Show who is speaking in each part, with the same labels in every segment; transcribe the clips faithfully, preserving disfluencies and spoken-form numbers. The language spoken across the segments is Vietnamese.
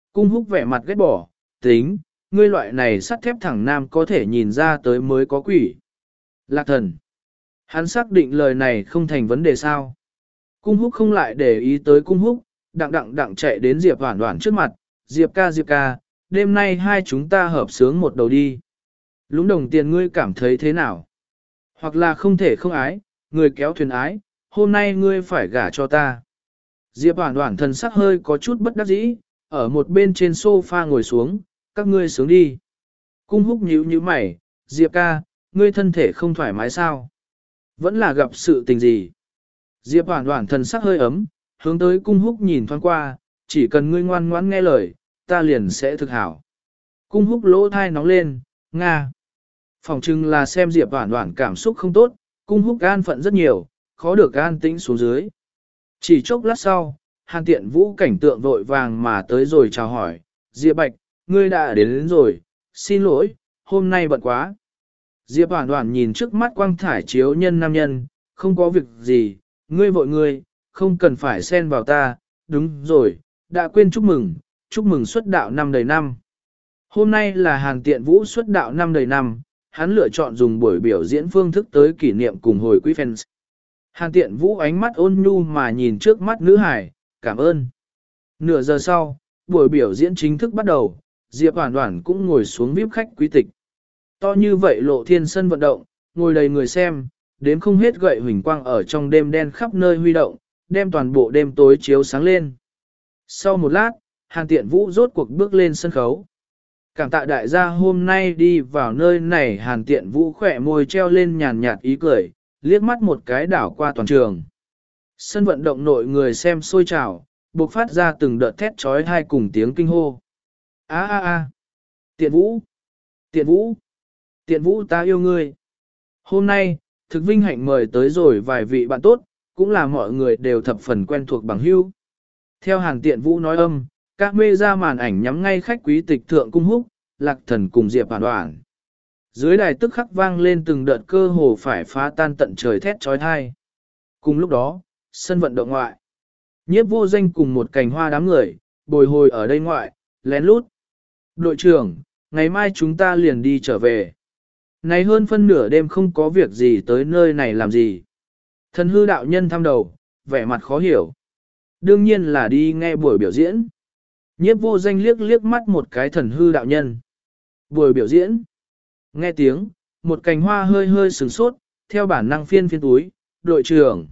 Speaker 1: Cung húc vẻ mặt ghét bỏ, tính, ngươi loại này sắt thép thẳng nam có thể nhìn ra tới mới có quỷ. Lạc thần. Hắn xác định lời này không thành vấn đề sao. Cung húc không lại để ý tới cung húc, đặng đặng đặng chạy đến Diệp Hoản Hoản trước mặt, Diệp ca Diệp ca, đêm nay hai chúng ta hợp sướng một đầu đi. Lũng đồng tiền ngươi cảm thấy thế nào? Hoặc là không thể không ái, người kéo thuyền ái, hôm nay ngươi phải gả cho ta. Diệp Hoản Hoản thần sắc hơi có chút bất đắc dĩ, ở một bên trên sofa ngồi xuống, các ngươi sướng đi. Cung húc nhíu nhíu mày, Diệp ca, ngươi thân thể không thoải mái sao? Vẫn là gặp sự tình gì? Diệp Hoản Hoản thần sắc hơi ấm, hướng tới cung húc nhìn thoáng qua, chỉ cần ngươi ngoan ngoãn nghe lời, ta liền sẽ thực hảo. Cung húc lỗ thai nóng lên, Nga. Phòng trưng là xem Diệp Hoản Hoản cảm xúc không tốt, cung húc an phận rất nhiều, khó được an tĩnh xuống dưới. Chỉ chốc lát sau, Hàn Tiện Vũ cảnh tượng vội vàng mà tới rồi chào hỏi, Diệp Bạch, ngươi đã đến, đến rồi, xin lỗi, hôm nay bận quá. Diệp Hoản Hoản nhìn trước mắt quang thải chiếu nhân nam nhân, không có việc gì, ngươi vội ngươi, không cần phải xen vào ta, đúng rồi, đã quên chúc mừng, chúc mừng xuất đạo năm đầy năm. Hôm nay là Hàn Tiện Vũ xuất đạo năm đầy năm, hắn lựa chọn dùng buổi biểu diễn phương thức tới kỷ niệm cùng hồi quý fans. Hàn Tiện Vũ ánh mắt ôn nhu mà nhìn trước mắt nữ hải, cảm ơn. Nửa giờ sau, buổi biểu diễn chính thức bắt đầu, Diệp Hoản Hoản cũng ngồi xuống víp khách quý tịch. To như vậy lộ thiên sân vận động, ngồi đầy người xem, đến không hết gậy huỳnh quang ở trong đêm đen khắp nơi huy động, đem toàn bộ đêm tối chiếu sáng lên. Sau một lát, Hàn Tiện Vũ rốt cuộc bước lên sân khấu. Cảm tạ đại gia hôm nay đi vào nơi này, Hàn Tiện Vũ khỏe môi treo lên nhàn nhạt ý cười, liếc mắt một cái đảo qua toàn trường. Sân vận động nội người xem sôi trào, bộc phát ra từng đợt thét trói tai cùng tiếng kinh hô. A a a, Tiện Vũ, Tiện Vũ, Tiện Vũ ta yêu ngươi. Hôm nay, thực vinh hạnh mời tới rồi vài vị bạn tốt, cũng là mọi người đều thập phần quen thuộc bằng hữu. Theo Hàn Tiện Vũ nói âm, các mê ra màn ảnh nhắm ngay khách quý tịch thượng cung húc, Lạc Thần cùng Diệp Hoản Hoản. Dưới đài tức khắc vang lên từng đợt cơ hồ phải phá tan tận trời thét trói thai. Cùng lúc đó, sân vận động ngoại, Nhiếp Vô Danh cùng một cành hoa đám người, bồi hồi ở đây ngoại, lén lút. Đội trưởng, ngày mai chúng ta liền đi trở về. Này hơn phân nửa đêm không có việc gì tới nơi này làm gì. Thần hư đạo nhân thăm đầu, vẻ mặt khó hiểu. Đương nhiên là đi nghe buổi biểu diễn. Nhiếp Vô Danh liếc liếc mắt một cái thần hư đạo nhân. Buổi biểu diễn. Nghe tiếng, một cành hoa hơi hơi sửng sốt, theo bản năng phiên phiên túi, đội trưởng.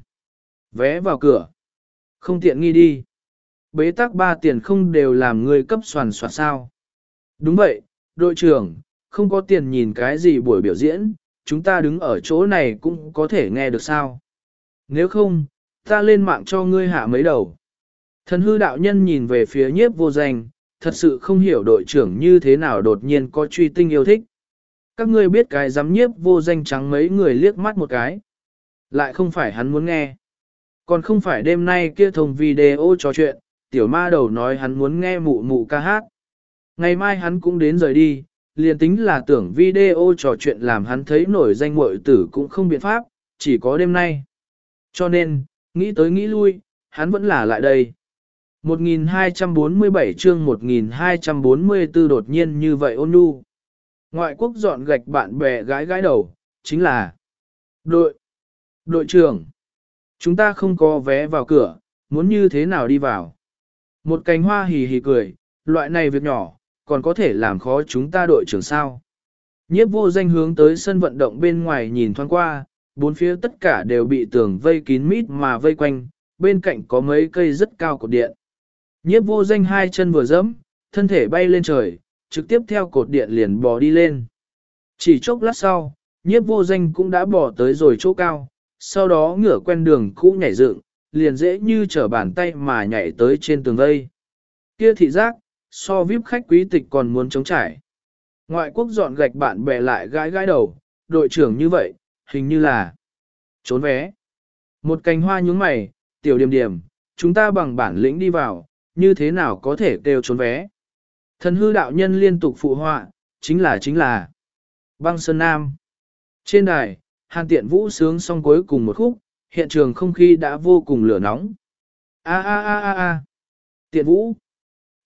Speaker 1: Vé vào cửa. Không tiện nghi đi. Bế tắc ba tiền không đều làm người cấp soàn soạt sao. Đúng vậy, đội trưởng, không có tiền nhìn cái gì buổi biểu diễn, chúng ta đứng ở chỗ này cũng có thể nghe được sao. Nếu không, ta lên mạng cho ngươi hạ mấy đầu. Thần hư đạo nhân nhìn về phía Nhiếp Vô Danh, thật sự không hiểu đội trưởng như thế nào đột nhiên có truy tinh yêu thích. Các ngươi biết cái dám Nhiếp Vô Danh trắng mấy người liếc mắt một cái. Lại không phải hắn muốn nghe. Còn không phải đêm nay kia thông video trò chuyện, tiểu ma đầu nói hắn muốn nghe mụ mụ ca hát. Ngày mai hắn cũng đến rời đi, liền tính là tưởng video trò chuyện làm hắn thấy nổi danh muội tử cũng không biện pháp, chỉ có đêm nay. Cho nên, nghĩ tới nghĩ lui, hắn vẫn là lại đây. một nghìn hai trăm bốn mươi bảy chương một nghìn hai trăm bốn mươi tư đột nhiên như vậy ôn nhu. Ngoại quốc dọn gạch bạn bè gái gái đầu, chính là đội, đội trưởng. Chúng ta không có vé vào cửa, muốn như thế nào đi vào. Một cành hoa hì hì cười, loại này việc nhỏ, còn có thể làm khó chúng ta đội trưởng sao. Nhiếp Vô Danh hướng tới sân vận động bên ngoài nhìn thoáng qua, bốn phía tất cả đều bị tường vây kín mít mà vây quanh, bên cạnh có mấy cây rất cao cột điện. Nhiếp Vô Danh hai chân vừa dẫm, thân thể bay lên trời, trực tiếp theo cột điện liền bò đi lên. Chỉ chốc lát sau, Nhiếp Vô Danh cũng đã bò tới rồi chỗ cao, sau đó ngửa quen đường cũ nhảy dựng, liền dễ như trở bàn tay mà nhảy tới trên tường vây. Kia thị giác, so víp khách quý tịch còn muốn chống trải. Ngoại quốc dọn gạch bạn bè lại gãi gãi đầu, đội trưởng như vậy, hình như là trốn vé. Một cành hoa nhướng mày, tiểu điểm điểm, chúng ta bằng bản lĩnh đi vào, như thế nào có thể kêu trốn vé. Thần hư đạo nhân liên tục phụ họa, chính là chính là Băng Sơn Nam. Trên đài, Hàn Tiện Vũ sướng xong cuối cùng một khúc, hiện trường không khí đã vô cùng lửa nóng. A a a a a. Tiện Vũ.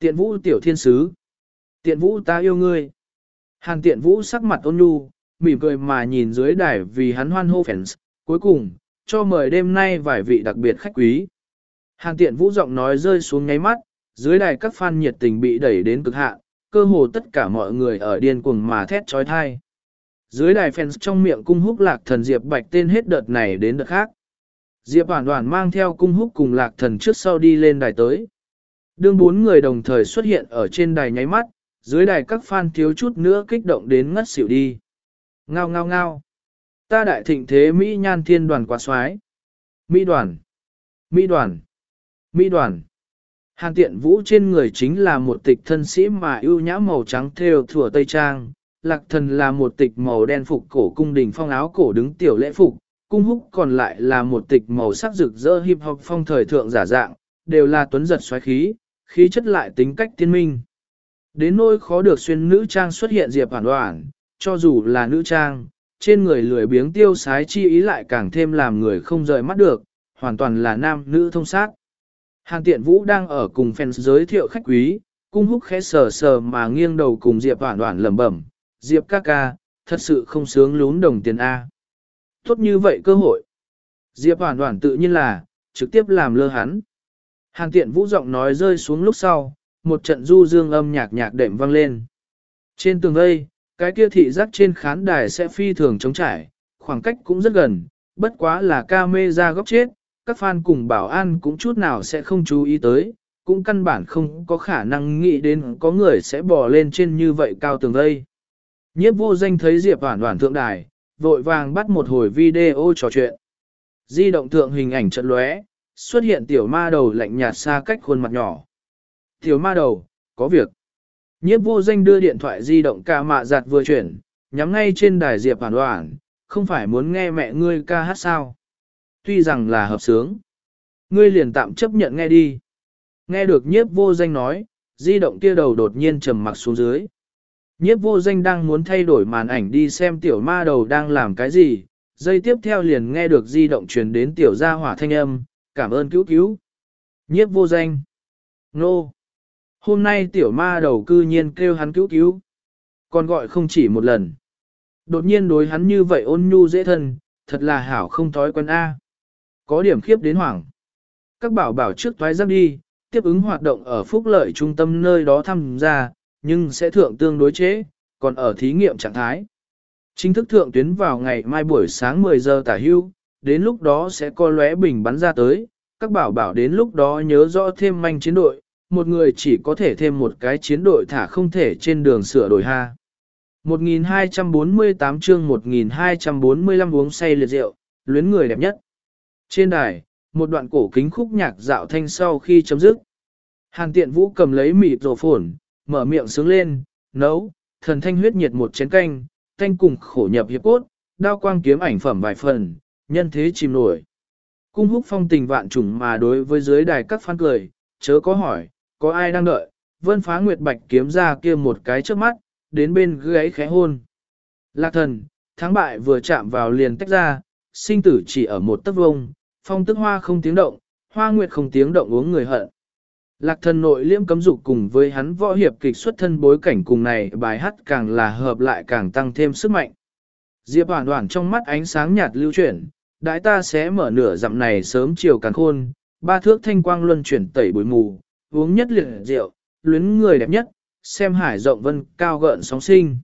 Speaker 1: Tiện Vũ tiểu thiên sứ. Tiện Vũ ta yêu ngươi. Hàn Tiện Vũ sắc mặt ôn nhu, mỉm cười mà nhìn dưới đài vì hắn hoan hô fans. Cuối cùng, cho mời đêm nay vài vị đặc biệt khách quý. Hàn Tiện Vũ giọng nói rơi xuống ngáy mắt, dưới đài các fan nhiệt tình bị đẩy đến cực hạn, cơ hồ tất cả mọi người ở điên cuồng mà thét trói thai. Dưới đài fans trong miệng cung húc Lạc Thần Diệp Bạch tên hết đợt này đến đợt khác. Diệp Hoàn Hoàn mang theo cung húc cùng Lạc Thần trước sau đi lên đài tới. Đương bốn người đồng thời xuất hiện ở trên đài nháy mắt, dưới đài các fan thiếu chút nữa kích động đến ngất xỉu đi. Ngao ngao ngao. Ta đại thịnh thế Mỹ nhan thiên đoàn quá xoái. Mỹ đoàn. Mỹ đoàn. Mỹ đoàn. Hàn Tiện Vũ trên người chính là một tịch thân sĩ mà ưu nhã màu trắng thêu thủa tây trang, Lạc Thần là một tịch màu đen phục cổ cung đình phong áo cổ đứng tiểu lễ phục, cung húc còn lại là một tịch màu sắc rực rỡ hip hop phong thời thượng giả dạng, đều là tuấn giật xoáy khí, khí chất lại tính cách tiên minh. Đến nỗi khó được xuyên nữ trang xuất hiện Diệp Hoàn Hoàn, cho dù là nữ trang, trên người lười biếng tiêu sái chi ý lại càng thêm làm người không rời mắt được, hoàn toàn là nam nữ thông sát. Hàn Tiện Vũ đang ở cùng fans giới thiệu khách quý, cung húc khẽ sờ sờ mà nghiêng đầu cùng Diệp Hoàn Hoàn lẩm bẩm, Diệp ca ca, thật sự không sướng lún đồng tiền A. Tốt như vậy cơ hội. Diệp Hoàn Hoàn tự nhiên là, trực tiếp làm lơ hắn. Hàn Tiện Vũ giọng nói rơi xuống lúc sau, một trận du dương âm nhạc nhạc đệm vang lên. Trên tường vây, cái kia thị giác trên khán đài sẽ phi thường trống trải, khoảng cách cũng rất gần, bất quá là ca mê ra góc chết, các fan cùng bảo an cũng chút nào sẽ không chú ý tới, cũng căn bản không có khả năng nghĩ đến có người sẽ bò lên trên như vậy cao tường vây. Nhiếp Vô Danh thấy Diệp Hoàn Hoàn thượng đài, vội vàng bắt một hồi video trò chuyện. Di động thượng hình ảnh trận lóe, xuất hiện tiểu ma đầu lạnh nhạt xa cách khuôn mặt nhỏ. Tiểu ma đầu, có việc. Nhiếp Vô Danh đưa điện thoại di động ca mạ giặt vừa chuyển, nhắm ngay trên đài Diệp Hoàn Hoàn, không phải muốn nghe mẹ ngươi ca hát sao. Tuy rằng là hợp sướng. Ngươi liền tạm chấp nhận nghe đi. Nghe được Nhiếp Vô Danh nói, di động kia đầu đột nhiên trầm mặc xuống dưới. Nhiếp Vô Danh đang muốn thay đổi màn ảnh đi xem tiểu ma đầu đang làm cái gì, giây tiếp theo liền nghe được di động truyền đến tiểu gia hỏa thanh âm, cảm ơn cứu cứu. Nhiếp Vô Danh. Nô. No. Hôm nay tiểu ma đầu cư nhiên kêu hắn cứu cứu. Còn gọi không chỉ một lần. Đột nhiên đối hắn như vậy ôn nhu dễ thân, thật là hảo không thói quen A. Có điểm khiếp đến hoảng. Các bảo bảo trước toái giáp đi, tiếp ứng hoạt động ở phúc lợi trung tâm nơi đó tham gia, nhưng sẽ thượng tương đối chế, còn ở thí nghiệm trạng thái. Chính thức thượng tuyến vào ngày mai buổi sáng mười giờ tả hưu, đến lúc đó sẽ có lóe bình bắn ra tới, các bảo bảo đến lúc đó nhớ rõ thêm manh chiến đội, một người chỉ có thể thêm một cái chiến đội thả không thể trên đường sửa đổi ha. một nghìn hai trăm bốn mươi tám chương một nghìn hai trăm bốn mươi lăm uống say liệt rượu, luyến người đẹp nhất. Trên đài, một đoạn cổ kính khúc nhạc dạo thanh sau khi chấm dứt. Hàn Tiện Vũ cầm lấy mịt rổ phồn, mở miệng sướng lên, nấu, thần thanh huyết nhiệt một chén canh, thanh cùng khổ nhập hiệp cốt, đao quang kiếm ảnh phẩm vài phần, nhân thế chìm nổi. Cung húc phong tình vạn trùng mà đối với dưới đài các fan cười, chớ có hỏi, có ai đang đợi, Vân Phá Nguyệt Bạch kiếm ra kia một cái trước mắt, đến bên gáy khẽ hôn. Lạc Thần, thắng bại vừa chạm vào liền tách ra, sinh tử chỉ ở một tấc vông, phong tức hoa không tiếng động, hoa nguyệt không tiếng động uống người hận. Lạc Thần nội liễm cấm dục cùng với hắn võ hiệp kịch xuất thân bối cảnh cùng này bài hát càng là hợp lại càng tăng thêm sức mạnh. Diệp Hoàn Hoàn trong mắt ánh sáng nhạt lưu chuyển, đại ta sẽ mở nửa dặm này sớm chiều càng khôn, ba thước thanh quang luân chuyển tẩy bụi mù, uống nhất liệt rượu, luyến người đẹp nhất, xem hải rộng vân cao gợn sóng sinh.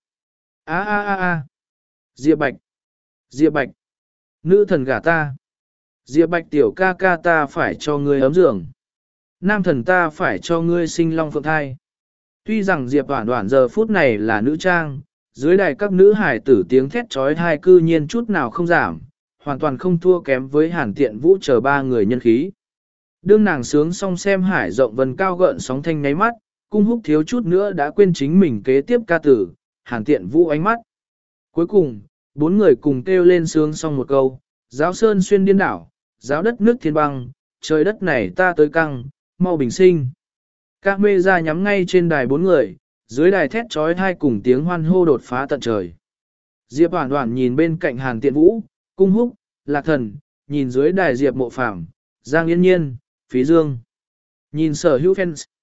Speaker 1: A a a a. Diệp Bạch. Diệp Bạch. Nữ thần gả ta. Diệp Bạch tiểu ca ca ta phải cho ngươi ấm giường. Nam thần ta phải cho ngươi sinh long phượng thai. Tuy rằng Diệp Hoàn Hoàn giờ phút này là nữ trang, dưới đài các nữ hải tử tiếng thét trói thai cư nhiên chút nào không giảm, hoàn toàn không thua kém với Hàn Tiện Vũ chờ ba người nhân khí. Đương nàng sướng xong xem hải rộng vân cao gợn sóng thanh nháy mắt, cung húc thiếu chút nữa đã quên chính mình kế tiếp ca tử, Hàn Tiện Vũ ánh mắt. Cuối cùng, bốn người cùng kêu lên sướng xong một câu, giáo sơn xuyên điên đảo, giáo đất nước thiên băng, trời đất này ta tới căng, mau bình sinh. Các mê ra nhắm ngay trên đài bốn người, dưới đài thét trói thai cùng tiếng hoan hô đột phá tận trời. Diệp Hoàn Hoàn nhìn bên cạnh Hàn Tiện Vũ, cung húc, Lạc Thần, nhìn dưới đài Diệp Mộ Phàm, Giang Yên Nhiên, Phí Dương. Nhìn sở hữu fans.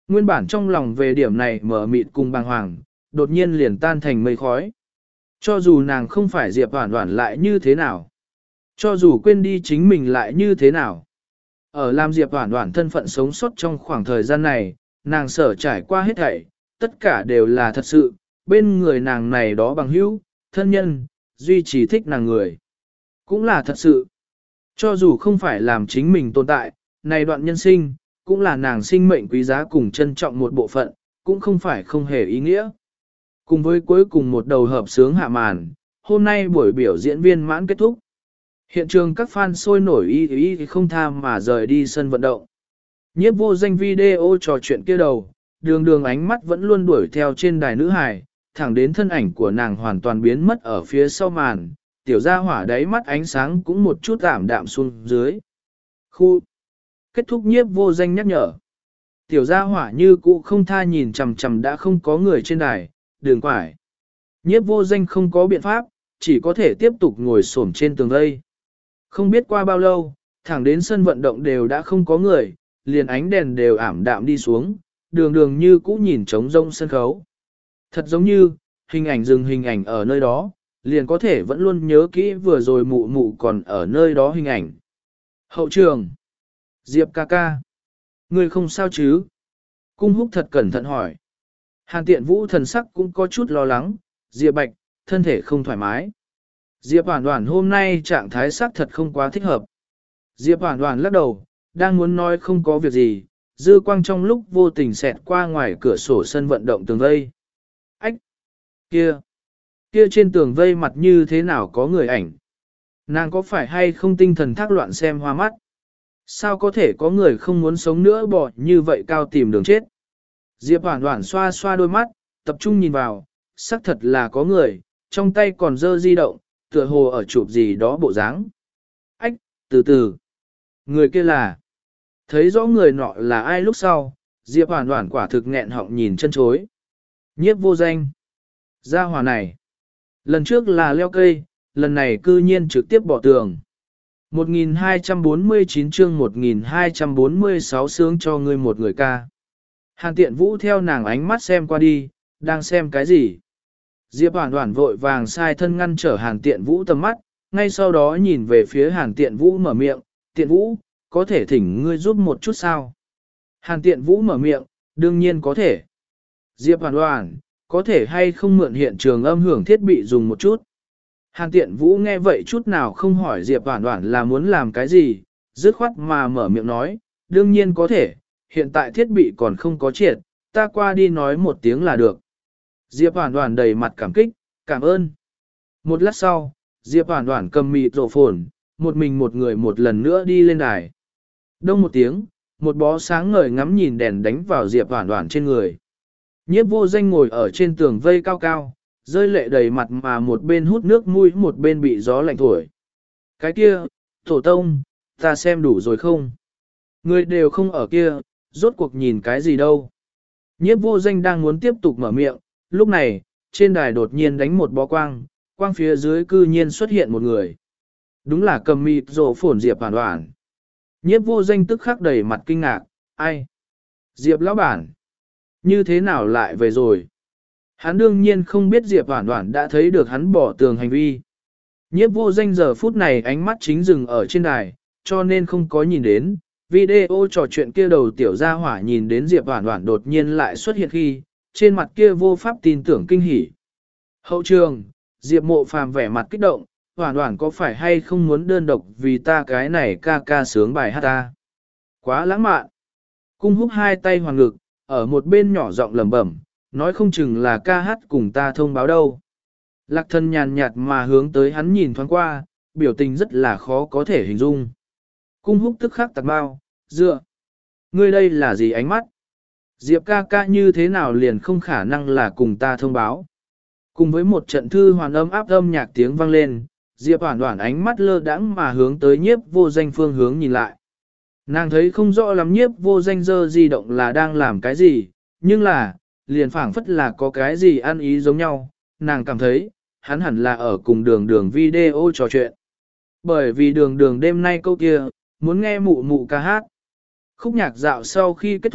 Speaker 1: Nguyên bản trong lòng về điểm này mở mịt cùng bàng hoàng, đột nhiên liền tan thành mây khói. Cho dù nàng không phải Diệp Hoản Hoản lại như thế nào. Cho dù quên đi chính mình lại như thế nào. Ở làm Diệp Hoản Hoản thân phận sống sót trong khoảng thời gian này, nàng sở trải qua hết thảy, tất cả đều là thật sự, bên người nàng này đó bằng hữu, thân nhân, duy trì thích nàng người. Cũng là thật sự. Cho dù không phải làm chính mình tồn tại, này đoạn nhân sinh, cũng là nàng sinh mệnh quý giá cùng trân trọng một bộ phận, cũng không phải không hề ý nghĩa. Cùng với cuối cùng một đầu hợp sướng hạ màn, hôm nay buổi biểu diễn viên mãn kết thúc. Hiện trường các fan sôi nổi y y không tha mà rời đi sân vận động. Nhiếp vô danh video trò chuyện kia đầu, đường đường ánh mắt vẫn luôn đuổi theo trên đài nữ hài, thẳng đến thân ảnh của nàng hoàn toàn biến mất ở phía sau màn, tiểu gia hỏa đáy mắt ánh sáng cũng một chút ảm đạm xuống dưới. Khu kết thúc nhiếp vô danh nhắc nhở. Tiểu gia hỏa như cũ không tha nhìn chằm chằm đã không có người trên đài, đường quải. Nhiếp vô danh không có biện pháp, chỉ có thể tiếp tục ngồi xổm trên tường vây. Không biết qua bao lâu, thẳng đến sân vận động đều đã không có người, liền ánh đèn đều ảm đạm đi xuống, đường đường như cũ nhìn trống rông sân khấu. Thật giống như, hình ảnh dừng hình ảnh ở nơi đó, liền có thể vẫn luôn nhớ kỹ vừa rồi mụ mụ còn ở nơi đó hình ảnh. Hậu trường. Diệp ca ca. Ngươi không sao chứ? Cung húc thật cẩn thận hỏi. Hàn tiện vũ thần sắc cũng có chút lo lắng, Diệp Bạch, thân thể không thoải mái. Diệp Hoản Hoản hôm nay trạng thái sắc thật không quá thích hợp. Diệp Hoản Hoản lắc đầu, đang muốn nói không có việc gì, dư quang trong lúc vô tình xẹt qua ngoài cửa sổ sân vận động tường vây. Ách! Kia! Kia trên tường vây mặt như thế nào có người ảnh? Nàng có phải hay không tinh thần thác loạn xem hoa mắt? Sao có thể có người không muốn sống nữa bỏ như vậy cao tìm đường chết? Diệp Hoản Hoản xoa xoa đôi mắt, tập trung nhìn vào, xác thật là có người, trong tay còn dơ di động, tựa hồ ở chụp gì đó bộ dáng. Ách, từ từ. Người kia là... Thấy rõ người nọ là ai lúc sau, Diệp Hoản Hoản quả thực nghẹn họng nhìn chân chối. Nhiếp vô danh. Gia hỏa này. Lần trước là leo cây, lần này cư nhiên trực tiếp bỏ tường. một nghìn hai trăm bốn mươi chín chương một nghìn hai trăm bốn mươi sáu sướng cho ngươi một người ca. Hàn tiện vũ theo nàng ánh mắt xem qua đi, đang xem cái gì? Diệp Hoản Hoản vội vàng sai thân ngăn trở Hàn tiện vũ tầm mắt, ngay sau đó nhìn về phía Hàn tiện vũ mở miệng, tiện vũ, có thể thỉnh ngươi giúp một chút sao? Hàn tiện vũ mở miệng, đương nhiên có thể. Diệp Hoản Hoản, có thể hay không mượn hiện trường âm hưởng thiết bị dùng một chút? Hàn tiện vũ nghe vậy chút nào không hỏi Diệp Hoản Hoản là muốn làm cái gì, dứt khoát mà mở miệng nói, đương nhiên có thể, hiện tại thiết bị còn không có triệt, ta qua đi nói một tiếng là được. Diệp Hoản Hoản đầy mặt cảm kích, cảm ơn. Một lát sau, Diệp Hoản Hoản cầm mịt rổ phồn, một mình một người một lần nữa đi lên đài. Đông một tiếng, một bó sáng ngời ngắm nhìn đèn đánh vào Diệp Hoản Hoản trên người. Nhiếp vô danh ngồi ở trên tường vây cao cao, rơi lệ đầy mặt mà một bên hút nước mũi một bên bị gió lạnh thổi. Cái kia, tổ tông, ta xem đủ rồi không? Người đều không ở kia, rốt cuộc nhìn cái gì đâu. Nhiếp vô danh đang muốn tiếp tục mở miệng, lúc này, trên đài đột nhiên đánh một bó quang, quang phía dưới cư nhiên xuất hiện một người. Đúng là cầm mịt rổ phồn Diệp Hoản Hoản. Nhiếp vô danh tức khắc đầy mặt kinh ngạc, ai? Diệp lão bản, như thế nào lại về rồi? Hắn đương nhiên không biết Diệp Hoản Hoản đã thấy được hắn bỏ tường hành vi. Nhiếp vô danh giờ phút này ánh mắt chính dừng ở trên đài, cho nên không có nhìn đến. Video trò chuyện kia đầu tiểu gia hỏa nhìn đến Diệp Hoản Hoản đột nhiên lại xuất hiện khi, trên mặt kia vô pháp tin tưởng kinh hỉ. Hậu trường, Diệp Mộ Phàm vẻ mặt kích động, Hoản Hoản có phải hay không muốn đơn độc vì ta cái này ca ca sướng bài hát ta? Quá lãng mạn. Cung húc hai tay hoàng ngực, ở một bên nhỏ giọng lẩm bẩm, nói không chừng là ca hát cùng ta thông báo đâu. Lạc Thần nhàn nhạt mà hướng tới hắn nhìn thoáng qua, biểu tình rất là khó có thể hình dung. Cung húc tức khắc tạc bao, dựa. Ngươi đây là gì ánh mắt? Diệp ca ca như thế nào liền không khả năng là cùng ta thông báo. Cùng với một trận thư hoàn âm áp âm nhạc tiếng vang lên, Diệp Hoản Hoản ánh mắt lơ đãng mà hướng tới nhiếp vô danh phương hướng nhìn lại. Nàng thấy không rõ lắm nhiếp vô danh dơ di động là đang làm cái gì, nhưng là, liền phảng phất là có cái gì ăn ý giống nhau, nàng cảm thấy, hắn hẳn là ở cùng đường đường video trò chuyện. Bởi vì đường đường đêm nay câu kia, muốn nghe mụ mụ ca hát. Khúc nhạc dạo sau khi kết thúc,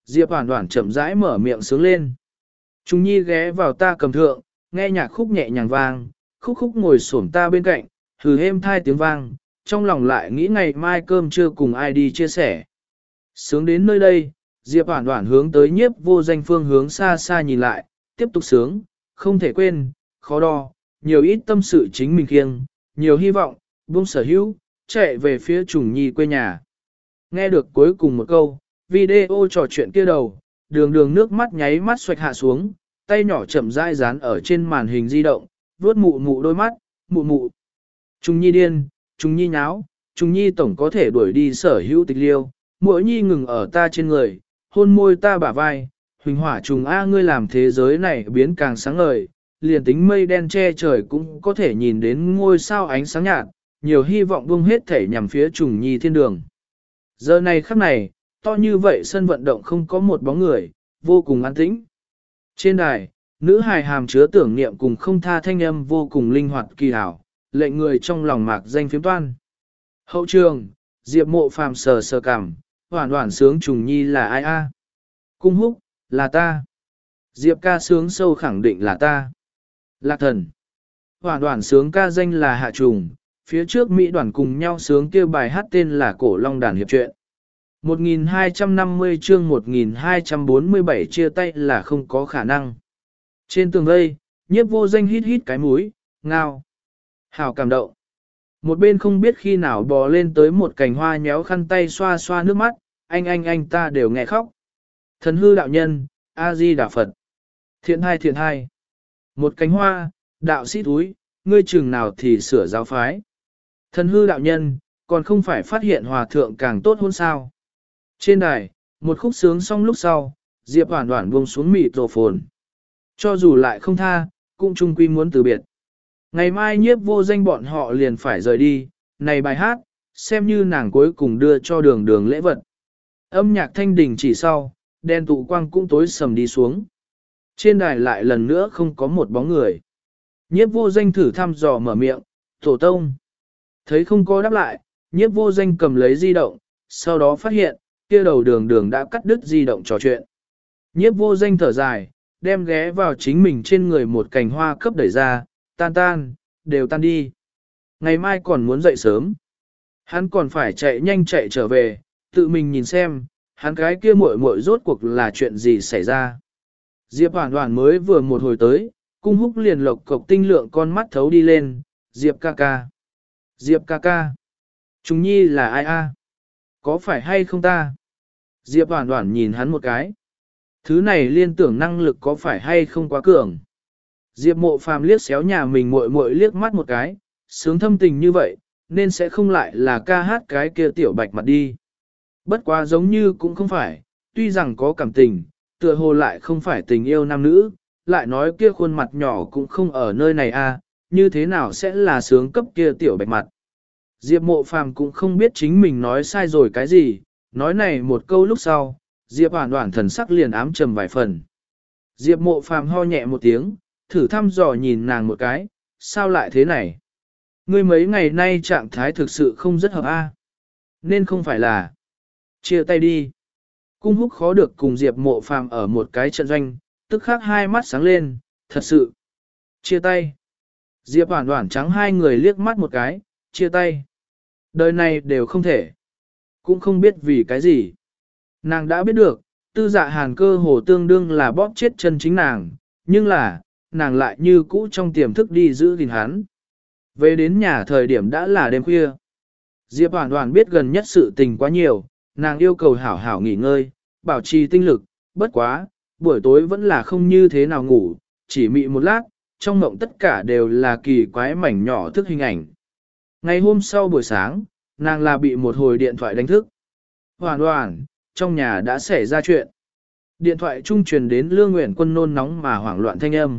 Speaker 1: Diệp Hoản Hoản chậm rãi mở miệng sướng lên. Trung Nhi ghé vào ta cầm thượng, nghe nhạc khúc nhẹ nhàng vang, khúc khúc ngồi xổm ta bên cạnh, hừ êm thai tiếng vang, trong lòng lại nghĩ ngày mai cơm trưa cùng ai đi chia sẻ. Sướng đến nơi đây, Diệp Hoản Hoản hướng tới nhiếp vô danh phương hướng xa xa nhìn lại, tiếp tục sướng, không thể quên, khó đo, nhiều ít tâm sự chính mình kiêng, nhiều hy vọng, buông sở hữu, chạy về phía Trùng Nhi quê nhà. Nghe được cuối cùng một câu, video trò chuyện kia đầu, đường đường nước mắt nháy mắt xoạch hạ xuống, tay nhỏ chậm rãi dán ở trên màn hình di động, vuốt mụ mụ đôi mắt, mụ mụ. Trùng Nhi điên, Trùng Nhi nháo, Trùng Nhi tổng có thể đuổi đi sở hữu tịch liêu, mỗi nhi ngừng ở ta trên người, hôn môi ta bả vai, huỳnh hỏa trùng A ngươi làm thế giới này biến càng sáng ngời, liền tính mây đen che trời cũng có thể nhìn đến ngôi sao ánh sáng nhạt, nhiều hy vọng buông hết thể nhằm phía Trùng Nhi thiên đường. Giờ này khắc này, to như vậy sân vận động không có một bóng người, vô cùng an tĩnh. Trên đài, nữ hài hàm chứa tưởng niệm cùng không tha thanh âm vô cùng linh hoạt kỳ hảo, lệnh người trong lòng mạc danh phiếm toan. Hậu trường, Diệp Mộ Phàm sờ sờ cảm, Hoản Hoản sướng Trùng Nhi là ai a? Cung Húc, là ta. Diệp ca sướng sâu khẳng định là ta. Lạc Thần. Hoản Hoản sướng ca danh là Hạ Trùng, phía trước Mỹ đoàn cùng nhau sướng kia bài hát tên là Cổ Long Đàn Hiệp Truyện. một nghìn hai trăm năm mươi chương một nghìn hai trăm bốn mươi bảy chia tay là không có khả năng. Trên tường vây, nhiếp vô danh hít hít cái mũi, ngao. Hào cảm động. Một bên không biết khi nào bò lên tới một cành hoa nhéo khăn tay xoa xoa nước mắt, anh anh anh ta đều nghe khóc. Thần hư đạo nhân, A-di Đà Phật. Thiện hai thiện hai. Một cánh hoa, đạo sĩ túi, ngươi chừng nào thì sửa giáo phái. Thần hư đạo nhân, còn không phải phát hiện hòa thượng càng tốt hơn sao. Trên đài, một khúc sướng xong lúc sau, Diệp Hoản Hoản buông xuống mịt rổ phồn. Cho dù lại không tha, cũng chung quy muốn từ biệt. Ngày mai nhiếp vô danh bọn họ liền phải rời đi, này bài hát, xem như nàng cuối cùng đưa cho đường đường lễ vật. Âm nhạc thanh đình chỉ sau, đèn tụ quang cũng tối sầm đi xuống. Trên đài lại lần nữa không có một bóng người. Nhiếp vô danh thử thăm dò mở miệng, tổ tông. Thấy không có đáp lại, nhiếp vô danh cầm lấy di động, sau đó phát hiện, kia đầu đường đường đã cắt đứt di động trò chuyện. Nhiếp vô danh thở dài, đem ghé vào chính mình trên người một cành hoa cấp đẩy ra, tan tan, đều tan đi. Ngày mai còn muốn dậy sớm. Hắn còn phải chạy nhanh chạy trở về, tự mình nhìn xem, hắn cái kia muội muội rốt cuộc là chuyện gì xảy ra. Diệp Hoản Hoản mới vừa một hồi tới, Cung Húc liền lộc cộc tinh lượng con mắt thấu đi lên, Diệp ca ca. Diệp ca ca. Trùng Nhi là ai a? Có phải hay không ta? Diệp Hoản Hoản nhìn hắn một cái. Thứ này liên tưởng năng lực có phải hay không quá cường? Diệp Mộ Phàm liếc xéo nhà mình muội muội liếc mắt một cái, sướng thâm tình như vậy, nên sẽ không lại là ca hát cái kia tiểu bạch mặt đi. Bất quá giống như cũng không phải, tuy rằng có cảm tình, tựa hồ lại không phải tình yêu nam nữ, lại nói kia khuôn mặt nhỏ cũng không ở nơi này a, như thế nào sẽ là sướng cấp kia tiểu bạch mặt. Diệp Mộ Phàm cũng không biết chính mình nói sai rồi cái gì, nói này một câu lúc sau, Diệp Hoản Hoản thần sắc liền ám trầm vài phần. Diệp Mộ Phàm ho nhẹ một tiếng, thử thăm dò nhìn nàng một cái, sao lại thế này? Ngươi mấy ngày nay trạng thái thực sự không rất hợp a, nên không phải là chia tay đi. Cung Húc khó được cùng Diệp Mộ Phàm ở một cái trận doanh, tức khắc hai mắt sáng lên, thật sự. Chia tay. Diệp Hoản Hoản trắng hai người liếc mắt một cái, chia tay. Đời này đều không thể. Cũng không biết vì cái gì. Nàng đã biết được, tư dạ hàn cơ hồ tương đương là bóp chết chân chính nàng, nhưng là, nàng lại như cũ trong tiềm thức đi giữ gìn hắn. Về đến nhà thời điểm đã là đêm khuya. Diệp Hoản Hoản biết gần nhất sự tình quá nhiều, nàng yêu cầu hảo hảo nghỉ ngơi, bảo trì tinh lực, bất quá, buổi tối vẫn là không như thế nào ngủ, chỉ mị một lát, trong mộng tất cả đều là kỳ quái mảnh nhỏ thức hình ảnh. Ngày hôm sau buổi sáng, nàng là bị một hồi điện thoại đánh thức. Hoản Hoản, trong nhà đã xảy ra chuyện. Điện thoại trung truyền đến Lương Nguyện Quân nôn nóng mà hoảng loạn thanh âm.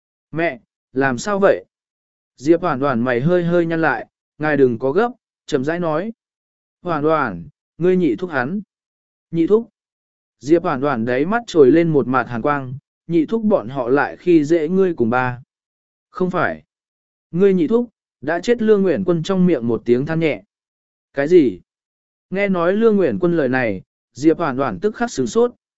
Speaker 1: Mẹ, làm sao vậy? Diệp Hoản Hoản mày hơi hơi nhăn lại, ngài đừng có gấp, chậm rãi nói. Hoản Hoản, ngươi nhị thúc hắn. Nhị thúc. Diệp Hoản Hoản đáy mắt trồi lên một mặt hàn quang, nhị thúc bọn họ lại khi dễ ngươi cùng ba. Không phải. Ngươi nhị thúc, đã chết. Lương Nguyện Quân trong miệng một tiếng than nhẹ. Cái gì? Nghe nói Lương Nguyện Quân lời này, Diệp Hoản Hoản tức khắc sửng sốt,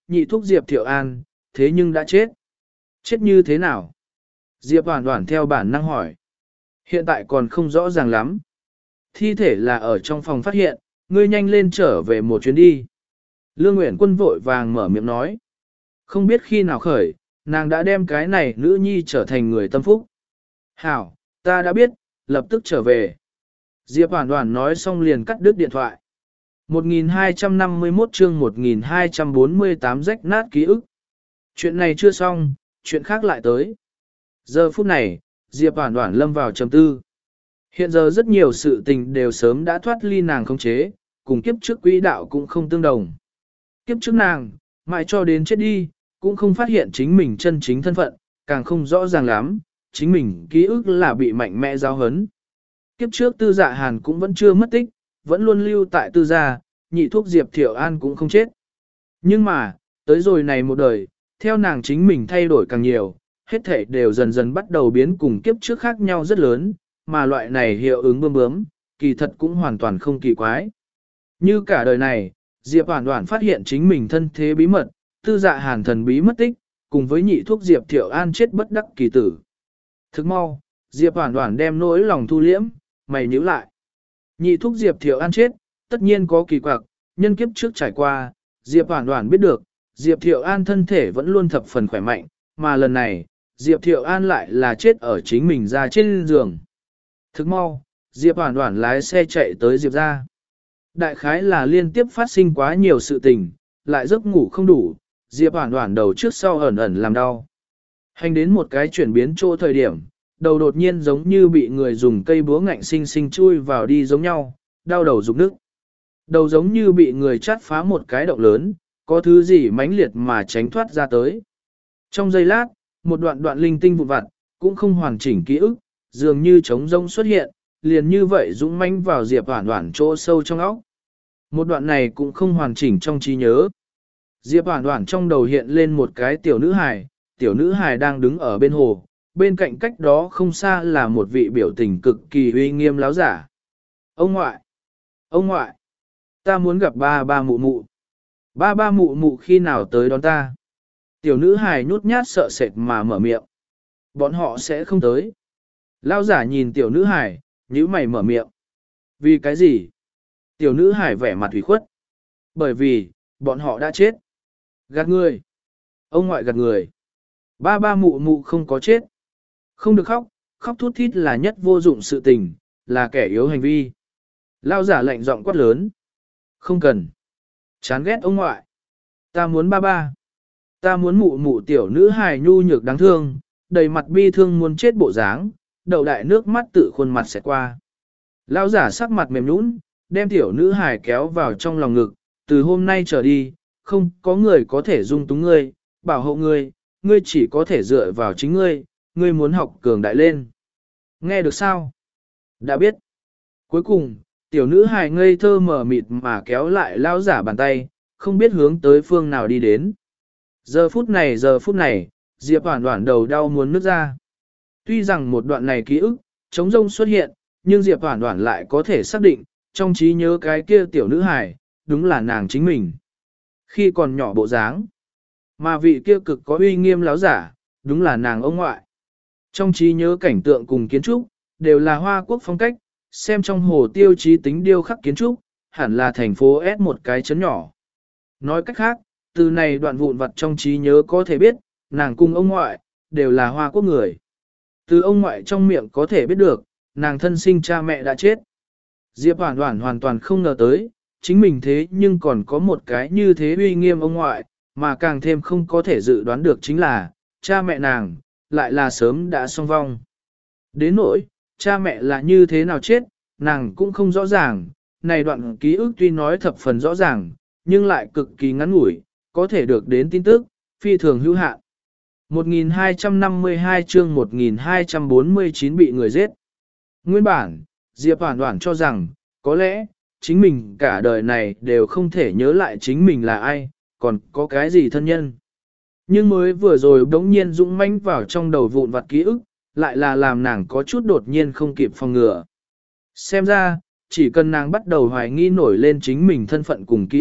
Speaker 1: nhị thúc Diệp Thiệu An, thế nhưng đã chết. Chết như thế nào? Diệp Hoàn Hoàn theo bản năng hỏi. Hiện tại còn không rõ ràng lắm. Thi thể là ở trong phòng phát hiện, ngươi nhanh lên trở về một chuyến đi. Lương Nguyễn Quân vội vàng mở miệng nói. Không biết khi nào khởi, nàng đã đem cái này nữ nhi trở thành người tâm phúc. Hảo, ta đã biết, lập tức trở về. Diệp Hoàn Hoàn nói xong liền cắt đứt điện thoại. một nghìn hai trăm năm mươi mốt chương một nghìn hai trăm bốn mươi tám rách nát ký ức. Chuyện này chưa xong, chuyện khác lại tới. Giờ phút này, Diệp Hoàn Hoàn lâm vào trầm tư. Hiện giờ rất nhiều sự tình đều sớm đã thoát ly nàng khống chế, cùng kiếp trước quỹ đạo cũng không tương đồng. Kiếp trước nàng, mãi cho đến chết đi, cũng không phát hiện chính mình chân chính thân phận, càng không rõ ràng lắm, chính mình ký ức là bị mạnh mẽ giáo hấn. Kiếp trước tư dạ hàn cũng vẫn chưa mất tích, vẫn luôn lưu tại tư gia, nhị thuốc Diệp Thiệu An cũng không chết. Nhưng mà, tới rồi này một đời, theo nàng chính mình thay đổi càng nhiều, hết thảy đều dần dần bắt đầu biến cùng kiếp trước khác nhau rất lớn, mà loại này hiệu ứng bướm bướm, kỳ thật cũng hoàn toàn không kỳ quái. Như cả đời này, Diệp Hoàn Hoàn phát hiện chính mình thân thế bí mật, tư dạ hàn thần bí mất tích, cùng với nhị thuốc Diệp Thiệu An chết bất đắc kỳ tử. Thức mau, Diệp Hoàn Hoàn đem nỗi lòng thu liễm, mày nhíu lại. Nhị thuốc Diệp Thiệu An chết, tất nhiên có kỳ quặc, nhân kiếp trước trải qua, Diệp Hoàn Hoàn biết được, Diệp Thiệu An thân thể vẫn luôn thập phần khỏe mạnh, mà lần này, Diệp Thiệu An lại là chết ở chính mình ra trên giường. Thức mau, Diệp Hoàn Hoàn lái xe chạy tới Diệp ra. Đại khái là liên tiếp phát sinh quá nhiều sự tình, lại giấc ngủ không đủ, Diệp Hoàn Hoàn đầu trước sau ẩn ẩn làm đau. Hành đến một cái chuyển biến chỗ thời điểm, đầu đột nhiên giống như bị người dùng cây búa ngạnh sinh sinh chui vào đi giống nhau, đau đầu rụng nức. Đầu giống như bị người chát phá một cái động lớn, có thứ gì mãnh liệt mà tránh thoát ra tới. Trong giây lát, một đoạn đoạn linh tinh vụn vặt, cũng không hoàn chỉnh ký ức, dường như trống rông xuất hiện, liền như vậy dũng mãnh vào Diệp Hoàn Hoàn chỗ sâu trong óc. Một đoạn này cũng không hoàn chỉnh trong trí nhớ. Diệp Hoàn Hoàn trong đầu hiện lên một cái tiểu nữ hài, tiểu nữ hài đang đứng ở bên hồ, bên cạnh cách đó không xa là một vị biểu tình cực kỳ uy nghiêm láo giả. Ông ngoại! Ông ngoại! Ta muốn gặp ba ba mụ mụ. Ba ba mụ mụ khi nào tới đón ta? Tiểu nữ hài nhút nhát sợ sệt mà mở miệng. Bọn họ sẽ không tới. Lao giả nhìn tiểu nữ hài, nhíu mày mở miệng. Vì cái gì? Tiểu nữ hài vẻ mặt ủy khuất. Bởi vì, bọn họ đã chết. Gạt người. Ông ngoại gạt người. Ba ba mụ mụ không có chết. Không được khóc, khóc thút thít là nhất vô dụng sự tình, là kẻ yếu hành vi. Lao giả lạnh giọng quát lớn. Không cần. Chán ghét ông ngoại. Ta muốn ba ba. Ta muốn mụ mụ tiểu nữ hài nhu nhược đáng thương, đầy mặt bi thương muốn chết bộ dáng, đầu đại nước mắt tự khuôn mặt sẽ qua. Lao giả sắc mặt mềm nhũn, đem tiểu nữ hài kéo vào trong lòng ngực, từ hôm nay trở đi, không có người có thể dung túng ngươi, bảo hộ ngươi, ngươi chỉ có thể dựa vào chính ngươi, ngươi muốn học cường đại lên. Nghe được sao? Đã biết. Cuối cùng, tiểu nữ hài ngây thơ mở mịt mà kéo lại lao giả bàn tay, không biết hướng tới phương nào đi đến. Giờ phút này giờ phút này, Diệp Hoàn Hoàn đầu đau muốn nứt ra. Tuy rằng một đoạn này ký ức, trống rông xuất hiện, nhưng Diệp Hoàn Hoàn lại có thể xác định, trong trí nhớ cái kia tiểu nữ hài, đúng là nàng chính mình. Khi còn nhỏ bộ dáng, mà vị kia cực có uy nghiêm láo giả, đúng là nàng ông ngoại. Trong trí nhớ cảnh tượng cùng kiến trúc, đều là Hoa Quốc phong cách, xem trong hồ tiêu chí tính điêu khắc kiến trúc, hẳn là thành phố S một cái chấn nhỏ. Nói cách khác, từ này đoạn vụn vặt trong trí nhớ có thể biết, nàng cùng ông ngoại, đều là Hoa Quốc người. Từ ông ngoại trong miệng có thể biết được, nàng thân sinh cha mẹ đã chết. Diệp Hoàn Hoàn hoàn toàn không ngờ tới, chính mình thế nhưng còn có một cái như thế uy nghiêm ông ngoại, mà càng thêm không có thể dự đoán được chính là, cha mẹ nàng, lại là sớm đã song vong. Đến nỗi, cha mẹ là như thế nào chết, nàng cũng không rõ ràng, này đoạn ký ức tuy nói thập phần rõ ràng, nhưng lại cực kỳ ngắn ngủi, có thể được đến tin tức, phi thường hữu hạn. một nghìn hai trăm năm mươi hai chương một nghìn hai trăm bốn mươi chín bị người giết. Nguyên bản, Diệp Hoàn Hoàn cho rằng, có lẽ, chính mình cả đời này đều không thể nhớ lại chính mình là ai, còn có cái gì thân nhân. Nhưng mới vừa rồi đống nhiên dũng mãnh vào trong đầu vụn vặt ký ức, lại là làm nàng có chút đột nhiên không kịp phòng ngừa. Xem ra, chỉ cần nàng bắt đầu hoài nghi nổi lên chính mình thân phận cùng ký ức,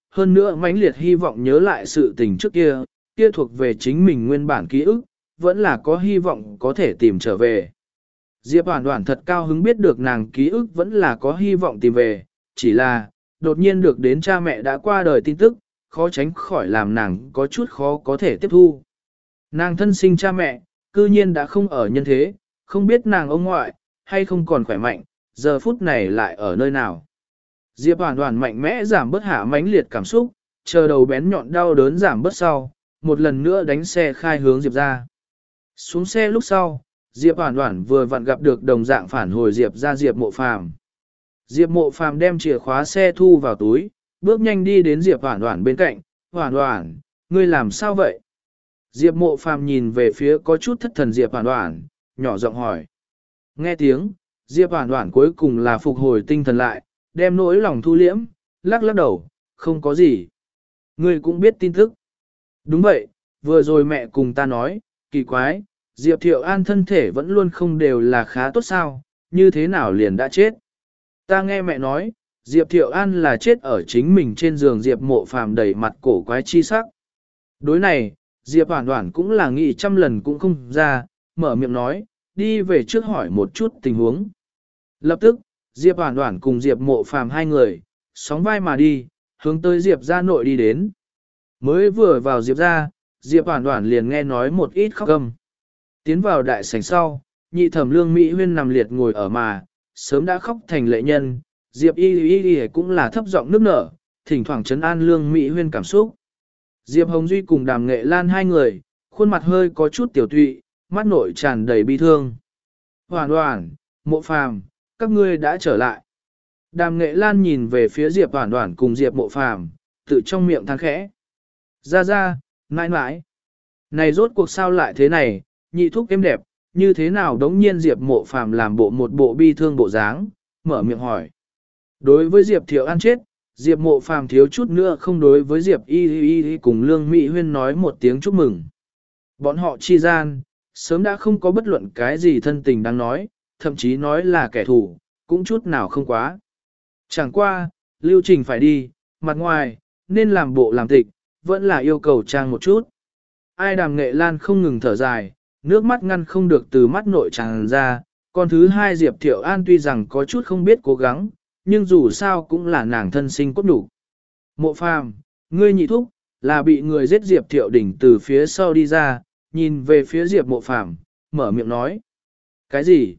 Speaker 1: hơn nữa mãnh liệt hy vọng nhớ lại sự tình trước kia, kia thuộc về chính mình nguyên bản ký ức, vẫn là có hy vọng có thể tìm trở về. Diệp Hoản Hoản thật cao hứng biết được nàng ký ức vẫn là có hy vọng tìm về, chỉ là, đột nhiên được đến cha mẹ đã qua đời tin tức, khó tránh khỏi làm nàng có chút khó có thể tiếp thu. Nàng thân sinh cha mẹ, cư nhiên đã không ở nhân thế, không biết nàng ông ngoại, hay không còn khỏe mạnh, giờ phút này lại ở nơi nào. Diệp Hoản Hoản mạnh mẽ giảm bớt hạ mãnh liệt cảm xúc, chờ đầu bén nhọn đau đớn giảm bớt sau, một lần nữa đánh xe khai hướng Diệp ra. Xuống xe lúc sau, Diệp Hoản Hoản vừa vặn gặp được đồng dạng phản hồi Diệp ra Diệp Mộ Phàm. Diệp Mộ Phàm đem chìa khóa xe thu vào túi, bước nhanh đi đến Diệp Hoản Hoản bên cạnh, "Hoản Hoản, ngươi làm sao vậy?" Diệp Mộ Phàm nhìn về phía có chút thất thần Diệp Hoản Hoản, nhỏ giọng hỏi. Nghe tiếng, Diệp Hoản Hoản cuối cùng là phục hồi tinh thần lại, đem nỗi lòng thu liễm, lắc lắc đầu, "Không có gì. Ngươi cũng biết tin tức." "Đúng vậy, vừa rồi mẹ cùng ta nói, kỳ quái, Diệp Thiệu An thân thể vẫn luôn không đều là khá tốt sao, như thế nào liền đã chết." "Ta nghe mẹ nói, Diệp Thiệu An là chết ở chính mình trên giường." Diệp Mộ Phàm đầy mặt cổ quái chi sắc. Đối này, Diệp Hoản Hoản cũng là nghĩ trăm lần cũng không ra, mở miệng nói, "Đi về trước hỏi một chút tình huống." Lập tức, Diệp Hoản Hoản cùng Diệp Mộ Phàm hai người, sóng vai mà đi, hướng tới Diệp gia nội đi đến. Mới vừa vào Diệp gia, Diệp Hoản Hoản liền nghe nói một ít khóc gầm. Tiến vào đại sảnh sau, nhị thẩm Lương Mỹ Huyên nằm liệt ngồi ở mà, sớm đã khóc thành lệ nhân, Diệp Y Y Y cũng là thấp giọng nức nở, thỉnh thoảng trấn an Lương Mỹ Huyên cảm xúc. Diệp Hồng Duy cùng Đàm Nghệ Lan hai người, khuôn mặt hơi có chút tiểu tụy, mắt nội tràn đầy bi thương. "Hoản Hoản, Mộ Phàm, các ngươi đã trở lại." Đàm Nghệ Lan nhìn về phía Diệp Hoản Hoản cùng Diệp Mộ Phàm, tự trong miệng than khẽ. "Ra ra, mãi mãi, này rốt cuộc sao lại thế này, nhị thúc em đẹp, như thế nào?" Đống nhiên Diệp Mộ Phàm làm bộ một bộ bi thương bộ dáng, mở miệng hỏi. Đối với Diệp Thiệu An chết, Diệp Mộ Phàm thiếu chút nữa không đối với Diệp Y Y Y cùng Lương Mỹ Huyên nói một tiếng chúc mừng. Bọn họ chi gian, sớm đã không có bất luận cái gì thân tình đang nói, thậm chí nói là kẻ thù, cũng chút nào không quá. Chẳng qua, lưu trình phải đi, mặt ngoài, nên làm bộ làm tịch, vẫn là yêu cầu trang một chút. Ai Đàm Nghệ Lan không ngừng thở dài, nước mắt ngăn không được từ mắt nội tràn ra, con thứ hai Diệp Thiệu An tuy rằng có chút không biết cố gắng, nhưng dù sao cũng là nàng thân sinh cốt đủ. "Mộ Phàm, ngươi nhị thúc, là bị người giết." Diệp Thiệu Đình từ phía sau đi ra, nhìn về phía Diệp Mộ Phàm, mở miệng nói. "Cái gì?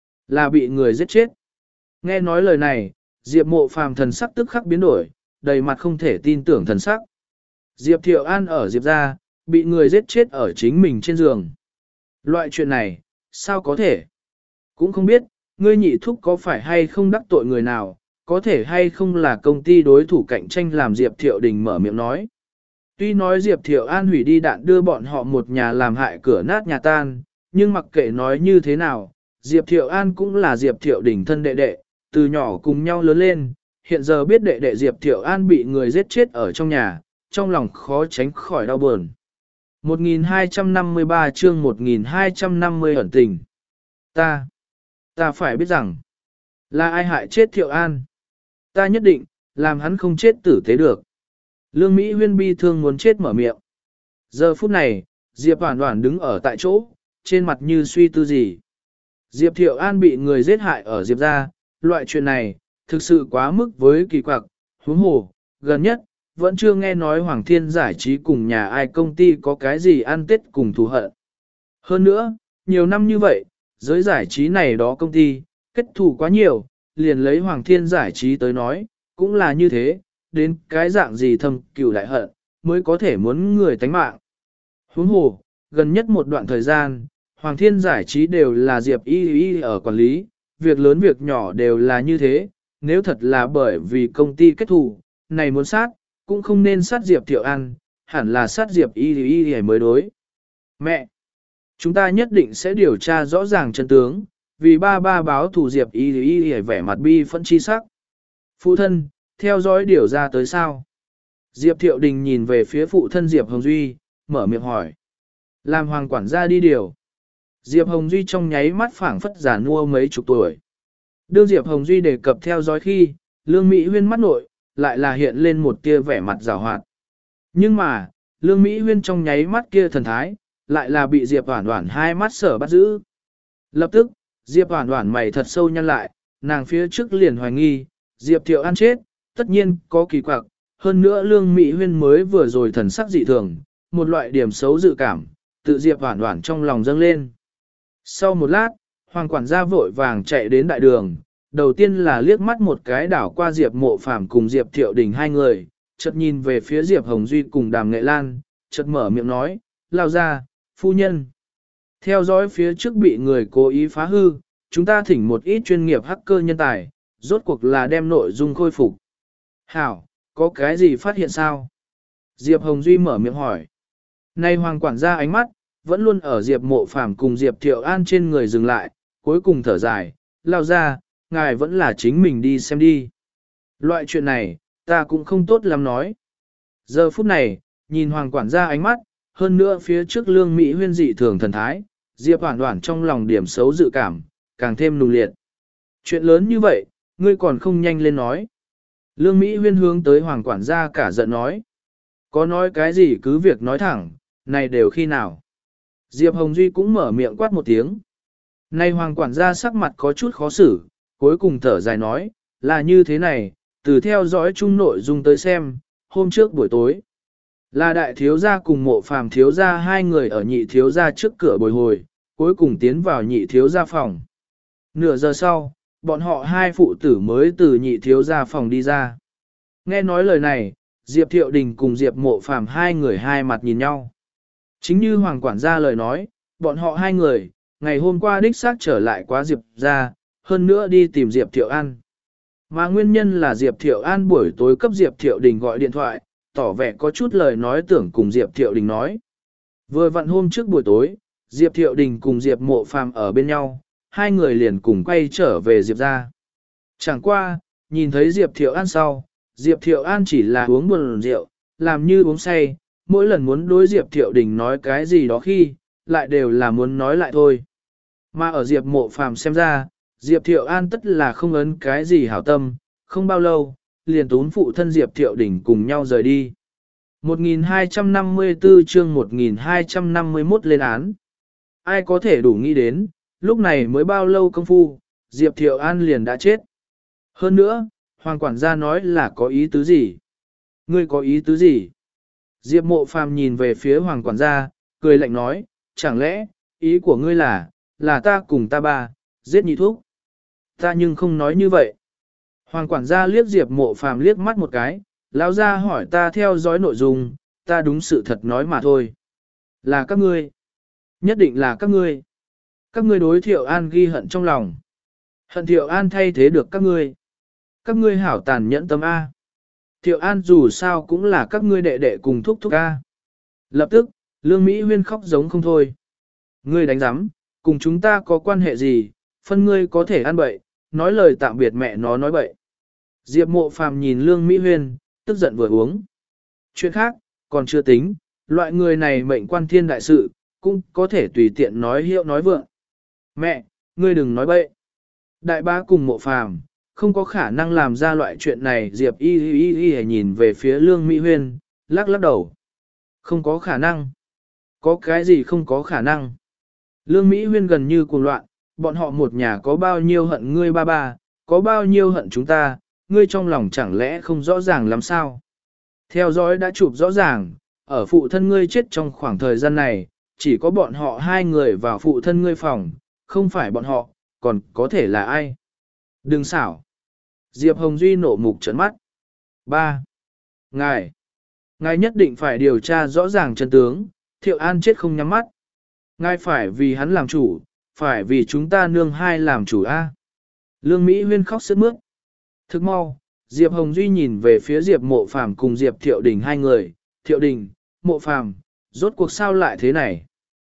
Speaker 1: Là bị người giết chết?" Nghe nói lời này, Diệp Mộ Phàm thần sắc tức khắc biến đổi, đầy mặt không thể tin tưởng thần sắc. Diệp Thiệu An ở Diệp gia, bị người giết chết ở chính mình trên giường. Loại chuyện này, sao có thể? Cũng không biết, ngươi nhị thúc có phải hay không đắc tội người nào, có thể hay không là công ty đối thủ cạnh tranh. Làm Diệp Thiệu Đình mở miệng nói. Tuy nói Diệp Thiệu An hủy đi đạn đưa bọn họ một nhà làm hại cửa nát nhà tan, nhưng mặc kệ nói như thế nào, Diệp Thiệu An cũng là Diệp Thiệu Đình thân đệ đệ, từ nhỏ cùng nhau lớn lên, hiện giờ biết đệ đệ Diệp Thiệu An bị người giết chết ở trong nhà, trong lòng khó tránh khỏi đau buồn. một nghìn hai trăm năm mươi ba chương một nghìn hai trăm năm mươi ẩn tình. Ta, ta phải biết rằng, là ai hại chết Thiệu An. Ta nhất định, làm hắn không chết tử tế được. Lương Mỹ Huyên bi thương muốn chết mở miệng. Giờ phút này, Diệp Hoản Hoản đứng ở tại chỗ, trên mặt như suy tư gì. Diệp Thiệu An bị người giết hại ở Diệp gia, loại chuyện này, thực sự quá mức với kỳ quặc, huống hồ, gần nhất, vẫn chưa nghe nói Hoàng Thiên Giải trí cùng nhà ai công ty có cái gì ăn tết cùng thù hận. Hơn nữa, nhiều năm như vậy, giới giải trí này đó công ty, kết thù quá nhiều, liền lấy Hoàng Thiên Giải trí tới nói, cũng là như thế, đến cái dạng gì thâm cừu đại hận, mới có thể muốn người tánh mạng. Huống hồ, gần nhất một đoạn thời gian, Hoàng Thiên Giải trí đều là Diệp Y Y ở quản lý, việc lớn việc nhỏ đều là như thế, nếu thật là bởi vì công ty kết thù, này muốn sát, cũng không nên sát Diệp Thiệu An, hẳn là sát Diệp Y Y mới đối. Mẹ! Chúng ta nhất định sẽ điều tra rõ ràng chân tướng, vì ba ba báo thù. Diệp Y Y vẻ mặt bi phẫn chi sắc. Phụ thân, theo dõi điều ra tới sao? Diệp Thiệu Đình nhìn về phía phụ thân Diệp Hồng Duy, mở miệng hỏi. Làm hoàng quản gia đi điều. Diệp Hồng Duy trong nháy mắt phảng phất già nua mấy chục tuổi. Đương Diệp Hồng Duy đề cập theo dõi khi, Lương Mỹ Huyên mắt nội, lại là hiện lên một tia vẻ mặt giảo hoạt. Nhưng mà, Lương Mỹ Huyên trong nháy mắt kia thần thái, lại là bị Diệp Hoản Hoản hai mắt sở bắt giữ. Lập tức, Diệp Hoản Hoản mày thật sâu nhăn lại, nàng phía trước liền hoài nghi, Diệp Thiệu An chết, tất nhiên có kỳ quặc, hơn nữa Lương Mỹ Huyên mới vừa rồi thần sắc dị thường, một loại điểm xấu dự cảm, tự Diệp Hoản Hoản trong lòng dâng lên. Sau một lát, Hoàng quản gia vội vàng chạy đến đại đường, đầu tiên là liếc mắt một cái đảo qua Diệp Mộ Phàm cùng Diệp Thiệu Đình hai người, chợt nhìn về phía Diệp Hồng Duy cùng Đàm Nghệ Lan, chợt mở miệng nói, lao ra, phu nhân. Theo dõi phía trước bị người cố ý phá hư, chúng ta thỉnh một ít chuyên nghiệp hacker nhân tài, rốt cuộc là đem nội dung khôi phục. Hảo, có cái gì phát hiện sao? Diệp Hồng Duy mở miệng hỏi. Nay Hoàng quản gia ánh mắt, vẫn luôn ở Diệp Mộ Phàm cùng Diệp Thiệu An trên người dừng lại, cuối cùng thở dài, lao ra, ngài vẫn là chính mình đi xem đi. Loại chuyện này, ta cũng không tốt lắm nói. Giờ phút này, nhìn Hoàng quản gia ánh mắt, hơn nữa phía trước Lương Mỹ Huyên dị thường thần thái, Diệp Hoản Hoản trong lòng điểm xấu dự cảm, càng thêm nùng liệt. Chuyện lớn như vậy, ngươi còn không nhanh lên nói. Lương Mỹ Huyên hướng tới Hoàng quản gia cả giận nói. Có nói cái gì cứ việc nói thẳng, này đều khi nào. Diệp Hồng Duy cũng mở miệng quát một tiếng. Này Hoàng quản gia sắc mặt có chút khó xử, cuối cùng thở dài nói, là như thế này, từ theo dõi chung nội dung tới xem, hôm trước buổi tối. Là đại thiếu gia cùng Mộ Phàm thiếu gia hai người ở nhị thiếu gia trước cửa bồi hồi, cuối cùng tiến vào nhị thiếu gia phòng. Nửa giờ sau, bọn họ hai phụ tử mới từ nhị thiếu gia phòng đi ra. Nghe nói lời này, Diệp Thiệu Đình cùng Diệp Mộ Phàm hai người hai mặt nhìn nhau. Chính như Hoàng quản gia lời nói, bọn họ hai người, ngày hôm qua đích xác trở lại quá Diệp gia, hơn nữa đi tìm Diệp Thiệu An. Mà nguyên nhân là Diệp Thiệu An buổi tối cấp Diệp Thiệu Đình gọi điện thoại, tỏ vẻ có chút lời nói tưởng cùng Diệp Thiệu Đình nói. Vừa vặn hôm trước buổi tối, Diệp Thiệu Đình cùng Diệp Mộ Phàm ở bên nhau, hai người liền cùng quay trở về Diệp gia. Chẳng qua, nhìn thấy Diệp Thiệu An sau, Diệp Thiệu An chỉ là uống buồn rượu, làm như uống say, mỗi lần muốn đối Diệp Thiệu Đình nói cái gì đó khi, lại đều là muốn nói lại thôi. Mà ở Diệp Mộ Phàm xem ra, Diệp Thiệu An tất là không ấn cái gì hảo tâm, không bao lâu, liền tún phụ thân Diệp Thiệu Đình cùng nhau rời đi. một nghìn hai trăm năm mươi tư chương một nghìn hai trăm năm mươi mốt lên án. Ai có thể đủ nghĩ đến, lúc này mới bao lâu công phu, Diệp Thiệu An liền đã chết. Hơn nữa, Hoàng quản gia nói là có ý tứ gì? Ngươi có ý tứ gì? Diệp Mộ Phàm nhìn về phía Hoàng quản gia, cười lạnh nói, chẳng lẽ, ý của ngươi là, là ta cùng ta ba, giết nhị thúc? Ta nhưng không nói như vậy. Hoàng quản gia liếc Diệp Mộ Phàm liếc mắt một cái, lão gia hỏi ta theo dõi nội dung, ta đúng sự thật nói mà thôi. Là các ngươi. Nhất định là các ngươi. Các ngươi đối Thiệu An ghi hận trong lòng. Hận Thiệu An thay thế được các ngươi. Các ngươi hảo tàn nhẫn tâm A. Thiệu An dù sao cũng là các ngươi đệ đệ cùng thúc thúc A. Lập tức, Lương Mỹ Huyên khóc giống không thôi. Ngươi đánh giám, cùng chúng ta có quan hệ gì, phân ngươi có thể ăn bậy, nói lời tạm biệt mẹ nó nói bậy. Diệp Mộ Phàm nhìn Lương Mỹ Huyên, tức giận vừa uống. Chuyện khác, còn chưa tính, loại người này mệnh quan thiên đại sự, cũng có thể tùy tiện nói hiệu nói vượng. Mẹ, ngươi đừng nói bậy. Đại bá cùng Mộ Phàm không có khả năng làm ra loại chuyện này. Diệp y y y y nhìn về phía Lương Mỹ Huyên, lắc lắc đầu. Không có khả năng. Có cái gì không có khả năng. Lương Mỹ Huyên gần như cuồng loạn, bọn họ một nhà có bao nhiêu hận ngươi ba ba, có bao nhiêu hận chúng ta, ngươi trong lòng chẳng lẽ không rõ ràng lắm sao? Theo dõi đã chụp rõ ràng, ở phụ thân ngươi chết trong khoảng thời gian này, chỉ có bọn họ hai người vào phụ thân ngươi phòng, không phải bọn họ, còn có thể là ai? Đừng xảo. Diệp Hồng Duy nộ mục trợn mắt. ba. Ngài. Ngài nhất định phải điều tra rõ ràng chân tướng, Thiệu An chết không nhắm mắt. Ngài phải vì hắn làm chủ, phải vì chúng ta nương hai làm chủ a. Lương Mỹ Huyên khóc sướt mướt. Thức mau, Diệp Hồng Duy nhìn về phía Diệp Mộ Phàm cùng Diệp Thiệu Đình hai người. Thiệu Đình, Mộ Phàm, rốt cuộc sao lại thế này?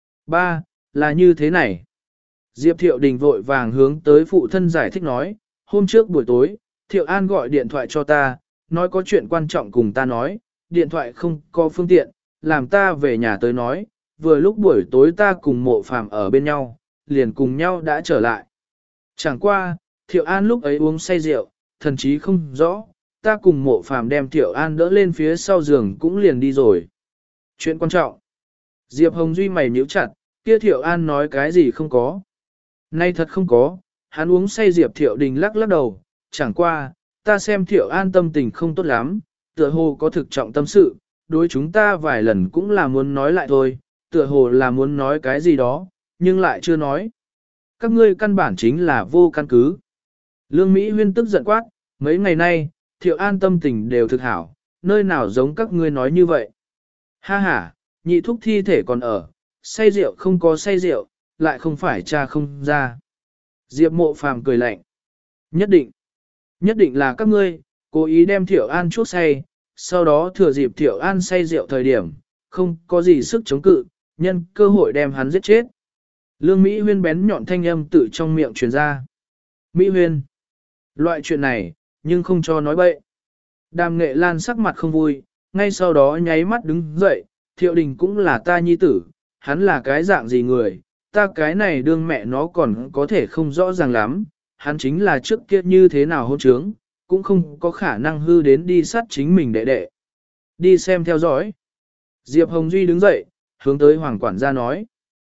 Speaker 1: Ba, là như thế này. Diệp Thiệu Đình vội vàng hướng tới phụ thân giải thích nói, hôm trước buổi tối, Thiệu An gọi điện thoại cho ta, nói có chuyện quan trọng cùng ta nói, điện thoại không có phương tiện, làm ta về nhà tới nói, vừa lúc buổi tối ta cùng Mộ Phàm ở bên nhau, liền cùng nhau đã trở lại. Chẳng qua, Thiệu An lúc ấy uống say rượu, thần chí không rõ, ta cùng Mộ Phàm đem Thiệu An đỡ lên phía sau giường cũng liền đi rồi. Chuyện quan trọng. Diệp Hồng Duy mày nhíu chặt, kia Thiệu An nói cái gì không có. Nay thật không có, hắn uống say. Diệp Thiệu Đình lắc lắc đầu, chẳng qua, ta xem Thiệu An tâm tình không tốt lắm, tựa hồ có thực trọng tâm sự, đối chúng ta vài lần cũng là muốn nói lại thôi, tựa hồ là muốn nói cái gì đó, nhưng lại chưa nói. Các ngươi căn bản chính là vô căn cứ. Lương Mỹ Huyên tức giận quát, mấy ngày nay, Thiệu An tâm tình đều thực hảo, nơi nào giống các ngươi nói như vậy. Ha ha, nhị thúc thi thể còn ở, say rượu không có say rượu, lại không phải cha không ra. Diệp Mộ Phàm cười lạnh. Nhất định, nhất định là các ngươi, cố ý đem Thiệu An chuốc say, sau đó thừa dịp Thiệu An say rượu thời điểm, không có gì sức chống cự, nhân cơ hội đem hắn giết chết. Lương Mỹ Huyên bén nhọn thanh âm tự trong miệng truyền ra. Mỹ Huyên, loại chuyện này, nhưng không cho nói bậy. Đàm Nghệ Lan sắc mặt không vui, ngay sau đó nháy mắt đứng dậy, Thiệu Đình cũng là ta nhi tử, hắn là cái dạng gì người, ta cái này đương mẹ nó còn có thể không rõ ràng lắm, hắn chính là trước kia như thế nào hôn trướng, cũng không có khả năng hư đến đi sát chính mình đệ đệ. Đi xem theo dõi. Diệp Hồng Duy đứng dậy, hướng tới Hoàng quản gia nói.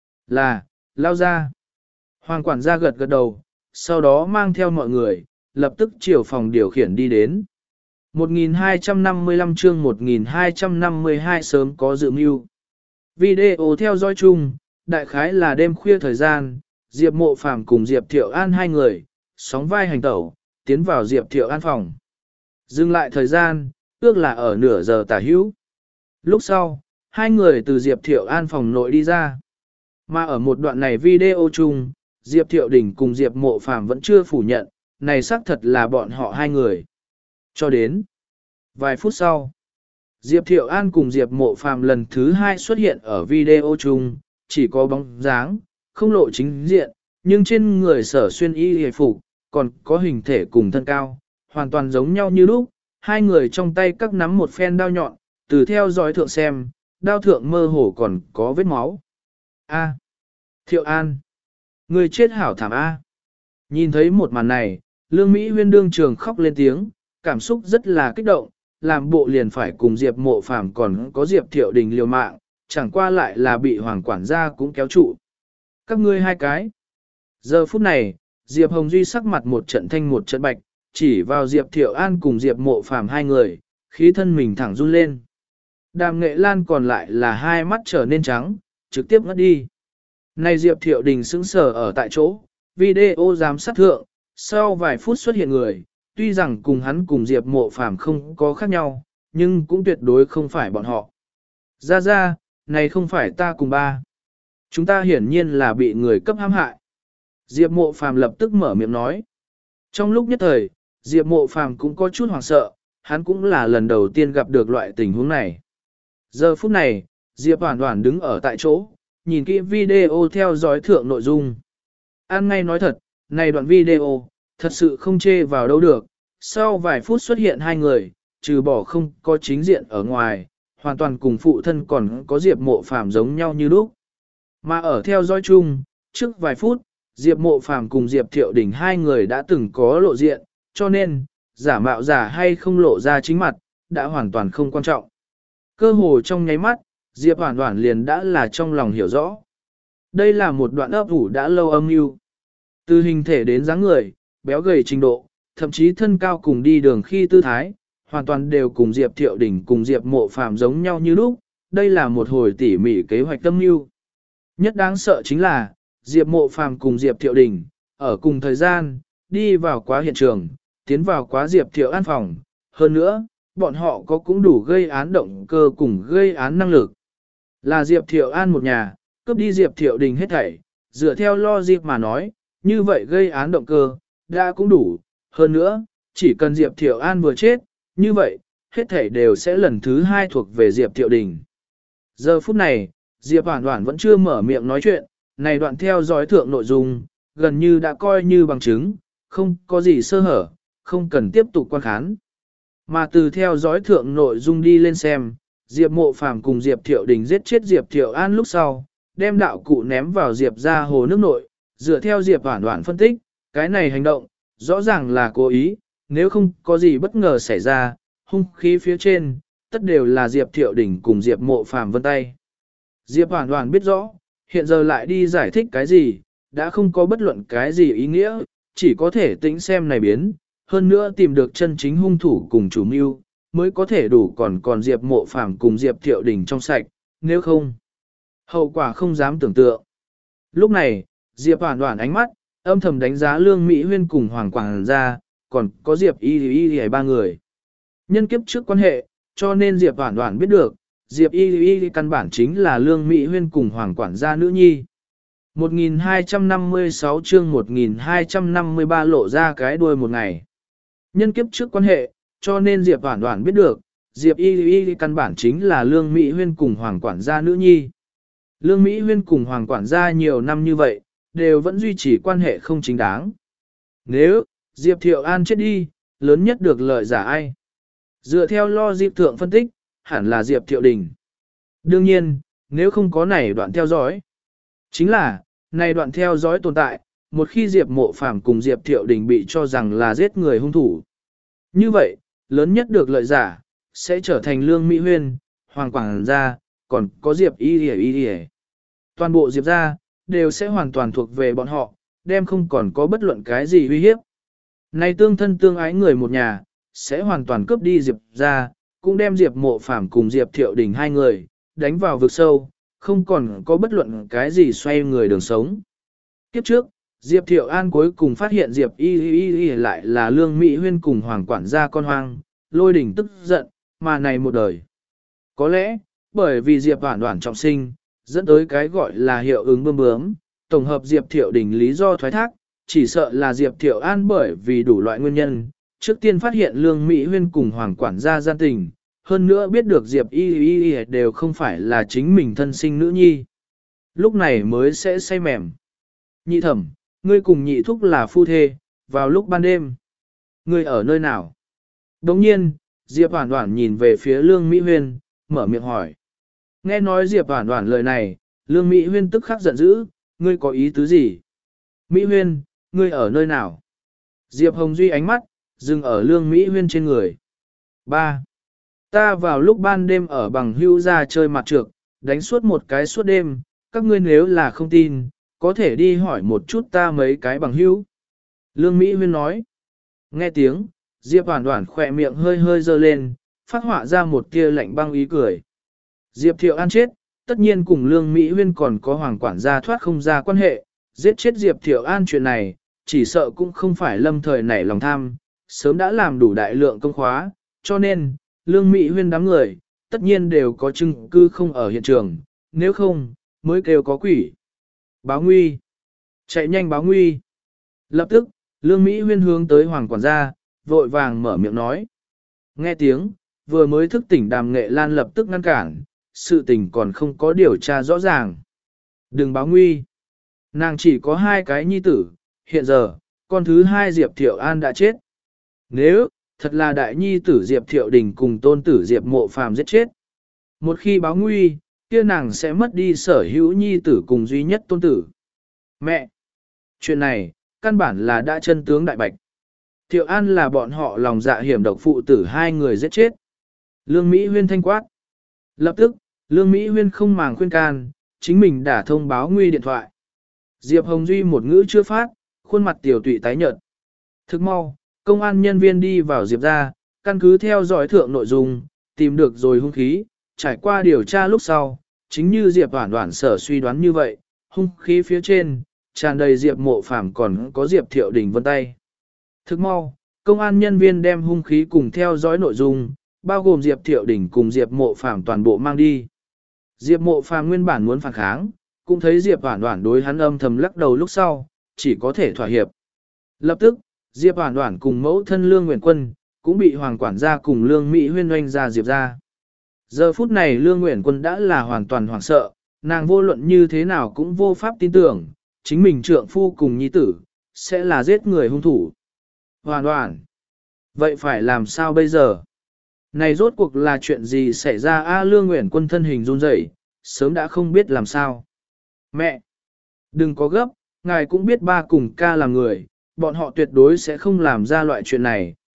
Speaker 1: Là, lao ra. Hoàng quản gia gật gật đầu, sau đó mang theo mọi người, lập tức chiều phòng điều khiển đi đến. một nghìn hai trăm năm mươi lăm chương một nghìn hai trăm năm mươi hai sớm có dự mưu. Video theo dõi chung, đại khái là đêm khuya thời gian, Diệp Mộ Phàm cùng Diệp Thiệu An hai người, sóng vai hành tẩu, tiến vào Diệp Thiệu An phòng. Dừng lại thời gian, ước là ở nửa giờ tả hữu. Lúc sau, hai người từ Diệp Thiệu An phòng nội đi ra. Mà ở một đoạn này video chung, Diệp Thiệu Đình cùng Diệp Mộ Phàm vẫn chưa phủ nhận, này xác thật là bọn họ hai người. Cho đến vài phút sau, Diệp Thiệu An cùng Diệp Mộ Phàm lần thứ hai xuất hiện ở video chung, chỉ có bóng dáng, không lộ chính diện, nhưng trên người sở xuyên y hề phục, còn có hình thể cùng thân cao, hoàn toàn giống nhau như lúc. Hai người trong tay các nắm một phen đao nhọn, từ theo dõi thượng xem, đao thượng mơ hồ còn có vết máu. A. Thiệu An. Người chết hảo thảm A. Nhìn thấy một màn này, Lương Mỹ Huyên đương trường khóc lên tiếng, cảm xúc rất là kích động, làm bộ liền phải cùng Diệp Mộ Phàm còn có Diệp Thiệu Đình liều mạng, chẳng qua lại là bị Hoàng quản gia cũng kéo trụ. Các ngươi hai cái. Giờ phút này, Diệp Hồng Duy sắc mặt một trận thanh một trận bạch, chỉ vào Diệp Thiệu An cùng Diệp Mộ Phàm hai người, khí thân mình thẳng run lên. Đàm Nghệ Lan còn lại là hai mắt trở nên trắng, trực tiếp ngất đi. Này Diệp Thiệu Đình sững sờ ở tại chỗ, video giám sát thượng, sau vài phút xuất hiện người, tuy rằng cùng hắn cùng Diệp Mộ Phàm không có khác nhau, nhưng cũng tuyệt đối không phải bọn họ. Ra ra, này không phải ta cùng ba. Chúng ta hiển nhiên là bị người cấp hãm hại. Diệp Mộ Phàm lập tức mở miệng nói. Trong lúc nhất thời, Diệp Mộ Phàm cũng có chút hoảng sợ, hắn cũng là lần đầu tiên gặp được loại tình huống này. Giờ phút này, Diệp Hoản Hoản đứng ở tại chỗ, nhìn kỹ video theo dõi thượng nội dung. An ngay nói thật, này đoạn video, thật sự không chê vào đâu được. Sau vài phút xuất hiện hai người, trừ bỏ không có chính diện ở ngoài, hoàn toàn cùng phụ thân còn có Diệp Mộ Phàm giống nhau như lúc. Mà ở theo dõi chung, trước vài phút, Diệp Mộ Phàm cùng Diệp Thiệu Đình hai người đã từng có lộ diện, cho nên, giả mạo giả hay không lộ ra chính mặt, đã hoàn toàn không quan trọng. Cơ hồ trong nháy mắt, Diệp Hoản Hoản liền đã là trong lòng hiểu rõ. Đây là một đoạn ấp ủ đã lâu âm mưu. Từ hình thể đến dáng người, béo gầy trình độ, thậm chí thân cao cùng đi đường khi tư thái, hoàn toàn đều cùng Diệp Thiệu Đình cùng Diệp Mộ Phàm giống nhau như lúc. Đây là một hồi tỉ mỉ kế hoạch âm mưu. Nhất đáng sợ chính là, Diệp Mộ Phàm cùng Diệp Thiệu Đình, ở cùng thời gian, đi vào quá hiện trường, tiến vào quá Diệp Thiệu An phòng. Hơn nữa, bọn họ có cũng đủ gây án động cơ cùng gây án năng lực. Là Diệp Thiệu An một nhà, cướp đi Diệp Thiệu Đình hết thảy, dựa theo logic mà nói, như vậy gây án động cơ, đã cũng đủ. Hơn nữa, chỉ cần Diệp Thiệu An vừa chết, như vậy, hết thảy đều sẽ lần thứ hai thuộc về Diệp Thiệu Đình. Giờ phút này, Diệp Hoản Hoản vẫn chưa mở miệng nói chuyện, này đoạn theo dõi thượng nội dung, gần như đã coi như bằng chứng, không có gì sơ hở, không cần tiếp tục quan khán. Mà từ theo dõi thượng nội dung đi lên xem, Diệp Mộ Phàm cùng Diệp Thiệu Đình giết chết Diệp Thiệu An lúc sau, đem đạo cụ ném vào Diệp ra hồ nước nội, dựa theo Diệp Hoản Hoản phân tích, cái này hành động, rõ ràng là cố ý, Nếu không có gì bất ngờ xảy ra, hung khí phía trên, tất đều là Diệp Thiệu Đình cùng Diệp Mộ Phàm vân tay. Diệp Hoàn Hoàn biết rõ, hiện giờ lại đi giải thích cái gì, đã không có bất luận cái gì ý nghĩa, chỉ có thể tĩnh xem này biến, hơn nữa tìm được chân chính hung thủ cùng chủ mưu, mới có thể đủ còn còn Diệp Mộ Phàm cùng Diệp Thiệu Đình trong sạch, nếu không, hậu quả không dám tưởng tượng. Lúc này, Diệp Hoàn Hoàn ánh mắt, âm thầm đánh giá Lương Mỹ Huyên cùng Hoàng Quảng gia, còn có Diệp Y Y Y ba người. Nhân kiếp trước quan hệ, cho nên Diệp Hoàn Hoàn biết được, Diệp Y Y căn bản chính là Lương Mỹ Huyên cùng Hoàng Quản gia nữ nhi. một nghìn hai trăm năm mươi sáu chương một nghìn hai trăm năm mươi ba lộ ra cái đuôi một ngày. Nhân kiếp trước quan hệ, cho nên Diệp Hoàn Hoàn biết được, Diệp Y Y căn bản chính là Lương Mỹ Huyên cùng Hoàng Quản gia nữ nhi. Lương Mỹ Huyên cùng Hoàng Quản gia nhiều năm như vậy, đều vẫn duy trì quan hệ không chính đáng. Nếu, Diệp Thiệu An chết đi, lớn nhất được lợi giả ai? Dựa theo lo Diệp Thượng phân tích, hẳn là Diệp Thiệu Đình. Đương nhiên, nếu không có này đoạn theo dõi, chính là, này đoạn theo dõi tồn tại, một khi Diệp Mộ Phàm cùng Diệp Thiệu Đình bị cho rằng là giết người hung thủ. Như vậy, lớn nhất được lợi giả, sẽ trở thành Lương Mỹ Huyên, Hoàng Quảng gia, còn có Diệp Y Y Y. Toàn bộ Diệp gia, đều sẽ hoàn toàn thuộc về bọn họ, đem không còn có bất luận cái gì uy hiếp. Này tương thân tương ái người một nhà, sẽ hoàn toàn cướp đi Diệp gia, cũng đem Diệp Mộ Phàm cùng Diệp Thiệu Đình hai người, đánh vào vực sâu, không còn có bất luận cái gì xoay người đường sống. Kiếp trước, Diệp Thiệu An cuối cùng phát hiện Diệp Y Y Y lại là Lương Mỹ Huyên cùng Hoàng Quản gia con hoang, lôi đỉnh tức giận, mà này một đời. Có lẽ, bởi vì Diệp Hoản Hoản trọng sinh, dẫn tới cái gọi là hiệu ứng bơm bướm, tổng hợp Diệp Thiệu Đình lý do thoái thác, chỉ sợ là Diệp Thiệu An bởi vì đủ loại nguyên nhân, trước tiên phát hiện Lương Mỹ Huyên cùng Hoàng Quản gia gian tình, hơn nữa biết được Diệp Y Y Y đều không phải là chính mình thân sinh nữ nhi. Lúc này mới sẽ say mềm. Nhị thẩm, ngươi cùng nhị thúc là phu thê, vào lúc ban đêm. Ngươi ở nơi nào? Đồng nhiên, Diệp Hoản Hoản nhìn về phía Lương Mỹ Huyên, mở miệng hỏi. Nghe nói Diệp Hoản Hoản lời này, Lương Mỹ Huyên tức khắc giận dữ, ngươi có ý tứ gì? Mỹ Huyên, ngươi ở nơi nào? Diệp Hồng Duy ánh mắt, dừng ở Lương Mỹ Huyên trên người. ba. Ta vào lúc ban đêm ở bằng hưu ra chơi mặt trược, đánh suốt một cái suốt đêm, các ngươi nếu là không tin, có thể đi hỏi một chút ta mấy cái bằng hưu. Lương Mỹ Huyên nói. Nghe tiếng, Diệp Hoản Hoản khỏe miệng hơi hơi dơ lên, phát họa ra một tia lạnh băng ý cười. Diệp Thiệu An chết, tất nhiên cùng Lương Mỹ Huyên còn có Hoàng Quản gia thoát không ra quan hệ, giết chết Diệp Thiệu An chuyện này, chỉ sợ cũng không phải lâm thời nảy lòng tham, sớm đã làm đủ đại lượng công khóa, cho nên, Lương Mỹ Huyên đám người, tất nhiên đều có chứng cứ không ở hiện trường, nếu không, mới kêu có quỷ. Báo nguy! Chạy nhanh báo nguy! Lập tức, Lương Mỹ Huyên hướng tới Hoàng Quản gia, vội vàng mở miệng nói. Nghe tiếng, vừa mới thức tỉnh Đàm Nghệ Lan lập tức ngăn cản, sự tình còn không có điều tra rõ ràng. Đừng báo nguy! Nàng chỉ có hai cái nhi tử, hiện giờ, con thứ hai Diệp Thiệu An đã chết. Nếu, thật là đại nhi tử Diệp Thiệu Đình cùng tôn tử Diệp Mộ Phàm giết chết. Một khi báo nguy, kia nàng sẽ mất đi sở hữu nhi tử cùng duy nhất tôn tử. Mẹ! Chuyện này, căn bản là đã chân tướng đại bạch. Thiệu An là bọn họ lòng dạ hiểm độc phụ tử hai người giết chết. Lương Mỹ Huyên thanh quát. Lập tức, Lương Mỹ Huyên không màng khuyên can, chính mình đã thông báo nguy điện thoại. Diệp Hồng Duy một ngữ chưa phát, khuôn mặt tiểu tụy tái nhợt. Thức mau, công an nhân viên đi vào Diệp ra, căn cứ theo dõi thượng nội dung, tìm được rồi hung khí, trải qua điều tra lúc sau, chính như Diệp Hoản Hoản sở suy đoán như vậy, hung khí phía trên, tràn đầy Diệp Mộ Phàm còn có Diệp Thiệu Đình vân tay. Thức mau, công an nhân viên đem hung khí cùng theo dõi nội dung, bao gồm Diệp Thiệu Đình cùng Diệp Mộ Phàm toàn bộ mang đi. Diệp Mộ Phàm nguyên bản muốn phản kháng, cũng thấy Diệp Hoản Hoản đối hắn âm thầm lắc đầu lúc sau, chỉ có thể thỏa hiệp. Lập tức, Diệp Hoản Hoản cùng mẫu thân Lương Nguyễn Quân, cũng bị Hoàng Quản gia cùng Lương Mỹ Huyên oanh ra Diệp ra. Giờ phút này Lương Nguyễn Quân đã là hoàn toàn hoảng sợ, nàng vô luận như thế nào cũng vô pháp tin tưởng, chính mình trượng phu cùng nhi tử, sẽ là giết người hung thủ. Hoản Hoản, vậy phải làm sao bây giờ? Này rốt cuộc là chuyện gì xảy ra? A Lương Nguyễn Quân thân hình run rẩy, sớm đã không biết làm sao. Mẹ, đừng có gấp, ngài cũng biết ba cùng ca là người, bọn họ tuyệt đối sẽ không làm ra loại chuyện này,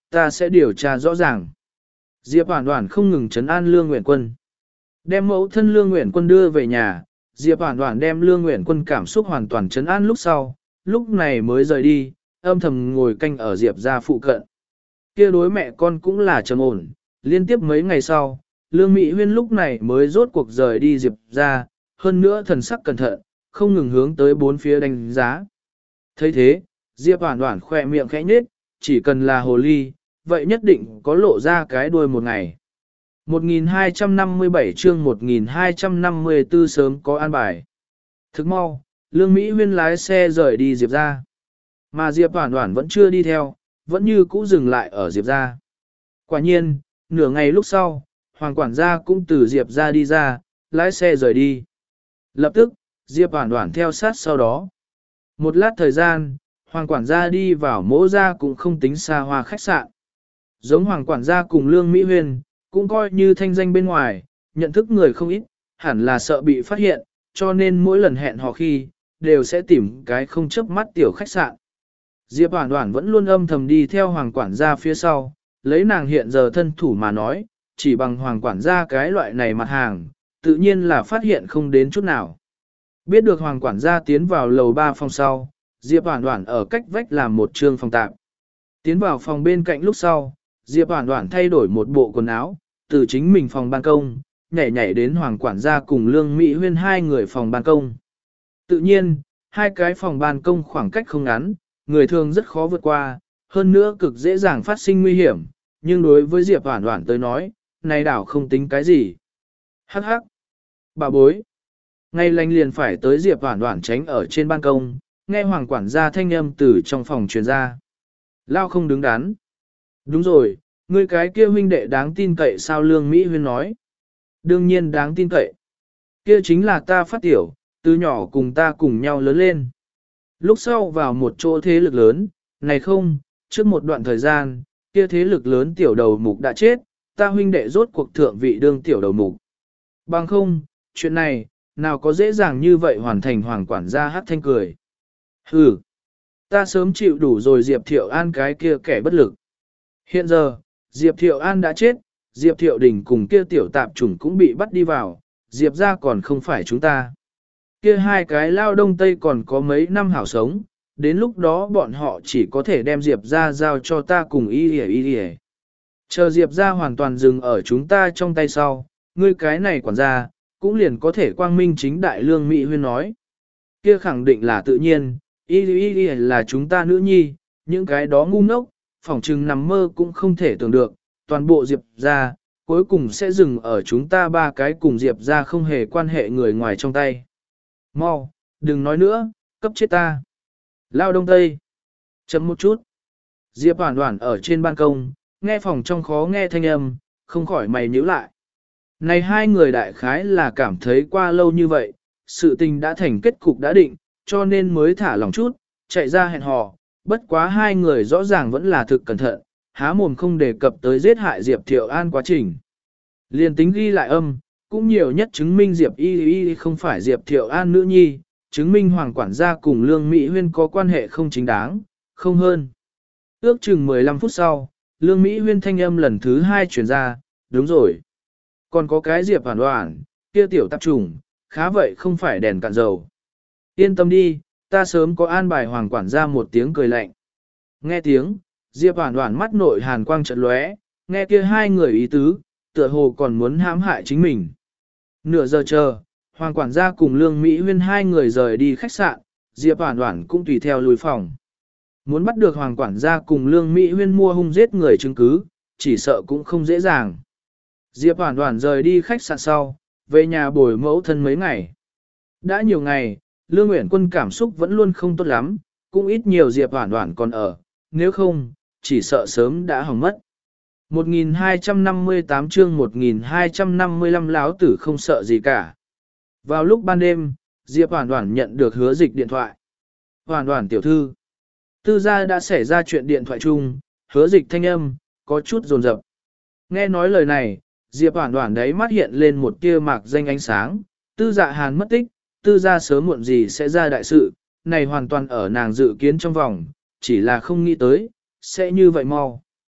Speaker 1: ta sẽ điều tra rõ ràng. Diệp Hoản Hoản không ngừng trấn an Lương Uyển Quân. Đem mẫu thân Lương Uyển Quân đưa về nhà, Diệp Hoản Hoản đem Lương Uyển Quân cảm xúc hoàn toàn trấn an lúc sau, lúc này mới rời đi, âm thầm ngồi canh ở Diệp gia phụ cận. Kia đối mẹ con cũng là trầm ổn, liên tiếp mấy ngày sau, Lương Mỹ Huyên lúc này mới rốt cuộc rời đi Diệp gia, hơn nữa thần sắc cẩn thận, không ngừng hướng tới bốn phía đánh giá. Thấy thế, Diệp Hoản Hoản khỏe miệng khẽ nhếch, chỉ cần là hồ ly, vậy nhất định có lộ ra cái đuôi một ngày. một nghìn hai trăm năm mươi bảy chương một nghìn hai trăm năm mươi tư sớm có an bài. Thức mau, Lương Mỹ Huyên lái xe rời đi Diệp ra. Mà Diệp Hoản Hoản vẫn chưa đi theo, vẫn như cũ dừng lại ở Diệp ra. Quả nhiên, nửa ngày lúc sau, Hoàng quản gia cũng từ Diệp ra đi ra, lái xe rời đi. Lập tức, Diệp Hoản Hoản theo sát sau đó. Một lát thời gian, Hoàng quản gia đi vào mỗ ra cũng không tính xa hoa khách sạn. Giống Hoàng quản gia cùng Lương Mỹ Huyên, cũng coi như thanh danh bên ngoài, nhận thức người không ít, hẳn là sợ bị phát hiện, cho nên mỗi lần hẹn hò khi, đều sẽ tìm cái không chớp mắt tiểu khách sạn. Diệp Hoản Hoản vẫn luôn âm thầm đi theo Hoàng quản gia phía sau, lấy nàng hiện giờ thân thủ mà nói, chỉ bằng Hoàng quản gia cái loại này mặt hàng, tự nhiên là phát hiện không đến chút nào. Biết được Hoàng quản gia tiến vào lầu ba phòng sau, Diệp Hoản Hoản ở cách vách làm một trương phòng tạm. Tiến vào phòng bên cạnh lúc sau, Diệp Hoản Hoản thay đổi một bộ quần áo, từ chính mình phòng ban công, nhảy nhảy đến Hoàng quản gia cùng Lương Mỹ Huyên hai người phòng ban công. Tự nhiên, hai cái phòng ban công khoảng cách không ngắn, người thường rất khó vượt qua, hơn nữa cực dễ dàng phát sinh nguy hiểm, nhưng đối với Diệp Hoản Hoản tới nói, này đảo không tính cái gì. Hắc hắc. Bà bối. Ngay lành liền phải tới Diệp Hoản Hoản tránh ở trên ban công, nghe Hoàng quản gia thanh âm từ trong phòng truyền ra. Lao không đứng đắn. Đúng rồi, ngươi cái kia huynh đệ đáng tin cậy sao Lương Mỹ Huyên nói. Đương nhiên đáng tin cậy. Kia chính là ta phát tiểu, từ nhỏ cùng ta cùng nhau lớn lên. Lúc sau vào một chỗ thế lực lớn, này không, trước một đoạn thời gian, kia thế lực lớn tiểu đầu mục đã chết, ta huynh đệ rốt cuộc thượng vị đương tiểu đầu mục. Bằng không, chuyện này, nào có dễ dàng như vậy hoàn thành Hoàng quản gia hát thanh cười. Hừ, ta sớm chịu đủ rồi Diệp Thiệu An cái kia kẻ bất lực. Hiện giờ, Diệp Thiệu An đã chết, Diệp Thiệu Đình cùng kia tiểu tạp chủng cũng bị bắt đi vào, Diệp ra còn không phải chúng ta. Kia hai cái lao đông tây còn có mấy năm hảo sống, đến lúc đó bọn họ chỉ có thể đem Diệp ra giao cho ta cùng y y y y. Chờ Diệp ra hoàn toàn dừng ở chúng ta trong tay sau, ngươi cái này quản gia, cũng liền có thể quang minh chính đại Lương Mỹ Huyên nói. Kia khẳng định là tự nhiên, y y y là chúng ta nữ nhi, những cái đó ngu ngốc, phỏng chừng nằm mơ cũng không thể tưởng được, toàn bộ Diệp ra, cuối cùng sẽ dừng ở chúng ta ba cái cùng Diệp ra không hề quan hệ người ngoài trong tay. Mau, đừng nói nữa, cấp chết ta. Lao đông tây. Chấm một chút. Diệp Hoản Hoản ở trên ban công, nghe phòng trong khó nghe thanh âm, không khỏi mày nhíu lại. Này hai người đại khái là cảm thấy qua lâu như vậy, sự tình đã thành kết cục đã định, cho nên mới thả lòng chút, chạy ra hẹn hò. Bất quá hai người rõ ràng vẫn là thực cẩn thận, há mồm không đề cập tới giết hại Diệp Thiệu An quá trình. Liên tính ghi lại âm, cũng nhiều nhất chứng minh Diệp Y Y không phải Diệp Thiệu An nữ nhi, chứng minh Hoàng quản gia cùng Lương Mỹ Huyên có quan hệ không chính đáng, không hơn. Ước chừng mười lăm phút sau, Lương Mỹ Huyên thanh âm lần thứ hai chuyển ra, đúng rồi. Còn có cái Diệp Hoản Hoản, kia tiểu tạp trùng, khá vậy không phải đèn cạn dầu. Yên tâm đi, ta sớm có an bài Hoàng quản gia một tiếng cười lạnh. Nghe tiếng, Diệp Hoản Hoản mắt nội hàn quang chợt lóe, nghe kia hai người ý tứ, tựa hồ còn muốn hãm hại chính mình. Nửa giờ chờ, Hoàng quản gia cùng Lương Mỹ Huyên hai người rời đi khách sạn, Diệp Hoản Hoản cũng tùy theo lùi phòng. Muốn bắt được Hoàng quản gia cùng Lương Mỹ Huyên mua hung giết người chứng cứ, chỉ sợ cũng không dễ dàng. Diệp Hoản Hoản rời đi khách sạn sau, về nhà bồi mẫu thân mấy ngày. Đã nhiều ngày, Lương Uyển Quân cảm xúc vẫn luôn không tốt lắm, cũng ít nhiều Diệp Hoản Hoản còn ở, nếu không, chỉ sợ sớm đã hỏng mất. một nghìn hai trăm năm mươi tám chương một nghìn hai trăm năm mươi lăm láo tử không sợ gì cả. Vào lúc ban đêm, Diệp Hoản Hoản nhận được Hứa Dịch điện thoại. Hoản Hoản tiểu thư, tư gia đã xảy ra chuyện điện thoại chung, Hứa Dịch thanh âm, có chút rồn rập. Nghe nói lời này, Diệp Hoản Hoản đấy mắt hiện lên một tia mạc danh ánh sáng, tư dạ hàn mất tích, tư gia sớm muộn gì sẽ ra đại sự, này hoàn toàn ở nàng dự kiến trong vòng, chỉ là không nghĩ tới, sẽ như vậy mau.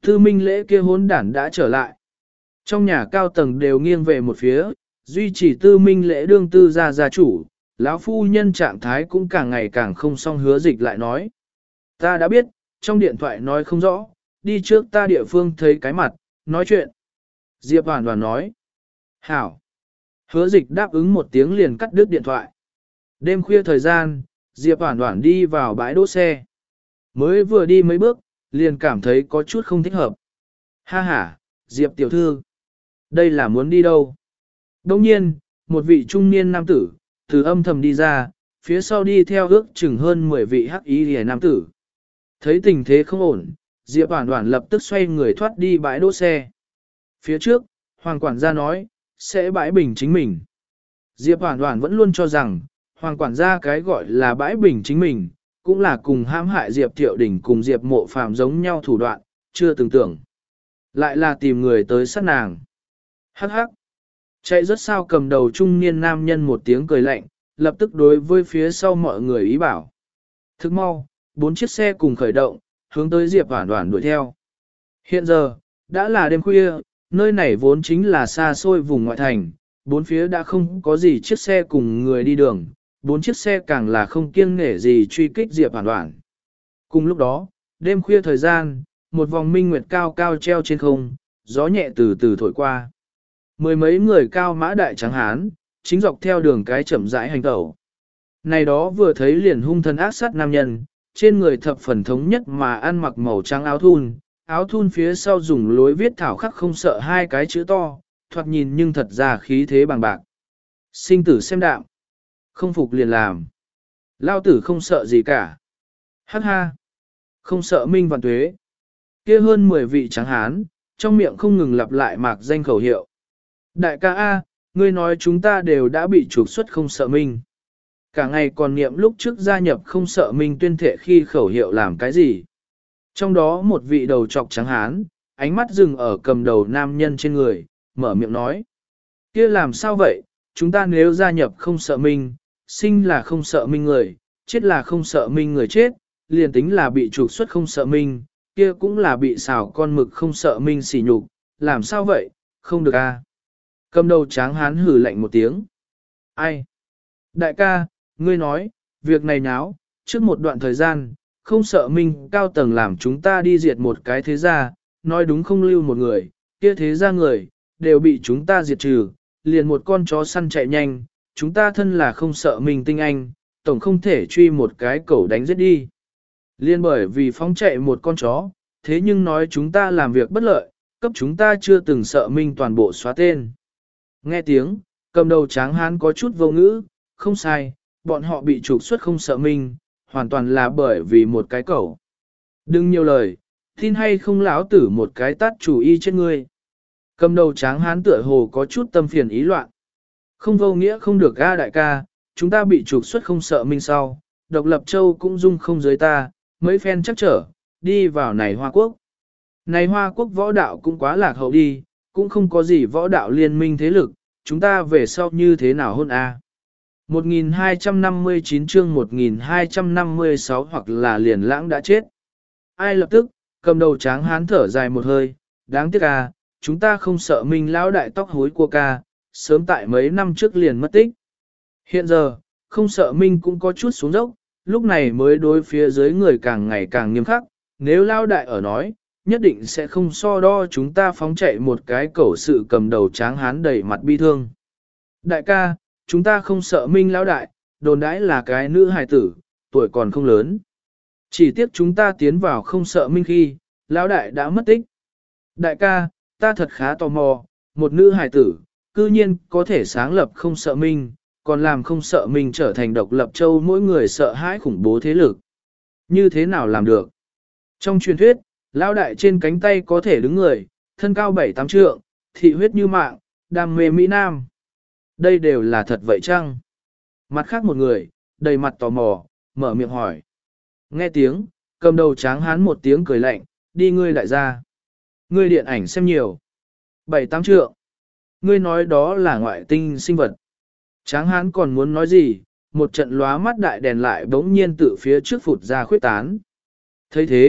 Speaker 1: Tư minh lễ kia hốn đản đã trở lại. Trong nhà cao tầng đều nghiêng về một phía, duy trì tư minh lễ đương tư gia gia chủ, lão phu nhân trạng thái cũng càng ngày càng không xong. Hứa Dịch lại nói. Ta đã biết, trong điện thoại nói không rõ, đi trước ta địa phương thấy cái mặt, nói chuyện. Diệp Hoàn Hoàn nói. Hảo. Hứa Dịch đáp ứng một tiếng liền cắt đứt điện thoại. Đêm khuya thời gian, Diệp Hoàn Hoàn đi vào bãi đỗ xe. Mới vừa đi mấy bước, liền cảm thấy có chút không thích hợp. Ha ha, Diệp tiểu thư. Đây là muốn đi đâu? Đồng nhiên, một vị trung niên nam tử, từ âm thầm đi ra, phía sau đi theo ước chừng hơn mười vị hắc y rìa nam tử. Thấy tình thế không ổn, Diệp Hoàn Hoàn lập tức xoay người thoát đi bãi đỗ xe. Phía trước, Hoàng quản gia nói, sẽ bãi bình chính mình. Diệp Hoàn Hoàn vẫn luôn cho rằng, Hoàng quản gia cái gọi là bãi bình chính mình, cũng là cùng hãm hại Diệp Thiệu Đình cùng Diệp Mộ Phàm giống nhau thủ đoạn, chưa từng tưởng. Lại là tìm người tới sát nàng. Hắc hắc. Chạy rất sao cầm đầu trung niên nam nhân một tiếng cười lạnh, lập tức đối với phía sau mọi người ý bảo. Thức mau, bốn chiếc xe cùng khởi động, hướng tới Diệp Hoàn Hoàn đuổi theo. Hiện giờ, đã là đêm khuya, nơi này vốn chính là xa xôi vùng ngoại thành, bốn phía đã không có gì chiếc xe cùng người đi đường, bốn chiếc xe càng là không kiêng nể gì truy kích Diệp Hoàn Hoàn. Cùng lúc đó, đêm khuya thời gian, một vòng minh nguyệt cao cao treo trên không, gió nhẹ từ từ thổi qua. Mười mấy người cao mã đại trắng hán, chính dọc theo đường cái chậm rãi hành tẩu. Này đó vừa thấy liền hung thần ác sát nam nhân, trên người thập phần thống nhất mà ăn mặc màu trắng áo thun, áo thun phía sau dùng lối viết thảo khắc không sợ hai cái chữ to, thoạt nhìn nhưng thật ra khí thế bằng bạc. Sinh tử xem đạm, không phục liền làm. Lao tử không sợ gì cả. Hắc ha, không sợ minh vạn tuế. Kia hơn mười vị trắng hán, trong miệng không ngừng lặp lại mạc danh khẩu hiệu. Đại ca A, ngươi nói chúng ta đều đã bị trục xuất không sợ minh. Cả ngày còn niệm lúc trước gia nhập không sợ minh tuyên thệ khi khẩu hiệu làm cái gì. Trong đó một vị đầu trọc trắng hán, ánh mắt dừng ở cầm đầu nam nhân trên người, mở miệng nói. Kia làm sao vậy, chúng ta nếu gia nhập không sợ minh, sinh là không sợ minh người, chết là không sợ minh người chết, liền tính là bị trục xuất không sợ minh, kia cũng là bị xào con mực không sợ minh xỉ nhục, làm sao vậy, không được a. Cầm đầu tráng hán hử lạnh một tiếng. Ai? Đại ca, ngươi nói, việc này nháo, trước một đoạn thời gian, không sợ minh cao tầng làm chúng ta đi diệt một cái thế gia, nói đúng không lưu một người, kia thế gia người, đều bị chúng ta diệt trừ, liền một con chó săn chạy nhanh, chúng ta thân là không sợ minh tinh anh, tổng không thể truy một cái cẩu đánh giết đi. Liên bởi vì phóng chạy một con chó, thế nhưng nói chúng ta làm việc bất lợi, cấp chúng ta chưa từng sợ minh toàn bộ xóa tên. Nghe tiếng, cầm đầu tráng hán có chút vô ngữ, không sai, bọn họ bị trục xuất không sợ minh, hoàn toàn là bởi vì một cái cẩu. Đừng nhiều lời, tin hay không lão tử một cái tát chủ y trên ngươi. Cầm đầu tráng hán tựa hồ có chút tâm phiền ý loạn. Không vô nghĩa không được a đại ca, chúng ta bị trục xuất không sợ minh sau, độc lập châu cũng dung không giới ta, mấy phen chắc trở, đi vào này Hoa Quốc. Này Hoa Quốc võ đạo cũng quá lạc hậu đi, cũng không có gì võ đạo liên minh thế lực, chúng ta về sau như thế nào hôn a? một nghìn hai trăm năm mươi chín chương một nghìn hai trăm năm mươi sáu hoặc là liền lãng đã chết. Ai lập tức, cầm đầu tráng hán thở dài một hơi, đáng tiếc à, chúng ta không sợ minh lão đại tóc hối của ca, sớm tại mấy năm trước liền mất tích. Hiện giờ, không sợ minh cũng có chút xuống dốc, lúc này mới đối phía dưới người càng ngày càng nghiêm khắc, nếu lão đại ở nói, nhất định sẽ không so đo chúng ta phóng chạy một cái cẩu sự cầm đầu tráng hán đầy mặt bi thương. Đại ca, chúng ta không sợ minh lão đại, đồn đãi là cái nữ hài tử, tuổi còn không lớn. Chỉ tiếc chúng ta tiến vào không sợ minh khi, lão đại đã mất tích. Đại ca, ta thật khá tò mò, một nữ hài tử, cư nhiên có thể sáng lập không sợ minh, còn làm không sợ minh trở thành độc lập châu mỗi người sợ hãi khủng bố thế lực. Như thế nào làm được? Trong truyền thuyết, lão đại trên cánh tay có thể đứng người, thân cao bảy tám trượng, thị huyết như mạng, đam mê Mỹ Nam. Đây đều là thật vậy chăng? Mặt khác một người, đầy mặt tò mò, mở miệng hỏi. Nghe tiếng, cầm đầu tráng hán một tiếng cười lạnh, đi ngươi đại gia. Ngươi điện ảnh xem nhiều. Bảy tám trượng. Ngươi nói đó là ngoại tinh sinh vật. Tráng hán còn muốn nói gì, một trận lóa mắt đại đèn lại bỗng nhiên tự phía trước phụt ra khuyết tán. thấy thế,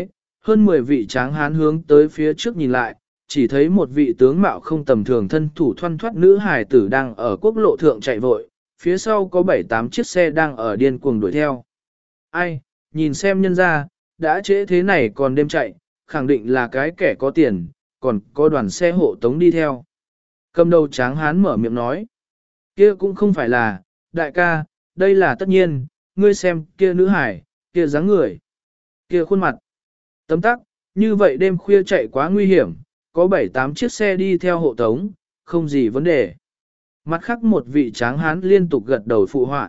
Speaker 1: hơn mười vị tráng hán hướng tới phía trước nhìn lại, chỉ thấy một vị tướng mạo không tầm thường thân thủ thoăn thoắt nữ hài tử đang ở quốc lộ thượng chạy vội, phía sau có bảy tám chiếc xe đang ở điên cuồng đuổi theo. Ai, nhìn xem nhân ra, đã trễ thế này còn đêm chạy, khẳng định là cái kẻ có tiền, còn có đoàn xe hộ tống đi theo. Cầm đầu tráng hán mở miệng nói, kia cũng không phải là, đại ca, đây là tất nhiên, ngươi xem kia nữ hải, kia dáng người, kia khuôn mặt. Tấm tắc, như vậy đêm khuya chạy quá nguy hiểm, có bảy tám chiếc xe đi theo hộ tống, không gì vấn đề. Mặt khác một vị tráng hán liên tục gật đầu phụ họa.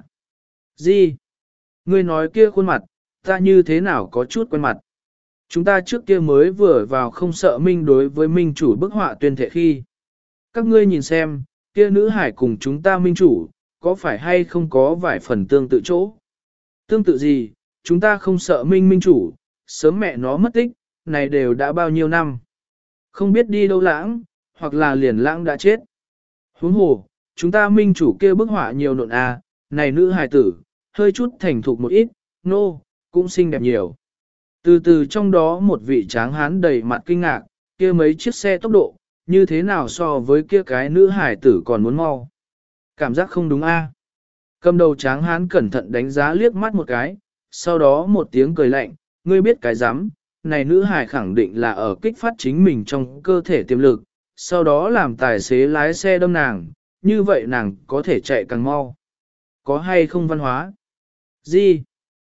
Speaker 1: Gì? Ngươi nói kia khuôn mặt, ta như thế nào có chút quen mặt. Chúng ta trước kia mới vừa vào không sợ minh đối với minh chủ bức họa tuyên thệ khi. Các ngươi nhìn xem, kia nữ hải cùng chúng ta minh chủ, có phải hay không có vài phần tương tự chỗ? Tương tự gì, chúng ta không sợ minh minh chủ, sớm mẹ nó mất tích, này đều đã bao nhiêu năm. Không biết đi đâu lãng, hoặc là liền lãng đã chết. Huống hồ, chúng ta minh chủ kia bức họa nhiều nộn à, này nữ hài tử, hơi chút thành thục một ít, nô, no, cũng xinh đẹp nhiều. Từ từ trong đó một vị tráng hán đầy mặt kinh ngạc, kia mấy chiếc xe tốc độ, như thế nào so với kia cái nữ hài tử còn muốn mau. Cảm giác không đúng a. À. Cầm đầu tráng hán cẩn thận đánh giá liếc mắt một cái, sau đó một tiếng cười lạnh, ngươi biết cái rắm này nữ hài khẳng định là ở kích phát chính mình trong cơ thể tiềm lực, sau đó làm tài xế lái xe đâm nàng, như vậy nàng có thể chạy càng mau. Có hay không văn hóa? Gì?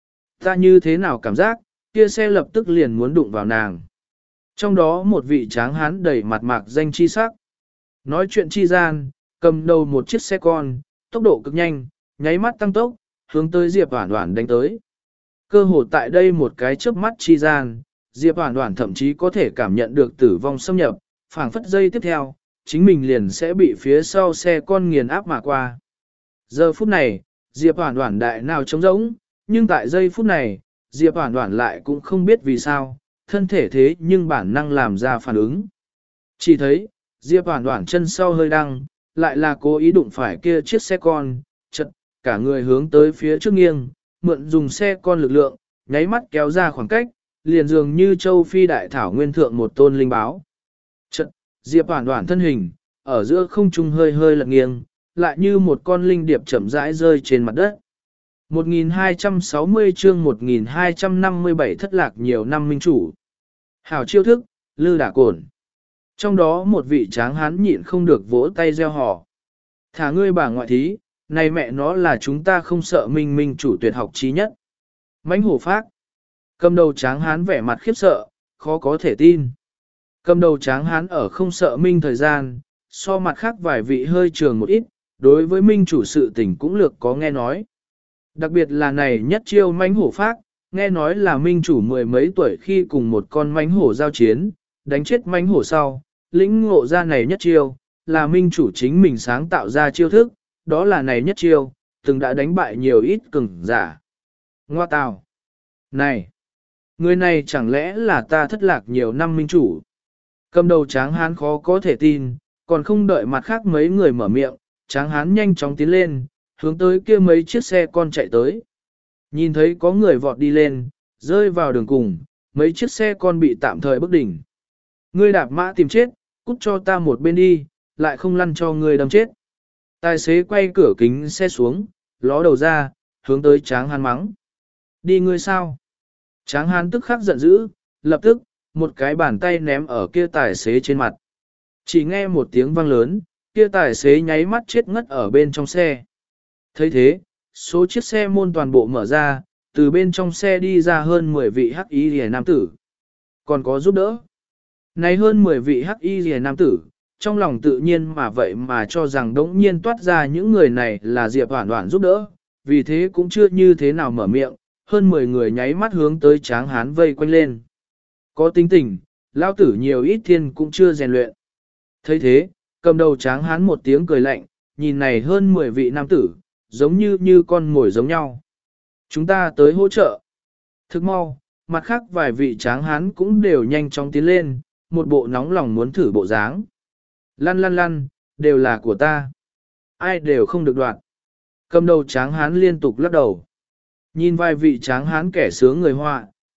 Speaker 1: Ta như thế nào cảm giác, kia xe lập tức liền muốn đụng vào nàng. Trong đó một vị tráng hán đầy mặt mạc danh chi sắc. Nói chuyện chi gian, cầm đầu một chiếc xe con, tốc độ cực nhanh, nháy mắt tăng tốc, hướng tới Diệp Hoản Hoản đánh tới. Cơ hồ tại đây một cái chớp mắt chi gian, Diệp Hoản Hoản thậm chí có thể cảm nhận được tử vong xâm nhập, phảng phất giây tiếp theo, chính mình liền sẽ bị phía sau xe con nghiền áp mà qua. Giờ phút này, Diệp Hoản Hoản đại nào trống rỗng, nhưng tại giây phút này, Diệp Hoản Hoản lại cũng không biết vì sao, thân thể thế nhưng bản năng làm ra phản ứng. Chỉ thấy, Diệp Hoản Hoản chân sau hơi đăng, lại là cố ý đụng phải kia chiếc xe con, chật, cả người hướng tới phía trước nghiêng, mượn dùng xe con lực lượng, nháy mắt kéo ra khoảng cách, liền dường như châu phi đại thảo nguyên thượng một tôn linh báo. Chật, Diệp Hoản Hoản thân hình, ở giữa không trung hơi hơi lật nghiêng, lại như một con linh điệp chậm rãi rơi trên mặt đất. một nghìn hai trăm sáu mươi chương một nghìn hai trăm năm mươi bảy thất lạc nhiều năm minh chủ. Hảo chiêu thức, lư đả cổn. Trong đó một vị tráng hán nhịn không được vỗ tay reo hò. Thả ngươi bà ngoại thí, này mẹ nó là chúng ta không sợ minh minh chủ tuyệt học trí nhất. Mãnh hổ phác. Cầm đầu tráng hán vẻ mặt khiếp sợ, khó có thể tin. Cầm đầu tráng hán ở không sợ minh thời gian, so mặt khác vài vị hơi trường một ít, đối với minh chủ sự tình cũng lược có nghe nói. Đặc biệt là này nhất chiêu mãnh hổ phác, nghe nói là minh chủ mười mấy tuổi khi cùng một con mãnh hổ giao chiến, đánh chết mãnh hổ sau, lĩnh ngộ ra này nhất chiêu, là minh chủ chính mình sáng tạo ra chiêu thức, đó là này nhất chiêu, từng đã đánh bại nhiều ít cường giả. Ngoa tào! Này! Người này chẳng lẽ là ta thất lạc nhiều năm minh chủ? Cầm đầu tráng hán khó có thể tin, còn không đợi mặt khác mấy người mở miệng, tráng hán nhanh chóng tiến lên, hướng tới kia mấy chiếc xe con chạy tới. Nhìn thấy có người vọt đi lên, rơi vào đường cùng, mấy chiếc xe con bị tạm thời bức đỉnh. Ngươi đạp mã tìm chết, cút cho ta một bên đi, lại không lăn cho ngươi đâm chết. Tài xế quay cửa kính xe xuống, ló đầu ra, hướng tới tráng hán mắng. Đi ngươi sao? Tráng hán tức khắc giận dữ, lập tức, một cái bàn tay ném ở kia tài xế trên mặt. Chỉ nghe một tiếng vang lớn, kia tài xế nháy mắt chết ngất ở bên trong xe. thấy thế, số chiếc xe môn toàn bộ mở ra, từ bên trong xe đi ra hơn mười vị hắc y rìa nam tử. Còn có giúp đỡ. Này hơn mười vị hắc y rìa nam tử, trong lòng tự nhiên mà vậy mà cho rằng đống nhiên toát ra những người này là Diệp Hoản Hoản giúp đỡ, vì thế cũng chưa như thế nào mở miệng, hơn mười người nháy mắt hướng tới Tráng Hán vây quanh lên. Có tính tình, lão tử nhiều ít thiên cũng chưa rèn luyện. thấy thế, cầm đầu Tráng Hán một tiếng cười lạnh, nhìn này hơn mười vị nam tử, giống như như con ngồi giống nhau. Chúng ta tới hỗ trợ. Thức mau, mặt khác vài vị Tráng Hán cũng đều nhanh chóng tiến lên, một bộ nóng lòng muốn thử bộ dáng. Lăn lăn lăn, đều là của ta. Ai đều không được đoạt. Cầm đầu Tráng Hán liên tục lắc đầu. Nhìn vài vị Tráng Hán kẻ sướng người họa,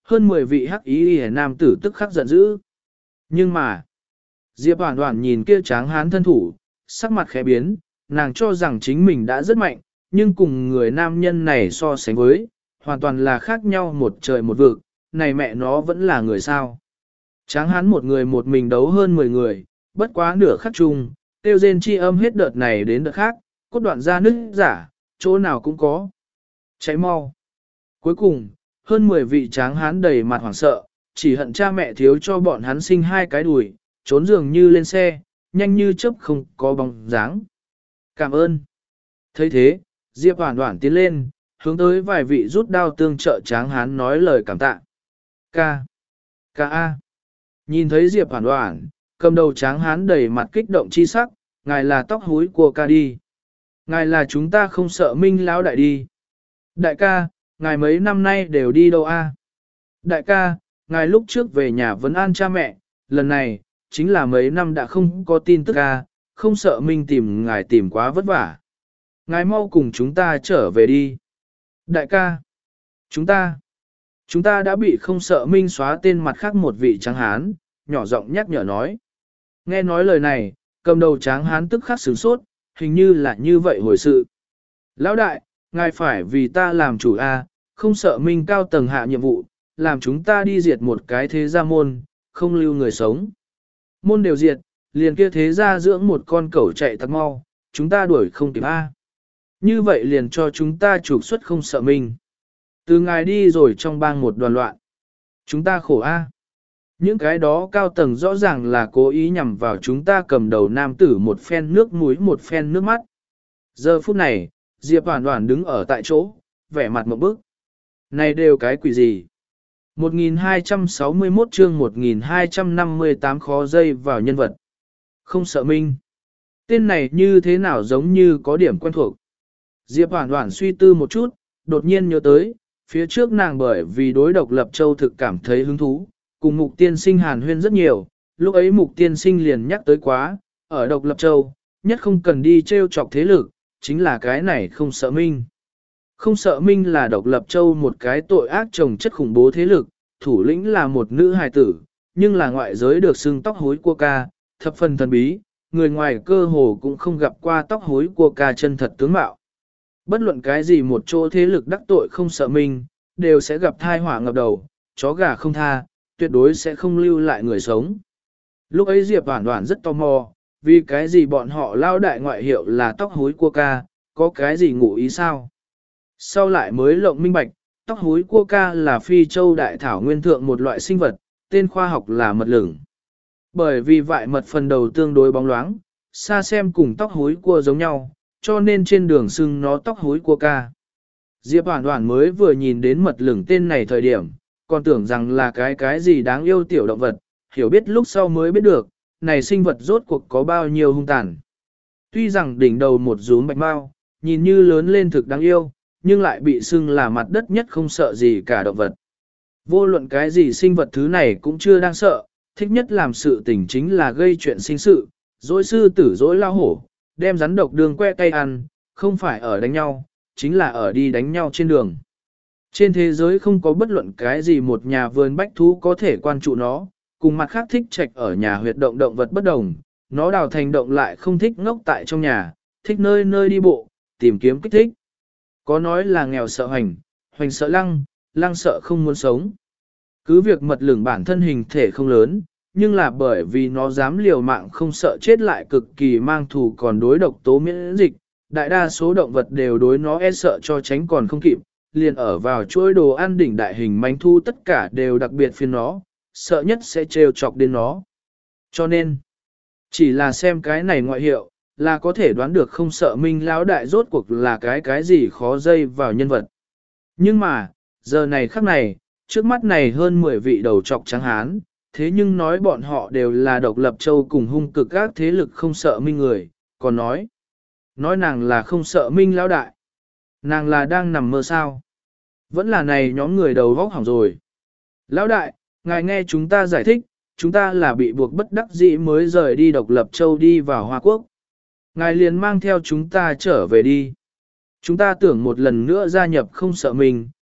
Speaker 1: hơn mười vị hắc ý hề nam tử tức khắc giận dữ. Nhưng mà, Diệp Hoản Hoản nhìn kia tráng hán thân thủ, sắc mặt khẽ biến, nàng cho rằng chính mình đã rất mạnh, nhưng cùng người nam nhân này so sánh với, hoàn toàn là khác nhau một trời một vực, này mẹ nó vẫn là người sao. Tráng hán một người một mình đấu hơn mười người, bất quá nửa khắc chung, tiêu rên chi âm hết đợt này đến đợt khác, cốt đoạn ra nứt giả, chỗ nào cũng có. Cháy mau. Cuối cùng, hơn mười vị tráng hán đầy mặt hoảng sợ, chỉ hận cha mẹ thiếu cho bọn hắn sinh hai cái đùi, trốn dường như lên xe, nhanh như chớp không có bóng dáng. Cảm ơn. thấy thế, Diệp Hoản Hoản tiến lên, hướng tới vài vị rút đao tương trợ tráng hán nói lời cảm tạ. Ca. Ca A. Nhìn thấy Diệp Hoản Hoản, cầm đầu tráng hán đầy mặt kích động chi sắc, ngài là tóc húi của ca đi. Ngài là chúng ta không sợ Minh lão đại đi. Đại ca, ngài mấy năm nay đều đi đâu a? Đại ca, ngài lúc trước về nhà vấn an cha mẹ, lần này, chính là mấy năm đã không có tin tức a, không sợ Minh tìm ngài tìm quá vất vả. Ngài mau cùng chúng ta trở về đi. Đại ca, chúng ta, chúng ta đã bị không sợ Minh xóa tên mặt khác một vị tráng hán, nhỏ giọng nhắc nhở nói. Nghe nói lời này, cầm đầu tráng hán tức khắc sửng sốt, hình như là như vậy hồi sự. Lão đại, ngài phải vì ta làm chủ a, không sợ Minh cao tầng hạ nhiệm vụ, làm chúng ta đi diệt một cái thế gia môn, không lưu người sống. Môn đều diệt, liền kia thế gia dưỡng một con cẩu chạy tặc mau, chúng ta đuổi không kịp a. Như vậy liền cho chúng ta trục xuất không sợ Minh. Từ ngài đi rồi trong bang một đoàn loạn. Chúng ta khổ a. Những cái đó cao tầng rõ ràng là cố ý nhằm vào chúng ta cầm đầu nam tử một phen nước mũi một phen nước mắt. Giờ phút này, Diệp Hoản Hoản đứng ở tại chỗ, vẻ mặt một bức. Này đều cái quỷ gì? một nghìn hai trăm sáu mươi mốt chương một nghìn hai trăm năm mươi tám khó dây vào nhân vật. Không sợ Minh. Tên này như thế nào giống như có điểm quen thuộc. Diệp Hoản Hoản suy tư một chút, đột nhiên nhớ tới, phía trước nàng bởi vì đối độc lập châu thực cảm thấy hứng thú, cùng Mục Tiên Sinh hàn huyên rất nhiều, lúc ấy Mục Tiên Sinh liền nhắc tới quá, ở độc lập châu, nhất không cần đi trêu chọc thế lực, chính là cái này không sợ Minh. Không sợ Minh là độc lập châu một cái tội ác trồng chất khủng bố thế lực, thủ lĩnh là một nữ hài tử, nhưng là ngoại giới được xưng tóc hối cua ca, thập phần thần bí, người ngoài cơ hồ cũng không gặp qua tóc hối cua ca chân thật tướng mạo. Bất luận cái gì một chỗ thế lực đắc tội không sợ Minh, đều sẽ gặp thai họa ngập đầu, chó gà không tha, tuyệt đối sẽ không lưu lại người sống. Lúc ấy Diệp Hoản Hoản rất tò mò, vì cái gì bọn họ lao đại ngoại hiệu là tóc hối cua ca, có cái gì ngụ ý sao? Sau lại mới lộng minh bạch, tóc hối cua ca là phi châu đại thảo nguyên thượng một loại sinh vật, tên khoa học là mật lửng. Bởi vì vại mật phần đầu tương đối bóng loáng, xa xem cùng tóc hối cua giống nhau, cho nên trên đường xưng nó tóc hối cua ca. Diệp Hoản Hoản mới vừa nhìn đến mật lửng tên này thời điểm, còn tưởng rằng là cái cái gì đáng yêu tiểu động vật, hiểu biết lúc sau mới biết được, này sinh vật rốt cuộc có bao nhiêu hung tàn. Tuy rằng đỉnh đầu một rúm bạch mao, nhìn như lớn lên thực đáng yêu, nhưng lại bị xưng là mặt đất nhất không sợ gì cả động vật. Vô luận cái gì sinh vật thứ này cũng chưa đang sợ, thích nhất làm sự tình chính là gây chuyện sinh sự, dối sư tử dối lao hổ, đem rắn độc đường que cây ăn, không phải ở đánh nhau, chính là ở đi đánh nhau trên đường. Trên thế giới không có bất luận cái gì một nhà vườn bách thú có thể quan trụ nó, cùng mặt khác thích trạch ở nhà huyệt động động vật bất đồng, nó đào thành động lại không thích ngốc tại trong nhà, thích nơi nơi đi bộ, tìm kiếm kích thích. Có nói là nghèo sợ hoành, hoành sợ lăng, lăng sợ không muốn sống. Cứ việc mật lửng bản thân hình thể không lớn, nhưng là bởi vì nó dám liều mạng không sợ chết lại cực kỳ mang thù còn đối độc tố miễn dịch, đại đa số động vật đều đối nó e sợ cho tránh còn không kịp, liền ở vào chuỗi đồ ăn đỉnh đại hình manh thu tất cả đều đặc biệt phiền nó, sợ nhất sẽ trêu chọc đến nó. Cho nên, chỉ là xem cái này ngoại hiệu, là có thể đoán được không sợ Minh lão đại rốt cuộc là cái cái gì khó dây vào nhân vật. Nhưng mà, giờ này khắc này, trước mắt này hơn mười vị đầu trọc trắng hán, thế nhưng nói bọn họ đều là độc lập châu cùng hung cực các thế lực không sợ Minh người, còn nói, nói nàng là không sợ Minh lão đại. Nàng là đang nằm mơ sao? Vẫn là này nhóm người đầu vóc hỏng rồi. Lão đại, ngài nghe chúng ta giải thích, chúng ta là bị buộc bất đắc dĩ mới rời đi độc lập châu đi vào Hoa Quốc. Ngài liền mang theo chúng ta trở về đi. Chúng ta tưởng một lần nữa gia nhập không sợ mình,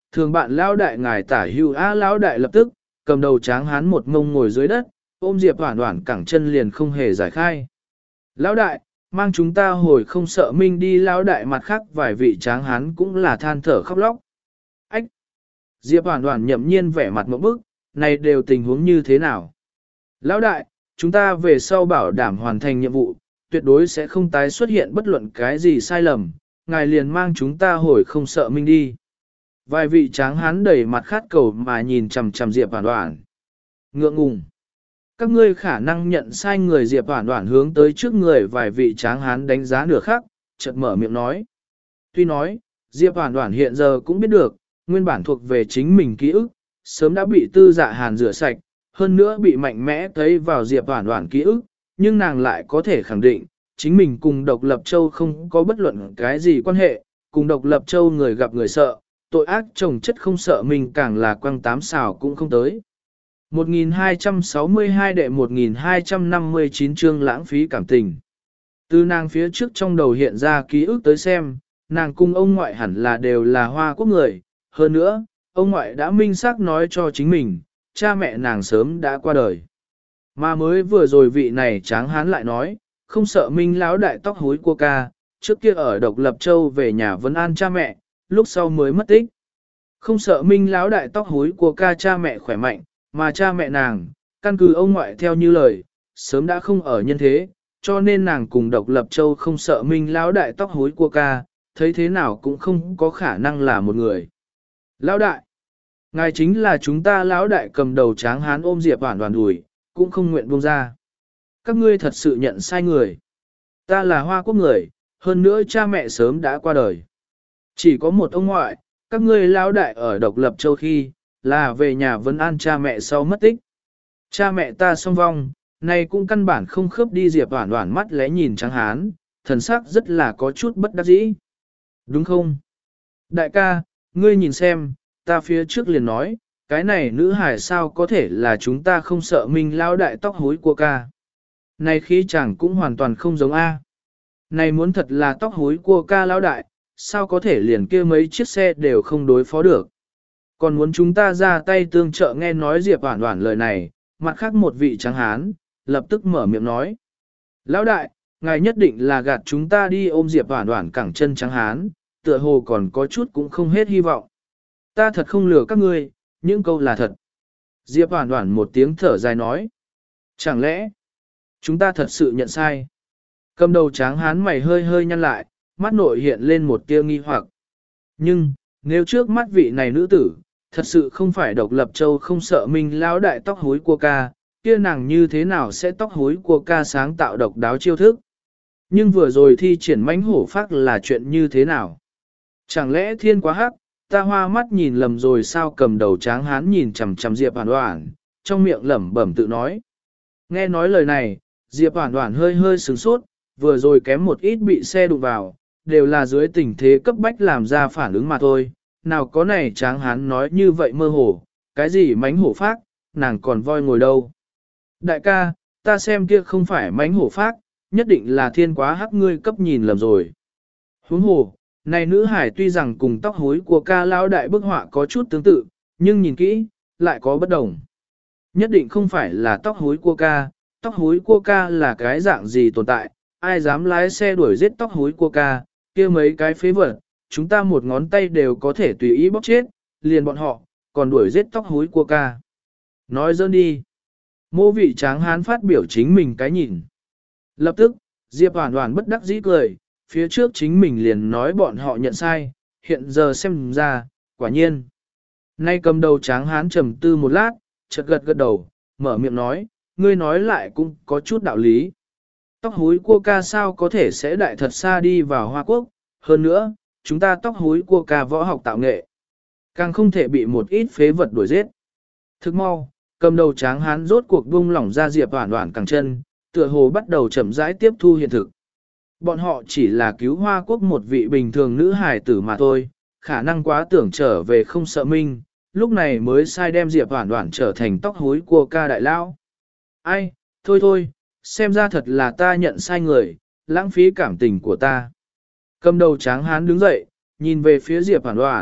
Speaker 1: Thường bạn lão đại ngài tả hưu á lão đại lập tức, cầm đầu tráng hán một mông ngồi dưới đất, ôm Diệp Hoản Hoản cẳng chân liền không hề giải khai. Lão đại, mang chúng ta hồi không sợ minh đi lão đại mặt khác vài vị tráng hán cũng là than thở khóc lóc. Ách! Diệp Hoản Hoản nhậm nhiên vẻ mặt một bức, này đều tình huống như thế nào? Lão đại, chúng ta về sau bảo đảm hoàn thành nhiệm vụ, tuyệt đối sẽ không tái xuất hiện bất luận cái gì sai lầm, ngài liền mang chúng ta hồi không sợ minh đi. Vài vị tráng hán đầy mặt khát cầu mà nhìn chằm chằm Diệp Hoản Hoản. Ngượng ngùng. Các ngươi khả năng nhận sai người. Diệp Hoản Hoản hướng tới trước người vài vị tráng hán đánh giá nửa khắc, chợt mở miệng nói. Tuy nói, Diệp Hoản Hoản hiện giờ cũng biết được, nguyên bản thuộc về chính mình ký ức, sớm đã bị Tư Dạ Hàn rửa sạch, hơn nữa bị mạnh mẽ thấy vào Diệp Hoản Hoản ký ức, nhưng nàng lại có thể khẳng định, chính mình cùng Độc Lập Châu không có bất luận cái gì quan hệ, cùng Độc Lập Châu người gặp người sợ, tội ác chồng chất không sợ mình càng là quăng tám xào cũng không tới. một nghìn hai trăm sáu mươi hai đệ một nghìn hai trăm năm mươi chín chương lãng phí cảm tình. Từ nàng phía trước trong đầu hiện ra ký ức tới xem, nàng cùng ông ngoại hẳn là đều là Hoa Quốc người, hơn nữa, ông ngoại đã minh xác nói cho chính mình, cha mẹ nàng sớm đã qua đời. Mà mới vừa rồi vị này tráng hán lại nói, không sợ Minh lão đại tóc hối của ca, trước kia ở Độc Lập Châu về nhà vấn an cha mẹ, lúc sau mới mất tích. Không sợ Minh lão đại tóc hối của ca cha mẹ khỏe mạnh, mà cha mẹ nàng, căn cứ ông ngoại theo như lời, sớm đã không ở nhân thế, cho nên nàng cùng Độc Lập Châu không sợ Minh lão đại tóc hối của ca, thấy thế nào cũng không có khả năng là một người. Lão đại, ngài chính là chúng ta. Lão đại cầm đầu tráng hán ôm Diệp Hoản Hoản đùi, cũng không nguyện buông ra. Các ngươi thật sự nhận sai người. Ta là Hoa Quốc người, hơn nữa cha mẹ sớm đã qua đời. Chỉ có một ông ngoại, các ngươi lão đại ở Độc Lập Châu khi, là về nhà vấn an cha mẹ sau mất tích. Cha mẹ ta song vong, này cũng căn bản không khớp đi. Diệp Hoản Hoản mắt lẽ nhìn tráng hán, thần sắc rất là có chút bất đắc dĩ. Đúng không? Đại ca, ngươi nhìn xem, ta phía trước liền nói, cái này nữ hải sao có thể là chúng ta không sợ Minh lão đại tóc hối của ca. Này khí chẳng cũng hoàn toàn không giống A. Này muốn thật là tóc hối của ca lão đại, sao có thể liền kia mấy chiếc xe đều không đối phó được. Còn muốn chúng ta ra tay tương trợ. Nghe nói Diệp Hoản Hoản lời này, mặt khác một vị tráng hán, lập tức mở miệng nói. Lão đại, ngài nhất định là gạt chúng ta đi. Ôm Diệp Hoản Hoản cẳng chân tráng hán, tựa hồ còn có chút cũng không hết hy vọng. Ta thật không lừa các ngươi, những câu là thật. Diệp Hoản Hoản một tiếng thở dài nói. Chẳng lẽ, chúng ta thật sự nhận sai? Cầm đầu tráng hán mày hơi hơi nhăn lại, mắt nội hiện lên một tia nghi hoặc. Nhưng, nếu trước mắt vị này nữ tử, thật sự không phải Độc Lập Châu không sợ Minh lão đại tóc hối của ca, kia nàng như thế nào sẽ tóc hối của ca sáng tạo độc đáo chiêu thức? Nhưng vừa rồi thi triển mãnh hổ phác là chuyện như thế nào? Chẳng lẽ thiên quá hắc, ta hoa mắt nhìn lầm rồi sao? Cầm đầu tráng hán nhìn chằm chằm Diệp Hoản Hoản, trong miệng lẩm bẩm tự nói. Nghe nói lời này, Diệp Hoản Hoản hơi hơi sửng sốt, vừa rồi kém một ít bị xe đụng vào, đều là dưới tình thế cấp bách làm ra phản ứng mà thôi. Nào có này tráng hán nói như vậy mơ hồ, cái gì mánh hổ phác, nàng còn voi ngồi đâu. Đại ca, ta xem kia không phải mánh hổ phác, nhất định là thiên quá hắc, ngươi cấp nhìn lầm rồi. Huống hồ, này nữ hải tuy rằng cùng tóc hối của ca lão đại bức họa có chút tương tự, nhưng nhìn kỹ, lại có bất đồng. Nhất định không phải là tóc hối của ca, tóc hối của ca là cái dạng gì tồn tại, ai dám lái xe đuổi giết tóc hối của ca, kia mấy cái phế vật, chúng ta một ngón tay đều có thể tùy ý bóc chết, liền bọn họ, còn đuổi giết tóc hối của ca. Nói dơn đi. Mô vị tráng hán phát biểu chính mình cái nhìn. Lập tức, Diệp Hoản Hoản bất đắc dĩ cười, phía trước chính mình liền nói bọn họ nhận sai, hiện giờ xem ra, quả nhiên. Nay cầm đầu tráng hán trầm tư một lát, chợt gật gật đầu, mở miệng nói, ngươi nói lại cũng có chút đạo lý. Tóc hối của ca sao có thể sẽ đại thật xa đi vào Hoa Quốc, hơn nữa, chúng ta tóc hối của ca võ học tạo nghệ. Càng không thể bị một ít phế vật đuổi giết. Thức mau, cầm đầu tráng hán rốt cuộc buông lỏng ra Diệp Hoản Hoản cẳng chân, tựa hồ bắt đầu chậm rãi tiếp thu hiện thực. Bọn họ chỉ là cứu Hoa Quốc một vị bình thường nữ hài tử mà thôi, khả năng quá tưởng trở về không sợ minh, lúc này mới sai đem Diệp Hoản Hoản trở thành tóc hối của ca đại lao. Ai, thôi thôi, xem ra thật là ta nhận sai người, lãng phí cảm tình của ta. Cầm đầu tráng hán đứng dậy, nhìn về phía Diệp Hoản Hoản,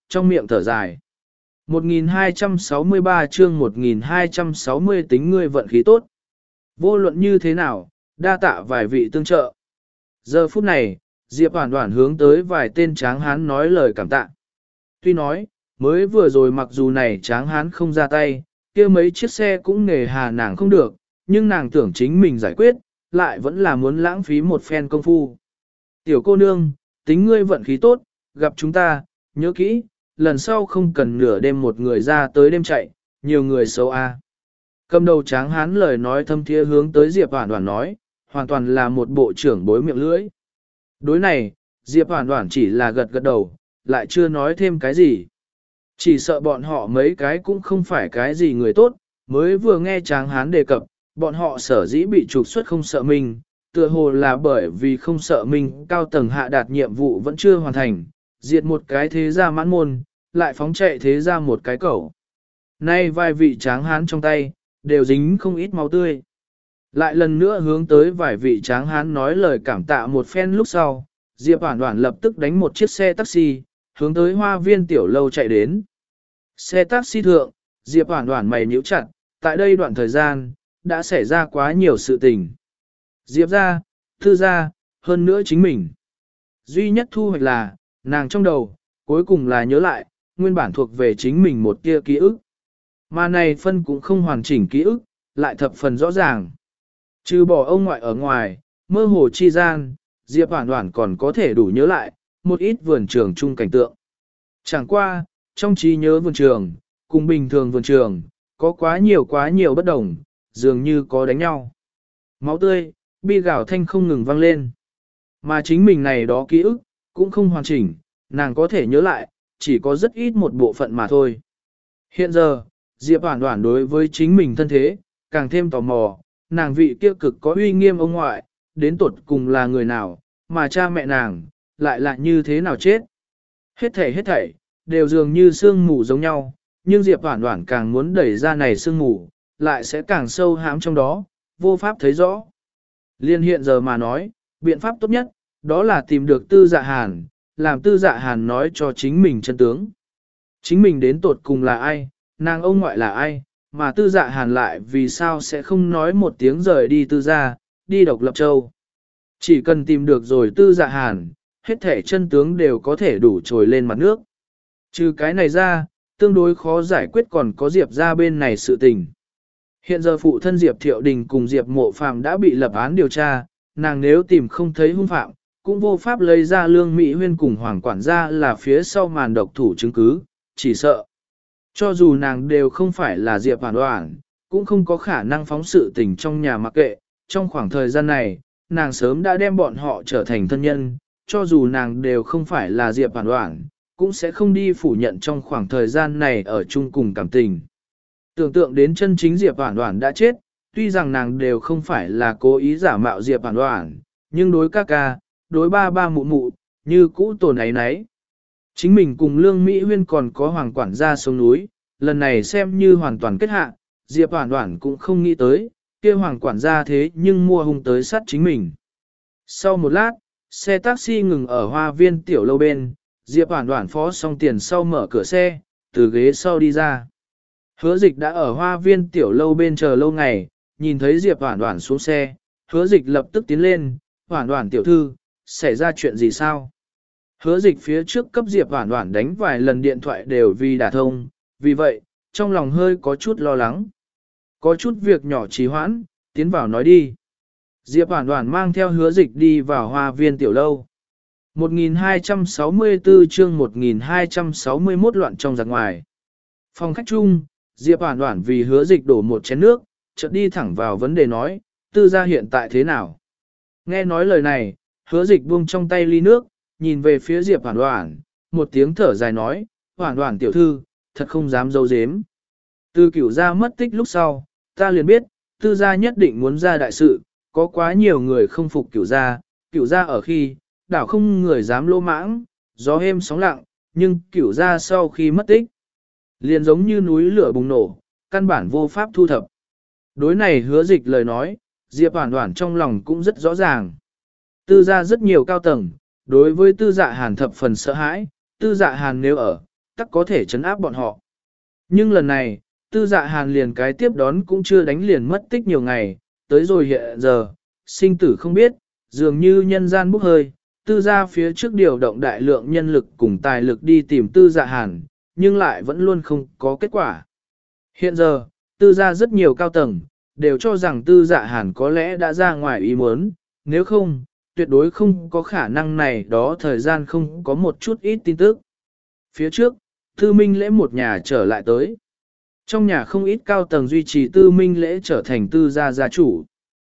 Speaker 1: trong miệng thở dài. một nghìn hai trăm sáu mươi ba chương một nghìn hai trăm sáu mươi tính ngươi vận khí tốt. Vô luận như thế nào, đa tạ vài vị tương trợ. Giờ phút này, Diệp Hoản Hoản hướng tới vài tên tráng hán nói lời cảm tạ. Tuy nói, mới vừa rồi mặc dù này tráng hán không ra tay, kia mấy chiếc xe cũng nề hà nàng không được, nhưng nàng tưởng chính mình giải quyết, lại vẫn là muốn lãng phí một phen công phu. Tiểu cô nương, tính ngươi vận khí tốt, gặp chúng ta, nhớ kỹ, lần sau không cần nửa đêm một người ra tới đêm chạy, nhiều người xấu a. À. Cầm đầu tráng hán lời nói thâm thiế hướng tới Diệp Hoản Hoản nói, hoàn toàn là một bộ trưởng bối miệng lưỡi. Đối này, Diệp Hoản Hoản chỉ là gật gật đầu, lại chưa nói thêm cái gì. Chỉ sợ bọn họ mấy cái cũng không phải cái gì người tốt, mới vừa nghe tráng hán đề cập, bọn họ sở dĩ bị trục xuất không sợ mình, tựa hồ là bởi vì không sợ mình cao tầng hạ đạt nhiệm vụ vẫn chưa hoàn thành, diệt một cái thế gia mãn môn, lại phóng chạy thế gia một cái cẩu. Nay vài vị tráng hán trong tay, đều dính không ít máu tươi. Lại lần nữa hướng tới vài vị tráng hán nói lời cảm tạ một phen lúc sau, Diệp Hoản Hoản lập tức đánh một chiếc xe taxi, hướng tới hoa viên tiểu lâu chạy đến. Xe taxi thượng, Diệp Hoản Hoản mày nhíu chặt, tại đây đoạn thời gian, đã xảy ra quá nhiều sự tình. Diệp ra, thư ra, hơn nữa chính mình. Duy nhất thu hoạch là, nàng trong đầu, cuối cùng là nhớ lại, nguyên bản thuộc về chính mình một tia ký ức. Mà này phân cũng không hoàn chỉnh ký ức, lại thập phần rõ ràng. Trừ bỏ ông ngoại ở ngoài, mơ hồ chi gian, Diệp Hoản Hoản còn có thể đủ nhớ lại, một ít vườn trường chung cảnh tượng. Chẳng qua, trong trí nhớ vườn trường, cùng bình thường vườn trường, có quá nhiều quá nhiều bất đồng, dường như có đánh nhau. Máu tươi, bi gào thanh không ngừng vang lên. Mà chính mình này đó ký ức, cũng không hoàn chỉnh, nàng có thể nhớ lại, chỉ có rất ít một bộ phận mà thôi. Hiện giờ, Diệp Hoản Hoản đối với chính mình thân thế, càng thêm tò mò, nàng vị kia cực có uy nghiêm ông ngoại, đến tuột cùng là người nào, mà cha mẹ nàng, lại là như thế nào chết. Hết thảy hết thảy, đều dường như sương mù giống nhau, nhưng Diệp Hoản Hoản càng muốn đẩy ra này sương mù, lại sẽ càng sâu hãm trong đó, vô pháp thấy rõ. Liên hiện giờ mà nói, biện pháp tốt nhất, đó là tìm được Tư Dạ Hàn, làm Tư Dạ Hàn nói cho chính mình chân tướng. Chính mình đến tột cùng là ai, nàng ông ngoại là ai, mà Tư Dạ Hàn lại vì sao sẽ không nói một tiếng rời đi Tư Gia, đi độc lập châu. Chỉ cần tìm được rồi Tư Dạ Hàn, hết thể chân tướng đều có thể đủ trồi lên mặt nước. Trừ cái này ra, tương đối khó giải quyết còn có Diệp ra bên này sự tình. Hiện giờ phụ thân Diệp Thiệu Đình cùng Diệp Mộ Phạm đã bị lập án điều tra, nàng nếu tìm không thấy hung phạm, cũng vô pháp lấy ra Lương Mỹ Huyên cùng Hoàng quản gia là phía sau màn độc thủ chứng cứ, chỉ sợ. Cho dù nàng đều không phải là Diệp Hoản Hoản, cũng không có khả năng phóng sự tình trong nhà mặc kệ, trong khoảng thời gian này, nàng sớm đã đem bọn họ trở thành thân nhân, cho dù nàng đều không phải là Diệp Hoản Hoản, cũng sẽ không đi phủ nhận trong khoảng thời gian này ở chung cùng cảm tình. Tưởng tượng đến chân chính Diệp Hoản Hoản đã chết, tuy rằng nàng đều không phải là cố ý giả mạo Diệp Hoản Hoản, nhưng đối ca ca, đối ba ba mụ mụ, như cũ tổn ấy nấy. Chính mình cùng Lương Mỹ Huyên còn có Hoàng quản gia xuống núi, lần này xem như hoàn toàn kết hạ, Diệp Hoản Hoản cũng không nghĩ tới, kia Hoàng quản gia thế nhưng mua hung tới sát chính mình. Sau một lát, xe taxi ngừng ở hoa viên tiểu lâu bên, Diệp Hoản Hoản phó xong tiền sau mở cửa xe, từ ghế sau đi ra. Hứa Dịch đã ở hoa viên tiểu lâu bên chờ lâu ngày, nhìn thấy Diệp Hoản Hoản xuống xe, Hứa Dịch lập tức tiến lên, Hoản Hoản tiểu thư, xảy ra chuyện gì sao? Hứa Dịch phía trước cấp Diệp Hoản Hoản đánh vài lần điện thoại đều vì đả thông, vì vậy, trong lòng hơi có chút lo lắng. Có chút việc nhỏ trì hoãn, tiến vào nói đi. Diệp Hoản Hoản mang theo Hứa Dịch đi vào hoa viên tiểu lâu. một nghìn hai trăm sáu mươi tư chương một nghìn hai trăm sáu mươi mốt loạn trong giặc ngoài. Phòng khách chung, Diệp Hoản Hoản vì Hứa Dịch đổ một chén nước, chợt đi thẳng vào vấn đề nói, Tư gia hiện tại thế nào? Nghe nói lời này, Hứa Dịch buông trong tay ly nước, nhìn về phía Diệp Hoản Hoản, một tiếng thở dài nói, Hoản Hoản tiểu thư, thật không dám giấu giếm. Từ Cửu gia mất tích lúc sau, ta liền biết, Tư gia nhất định muốn ra đại sự, có quá nhiều người không phục Cửu gia, Cửu gia ở khi, đảo không người dám lỗ mãng, gió êm sóng lặng, nhưng Cửu gia sau khi mất tích, liền giống như núi lửa bùng nổ, căn bản vô pháp thu thập. Đối này Hứa Dịch lời nói, Diệp Hoản Hoản trong lòng cũng rất rõ ràng. Tư gia rất nhiều cao tầng, đối với Tư Dạ Hàn thập phần sợ hãi, Tư Dạ Hàn nếu ở, tắc có thể chấn áp bọn họ. Nhưng lần này, tư dạ hàn liền cái tiếp đón cũng chưa đánh liền mất tích nhiều ngày, tới rồi hiện giờ, sinh tử không biết, dường như nhân gian bốc hơi, tư gia phía trước điều động đại lượng nhân lực cùng tài lực đi tìm tư dạ hàn, nhưng lại vẫn luôn không có kết quả. Hiện giờ, tư gia rất nhiều cao tầng, đều cho rằng tư dạ hàn có lẽ đã ra ngoài ý muốn, nếu không, tuyệt đối không có khả năng này đó thời gian không có một chút ít tin tức. Phía trước, tư minh lễ một nhà trở lại tới. Trong nhà không ít cao tầng duy trì tư minh lễ trở thành tư gia gia chủ.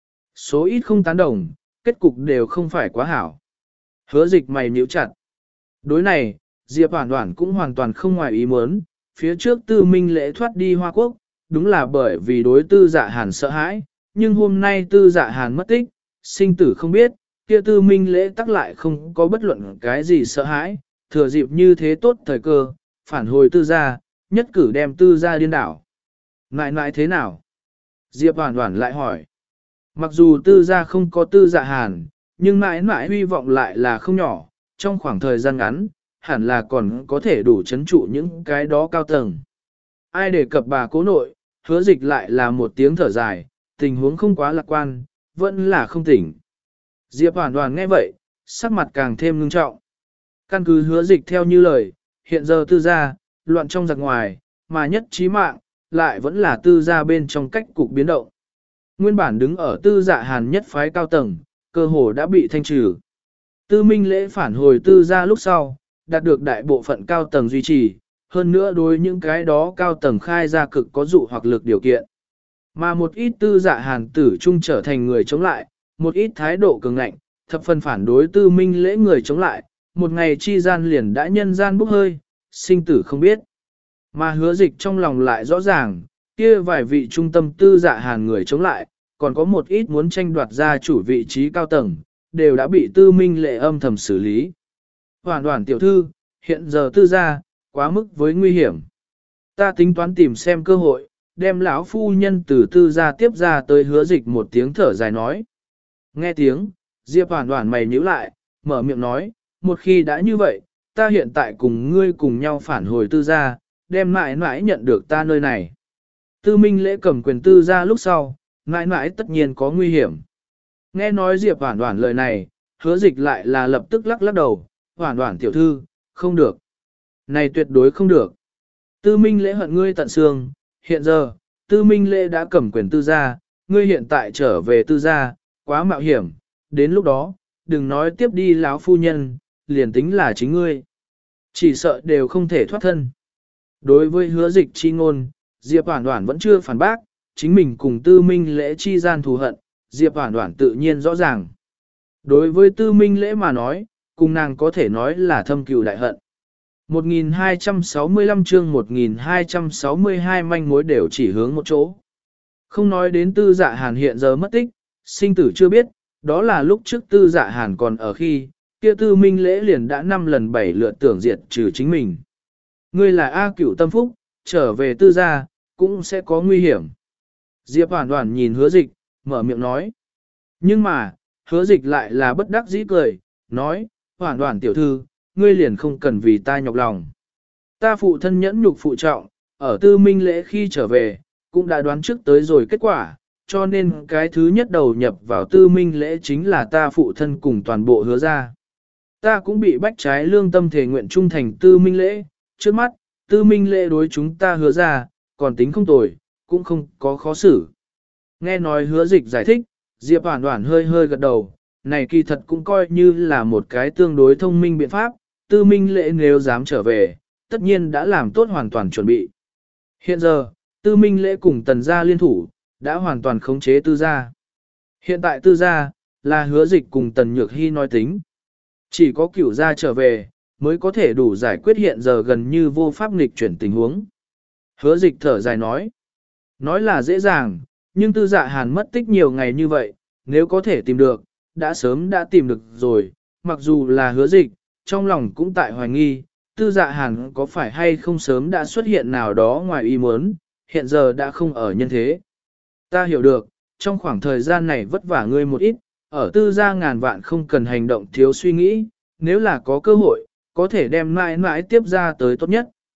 Speaker 1: Số ít không tán đồng, kết cục đều không phải quá hảo. Hứa dịch mày nhíu chặt. Đối này, Diệp Hoản Hoản cũng hoàn toàn không ngoài ý muốn, phía trước tư minh lễ thoát đi Hoa Quốc, đúng là bởi vì đối tư dạ hàn sợ hãi, nhưng hôm nay tư dạ hàn mất tích, sinh tử không biết, kia tư minh lễ tắc lại không có bất luận cái gì sợ hãi, thừa dịp như thế tốt thời cơ, phản hồi tư gia, nhất cử đem tư gia điên đảo. Ngại ngại thế nào? Diệp Hoản Hoản lại hỏi. Mặc dù tư gia không có tư dạ hàn, nhưng mãi mãi hy vọng lại là không nhỏ, trong khoảng thời gian ngắn, hẳn là còn có thể đủ chấn trụ những cái đó cao tầng. Ai đề cập bà cố nội, hứa dịch lại là một tiếng thở dài, tình huống không quá lạc quan, vẫn là không tỉnh. Diệp Hoản Hoản nghe vậy, sắc mặt càng thêm ngưng trọng. Căn cứ hứa dịch theo như lời, hiện giờ tư gia, loạn trong giặc ngoài, mà nhất chí mạng, lại vẫn là tư gia bên trong cách cục biến động. Nguyên bản đứng ở tư dạ hàn nhất phái cao tầng, cơ hồ đã bị thanh trừ. Tư minh lễ phản hồi tư gia lúc sau, đạt được đại bộ phận cao tầng duy trì, hơn nữa đối những cái đó cao tầng khai ra cực có dụ hoặc lực điều kiện. Mà một ít tư dạ hàn tử trung trở thành người chống lại, một ít thái độ cường ngạnh, thập phần phản đối tư minh lễ người chống lại, một ngày chi gian liền đã nhân gian bốc hơi, sinh tử không biết. Mà hứa dịch trong lòng lại rõ ràng, kia vài vị trung tâm tư dạ hàn người chống lại, còn có một ít muốn tranh đoạt ra chủ vị trí cao tầng, đều đã bị tư minh lệ âm thầm xử lý. Hoàn hoàn tiểu thư, hiện giờ tư gia, quá mức với nguy hiểm. Ta tính toán tìm xem cơ hội, đem lão phu nhân từ tư gia tiếp ra tới hứa dịch một tiếng thở dài nói. Nghe tiếng, Diệp hoàn hoàn mày nhíu lại, mở miệng nói, một khi đã như vậy, ta hiện tại cùng ngươi cùng nhau phản hồi tư gia, đem mãi mãi nhận được ta nơi này. Tư minh lễ cầm quyền tư gia lúc sau, mãi mãi tất nhiên có nguy hiểm. Nghe nói Diệp Hoản Hoản lời này, hứa dịch lại là lập tức lắc lắc đầu, Hoản Hoản tiểu thư, không được. Này tuyệt đối không được. Tư minh lễ hận ngươi tận xương, hiện giờ, tư minh lễ đã cầm quyền tư gia, ngươi hiện tại trở về tư gia, quá mạo hiểm, đến lúc đó, đừng nói tiếp đi láo phu nhân, liền tính là chính ngươi. Chỉ sợ đều không thể thoát thân. Đối với hứa dịch chi ngôn, Diệp Hoản Hoản vẫn chưa phản bác, chính mình cùng tư minh lễ chi gian thù hận, Diệp Hoản Hoản tự nhiên rõ ràng. Đối với tư minh lễ mà nói, cùng nàng có thể nói là thâm cừu đại hận. một nghìn hai trăm sáu mươi lăm chương một nghìn hai trăm sáu mươi hai manh mối đều chỉ hướng một chỗ. Không nói đến tư dạ hàn hiện giờ mất tích, sinh tử chưa biết, đó là lúc trước tư dạ hàn còn ở khi, kia tư minh lễ liền đã năm lần bảy lượt tưởng diệt trừ chính mình. Ngươi là A Cửu tâm phúc, trở về tư gia, cũng sẽ có nguy hiểm. Diệp Hoản Hoản nhìn hứa dịch, mở miệng nói. Nhưng mà, hứa dịch lại là bất đắc dĩ cười, nói, Hoản Hoản tiểu thư, ngươi liền không cần vì ta nhọc lòng. Ta phụ thân nhẫn nhục phụ trọng, ở tư minh lễ khi trở về, cũng đã đoán trước tới rồi kết quả, cho nên cái thứ nhất đầu nhập vào tư minh lễ chính là ta phụ thân cùng toàn bộ hứa ra. Ta cũng bị bách trái lương tâm thể nguyện trung thành tư minh lễ, trước mắt, tư minh lễ đối chúng ta hứa ra, còn tính không tồi, cũng không có khó xử. Nghe nói hứa dịch giải thích, Diệp Hoản Hoản hơi hơi gật đầu, này kỳ thật cũng coi như là một cái tương đối thông minh biện pháp, tư minh lễ nếu dám trở về, tất nhiên đã làm tốt hoàn toàn chuẩn bị. Hiện giờ, tư minh lễ cùng tần gia liên thủ, đã hoàn toàn khống chế tư gia. Hiện tại tư gia, là hứa dịch cùng tần nhược hy nói tính. Chỉ có cửu gia trở về, mới có thể đủ giải quyết hiện giờ gần như vô pháp nghịch chuyển tình huống. Hứa dịch thở dài nói. Nói là dễ dàng, nhưng tư dạ hàn mất tích nhiều ngày như vậy, nếu có thể tìm được, đã sớm đã tìm được rồi, mặc dù là hứa dịch, trong lòng cũng tại hoài nghi, tư dạ hàn có phải hay không sớm đã xuất hiện nào đó ngoài ý muốn, hiện giờ đã không ở nhân thế. Ta hiểu được, trong khoảng thời gian này vất vả ngươi một ít, ở tư gia ngàn vạn không cần hành động thiếu suy nghĩ, nếu là có cơ hội, có thể đem mãi mãi tiếp ra tới tốt nhất.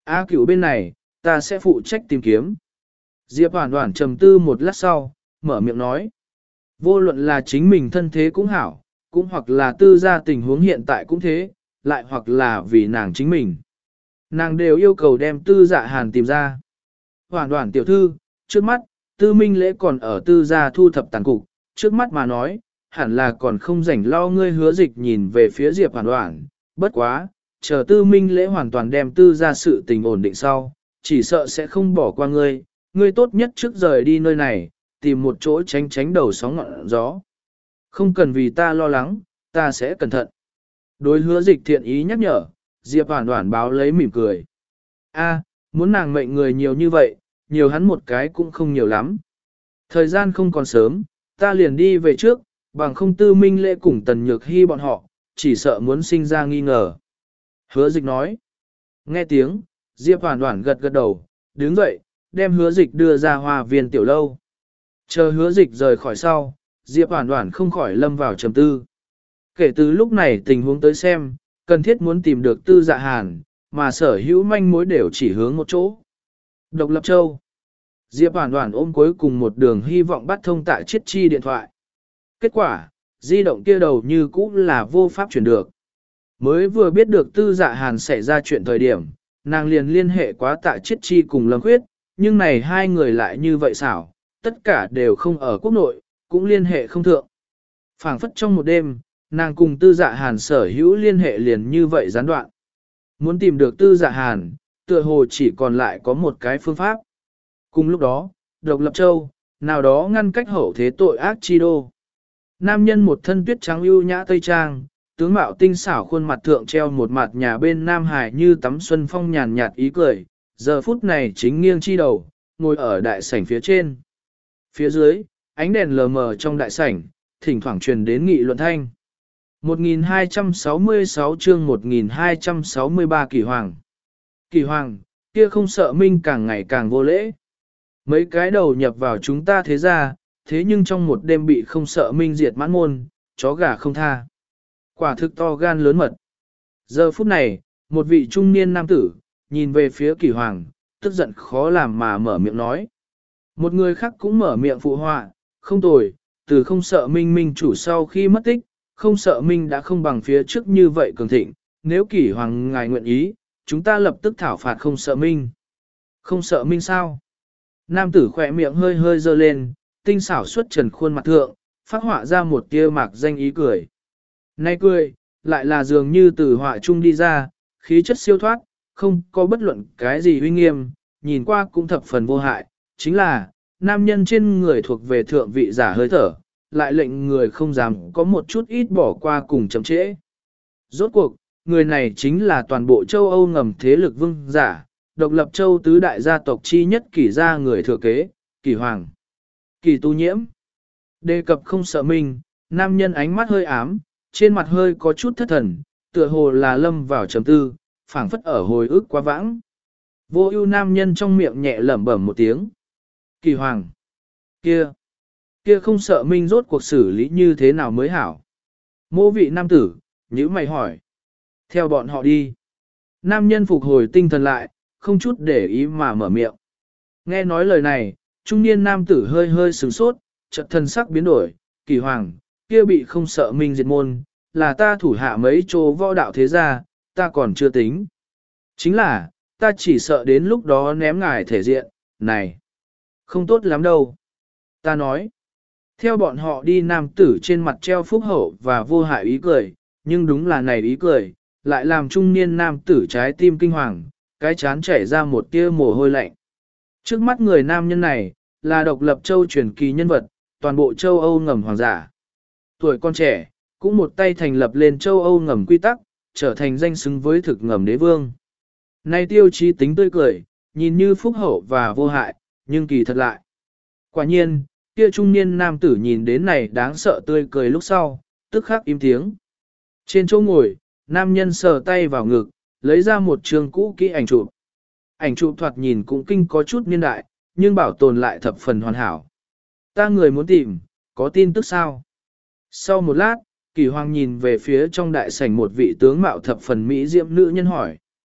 Speaker 1: A Cửu bên này, ta sẽ phụ trách tìm kiếm. Diệp Hoản Hoản trầm tư một lát sau, mở miệng nói. Vô luận là chính mình thân thế cũng hảo, cũng hoặc là tư gia tình huống hiện tại cũng thế, lại hoặc là vì nàng chính mình. Nàng đều yêu cầu đem tư dạ hàn tìm ra. Hoản Hoản tiểu thư, trước mắt, tư minh lễ còn ở tư gia thu thập tàn cục, trước mắt mà nói, hẳn là còn không rảnh lo ngươi Hứa Dịch nhìn về phía Diệp Hoản Hoản, bất quá, chờ tư minh lễ hoàn toàn đem tư gia sự tình ổn định sau, chỉ sợ sẽ không bỏ qua ngươi, ngươi tốt nhất trước rời đi nơi này, tìm một chỗ tránh tránh đầu sóng ngọn gió. Không cần vì ta lo lắng, ta sẽ cẩn thận. Đối Hứa Dịch thiện ý nhắc nhở, Diệp Hoản Hoản báo lấy mỉm cười. A, muốn nàng mệnh người nhiều như vậy, nhiều hắn một cái cũng không nhiều lắm. Thời gian không còn sớm, ta liền đi về trước, bằng không tư minh lễ cùng tần nhược hy bọn họ, chỉ sợ muốn sinh ra nghi ngờ. Hứa Dịch nói. Nghe tiếng, Diệp Hoản Hoản gật gật đầu, đứng dậy, đem Hứa Dịch đưa ra hoa viên tiểu lâu. Chờ Hứa Dịch rời khỏi sau, Diệp Hoản Hoản không khỏi lâm vào trầm tư. Kể từ lúc này tình huống tới xem, cần thiết muốn tìm được tư dạ hàn, mà sở hữu manh mối đều chỉ hướng một chỗ. Độc Lập Châu. Diệp Hoản Hoản ôm cuối cùng một đường hy vọng bắt thông Tạ Chiết Chi điện thoại. Kết quả, di động kia đầu như cũ là vô pháp chuyển được. Mới vừa biết được tư dạ hàn xảy ra chuyện thời điểm, nàng liền liên hệ quá Tạ Chiết Chi cùng Lâm Khuyết, nhưng này hai người lại như vậy xảo, tất cả đều không ở quốc nội, cũng liên hệ không thượng. Phảng phất trong một đêm, nàng cùng tư dạ hàn sở hữu liên hệ liền như vậy gián đoạn. Muốn tìm được tư dạ hàn, tựa hồ chỉ còn lại có một cái phương pháp. Cùng lúc đó, Độc Lập Châu, nào đó ngăn cách hậu thế tội ác chi đô. Nam nhân một thân tuyết trắng ưu nhã tây trang, tướng mạo tinh xảo khuôn mặt thượng treo một mặt nhà bên Nam Hải như tắm xuân phong nhàn nhạt ý cười, giờ phút này chính nghiêng chi đầu, ngồi ở đại sảnh phía trên. Phía dưới, ánh đèn lờ mờ trong đại sảnh, thỉnh thoảng truyền đến nghị luận thanh. một nghìn hai trăm sáu mươi sáu chương một nghìn hai trăm sáu mươi ba Kỳ Hoàng. Kỳ Hoàng, kia không sợ minh càng ngày càng vô lễ. Mấy cái đầu nhập vào chúng ta thế ra, thế nhưng trong một đêm bị không sợ minh diệt mãn môn, chó gà không tha. Quả thực to gan lớn mật. Giờ phút này, một vị trung niên nam tử, nhìn về phía Kỳ Hoàng, tức giận khó làm mà mở miệng nói. Một người khác cũng mở miệng phụ họa, không tồi, từ không sợ minh minh chủ sau khi mất tích, không sợ minh đã không bằng phía trước như vậy cường thịnh, nếu Kỳ Hoàng ngài nguyện ý, chúng ta lập tức thảo phạt không sợ minh. Không sợ minh sao? Nam tử khỏe miệng hơi hơi dơ lên, tinh xảo xuất trần khuôn mặt thượng, phát họa ra một tia mạc danh ý cười. Nay cười, lại là dường như từ họa trung đi ra, khí chất siêu thoát, không có bất luận cái gì uy nghiêm, nhìn qua cũng thập phần vô hại, chính là, nam nhân trên người thuộc về thượng vị giả hơi thở, lại lệnh người không dám có một chút ít bỏ qua cùng chậm trễ. Rốt cuộc, người này chính là toàn bộ châu Âu ngầm thế lực vương giả, Độc Lập Châu tứ đại gia tộc chi nhất Kỷ gia người thừa kế, Kỷ Hoàng. Kỷ Tu Nhiễm. Đề cập không sợ mình, nam nhân ánh mắt hơi ám, trên mặt hơi có chút thất thần, tựa hồ là lâm vào trầm tư, phảng phất ở hồi ức quá vãng. Vô ưu nam nhân trong miệng nhẹ lẩm bẩm một tiếng. Kỷ Hoàng. Kia. Kia không sợ minh rốt cuộc xử lý như thế nào mới hảo. Mô vị nam tử, nhữ mày hỏi. Theo bọn họ đi. Nam nhân phục hồi tinh thần lại, không chút để ý mà mở miệng. Nghe nói lời này, trung niên nam tử hơi hơi sửng sốt, chợt thần sắc biến đổi, Kỳ Hoàng, kia bị không sợ minh diệt môn, là ta thủ hạ mấy chỗ võ đạo thế gia, ta còn chưa tính. Chính là, ta chỉ sợ đến lúc đó ném ngài thể diện, này, không tốt lắm đâu. Ta nói, theo bọn họ đi nam tử trên mặt treo phúc hậu và vô hại ý cười, nhưng đúng là này ý cười, lại làm trung niên nam tử trái tim kinh hoàng, cái chán chảy ra một tia mồ hôi lạnh. Trước mắt người nam nhân này, là Độc Lập Châu truyền kỳ nhân vật, toàn bộ châu Âu ngầm hoàng giả. Tuổi con trẻ, cũng một tay thành lập lên châu Âu ngầm quy tắc, trở thành danh xứng với thực ngầm đế vương. Nay tiêu chí tính tươi cười, nhìn như phúc hậu và vô hại, nhưng kỳ thật lại. Quả nhiên, kia trung niên nam tử nhìn đến này đáng sợ tươi cười lúc sau, tức khắc im tiếng. Trên chỗ ngồi, nam nhân sờ tay vào ngực, lấy ra một trường cũ kỹ ảnh chụp. Ảnh chụp thoạt nhìn cũng kinh có chút niên đại, nhưng bảo tồn lại thập phần hoàn hảo. Ta người muốn tìm, có tin tức sao? Sau một lát, Kỳ Hoàng nhìn về phía trong đại sảnh một vị tướng mạo thập phần mỹ diệm nữ nhân hỏi.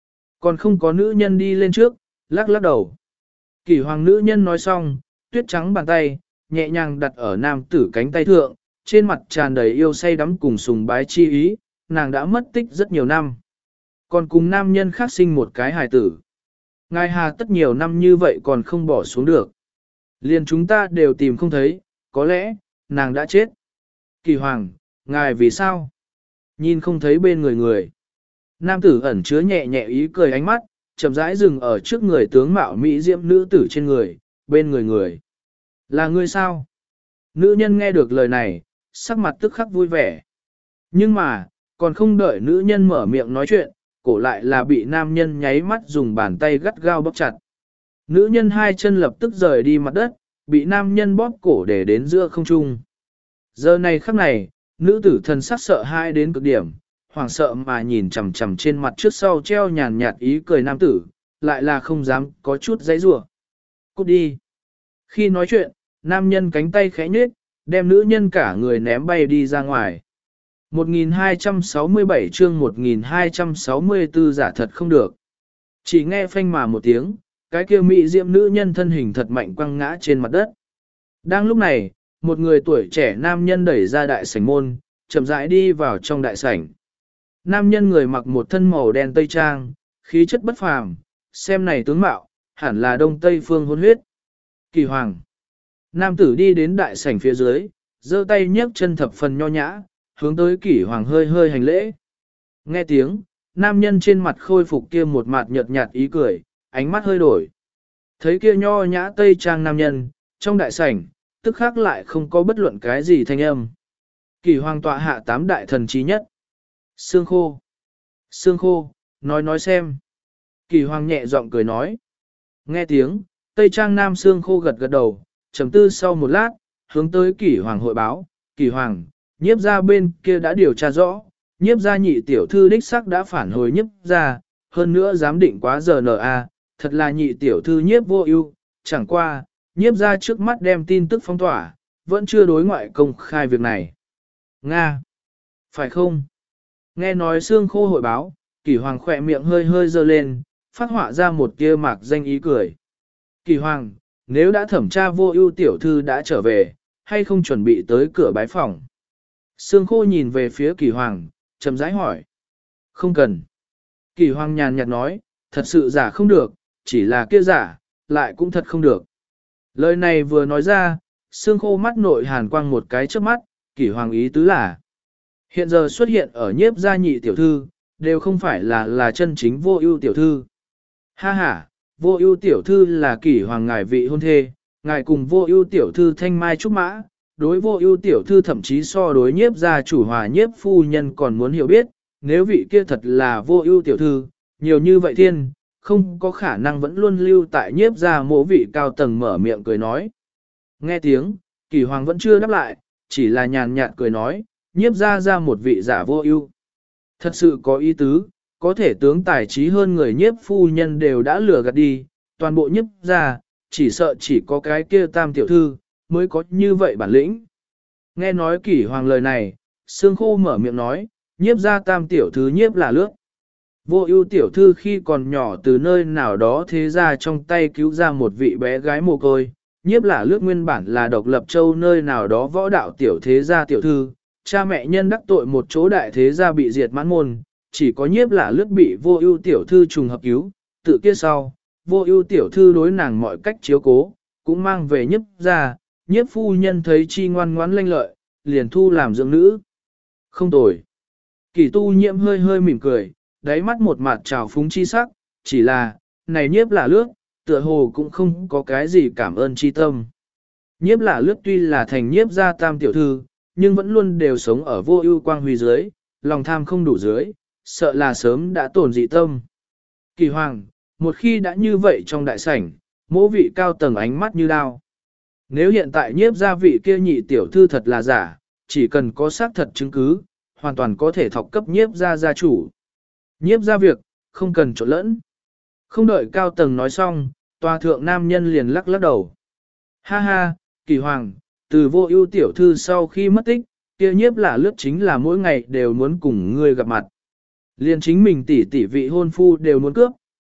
Speaker 1: Còn không có nữ nhân đi lên trước, lắc lắc đầu. Kỷ hoàng nữ nhân nói xong, tuyết trắng bàn tay, nhẹ nhàng đặt ở nam tử cánh tay thượng, trên mặt tràn đầy yêu say đắm cùng sùng bái chi ý, nàng đã mất tích rất nhiều năm. Còn cùng nam nhân khác sinh một cái hài tử. Ngài hà tất nhiều năm như vậy còn không bỏ xuống được. Liền chúng ta đều tìm không thấy, có lẽ, nàng đã chết. Kỳ hoàng, ngài vì sao? Nhìn không thấy bên người người. Nam tử ẩn chứa nhẹ nhẹ ý cười ánh mắt, chậm rãi dừng ở trước người tướng mạo mỹ diễm nữ tử trên người, bên người người. Là ngươi sao? Nữ nhân nghe được lời này, sắc mặt tức khắc vui vẻ. Nhưng mà, còn không đợi nữ nhân mở miệng nói chuyện, cổ lại là bị nam nhân nháy mắt dùng bàn tay gắt gao bóp chặt. Nữ nhân hai chân lập tức rời đi mặt đất, bị nam nhân bóp cổ để đến giữa không trung. Giờ này khắc này, nữ tử thần sắc sợ hãi đến cực điểm, hoảng sợ mà nhìn chằm chằm trên mặt trước sau treo nhàn nhạt ý cười nam tử, lại là không dám có chút giãy giụa. Cút đi. Khi nói chuyện, nam nhân cánh tay khẽ nhếch, đem nữ nhân cả người ném bay đi ra ngoài. một nghìn hai trăm sáu mươi bảy chương một nghìn hai trăm sáu mươi tư giả thật không được. Chỉ nghe phanh mà một tiếng, cái kia mỹ diệm nữ nhân thân hình thật mạnh quăng ngã trên mặt đất. Đang lúc này, một người tuổi trẻ nam nhân đẩy ra đại sảnh môn, chậm rãi đi vào trong đại sảnh. Nam nhân người mặc một thân màu đen tây trang, khí chất bất phàm, xem này tướng mạo, hẳn là đông tây phương hôn huyết. Kỳ hoàng. Nam tử đi đến đại sảnh phía dưới, giơ tay nhấc chân thập phần nho nhã, hướng tới kỷ hoàng hơi hơi hành lễ. Nghe tiếng, nam nhân trên mặt khôi phục kia một mặt nhợt nhạt ý cười, ánh mắt hơi đổi. Thấy kia nho nhã tây trang nam nhân, trong đại sảnh, tức khắc lại không có bất luận cái gì thanh âm. Kỷ hoàng tọa hạ tám đại thần trí nhất. Sương khô. Sương khô, nói nói xem. Kỷ hoàng nhẹ giọng cười nói. Nghe tiếng, tây trang nam sương khô gật gật đầu, trầm tư sau một lát, hướng tới kỷ hoàng hội báo. Kỷ hoàng, nhiếp gia bên kia đã điều tra rõ, nhiếp gia nhị tiểu thư đích sắc đã phản hồi nhiếp gia, hơn nữa giám định quá giờ en a, thật là nhị tiểu thư nhiếp vô ưu, chẳng qua, nhiếp gia trước mắt đem tin tức phong tỏa, vẫn chưa đối ngoại công khai việc này. Nga! Phải không? Nghe nói xương khô hội báo, Kỷ hoàng khỏe miệng hơi hơi dơ lên, phát họa ra một tia mạc danh ý cười. Kỷ hoàng, nếu đã thẩm tra vô ưu tiểu thư đã trở về, hay không chuẩn bị tới cửa bái phòng? Sương khô nhìn về phía Kỷ hoàng, chậm rãi hỏi. Không cần. Kỷ hoàng nhàn nhạt nói, thật sự giả không được, chỉ là kia giả, lại cũng thật không được. Lời này vừa nói ra, Sương khô mắt nội hàn quang một cái trước mắt, Kỷ hoàng ý tứ là. Hiện giờ xuất hiện ở nhiếp gia nhị tiểu thư, đều không phải là là chân chính vô ưu tiểu thư. Ha ha, vô ưu tiểu thư là Kỷ hoàng ngài vị hôn thê, ngài cùng vô ưu tiểu thư thanh mai trúc mã, đối vô ưu tiểu thư thậm chí so đối nhiếp gia chủ hòa nhiếp phu nhân còn muốn hiểu biết, nếu vị kia thật là vô ưu tiểu thư, nhiều như vậy thiên, không có khả năng vẫn luôn lưu tại nhiếp gia mộ vị cao tầng mở miệng cười nói. Nghe tiếng, Kỷ hoàng vẫn chưa đáp lại, chỉ là nhàn nhạt cười nói, nhiếp gia ra một vị giả vô ưu. Thật sự có ý tứ, có thể tướng tài trí hơn người nhiếp phu nhân đều đã lừa gạt đi, toàn bộ nhiếp gia, chỉ sợ chỉ có cái kia tam tiểu thư, mới có như vậy bản lĩnh. Nghe nói Kỷ hoàng lời này, Sương khô mở miệng nói, nhiếp gia tam tiểu thư nhiếp là lướt. Vô ưu tiểu thư khi còn nhỏ từ nơi nào đó thế ra trong tay cứu ra một vị bé gái mồ côi, nhiếp là lướt nguyên bản là độc lập châu nơi nào đó võ đạo tiểu thế gia tiểu thư, cha mẹ nhân đắc tội một chỗ đại thế gia bị diệt mãn môn, chỉ có nhiếp là lướt bị vô ưu tiểu thư trùng hợp cứu, tự kia sau, vô ưu tiểu thư đối nàng mọi cách chiếu cố, cũng mang về nhiếp gia, nhiếp phu nhân thấy chi ngoan ngoãn lanh lợi, liền thu làm dưỡng nữ. Không tồi. Kỷ tu nhiễm hơi hơi mỉm cười, đáy mắt một mặt trào phúng chi sắc, chỉ là, này nhiếp là lướt, tựa hồ cũng không có cái gì cảm ơn chi tâm. Nhiếp là lướt tuy là thành nhiếp gia tam tiểu thư, nhưng vẫn luôn đều sống ở vô ưu quang huy dưới, lòng tham không đủ dưới, sợ là sớm đã tổn dị tâm. Kỳ hoàng, một khi đã như vậy trong đại sảnh, mỗi vị cao tầng ánh mắt như đao. Nếu hiện tại nhiếp gia vị kia nhị tiểu thư thật là giả, chỉ cần có xác thật chứng cứ, hoàn toàn có thể thọc cấp nhiếp gia gia chủ. Nhiếp gia việc, không cần trộn lẫn. Không đợi cao tầng nói xong, tòa thượng nam nhân liền lắc lắc đầu. Ha ha, Kỳ hoàng, từ vô ưu tiểu thư sau khi mất tích, kia nhiếp là lướt chính là mỗi ngày đều muốn cùng ngươi gặp mặt. Liền chính mình tỷ tỷ vị hôn phu đều muốn cướp,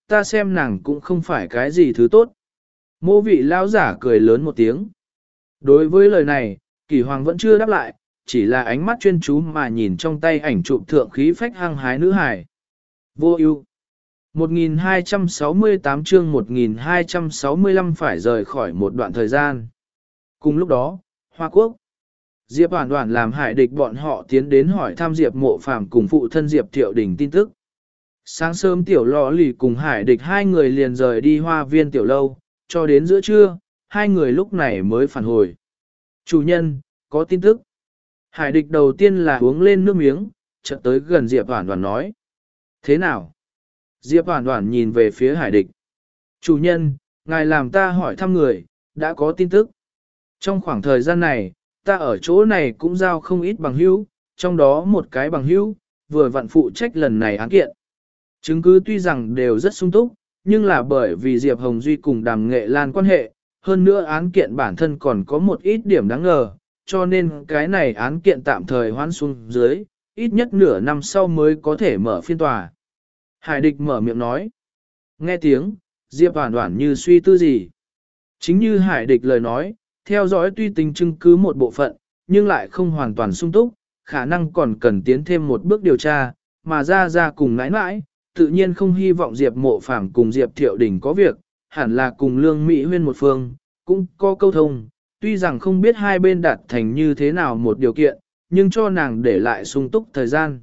Speaker 1: ta xem nàng cũng không phải cái gì thứ tốt. Mô vị lão giả cười lớn một tiếng. Đối với lời này, Kỷ Hoàng vẫn chưa đáp lại, chỉ là ánh mắt chuyên chú mà nhìn trong tay ảnh chụp thượng khí phách hăng hái nữ hài. Vô ưu. một nghìn hai trăm sáu mươi tám chương một nghìn hai trăm sáu mươi lăm phải rời khỏi một đoạn thời gian. Cùng lúc đó, Hoa Quốc. Diệp Hoàn Hoàn làm Hải Địch bọn họ tiến đến hỏi thăm Diệp Mộ Phàm cùng phụ thân Diệp Thiệu Đình tin tức. Sáng sớm Tiểu Lọ Lì cùng Hải Địch hai người liền rời đi Hoa Viên Tiểu Lâu, cho đến giữa trưa, hai người lúc này mới phản hồi. Chủ nhân, có tin tức. Hải Địch đầu tiên là uống lên nước miếng, chợt tới gần Diệp Hoàn Hoàn nói. Thế nào? Diệp Hoàn Hoàn nhìn về phía Hải Địch. Chủ nhân, ngài làm ta hỏi thăm người, đã có tin tức. Trong khoảng thời gian này, ta ở chỗ này cũng giao không ít bằng hữu, trong đó một cái bằng hữu, vừa vặn phụ trách lần này án kiện. Chứng cứ tuy rằng đều rất sung túc, nhưng là bởi vì Diệp Hồng Duy cùng Đàm Nghệ Lan quan hệ, hơn nữa án kiện bản thân còn có một ít điểm đáng ngờ, cho nên cái này án kiện tạm thời hoãn xuống dưới, ít nhất nửa năm sau mới có thể mở phiên tòa. Hải Địch mở miệng nói. Nghe tiếng, Diệp Hoàn Hoàn như suy tư gì. Chính như Hải Địch lời nói, theo dõi tuy tính chứng cứ một bộ phận, nhưng lại không hoàn toàn sung túc, khả năng còn cần tiến thêm một bước điều tra, mà ra ra cùng nãi nãi, tự nhiên không hy vọng Diệp Mộ Phàm cùng Diệp Thiệu Đình có việc, hẳn là cùng Lương Mỹ Huyên một phương, cũng có câu thông, tuy rằng không biết hai bên đạt thành như thế nào một điều kiện, nhưng cho nàng để lại sung túc thời gian.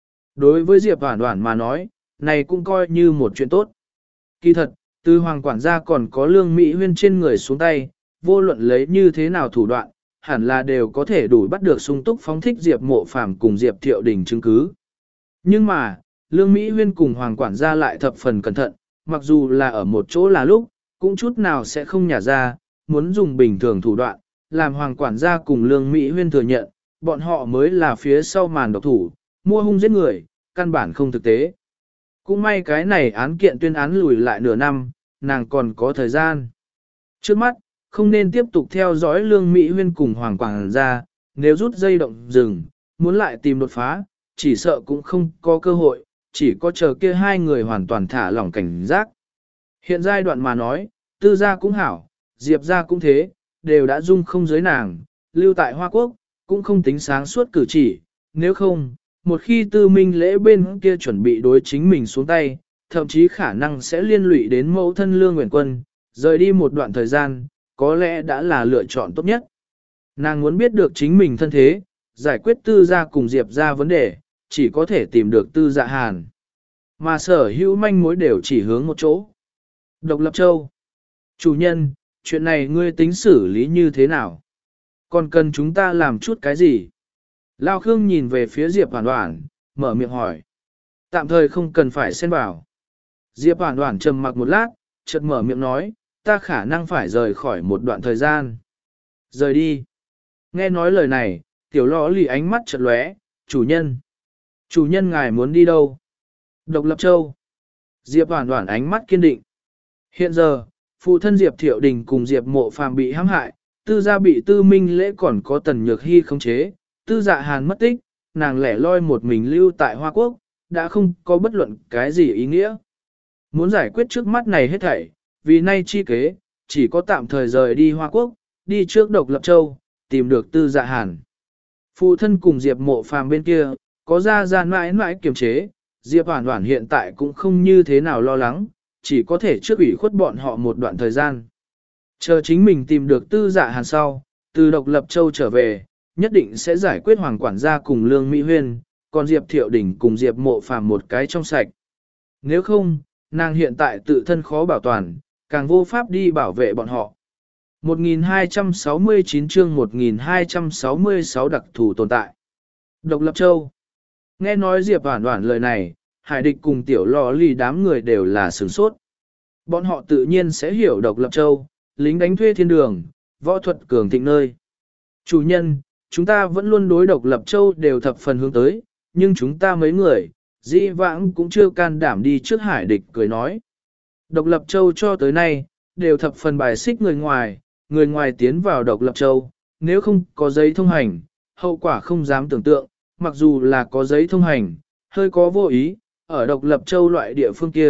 Speaker 1: Đối với Diệp Hoàn Hoàn mà nói, này cũng coi như một chuyện tốt. Kỳ thật, từ Hoàng quản gia còn có Lương Mỹ Huyên trên người xuống tay, vô luận lấy như thế nào thủ đoạn, hẳn là đều có thể đủ bắt được sung túc phóng thích Diệp Mộ Phàm cùng Diệp Thiệu Đình chứng cứ. Nhưng mà, Lương Mỹ Huyên cùng Hoàng quản gia lại thập phần cẩn thận, mặc dù là ở một chỗ là lúc, cũng chút nào sẽ không nhả ra, muốn dùng bình thường thủ đoạn, làm Hoàng quản gia cùng Lương Mỹ Huyên thừa nhận, bọn họ mới là phía sau màn độc thủ, mua hung giết người, căn bản không thực tế. Cũng may cái này án kiện tuyên án lùi lại nửa năm, nàng còn có thời gian. Trước mắt, không nên tiếp tục theo dõi Lương Mỹ Huyên cùng Hoàng quản gia, nếu rút dây động rừng, muốn lại tìm đột phá, chỉ sợ cũng không có cơ hội, chỉ có chờ kia hai người hoàn toàn thả lỏng cảnh giác. Hiện giai đoạn mà nói, tư gia cũng hảo, diệp gia cũng thế, đều đã dung không giới nàng, lưu tại Hoa Quốc, cũng không tính sáng suốt cử chỉ, nếu không, một khi tư minh lễ bên kia chuẩn bị đối chính mình xuống tay, thậm chí khả năng sẽ liên lụy đến mẫu thân Lương Nguyễn Quân, rời đi một đoạn thời gian, có lẽ đã là lựa chọn tốt nhất. Nàng muốn biết được chính mình thân thế, giải quyết tư gia cùng diệp gia vấn đề, chỉ có thể tìm được tư dạ hàn. Mà sở hữu manh mối đều chỉ hướng một chỗ. Độc Lập Châu. Chủ nhân, chuyện này ngươi tính xử lý như thế nào? Còn cần chúng ta làm chút cái gì? Lao Khương nhìn về phía Diệp Hoàn Hoàn, mở miệng hỏi. Tạm thời không cần phải xen vào. Diệp Hoàn Hoàn trầm mặc một lát, chợt mở miệng nói, ta khả năng phải rời khỏi một đoạn thời gian. Rời đi. Nghe nói lời này, Tiểu Lọ Lì ánh mắt chợt lóe, chủ nhân. Chủ nhân ngài muốn đi đâu? Độc Lập Châu. Diệp Hoàn Hoàn ánh mắt kiên định. Hiện giờ, phụ thân Diệp Thiệu Đình cùng Diệp Mộ Phàm bị hãm hại, tư gia bị tư minh lễ còn có Tần Nhược Hy khống chế, tư dạ hàn mất tích, nàng lẻ loi một mình lưu tại Hoa Quốc, đã không có bất luận cái gì ý nghĩa. Muốn giải quyết trước mắt này hết thảy, vì nay chi kế, chỉ có tạm thời rời đi Hoa Quốc, đi trước Độc Lập Châu, tìm được tư dạ hàn. Phụ thân cùng Diệp Mộ Phàm bên kia, có ra ra mãi mãi kiềm chế, Diệp Hoàn Hoàn hiện tại cũng không như thế nào lo lắng, chỉ có thể trước ủy khuất bọn họ một đoạn thời gian. Chờ chính mình tìm được tư dạ hàn sau, từ Độc Lập Châu trở về, nhất định sẽ giải quyết Hoàng quản gia cùng Lương Mỹ Huyên, còn Diệp Thiệu Đình cùng Diệp Mộ Phàm một cái trong sạch. Nếu không, nàng hiện tại tự thân khó bảo toàn, càng vô pháp đi bảo vệ bọn họ. một nghìn hai trăm sáu mươi chín chương một nghìn hai trăm sáu mươi sáu đặc thù tồn tại. Độc Lập Châu. Nghe nói Diệp Hoàn Hoàn lời này, Hải Địch cùng Tiểu Lọ Lì đám người đều là sửng sốt. Bọn họ tự nhiên sẽ hiểu Độc Lập Châu, lính đánh thuê thiên đường, võ thuật cường thịnh nơi. Chủ nhân, chúng ta vẫn luôn đối Độc Lập Châu đều thập phần hướng tới, nhưng chúng ta mấy người, dĩ vãng cũng chưa can đảm đi trước Hải Địch cười nói. Độc Lập Châu cho tới nay, đều thập phần bài xích người ngoài, người ngoài tiến vào Độc Lập Châu, nếu không có giấy thông hành, hậu quả không dám tưởng tượng, mặc dù là có giấy thông hành, hơi có vô ý, ở Độc Lập Châu loại địa phương kia,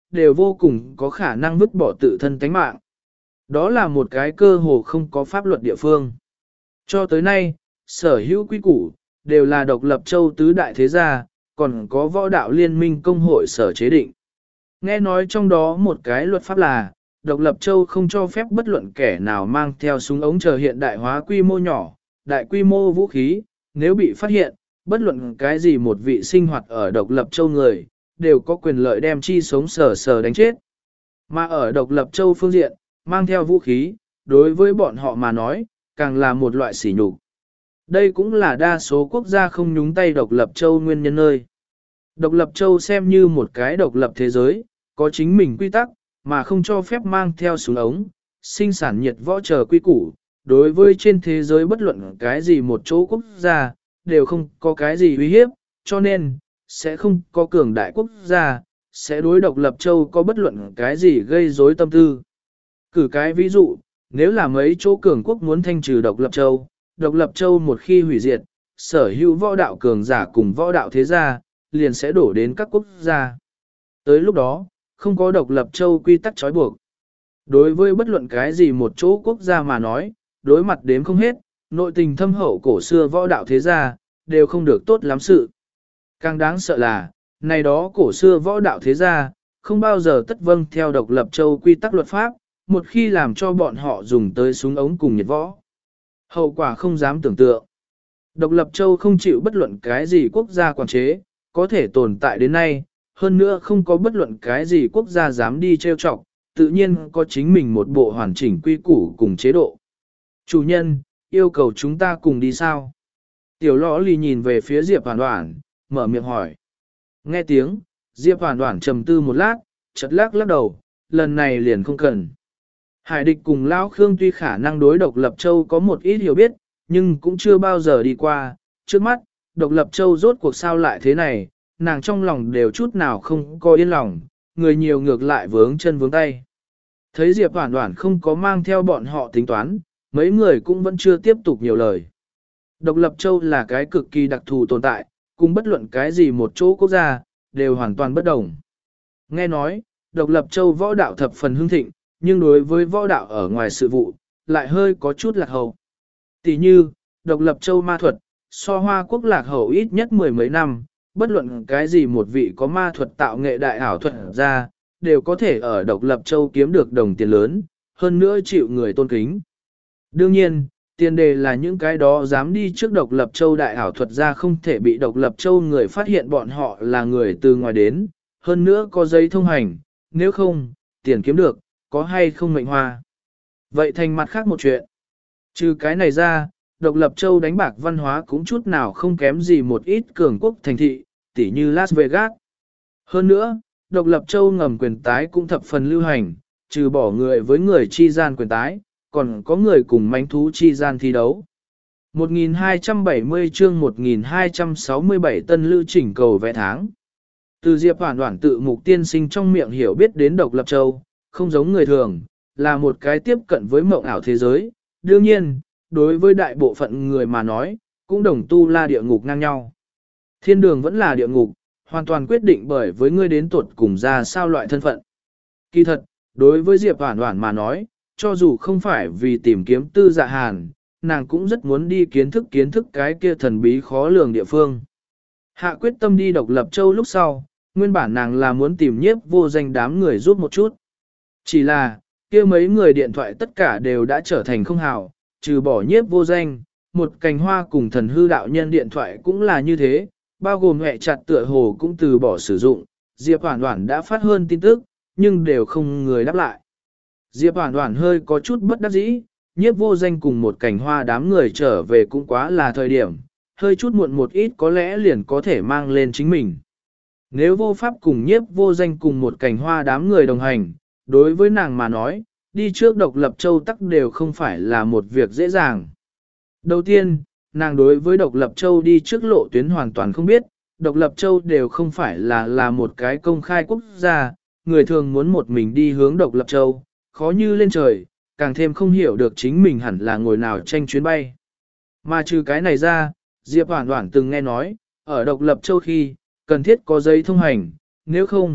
Speaker 1: đều vô cùng có khả năng vứt bỏ tự thân tánh mạng. Đó là một cái cơ hồ không có pháp luật địa phương. Cho tới nay, sở hữu quy củ, đều là độc lập châu tứ đại thế gia, còn có võ đạo liên minh công hội sở chế định. Nghe nói trong đó một cái luật pháp là, độc lập châu không cho phép bất luận kẻ nào mang theo súng ống chờ hiện đại hóa quy mô nhỏ, đại quy mô vũ khí, nếu bị phát hiện, bất luận cái gì một vị sinh hoạt ở độc lập châu người, đều có quyền lợi đem chi sống sờ sờ đánh chết. Mà ở độc lập châu phương diện, mang theo vũ khí, đối với bọn họ mà nói, càng là một loại sỉ nhục. Đây cũng là đa số quốc gia không nhúng tay độc lập châu nguyên nhân nơi. Độc lập châu xem như một cái độc lập thế giới, có chính mình quy tắc, mà không cho phép mang theo súng ống, sinh sản nhiệt võ chờ quy củ. Đối với trên thế giới bất luận cái gì một chỗ quốc gia, đều không có cái gì uy hiếp, cho nên, sẽ không có cường đại quốc gia, sẽ đối độc lập châu có bất luận cái gì gây rối tâm tư. Cử cái ví dụ, nếu là mấy chỗ cường quốc muốn thanh trừ độc lập châu, độc lập châu một khi hủy diệt, sở hữu võ đạo cường giả cùng võ đạo thế gia, liền sẽ đổ đến các quốc gia. Tới lúc đó, không có độc lập châu quy tắc trói buộc. Đối với bất luận cái gì một chỗ quốc gia mà nói, đối mặt đếm không hết, nội tình thâm hậu cổ xưa võ đạo thế gia, đều không được tốt lắm sự. Càng đáng sợ là, này đó cổ xưa võ đạo thế gia, không bao giờ tất vâng theo độc lập châu quy tắc luật pháp, một khi làm cho bọn họ dùng tới súng ống cùng nhiệt võ. Hậu quả không dám tưởng tượng. Độc lập châu không chịu bất luận cái gì quốc gia quản chế, có thể tồn tại đến nay, hơn nữa không có bất luận cái gì quốc gia dám đi trêu chọc, tự nhiên có chính mình một bộ hoàn chỉnh quy củ cùng chế độ. Chủ nhân, yêu cầu chúng ta cùng đi sao? Tiểu lõ lì nhìn về phía Diệp Hoàn Đoản, mở miệng hỏi. Nghe tiếng, Diệp Hoàn Đoản trầm tư một lát, chợt lắc lắc đầu, lần này liền không cần. Hải địch cùng Lão Khương tuy khả năng đối độc lập châu có một ít hiểu biết, nhưng cũng chưa bao giờ đi qua. Trước mắt, độc lập châu rốt cuộc sao lại thế này, nàng trong lòng đều chút nào không có yên lòng, người nhiều ngược lại vướng chân vướng tay. Thấy Diệp Hoàn Đoản không có mang theo bọn họ tính toán, mấy người cũng vẫn chưa tiếp tục nhiều lời. Độc lập châu là cái cực kỳ đặc thù tồn tại, cùng bất luận cái gì một chỗ quốc gia, đều hoàn toàn bất đồng. Nghe nói, độc lập châu võ đạo thập phần hưng thịnh, nhưng đối với võ đạo ở ngoài sự vụ, lại hơi có chút lạc hậu. Tỷ như, độc lập châu ma thuật, so Hoa quốc lạc hậu ít nhất mười mấy năm, bất luận cái gì một vị có ma thuật tạo nghệ đại ảo thuật ra, đều có thể ở độc lập châu kiếm được đồng tiền lớn, hơn nữa chịu người tôn kính. Đương nhiên, tiền đề là những cái đó dám đi trước độc lập châu đại ảo thuật ra không thể bị độc lập châu người phát hiện bọn họ là người từ ngoài đến, hơn nữa có giấy thông hành, nếu không, tiền kiếm được, có hay không mệnh hoa. Vậy thành mặt khác một chuyện. Trừ cái này ra, độc lập châu đánh bạc văn hóa cũng chút nào không kém gì một ít cường quốc thành thị, tỉ như Las Vegas. Hơn nữa, độc lập châu ngầm quyền tái cũng thập phần lưu hành, trừ bỏ người với người chi gian quyền tái, còn có người cùng mánh thú chi gian thi đấu. một nghìn hai trăm bảy mươi chương một nghìn hai trăm sáu mươi bảy tân lưu chỉnh cầu vẽ tháng. Từ Diệp Hoàn Đoản tự mục tiên sinh trong miệng hiểu biết đến độc lập châu, không giống người thường, là một cái tiếp cận với mộng ảo thế giới. Đương nhiên, đối với đại bộ phận người mà nói, cũng đồng tu la địa ngục ngang nhau. Thiên đường vẫn là địa ngục, hoàn toàn quyết định bởi với ngươi đến tuột cùng ra sao loại thân phận. Kỳ thật, đối với Diệp Hoàn Đoản mà nói, cho dù không phải vì tìm kiếm tư dạ hàn, nàng cũng rất muốn đi kiến thức kiến thức cái kia thần bí khó lường địa phương. Hạ quyết tâm đi độc lập châu lúc sau, nguyên bản nàng là muốn tìm nhiếp vô danh đám người giúp một chút. Chỉ là, kia mấy người điện thoại tất cả đều đã trở thành không hào, trừ bỏ nhiếp vô danh, một cành hoa cùng thần hư đạo nhân điện thoại cũng là như thế, bao gồm hẹ chặt tựa hồ cũng từ bỏ sử dụng, Diệp Hoàn Đoản đã phát hơn tin tức, nhưng đều không người đáp lại. Diệp Hoàn Đoản hơi có chút bất đắc dĩ, nhiếp vô danh cùng một cành hoa đám người trở về cũng quá là thời điểm, hơi chút muộn một ít có lẽ liền có thể mang lên chính mình. Nếu vô pháp cùng nhiếp vô danh cùng một cành hoa đám người đồng hành, đối với nàng mà nói, đi trước độc lập châu tắc đều không phải là một việc dễ dàng. Đầu tiên, nàng đối với độc lập châu đi trước lộ tuyến hoàn toàn không biết, độc lập châu đều không phải là là một cái công khai quốc gia, người thường muốn một mình đi hướng độc lập châu, khó như lên trời, càng thêm không hiểu được chính mình hẳn là ngồi nào tranh chuyến bay. Mà trừ cái này ra, Diệp Hoàn Đoản từng nghe nói, ở độc lập châu khi, cần thiết có giấy thông hành, nếu không,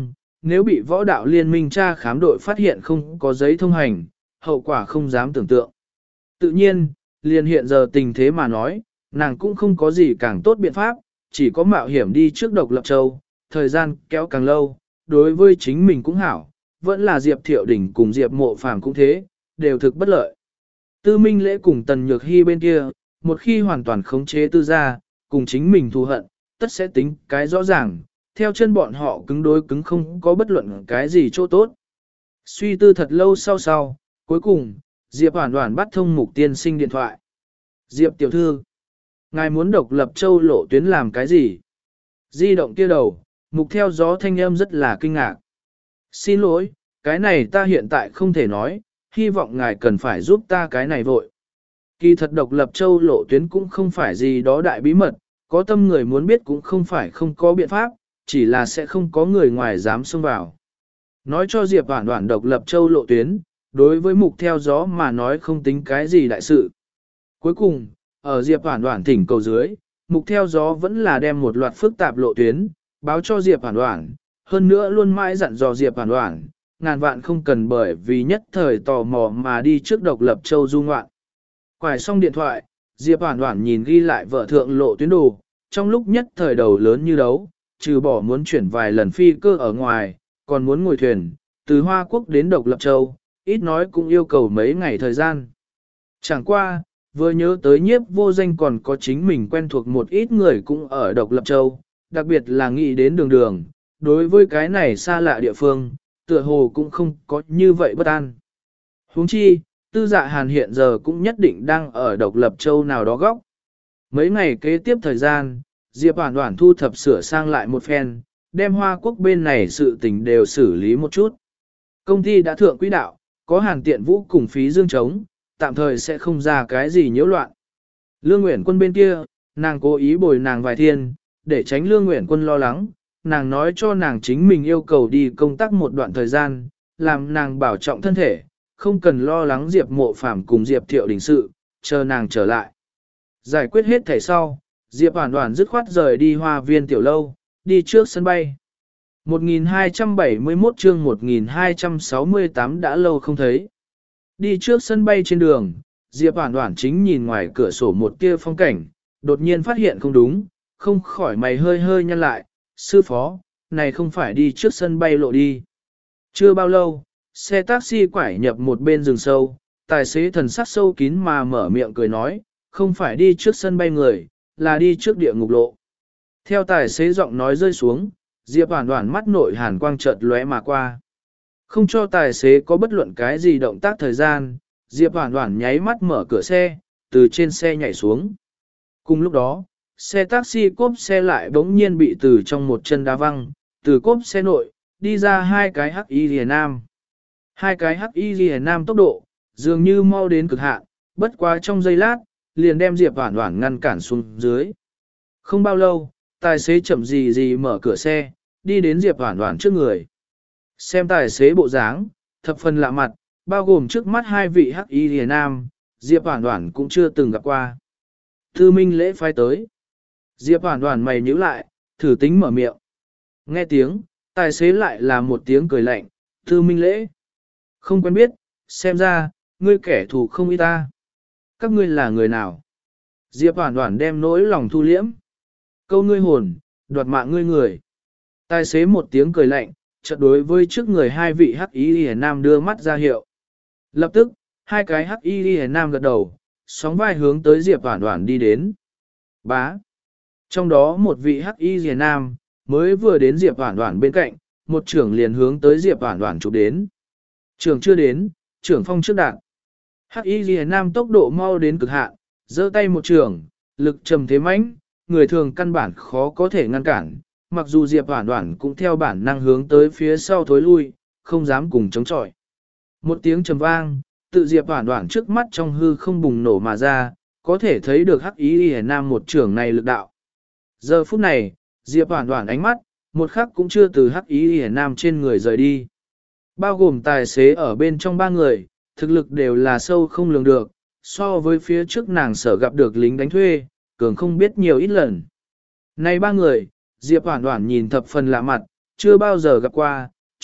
Speaker 1: nếu bị võ đạo liên minh tra khám đội phát hiện không có giấy thông hành, hậu quả không dám tưởng tượng. Tự nhiên, liền hiện giờ tình thế mà nói, nàng cũng không có gì càng tốt biện pháp, chỉ có mạo hiểm đi trước độc lập châu, thời gian kéo càng lâu, đối với chính mình cũng hảo, vẫn là Diệp Thiệu Đình cùng Diệp Mộ Phàm cũng thế, đều thực bất lợi. Tư Minh Lễ cùng Tần Nhược Hy bên kia, một khi hoàn toàn khống chế tư gia, cùng chính mình thù hận, tất sẽ tính cái rõ ràng, theo chân bọn họ cứng đối cứng không có bất luận cái gì chỗ tốt. Suy tư thật lâu sau sau, cuối cùng, Diệp Hoản Hoản bắt thông Mục tiên sinh điện thoại. Diệp tiểu thư, ngài muốn độc lập châu lộ tuyến làm cái gì? Di động kia đầu, Mục theo gió thanh âm rất là kinh ngạc. Xin lỗi, cái này ta hiện tại không thể nói, hy vọng ngài cần phải giúp ta cái này vội. Kỳ thật độc lập châu lộ tuyến cũng không phải gì đó đại bí mật, có tâm người muốn biết cũng không phải không có biện pháp, chỉ là sẽ không có người ngoài dám xông vào. Nói cho Diệp Hoản Hoản độc lập châu lộ tuyến, đối với Mục theo gió mà nói không tính cái gì đại sự. Cuối cùng, ở Diệp Hoản Hoản thỉnh cầu dưới, Mục theo gió vẫn là đem một loạt phức tạp lộ tuyến, báo cho Diệp Hoản Hoản, hơn nữa luôn mãi dặn dò Diệp Hoản Hoản, ngàn vạn không cần bởi vì nhất thời tò mò mà đi trước độc lập châu du ngoạn. Quải xong điện thoại, Diệp Hoản Hoản nhìn ghi lại vợ thượng lộ tuyến đồ, trong lúc nhất thời đầu lớn như đấu, trừ bỏ muốn chuyển vài lần phi cơ ở ngoài, còn muốn ngồi thuyền, từ Hoa Quốc đến độc lập châu, ít nói cũng yêu cầu mấy ngày thời gian. Chẳng qua, vừa nhớ tới Nhiếp Vô Danh còn có chính mình quen thuộc một ít người cũng ở độc lập châu, đặc biệt là nghĩ đến đường đường, đối với cái này xa lạ địa phương, tựa hồ cũng không có như vậy bất an. Huống chi, Tư Dạ Hàn hiện giờ cũng nhất định đang ở độc lập châu nào đó góc. Mấy ngày kế tiếp thời gian, Diệp Hoản Hoản thu thập sửa sang lại một phen, đem Hoa Quốc bên này sự tình đều xử lý một chút. Công ty đã thượng quỹ đạo, có Hàn Tiện Vũ cùng phí dương chống, tạm thời sẽ không ra cái gì nhiễu loạn. Lương Uyển Quân bên kia, nàng cố ý bồi nàng vài thiên, để tránh Lương Uyển Quân lo lắng, nàng nói cho nàng chính mình yêu cầu đi công tác một đoạn thời gian, làm nàng bảo trọng thân thể, không cần lo lắng Diệp Mộ Phàm cùng Diệp Thiệu Đình sự, chờ nàng trở lại. Giải quyết hết thảy sau, Diệp Hoản Hoản dứt khoát rời đi Hoa Viên tiểu lâu, đi trước sân bay. một nghìn hai trăm bảy mươi mốt chương một nghìn hai trăm sáu mươi tám đã lâu không thấy. Đi trước sân bay trên đường, Diệp Hoản Hoản chính nhìn ngoài cửa sổ một tia phong cảnh, đột nhiên phát hiện không đúng, không khỏi mày hơi hơi nhăn lại, sư phó, này không phải đi trước sân bay lộ đi. Chưa bao lâu, xe taxi quải nhập một bên rừng sâu, tài xế thần sắc sâu kín mà mở miệng cười nói, không phải đi trước sân bay người, là đi trước địa ngục lộ. Theo tài xế giọng nói rơi xuống, Diệp Hoản Hoản mắt nội hàn quang chợt lóe mà qua. Không cho tài xế có bất luận cái gì động tác thời gian, Diệp Hoản Hoản nháy mắt mở cửa xe, từ trên xe nhảy xuống. Cùng lúc đó, xe taxi cốp xe lại bỗng nhiên bị từ trong một chân đá văng, từ cốp xe nội, đi ra hai cái hắc y rìa nam. Hai cái hắc y rìa nam tốc độ, dường như mau đến cực hạn, bất quá trong giây lát, liền đem Diệp Hoản Hoản ngăn cản xuống dưới. Không bao lâu, tài xế chậm gì gì mở cửa xe, đi đến Diệp Hoản Hoản trước người. Xem tài xế bộ dáng, thập phần lạ mặt, bao gồm trước mắt hai vị hắc y rìa nam, Diệp Hoản Hoản cũng chưa từng gặp qua. Tư Minh Lễ phái tới. Diệp Hoản Hoản mày nhíu lại, thử tính mở miệng. Nghe tiếng, tài xế lại là một tiếng cười lạnh, Tư Minh Lễ. Không quen biết, xem ra, ngươi kẻ thù không ít ta. Các ngươi là người nào? Diệp Hoản Hoản đem nỗi lòng thu liễm. Câu ngươi hồn, đoạt mạng ngươi người. Tài xế một tiếng cười lạnh, chợt đối với trước người hai vị hắc y liễu nam đưa mắt ra hiệu. Lập tức, hai cái hắc y liễu nam gật đầu, sóng vai hướng tới Diệp Hoản Hoản đi đến. Bá. Trong đó một vị hắc y liễu nam mới vừa đến Diệp Hoản Hoản bên cạnh, một trưởng liền hướng tới Diệp Hoản Hoản chụp đến. Trưởng chưa đến, trưởng phong trước đạn. Hắc y liễu nam tốc độ mau đến cực hạn, giơ tay một trưởng, lực trầm thế mãnh, người thường căn bản khó có thể ngăn cản. Mặc dù Diệp Hoản Hoản cũng theo bản năng hướng tới phía sau thối lui, không dám cùng chống chọi. Một tiếng trầm vang, tự Diệp Hoản Hoản trước mắt trong hư không bùng nổ mà ra, có thể thấy được hắc y liễu nam một trưởng này lực đạo. Giờ phút này, Diệp Hoản Hoản ánh mắt, một khắc cũng chưa từ hắc y liễu nam trên người rời đi. Bao gồm tài xế ở bên trong ba người, thực lực đều là sâu không lường được, so với phía trước nàng sở gặp được lính đánh thuê, cường không biết nhiều ít lần. Này ba người, Diệp Hoản Hoản nhìn thập phần lạ mặt, chưa bao giờ gặp qua,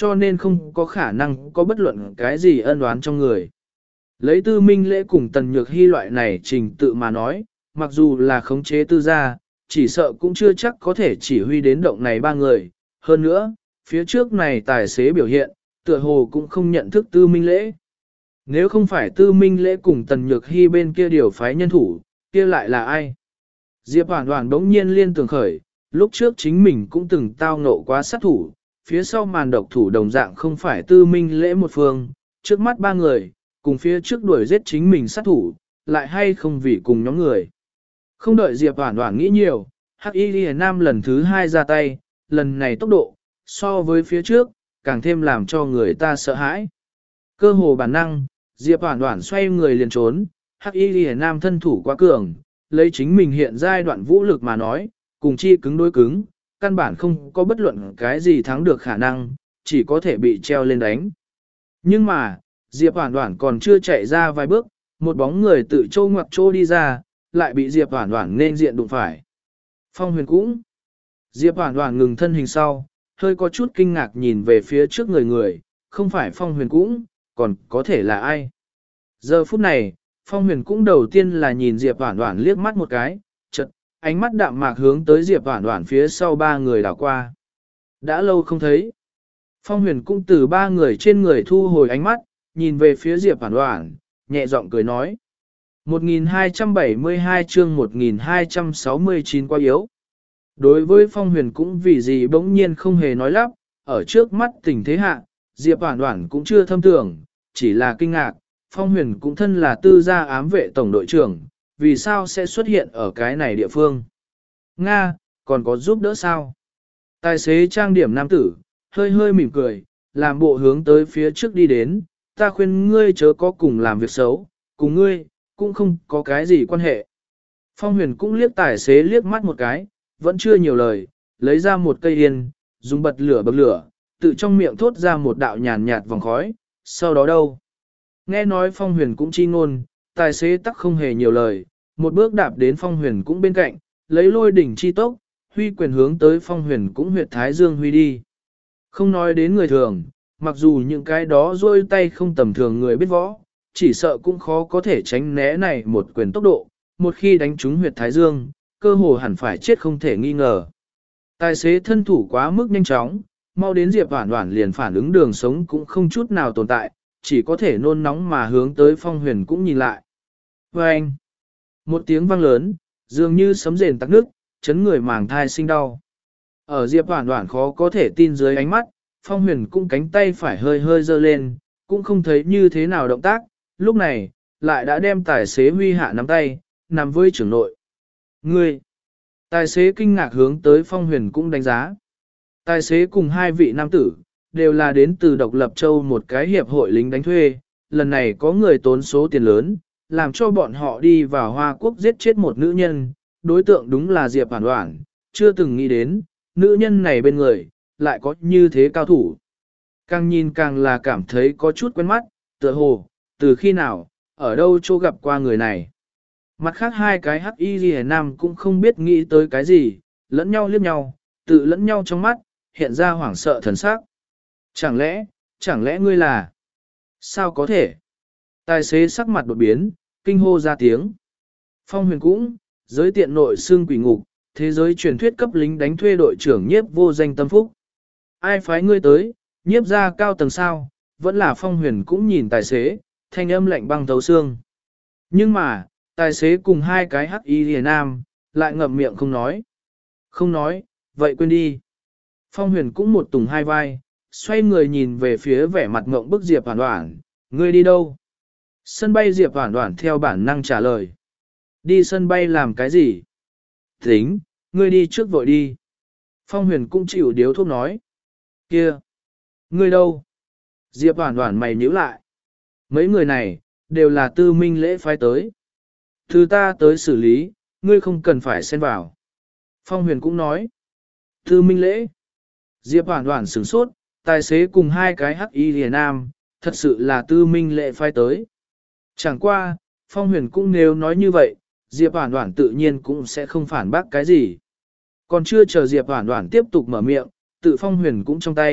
Speaker 1: cho nên không có khả năng có bất luận cái gì ân oán trong người. Lấy tư minh lễ cùng tần nhược hy loại này trình tự mà nói, mặc dù là khống chế tư gia, chỉ sợ cũng chưa chắc có thể chỉ huy đến động này ba người. Hơn nữa, phía trước này tài xế biểu hiện, tựa hồ cũng không nhận thức tư minh lễ. Nếu không phải tư minh lễ cùng tần nhược hy bên kia điều phái nhân thủ, kia lại là ai? Diệp Hoàn Hoàn đống nhiên liên tưởng khởi, lúc trước chính mình cũng từng tao ngộ quá sát thủ, phía sau màn độc thủ đồng dạng không phải tư minh lễ một phương, trước mắt ba người, cùng phía trước đuổi giết chính mình sát thủ, lại hay không vì cùng nhóm người. Không đợi Diệp Hoàn Hoàn nghĩ nhiều, Hắc Y Liễu Nam lần thứ hai ra tay, lần này tốc độ, so với phía trước, càng thêm làm cho người ta sợ hãi. Cơ hồ bản năng, Diệp Hoàn Hoàn xoay người liền trốn, Hắc Y Liễu Nam thân thủ quá cường, lấy chính mình hiện giai đoạn vũ lực mà nói, cùng chi cứng đối cứng, căn bản không có bất luận cái gì thắng được khả năng, chỉ có thể bị treo lên đánh. Nhưng mà, Diệp Hoàn Hoàn còn chưa chạy ra vài bước, một bóng người tự trô ngoặc trô đi ra, lại bị Diệp Hoàn Hoàn nên diện đụng phải. Phong Huyền cũng. Diệp Hoàn Hoàn ngừng thân hình sau, hơi có chút kinh ngạc nhìn về phía trước người người, không phải Phong Huyền cũng, còn có thể là ai. Giờ phút này, Phong Huyền cũng đầu tiên là nhìn Diệp Hoàn Hoàn liếc mắt một cái, chợt ánh mắt đạm mạc hướng tới Diệp Hoàn Hoàn phía sau ba người đảo qua. Đã lâu không thấy. Phong Huyền cũng từ ba người trên người thu hồi ánh mắt, nhìn về phía Diệp Hoàn Hoàn, nhẹ giọng cười nói. một nghìn hai trăm bảy mươi hai chương một nghìn hai trăm sáu mươi chín quá yếu. Đối với Phong Huyền cũng vì gì bỗng nhiên không hề nói lắp, ở trước mắt tình thế hạ, Diệp Hoàn Hoàn cũng chưa thâm tưởng, chỉ là kinh ngạc, Phong Huyền cũng thân là tư gia ám vệ tổng đội trưởng, vì sao sẽ xuất hiện ở cái này địa phương. Nga, còn có giúp đỡ sao? Tài xế trang điểm nam tử, hơi hơi mỉm cười, làm bộ hướng tới phía trước đi đến, ta khuyên ngươi chớ có cùng làm việc xấu, cùng ngươi, cũng không có cái gì quan hệ. Phong Huyền cũng liếc tài xế liếc mắt một cái, vẫn chưa nhiều lời, lấy ra một cây yên, dùng bật lửa bậc lửa, tự trong miệng thốt ra một đạo nhàn nhạt vòng khói, sau đó đâu? Nghe nói Phong Huyền cũng chi ngôn, tài xế tắc không hề nhiều lời, một bước đạp đến Phong Huyền cũng bên cạnh, lấy lôi đỉnh chi tốc, huy quyền hướng tới Phong Huyền cũng huyệt thái dương huy đi. Không nói đến người thường, mặc dù những cái đó rôi tay không tầm thường người biết võ, chỉ sợ cũng khó có thể tránh né này một quyền tốc độ, một khi đánh trúng huyệt thái dương, cơ hồ hẳn phải chết không thể nghi ngờ. Tài xế thân thủ quá mức nhanh chóng, mau đến Diệp Hoàn Hoàn liền phản ứng đường sống cũng không chút nào tồn tại, chỉ có thể nôn nóng mà hướng tới Phong Huyền cũng nhìn lại. Và anh, một tiếng vang lớn, dường như sấm rền tắc nước, chấn người màng thai sinh đau. Ở Diệp Hoàn Hoàn khó có thể tin dưới ánh mắt, Phong Huyền cũng cánh tay phải hơi hơi giơ lên, cũng không thấy như thế nào động tác, lúc này, lại đã đem tài xế huy hạ nắm tay, nằm với trưởng nội. Ngươi! Tài xế kinh ngạc hướng tới Phong Huyền cũng đánh giá. Tài xế cùng hai vị nam tử, đều là đến từ độc lập châu một cái hiệp hội lính đánh thuê, lần này có người tốn số tiền lớn, làm cho bọn họ đi vào Hoa Quốc giết chết một nữ nhân, đối tượng đúng là Diệp Hoàn Hoàn, chưa từng nghĩ đến, nữ nhân này bên người, lại có như thế cao thủ. Càng nhìn càng là cảm thấy có chút quen mắt, tựa hồ, từ khi nào, ở đâu chỗ gặp qua người này. Mặt khác hai cái hắc y ghi nam cũng không biết nghĩ tới cái gì, lẫn nhau liếc nhau, tự lẫn nhau trong mắt, hiện ra hoảng sợ thần sắc. Chẳng lẽ, chẳng lẽ ngươi là... Sao có thể? Tài xế sắc mặt đột biến, kinh hô ra tiếng. Phong Huyền cũng, giới tiện nội xương quỷ ngục, thế giới truyền thuyết cấp lính đánh thuê đội trưởng nhiếp vô danh tâm phúc. Ai phái ngươi tới, nhiếp ra cao tầng sao, vẫn là Phong Huyền cũng nhìn tài xế, thanh âm lạnh băng thấu xương. Nhưng mà, tài xế cùng hai cái hắc y liền nam, lại ngậm miệng không nói. Không nói, vậy quên đi. Phong Huyền cũng một tùng hai vai, xoay người nhìn về phía vẻ mặt ngộng bức Diệp Hoàn Hoàn, ngươi đi đâu? Sân bay Diệp Hoàn Hoàn theo bản năng trả lời. Đi sân bay làm cái gì? Tính, ngươi đi trước vội đi. Phong Huyền cũng chịu điếu thuốc nói. Kia! Ngươi đâu? Diệp Hoàn Hoàn mày nhíu lại. Mấy người này, đều là tư minh lễ phái tới. Từ ta tới xử lý, ngươi không cần phải xen vào. Phong Huyền cũng nói. Tư minh lễ. Diệp Hoàn Hoàn sửng sốt, tài xế cùng hai cái hắc y liền nam, thật sự là tư minh lễ phái tới. Chẳng qua, Phong Huyền cũng nếu nói như vậy, Diệp Hoàn Hoàn tự nhiên cũng sẽ không phản bác cái gì. Còn chưa chờ Diệp Hoàn Hoàn tiếp tục mở miệng, tự Phong Huyền cũng trong tay,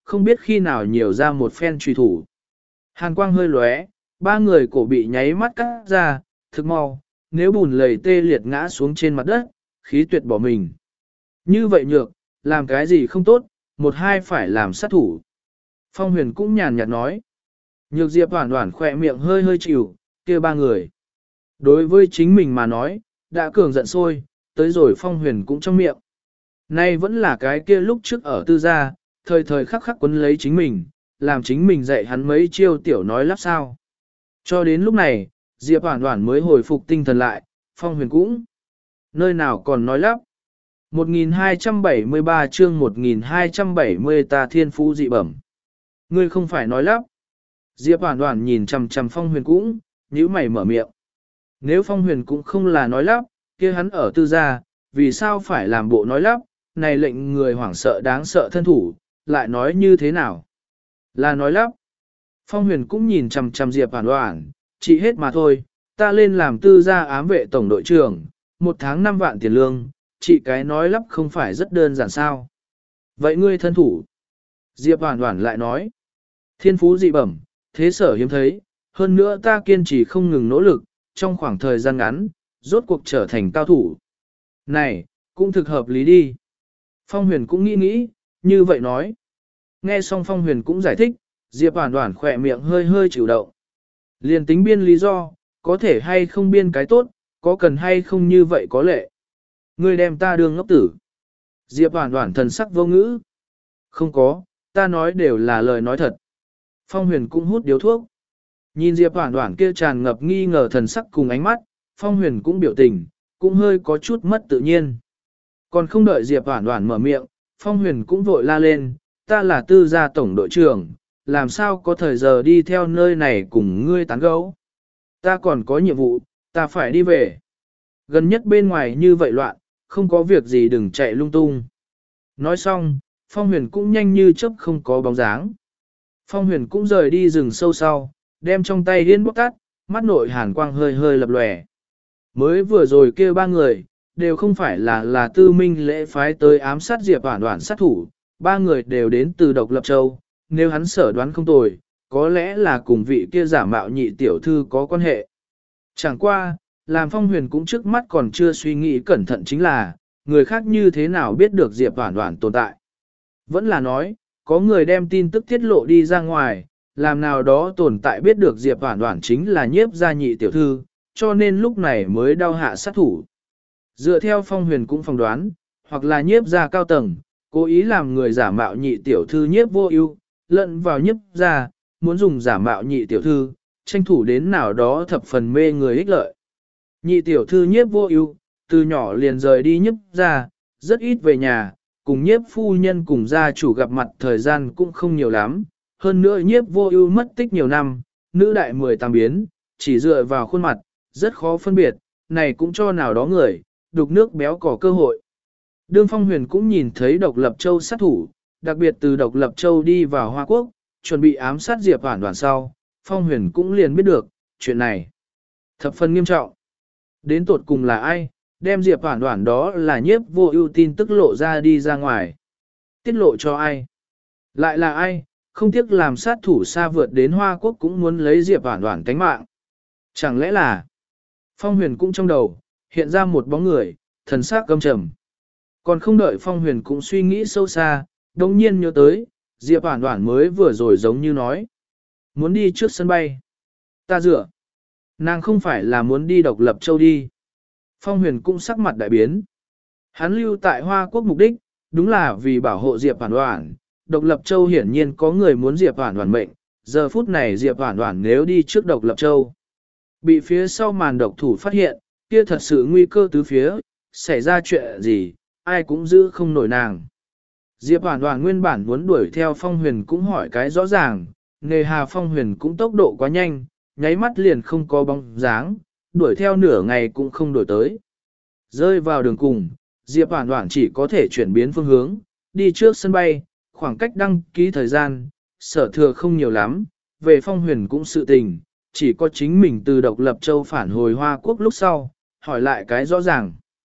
Speaker 1: không biết khi nào nhiều ra một phen truy thủ. Hàn quang hơi lóe, ba người cổ bị nháy mắt cắt ra, thực mau, nếu bùn lầy tê liệt ngã xuống trên mặt đất, khí tuyệt bỏ mình. Như vậy nhược, làm cái gì không tốt, một hai phải làm sát thủ. Phong huyền cũng nhàn nhạt nói. Nhược diệp hoảng hoảng khỏe miệng hơi hơi chịu, kia ba người. Đối với chính mình mà nói, đã cường giận sôi, tới rồi phong huyền cũng trong miệng. Nay vẫn là cái kia lúc trước ở tư gia, thời thời khắc khắc quấn lấy chính mình, làm chính mình dạy hắn mấy chiêu tiểu nói lắp sao. Cho đến lúc này, Diệp Hoản Hoản mới hồi phục tinh thần lại, phong huyền cũng. Nơi nào còn nói lắp. một nghìn hai trăm bảy mươi ba chương một nghìn hai trăm bảy mươi ta thiên phú dị bẩm. Ngươi không phải nói lắp. Diệp Hoản Hoản nhìn chằm chằm phong huyền cũng, nhíu mày mở miệng. Nếu phong huyền cũng không là nói lắp, kia hắn ở tư gia, vì sao phải làm bộ nói lắp, này lệnh người hoảng sợ đáng sợ thân thủ, lại nói như thế nào? Là nói lắp. Phong huyền cũng nhìn chằm chằm Diệp Hoản Hoản, chỉ hết mà thôi, ta lên làm tư gia ám vệ tổng đội trưởng, một tháng năm vạn tiền lương, chị cái nói lắp không phải rất đơn giản sao? Vậy ngươi thân thủ? Diệp Hoản Hoản lại nói, thiên phú dị bẩm, thế sở hiếm thấy, hơn nữa ta kiên trì không ngừng nỗ lực, trong khoảng thời gian ngắn, rốt cuộc trở thành cao thủ. Này, cũng thực hợp lý đi. Phong huyền cũng nghĩ nghĩ, như vậy nói. Nghe xong phong huyền cũng giải thích, Diệp Hoản Hoản khỏe miệng hơi hơi chịu động. Liền tính biên lý do, có thể hay không biên cái tốt, có cần hay không như vậy có lệ. Ngươi đem ta đương ngốc tử. Diệp Hoản Hoản thần sắc vô ngữ. Không có, ta nói đều là lời nói thật. Phong huyền cũng hút điếu thuốc. Nhìn Diệp Hoản Hoản kia tràn ngập nghi ngờ thần sắc cùng ánh mắt, Phong huyền cũng biểu tình, cũng hơi có chút mất tự nhiên. Còn không đợi Diệp Hoản Hoản mở miệng, Phong huyền cũng vội la lên, ta là tư gia tổng đội trưởng, làm sao có thời giờ đi theo nơi này cùng ngươi tán gẫu. Ta còn có nhiệm vụ, ta phải đi về. Gần nhất bên ngoài như vậy loạn, không có việc gì đừng chạy lung tung. Nói xong, Phong huyền cũng nhanh như chớp không có bóng dáng. Phong huyền cũng rời đi rừng sâu sau, đem trong tay điên bóc tắt, mắt nội hàn quang hơi hơi lập lòe. Mới vừa rồi kêu ba người, đều không phải là là tư minh lễ phái tới ám sát Diệp Hoản Hoản sát thủ, ba người đều đến từ độc lập châu, nếu hắn sở đoán không tồi, có lẽ là cùng vị kia giả mạo nhị tiểu thư có quan hệ. Chẳng qua, làm Phong huyền cũng trước mắt còn chưa suy nghĩ cẩn thận chính là, người khác như thế nào biết được Diệp Hoản Hoản tồn tại. Vẫn là nói, có người đem tin tức tiết lộ đi ra ngoài, làm nào đó tồn tại biết được Diệp Hoản Hoản chính là nhiếp gia nhị tiểu thư, cho nên lúc này mới đau hạ sát thủ. Dựa theo Phong huyền cũng phỏng đoán, hoặc là nhiếp gia cao tầng, cố ý làm người giả mạo nhị tiểu thư nhiếp vô ưu, lẫn vào nhiếp gia, muốn dùng giả mạo nhị tiểu thư, tranh thủ đến nào đó thập phần mê người ích lợi. Nhị tiểu thư nhiếp vô ưu, từ nhỏ liền rời đi nhiếp gia, rất ít về nhà, cùng nhiếp phu nhân cùng gia chủ gặp mặt thời gian cũng không nhiều lắm, hơn nữa nhiếp vô ưu mất tích nhiều năm, nữ đại mười tam biến, chỉ dựa vào khuôn mặt, rất khó phân biệt, này cũng cho nào đó người, đục nước béo cỏ cơ hội. Đương Phong huyền cũng nhìn thấy độc lập châu sát thủ, đặc biệt từ độc lập châu đi vào Hoa Quốc, chuẩn bị ám sát Diệp Hoản Hoản sau, Phong huyền cũng liền biết được, chuyện này thập phần nghiêm trọng. Đến tột cùng là ai, đem Diệp Hoản Hoản đó là nhiếp vô ưu tin tức lộ ra đi ra ngoài. Tiết lộ cho ai? Lại là ai, không tiếc làm sát thủ xa vượt đến Hoa Quốc cũng muốn lấy Diệp Hoản Hoản tánh mạng. Chẳng lẽ là... Phong huyền cũng trong đầu, hiện ra một bóng người, thần sắc căm trầm. Còn không đợi Phong huyền cũng suy nghĩ sâu xa, đồng nhiên nhớ tới, Diệp Hoản Hoản mới vừa rồi giống như nói. Muốn đi trước sân bay. Ta dựa. Nàng không phải là muốn đi độc lập châu đi. Phong huyền cũng sắc mặt đại biến. Hắn lưu tại Hoa Quốc mục đích, đúng là vì bảo hộ Diệp Hoản Hoản. Độc lập châu hiển nhiên có người muốn Diệp Hoản Hoản mệnh. Giờ phút này Diệp Hoản Hoản nếu đi trước độc lập châu, bị phía sau màn độc thủ phát hiện, kia thật sự nguy cơ tứ phía, xảy ra chuyện gì, ai cũng giữ không nổi nàng. Diệp Hoản Hoản nguyên bản muốn đuổi theo Phong huyền cũng hỏi cái rõ ràng, nề hà Phong huyền cũng tốc độ quá nhanh, nháy mắt liền không có bóng dáng, đuổi theo nửa ngày cũng không đuổi tới. Rơi vào đường cùng, Diệp Hoản Hoản chỉ có thể chuyển biến phương hướng, đi trước sân bay, khoảng cách đăng ký thời gian, sở thừa không nhiều lắm, về Phong huyền cũng sự tình, chỉ có chính mình từ độc lập châu phản hồi Hoa Quốc lúc sau, hỏi lại cái rõ ràng.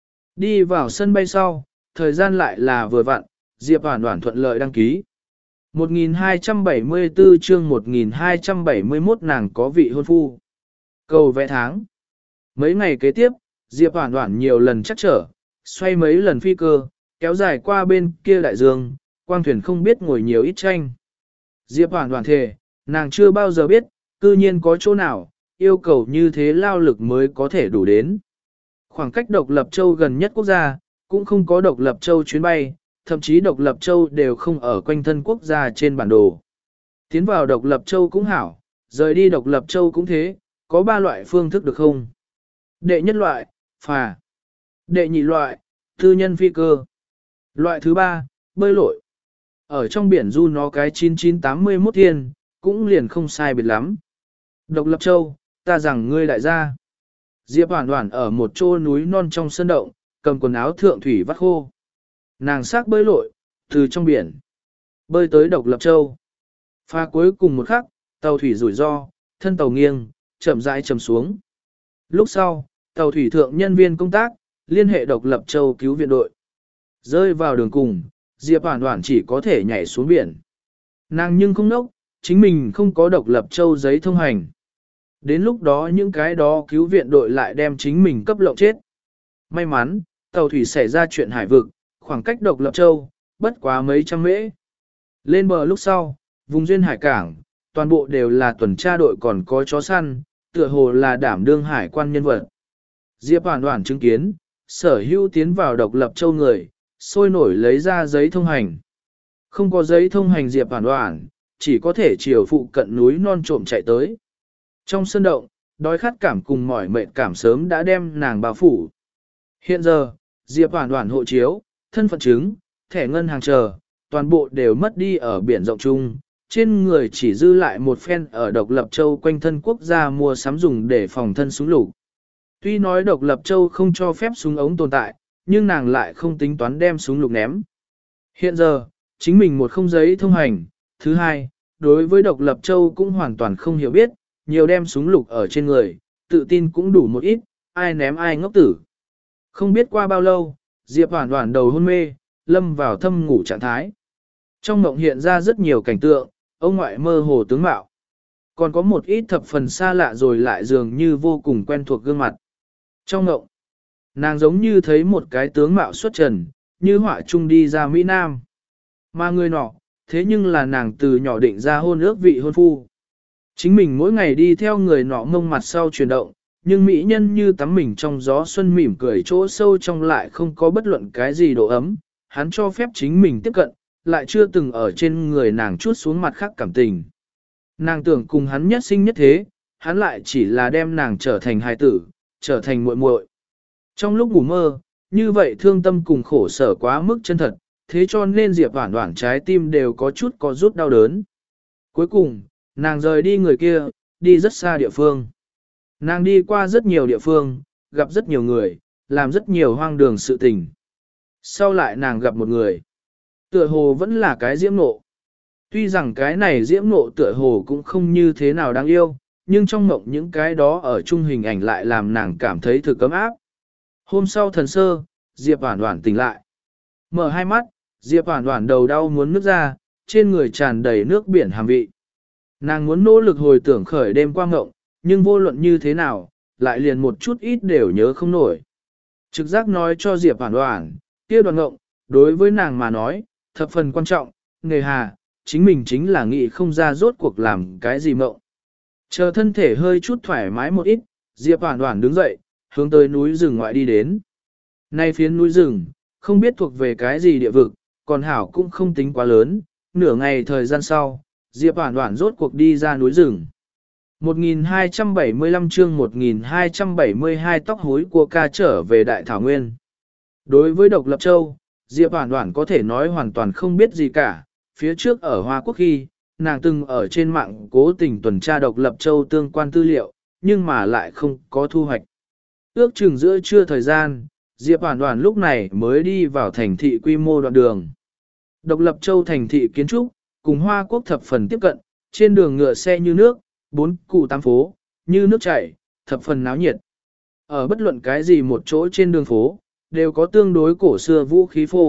Speaker 1: Đi vào sân bay sau, thời gian lại là vừa vặn, Diệp Hoản Hoản thuận lợi đăng ký. một nghìn hai trăm bảy mươi tư chương một nghìn hai trăm bảy mươi mốt nàng có vị hôn phu. Cầu vẽ tháng. Mấy ngày kế tiếp, Diệp Hoản Hoản nhiều lần chắc trở, xoay mấy lần phi cơ, kéo dài qua bên kia đại dương, quang thuyền không biết ngồi nhiều ít tranh. Diệp Hoản Hoản thề, nàng chưa bao giờ biết, cư nhiên có chỗ nào, yêu cầu như thế lao lực mới có thể đủ đến. Khoảng cách độc lập châu gần nhất quốc gia, cũng không có độc lập châu chuyến bay, thậm chí độc lập châu đều không ở quanh thân quốc gia trên bản đồ. Tiến vào độc lập châu cũng hảo, rời đi độc lập châu cũng thế, có ba loại phương thức được không? Đệ nhất loại, phà. Đệ nhị loại, tư nhân phi cơ. Loại thứ ba, bơi lội. Ở trong biển du nó cái chín chín tám mươi mốt thiên, cũng liền không sai biệt lắm. Độc lập châu, ta rằng ngươi đại gia. Diệp Hoản Hoản ở một chỗ núi non trong sơn động, cầm quần áo thượng thủy vắt khô. Nàng xác bơi lội, từ trong biển, bơi tới độc lập châu. Pha cuối cùng một khắc, tàu thủy rủi ro, thân tàu nghiêng, chậm rãi chầm xuống. Lúc sau, tàu thủy thượng nhân viên công tác, liên hệ độc lập châu cứu viện đội. Rơi vào đường cùng, Diệp Hoản Hoản chỉ có thể nhảy xuống biển. Nàng nhưng không nốc, chính mình không có độc lập châu giấy thông hành. Đến lúc đó những cái đó cứu viện đội lại đem chính mình cấp lộng chết. May mắn, tàu thủy xảy ra chuyện hải vực, khoảng cách độc lập châu, bất quá mấy trăm mễ. Lên bờ lúc sau, vùng duyên hải cảng, toàn bộ đều là tuần tra đội còn có chó săn, tựa hồ là đảm đương hải quan nhân vật. Diệp Hoản Hoản chứng kiến, sở hữu tiến vào độc lập châu người, sôi nổi lấy ra giấy thông hành. Không có giấy thông hành Diệp Hoản Hoản, chỉ có thể chiều phụ cận núi non trộm chạy tới. Trong sân động, đói khát cảm cùng mỏi mệt cảm sớm đã đem nàng bao phủ. Hiện giờ, Diệp Hoản Hoản hộ chiếu, thân phận chứng, thẻ ngân hàng chờ, toàn bộ đều mất đi ở biển rộng chung, trên người chỉ dư lại một phen ở độc lập châu quanh thân quốc gia mua sắm dùng để phòng thân súng lục. Tuy nói độc lập châu không cho phép súng ống tồn tại, nhưng nàng lại không tính toán đem súng lục ném. Hiện giờ, chính mình một không giấy thông hành, thứ hai, đối với độc lập châu cũng hoàn toàn không hiểu biết, nhiều đem súng lục ở trên người, tự tin cũng đủ một ít, ai ném ai ngốc tử. Không biết qua bao lâu, Diệp Hoản Hoản đầu hôn mê, lâm vào thâm ngủ trạng thái. Trong mộng hiện ra rất nhiều cảnh tượng, ông ngoại mơ hồ tướng mạo. Còn có một ít thập phần xa lạ rồi lại dường như vô cùng quen thuộc gương mặt. Trong mộng, nàng giống như thấy một cái tướng mạo xuất trần, như họa chung đi ra Mỹ Nam. Mà người nọ, thế nhưng là nàng từ nhỏ định ra hôn ước vị hôn phu. Chính mình mỗi ngày đi theo người nọ ngông mặt sau chuyển động, nhưng mỹ nhân như tắm mình trong gió xuân mỉm cười chỗ sâu trong lại không có bất luận cái gì độ ấm, hắn cho phép chính mình tiếp cận, lại chưa từng ở trên người nàng chút xuống mặt khác cảm tình. Nàng tưởng cùng hắn nhất sinh nhất thế, hắn lại chỉ là đem nàng trở thành hài tử, trở thành muội muội. Trong lúc ngủ mơ, như vậy thương tâm cùng khổ sở quá mức chân thật, thế cho nên Diệp Hoản Hoản trái tim đều có chút có rút đau đớn. Cuối cùng, nàng rời đi người kia, đi rất xa địa phương. Nàng đi qua rất nhiều địa phương, gặp rất nhiều người, làm rất nhiều hoang đường sự tình. Sau lại nàng gặp một người. Tựa hồ vẫn là cái diễm nộ. Tuy rằng cái này diễm nộ tựa hồ cũng không như thế nào đáng yêu, nhưng trong mộng những cái đó ở chung hình ảnh lại làm nàng cảm thấy thực cấm áp. Hôm sau thần sơ, Diệp Hoản Hoản tỉnh lại. Mở hai mắt, Diệp Hoản Hoản đầu đau muốn nước ra, trên người tràn đầy nước biển hàm vị. Nàng muốn nỗ lực hồi tưởng khởi đêm qua ngộng, nhưng vô luận như thế nào, lại liền một chút ít đều nhớ không nổi. Trực giác nói cho Diệp Hoản Hoản, kia đoạn ngộng, đối với nàng mà nói, thập phần quan trọng, nghề hà, chính mình chính là nghĩ không ra rốt cuộc làm cái gì mộng. Chờ thân thể hơi chút thoải mái một ít, Diệp Hoản Hoản đứng dậy, hướng tới núi rừng ngoại đi đến. Nay phiến núi rừng, không biết thuộc về cái gì địa vực, còn hảo cũng không tính quá lớn, nửa ngày thời gian sau, Diệp Hoản Hoản rốt cuộc đi ra núi rừng. một nghìn hai trăm bảy mươi lăm chương một nghìn hai trăm bảy mươi hai tóc hối của ca trở về Đại Thảo Nguyên. Đối với độc lập châu, Diệp Hoản Hoản có thể nói hoàn toàn không biết gì cả, phía trước ở Hoa Quốc khi, nàng từng ở trên mạng cố tình tuần tra độc lập châu tương quan tư liệu, nhưng mà lại không có thu hoạch. Ước chừng giữa trưa thời gian, Diệp Hoản Hoản lúc này mới đi vào thành thị quy mô đoạn đường. Độc lập châu thành thị kiến trúc, cùng Hoa Quốc thập phần tiếp cận, trên đường ngựa xe như nước, bốn cụ tám phố, như nước chảy, thập phần náo nhiệt. Ở bất luận cái gì một chỗ trên đường phố, đều có tương đối cổ xưa vũ khí phô,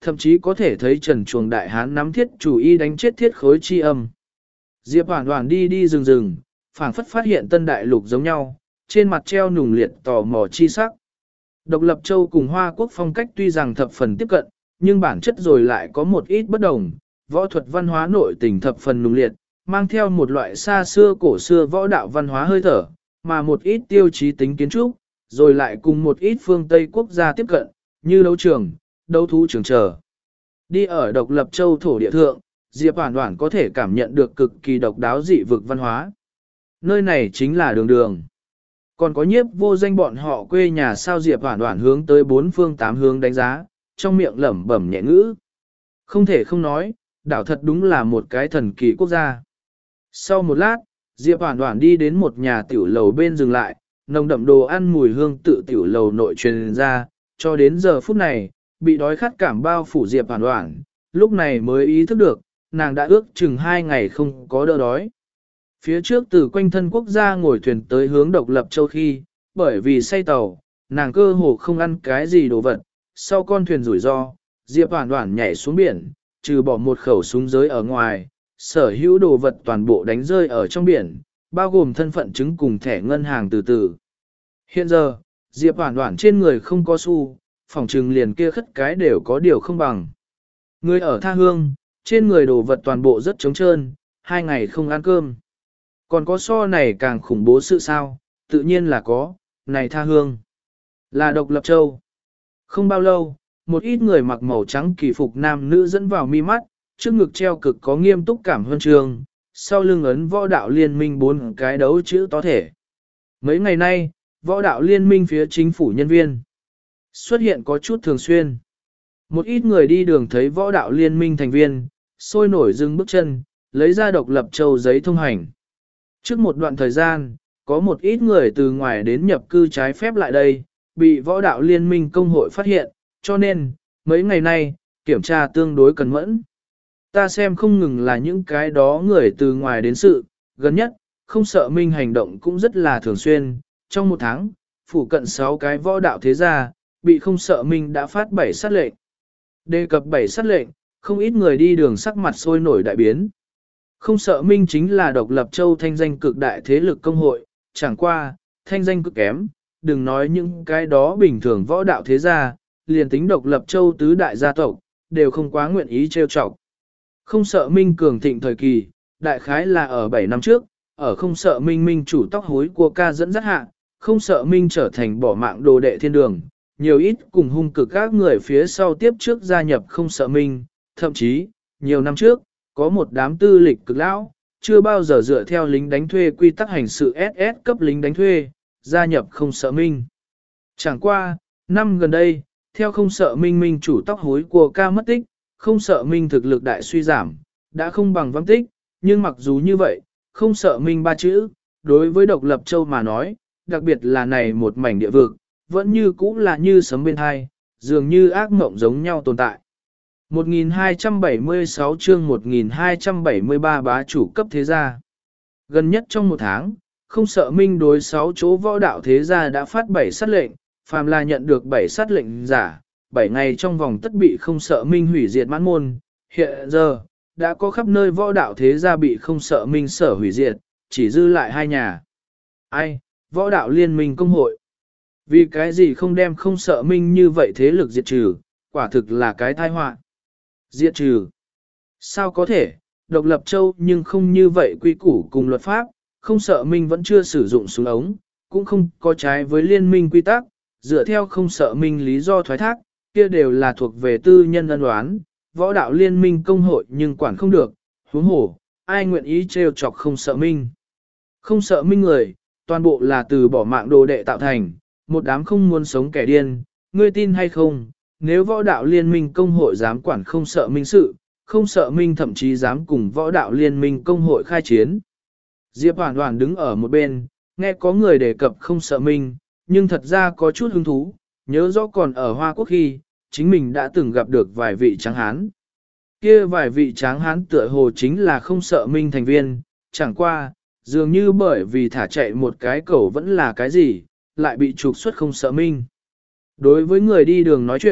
Speaker 1: thậm chí có thể thấy Trần Chuồng đại hán nắm thiết chủ y đánh chết thiết khối chi âm. Diệp Hoản Hoản đi đi rừng rừng, phảng phất phát hiện tân đại lục giống nhau, trên mặt treo nùng liệt tò mò chi sắc. Độc lập châu cùng Hoa Quốc phong cách tuy rằng thập phần tiếp cận, nhưng bản chất rồi lại có một ít bất đồng, võ thuật văn hóa nội tình thập phần nùng liệt, mang theo một loại xa xưa cổ xưa võ đạo văn hóa hơi thở, mà một ít tiêu chí tính kiến trúc, rồi lại cùng một ít phương Tây quốc gia tiếp cận, như đấu trường, đấu thú trường trở. Đi ở độc lập châu thổ địa thượng, Diệp Hoản Hoản có thể cảm nhận được cực kỳ độc đáo dị vực văn hóa. Nơi này chính là đường đường. Còn có nhiếp vô danh bọn họ quê nhà sao Diệp Hoản Hoản hướng tới bốn phương tám hướng đánh giá, trong miệng lẩm bẩm nhẹ ngữ. Không thể không nói, đảo thật đúng là một cái thần kỳ quốc gia. Sau một lát, Diệp Hoản Hoản đi đến một nhà tiểu lầu bên dừng lại, nồng đậm đồ ăn mùi hương tự tiểu lầu nội truyền ra, cho đến giờ phút này, bị đói khát cảm bao phủ Diệp Hoản Hoản, lúc này mới ý thức được, nàng đã ước chừng hai ngày không có đỡ đói. Phía trước từ quanh thân quốc gia ngồi thuyền tới hướng độc lập châu khi, bởi vì say tàu, nàng cơ hồ không ăn cái gì đồ vật, sau con thuyền rủi ro, Diệp Hoản Hoản nhảy xuống biển, trừ bỏ một khẩu súng giới ở ngoài, sở hữu đồ vật toàn bộ đánh rơi ở trong biển, bao gồm thân phận chứng cùng thẻ ngân hàng từ từ. Hiện giờ, Diệp Hoản Hoản trên người không có xu, phòng trừng liền kia khất cái đều có điều không bằng. Người ở tha hương, trên người đồ vật toàn bộ rất trống trơn, hai ngày không ăn cơm. Còn có so này càng khủng bố sự sao, tự nhiên là có, này tha hương. Là độc lập châu. Không bao lâu, một ít người mặc màu trắng kỳ phục nam nữ dẫn vào mi mắt, trước ngực treo cực có nghiêm túc cảm huân trường, sau lưng ấn võ đạo liên minh bốn cái đấu chữ tó thể. Mấy ngày nay, võ đạo liên minh phía chính phủ nhân viên xuất hiện có chút thường xuyên. Một ít người đi đường thấy võ đạo liên minh thành viên, sôi nổi dừng bước chân, lấy ra độc lập châu giấy thông hành. Trước một đoạn thời gian, có một ít người từ ngoài đến nhập cư trái phép lại đây, bị võ đạo liên minh công hội phát hiện, cho nên, mấy ngày nay, kiểm tra tương đối cẩn mẫn. Ta xem không ngừng là những cái đó người từ ngoài đến sự, gần nhất, không sợ minh hành động cũng rất là thường xuyên, trong một tháng, phủ cận sáu cái võ đạo thế gia, bị không sợ minh đã phát bảy sát lệnh. Đề cập bảy sát lệnh, không ít người đi đường sắc mặt sôi nổi đại biến. Không sợ minh chính là độc lập châu thanh danh cực đại thế lực công hội, chẳng qua, thanh danh cực kém, đừng nói những cái đó bình thường võ đạo thế gia, liền tính độc lập châu tứ đại gia tộc, đều không quá nguyện ý trêu chọc. Không sợ minh cường thịnh thời kỳ, đại khái là ở bảy năm trước, ở không sợ minh minh chủ tóc hối của ca dẫn dắt hạ, không sợ minh trở thành bỏ mạng đồ đệ thiên đường, nhiều ít cùng hung cực các người phía sau tiếp trước gia nhập không sợ minh, thậm chí, nhiều năm trước, có một đám tư lịch cực lão, chưa bao giờ dựa theo lính đánh thuê quy tắc hành sự ét ét cấp lính đánh thuê, gia nhập không sợ minh. Chẳng qua, năm gần đây, theo không sợ minh minh chủ tóc hối của ca mất tích, không sợ minh thực lực đại suy giảm, đã không bằng vắng tích, nhưng mặc dù như vậy, không sợ minh ba chữ, đối với độc lập châu mà nói, đặc biệt là này một mảnh địa vực, vẫn như cũ là như sấm bên hai, dường như ác mộng giống nhau tồn tại. một nghìn hai trăm bảy mươi sáu chương một nghìn hai trăm bảy mươi ba bá chủ cấp thế gia. Gần nhất trong một tháng, không sợ minh đối sáu chỗ võ đạo thế gia đã phát bảy sát lệnh, phàm là nhận được bảy sát lệnh giả, bảy ngày trong vòng tất bị không sợ minh hủy diệt mãn môn. Hiện giờ, đã có khắp nơi võ đạo thế gia bị không sợ minh sở hủy diệt, chỉ dư lại hai nhà. Ai, võ đạo liên minh công hội. Vì cái gì không đem không sợ minh như vậy thế lực diệt trừ, quả thực là cái tai họa. Diệt trừ. Sao có thể, độc lập châu nhưng không như vậy quy củ cùng luật pháp, không sợ minh vẫn chưa sử dụng súng ống, cũng không có trái với liên minh quy tắc, dựa theo không sợ minh lý do thoái thác, kia đều là thuộc về tư nhân ân đoán, võ đạo liên minh công hội nhưng quản không được, huống hồ, ai nguyện ý trêu chọc không sợ minh. Không sợ minh người, toàn bộ là từ bỏ mạng đồ đệ tạo thành, một đám không muốn sống kẻ điên, ngươi tin hay không, nếu võ đạo liên minh công hội dám quản không sợ minh sự, không sợ minh thậm chí dám cùng võ đạo liên minh công hội khai chiến. Diệp Hoản Hoản đứng ở một bên, nghe có người đề cập không sợ minh, nhưng thật ra có chút hứng thú, nhớ rõ còn ở Hoa Quốc khi, chính mình đã từng gặp được vài vị tráng hán. Kia vài vị tráng hán tựa hồ chính là không sợ minh thành viên, chẳng qua, dường như bởi vì thả chạy một cái cẩu vẫn là cái gì, lại bị trục xuất không sợ minh. Đối với người đi đường nói chuyện,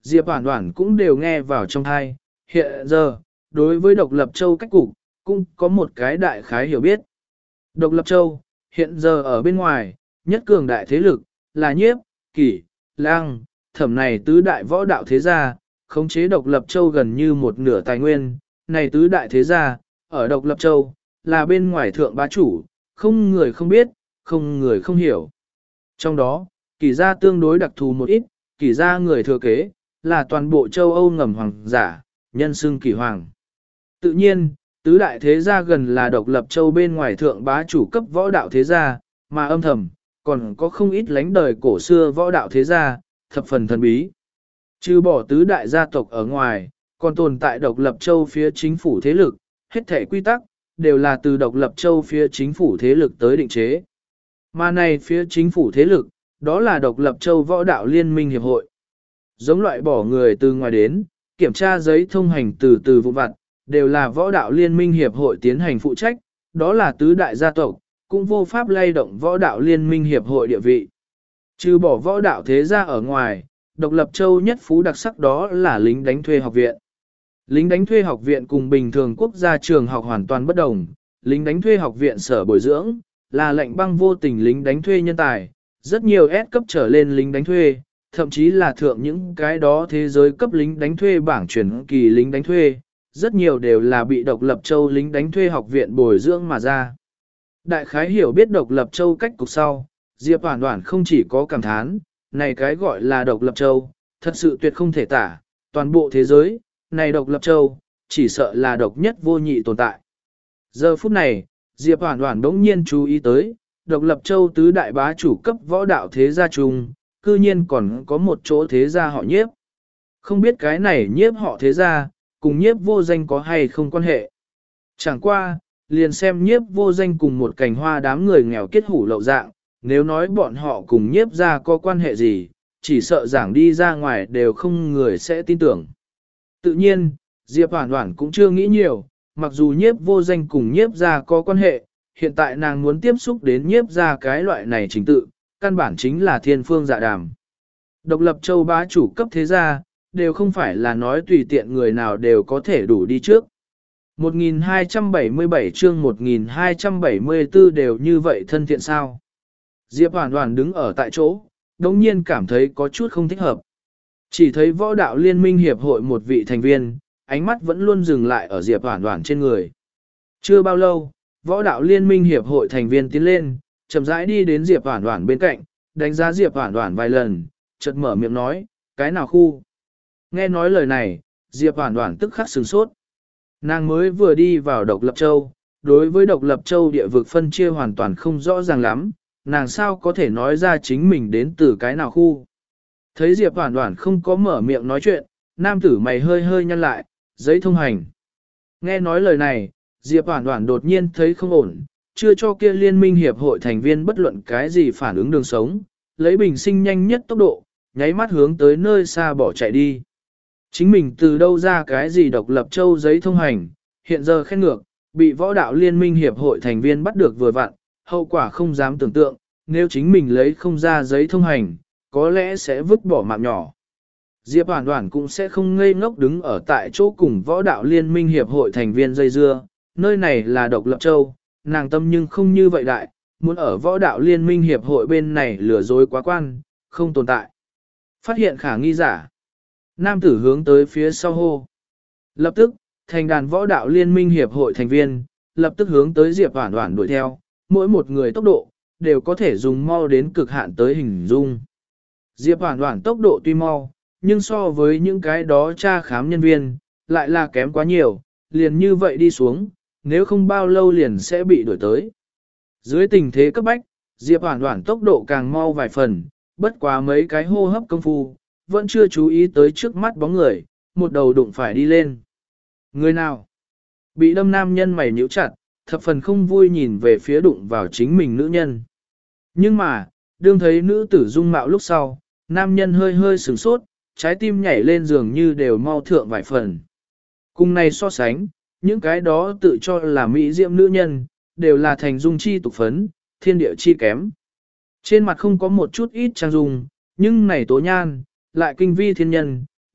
Speaker 1: Diệp Hoản Hoản cũng đều nghe vào trong tai. Hiện giờ, đối với độc lập châu cách cục, cũng có một cái đại khái hiểu biết. Độc lập châu, hiện giờ ở bên ngoài, nhất cường đại thế lực, là nhiếp, kỷ, lang, thẩm này tứ đại võ đạo thế gia, khống chế độc lập châu gần như một nửa tài nguyên, này tứ đại thế gia, ở độc lập châu, là bên ngoài thượng bá chủ, không người không biết, không người không hiểu. Trong đó, kỷ gia tương đối đặc thù một ít, kỷ gia người thừa kế, là toàn bộ châu Âu ngầm hoàng giả, nhân xưng kỷ hoàng. Tự nhiên, tứ đại thế gia gần là độc lập châu bên ngoài thượng bá chủ cấp võ đạo thế gia, mà âm thầm, còn có không ít lánh đời cổ xưa võ đạo thế gia, thập phần thần bí. Trừ bỏ tứ đại gia tộc ở ngoài, còn tồn tại độc lập châu phía chính phủ thế lực, hết thể quy tắc, đều là từ độc lập châu phía chính phủ thế lực tới định chế. Mà này phía chính phủ thế lực, đó là độc lập châu võ đạo liên minh hiệp hội. Giống loại bỏ người từ ngoài đến, kiểm tra giấy thông hành từ từ vụ vặt, đều là võ đạo liên minh hiệp hội tiến hành phụ trách, đó là tứ đại gia tộc, cũng vô pháp lay động võ đạo liên minh hiệp hội địa vị. Trừ bỏ võ đạo thế gia ở ngoài, độc lập châu nhất phú đặc sắc đó là lính đánh thuê học viện. Lính đánh thuê học viện cùng bình thường quốc gia trường học hoàn toàn bất đồng, lính đánh thuê học viện sở bồi dưỡng, là lệnh băng vô tình lính đánh thuê nhân tài, rất nhiều S cấp trở lên lính đánh thuê, thậm chí là thượng những cái đó thế giới cấp lính đánh thuê bảng chuyển kỳ lính đánh thuê, rất nhiều đều là bị độc lập châu lính đánh thuê học viện bồi dưỡng mà ra. Đại khái hiểu biết độc lập châu cách cục sau, Diệp Hoản Hoản không chỉ có cảm thán, này cái gọi là độc lập châu, thật sự tuyệt không thể tả, toàn bộ thế giới, này độc lập châu, chỉ sợ là độc nhất vô nhị tồn tại. Giờ phút này, Diệp Hoản Hoản đống nhiên chú ý tới, độc lập châu tứ đại bá chủ cấp võ đạo thế gia chung, cư nhiên còn có một chỗ thế gia họ nhiếp. Không biết cái này nhiếp họ thế gia, cùng nhiếp vô danh có hay không quan hệ. Chẳng qua, liền xem nhiếp vô danh cùng một cành hoa đám người nghèo kết hủ lậu dạng, nếu nói bọn họ cùng nhiếp gia có quan hệ gì, chỉ sợ giảng đi ra ngoài đều không người sẽ tin tưởng. Tự nhiên, Diệp Hoản Hoản cũng chưa nghĩ nhiều, mặc dù nhiếp vô danh cùng nhiếp gia có quan hệ, hiện tại nàng muốn tiếp xúc đến nhiếp gia cái loại này chính tự, căn bản chính là thiên phương dạ đàm. Độc lập châu bá chủ cấp thế gia, đều không phải là nói tùy tiện người nào đều có thể đủ đi trước. một nghìn hai trăm bảy mươi bảy chương một nghìn hai trăm bảy mươi tư đều như vậy thân thiện sao. Diệp Hoản Hoản đứng ở tại chỗ, đồng nhiên cảm thấy có chút không thích hợp. Chỉ thấy võ đạo liên minh hiệp hội một vị thành viên, ánh mắt vẫn luôn dừng lại ở Diệp Hoản Hoản trên người. Chưa bao lâu, võ đạo liên minh hiệp hội thành viên tiến lên, chậm rãi đi đến Diệp Hoản Hoản bên cạnh, đánh giá Diệp Hoản Hoản vài lần, chợt mở miệng nói, cái nào khu. Nghe nói lời này, Diệp Hoản Hoản tức khắc sửng sốt. Nàng mới vừa đi vào độc lập châu, đối với độc lập châu địa vực phân chia hoàn toàn không rõ ràng lắm, nàng sao có thể nói ra chính mình đến từ cái nào khu. Thấy Diệp Hoản Hoản không có mở miệng nói chuyện, nam tử mày hơi hơi nhăn lại, giấy thông hành. Nghe nói lời này, Diệp Hoản Hoản đột nhiên thấy không ổn, chưa cho kia liên minh hiệp hội thành viên bất luận cái gì phản ứng đường sống, lấy bình sinh nhanh nhất tốc độ, nháy mắt hướng tới nơi xa bỏ chạy đi. Chính mình từ đâu ra cái gì độc lập châu giấy thông hành, hiện giờ khen ngược, bị võ đạo liên minh hiệp hội thành viên bắt được vừa vặn, hậu quả không dám tưởng tượng, nếu chính mình lấy không ra giấy thông hành, có lẽ sẽ vứt bỏ mạng nhỏ. Diệp Hoản Hoản cũng sẽ không ngây ngốc đứng ở tại chỗ cùng võ đạo liên minh hiệp hội thành viên dây dưa, nơi này là độc lập châu, nàng tâm nhưng không như vậy đại, muốn ở võ đạo liên minh hiệp hội bên này lừa dối quá quan, không tồn tại. Phát hiện khả nghi giả. Nam tử hướng tới phía sau hô. Lập tức, thành đàn võ đạo liên minh hiệp hội thành viên, lập tức hướng tới Diệp Hoản Hoản đuổi theo, mỗi một người tốc độ, đều có thể dùng mau đến cực hạn tới hình dung. Diệp Hoản Hoản tốc độ tuy mau, nhưng so với những cái đó tra khám nhân viên, lại là kém quá nhiều, liền như vậy đi xuống, nếu không bao lâu liền sẽ bị đuổi tới. Dưới tình thế cấp bách, Diệp Hoản Hoản tốc độ càng mau vài phần, bất quá mấy cái hô hấp công phu, vẫn chưa chú ý tới trước mắt bóng người, một đầu đụng phải đi lên. Người nào? Bị đâm nam nhân mày nhíu chặt, thập phần không vui nhìn về phía đụng vào chính mình nữ nhân. Nhưng mà, đương thấy nữ tử dung mạo lúc sau, nam nhân hơi hơi sửng sốt, trái tim nhảy lên dường như đều mau thượng vài phần. Cùng này so sánh, những cái đó tự cho là mỹ diệm nữ nhân, đều là thành dung chi tục phấn, thiên địa chi kém. Trên mặt không có một chút ít trang dung, nhưng này tố nhan, lại kinh vi thiên nhân,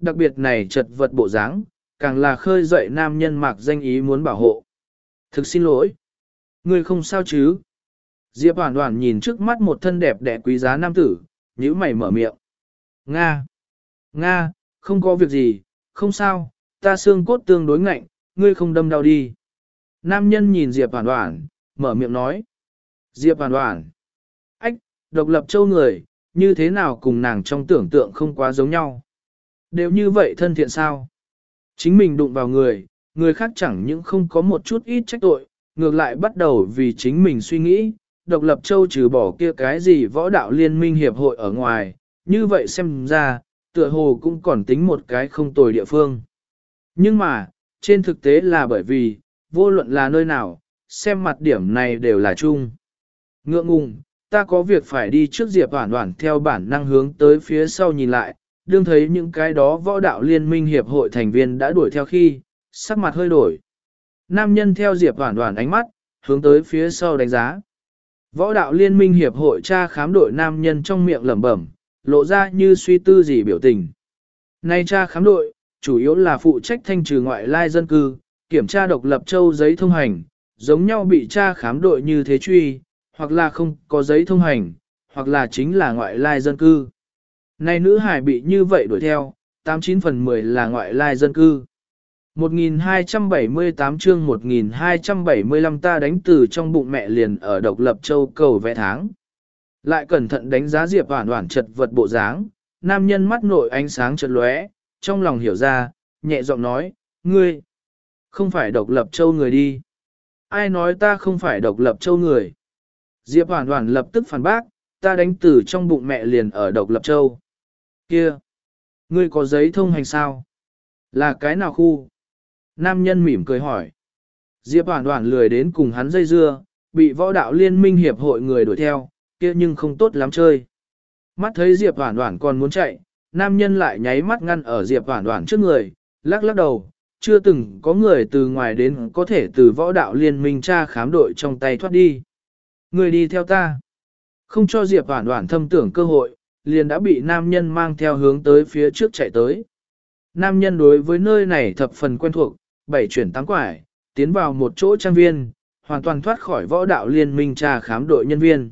Speaker 1: đặc biệt này chật vật bộ dáng, càng là khơi dậy nam nhân mạc danh ý muốn bảo hộ. Thực xin lỗi. Ngươi không sao chứ? Diệp Hoản Hoản nhìn trước mắt một thân đẹp đẽ quý giá nam tử, nhíu mày mở miệng. Nga! Nga, không có việc gì, không sao, ta xương cốt tương đối ngạnh, ngươi không đâm đau đi. Nam nhân nhìn Diệp Hoản Hoản, mở miệng nói. Diệp Hoản Hoản! Ách, độc lập châu người, như thế nào cùng nàng trong tưởng tượng không quá giống nhau. Đều như vậy thân thiện sao? Chính mình đụng vào người, người khác chẳng những không có một chút ít trách tội, ngược lại bắt đầu vì chính mình suy nghĩ, độc lập châu trừ bỏ kia cái gì võ đạo liên minh hiệp hội ở ngoài, như vậy xem ra, tựa hồ cũng còn tính một cái không tồi địa phương. Nhưng mà, trên thực tế là bởi vì, vô luận là nơi nào, xem mặt điểm này đều là chung. Ngượng ngùng, ta có việc phải đi trước Diệp Hoản Hoản theo bản năng hướng tới phía sau nhìn lại, đương thấy những cái đó võ đạo liên minh hiệp hội thành viên đã đuổi theo khi, sắc mặt hơi đổi. Nam nhân theo Diệp Hoản Hoản ánh mắt, hướng tới phía sau đánh giá. Võ đạo liên minh hiệp hội tra khám đội nam nhân trong miệng lẩm bẩm, lộ ra như suy tư gì biểu tình. Nay tra khám đội, chủ yếu là phụ trách thanh trừ ngoại lai dân cư, kiểm tra độc lập châu giấy thông hành, giống nhau bị tra khám đội như thế truy, hoặc là không có giấy thông hành, hoặc là chính là ngoại lai dân cư. Nay nữ hải bị như vậy đuổi theo, tám chín phần mười là ngoại lai dân cư. một nghìn hai trăm bảy mươi tám chương một nghìn hai trăm bảy mươi lăm ta đánh từ trong bụng mẹ liền ở độc lập châu cầu vẽ tháng. Lại cẩn thận đánh giá Diệp Hoản Hoản chật vật bộ dáng, nam nhân mắt nội ánh sáng chợt lóe, trong lòng hiểu ra, nhẹ giọng nói, ngươi, không phải độc lập châu người đi. Ai nói ta không phải độc lập châu người? Diệp Hoản Hoản lập tức phản bác, ta đánh từ trong bụng mẹ liền ở độc lập châu. Kia, ngươi có giấy thông hành sao? Là cái nào khu? Nam nhân mỉm cười hỏi. Diệp Hoản Hoản lười đến cùng hắn dây dưa, bị võ đạo liên minh hiệp hội người đuổi theo, kia nhưng không tốt lắm chơi. Mắt thấy Diệp Hoản Hoản còn muốn chạy, nam nhân lại nháy mắt ngăn ở Diệp Hoản Hoản trước người, lắc lắc đầu, chưa từng có người từ ngoài đến có thể từ võ đạo liên minh tra khám đội trong tay thoát đi. Người đi theo ta. Không cho Diệp Hoản Hoản thâm tưởng cơ hội, liền đã bị nam nhân mang theo hướng tới phía trước chạy tới. Nam nhân đối với nơi này thập phần quen thuộc, bảy chuyển tám quải, tiến vào một chỗ trang viên, hoàn toàn thoát khỏi võ đạo liên minh tra khám đội nhân viên.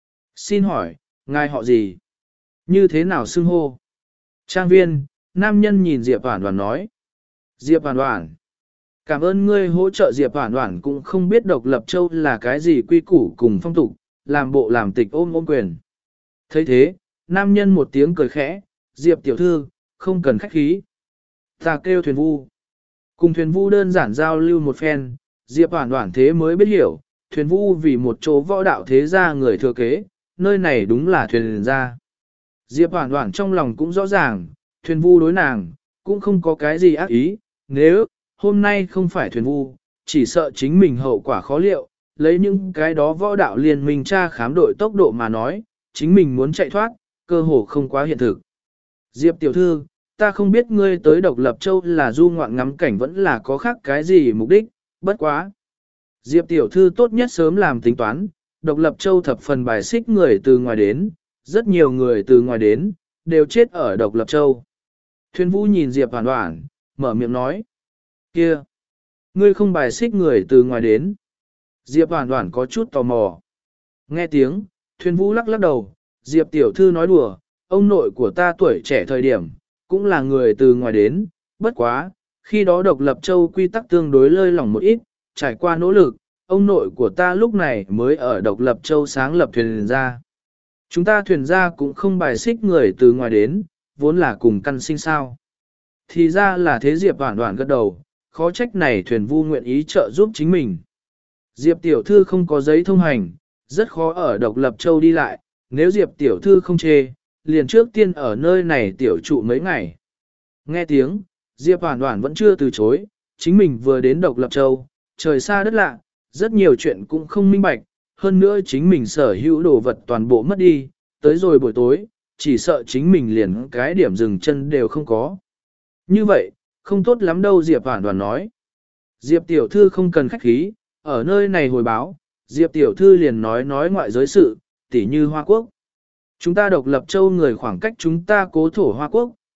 Speaker 1: Xin hỏi, ngài họ gì? Như thế nào xưng hô? Trang viên, nam nhân nhìn Diệp Hoản Hoản nói. Diệp Hoản Hoản, cảm ơn ngươi hỗ trợ. Diệp Hoản Hoản cũng không biết độc lập châu là cái gì quy củ cùng phong tục, làm bộ làm tịch ôm ôm quyền. Thấy thế, nam nhân một tiếng cười khẽ, Diệp tiểu thư, không cần khách khí. Ta kêu thuyền vu. Cùng thuyền vu đơn giản giao lưu một phen, Diệp Hoản Hoản thế mới biết hiểu, thuyền vu vì một chỗ võ đạo thế gia người thừa kế, nơi này đúng là thuyền gia. Diệp Hoản Hoản trong lòng cũng rõ ràng, thuyền vu đối nàng, cũng không có cái gì ác ý, nếu hôm nay không phải thuyền vu, chỉ sợ chính mình hậu quả khó liệu, lấy những cái đó võ đạo liên minh tra khám đội tốc độ mà nói, chính mình muốn chạy thoát, cơ hồ không quá hiện thực. Diệp tiểu thư, ta không biết ngươi tới độc lập châu là du ngoạn ngắm cảnh vẫn là có khác cái gì mục đích, bất quá. Diệp tiểu thư tốt nhất sớm làm tính toán, độc lập châu thập phần bài xích người từ ngoài đến, rất nhiều người từ ngoài đến, đều chết ở độc lập châu. Thuyền Vũ nhìn Diệp Hoản Hoản, mở miệng nói. Kia, ngươi không bài xích người từ ngoài đến. Diệp Hoản Hoản có chút tò mò. Nghe tiếng, Thuyền Vũ lắc lắc đầu, Diệp tiểu thư nói đùa, ông nội của ta tuổi trẻ thời điểm, cũng là người từ ngoài đến, bất quá, khi đó độc lập châu quy tắc tương đối lơi lỏng một ít, trải qua nỗ lực, ông nội của ta lúc này mới ở độc lập châu sáng lập thuyền gia. Chúng ta thuyền gia cũng không bài xích người từ ngoài đến, vốn là cùng căn sinh sao. Thì ra là thế. Diệp Hoản Hoản gật đầu, khó trách này thuyền vu nguyện ý trợ giúp chính mình. Diệp tiểu thư không có giấy thông hành, rất khó ở độc lập châu đi lại, nếu Diệp tiểu thư không chê, liền trước tiên ở nơi này tiểu trụ mấy ngày. Nghe tiếng, Diệp Hoản Hoản vẫn chưa từ chối, chính mình vừa đến độc lập châu, trời xa đất lạ, rất nhiều chuyện cũng không minh bạch, hơn nữa chính mình sở hữu đồ vật toàn bộ mất đi, tới rồi buổi tối, chỉ sợ chính mình liền cái điểm dừng chân đều không có. Như vậy, không tốt lắm đâu. Diệp Hoản Hoản nói. Diệp tiểu thư không cần khách khí, ở nơi này hồi báo, Diệp tiểu thư liền nói nói ngoại giới sự, tỉ như Hoa Quốc. Chúng ta độc lập châu người khoảng cách chúng ta cố thổ Hoa Quốc,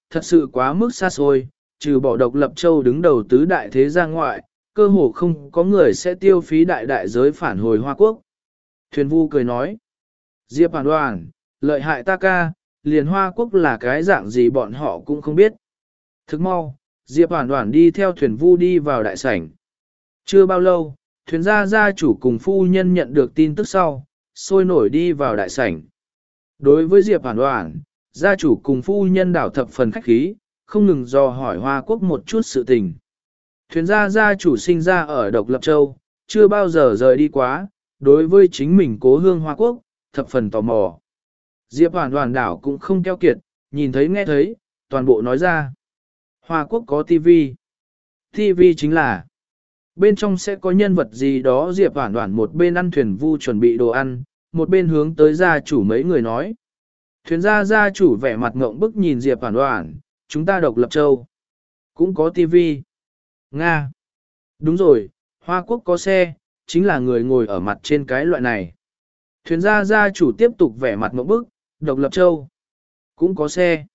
Speaker 1: thật sự quá mức xa xôi, trừ bỏ độc lập châu đứng đầu tứ đại thế gia ngoại, cơ hồ không có người sẽ tiêu phí đại đại giới phản hồi Hoa Quốc. Thuyền Vu cười nói, Diệp Hoàn Đoàn, lợi hại ta ca, liền Hoa Quốc là cái dạng gì bọn họ cũng không biết. Thức mau, Diệp Hoàn Đoàn đi theo Thuyền Vu đi vào đại sảnh. Chưa bao lâu, thuyền gia gia chủ cùng phu nhân nhận được tin tức sau, sôi nổi đi vào đại sảnh. Đối với Diệp Hoàn Đoàn, gia chủ cùng phu nhân đảo thập phần khách khí, không ngừng dò hỏi Hoa Quốc một chút sự tình. Thuyền gia gia chủ sinh ra ở Độc Lập Châu, chưa bao giờ rời đi quá, đối với chính mình cố hương Hoa Quốc, thập phần tò mò. Diệp Hoàn Đoàn đảo cũng không keo kiệt, nhìn thấy nghe thấy, toàn bộ nói ra. Hoa Quốc có tivi. Tivi chính là bên trong sẽ có nhân vật gì đó. Diệp Hoàn Hoàn một bên ăn Thuyền Vu chuẩn bị đồ ăn, một bên hướng tới gia chủ mấy người nói. Thuyền gia gia chủ vẻ mặt ngộng bức nhìn Diệp Hoàn Hoàn, chúng ta Độc Lập Châu cũng có tivi. Nga. Đúng rồi, Hoa Quốc có xe, chính là người ngồi ở mặt trên cái loại này. Thuyền gia gia chủ tiếp tục vẻ mặt ngộng bức, Độc Lập Châu cũng có xe.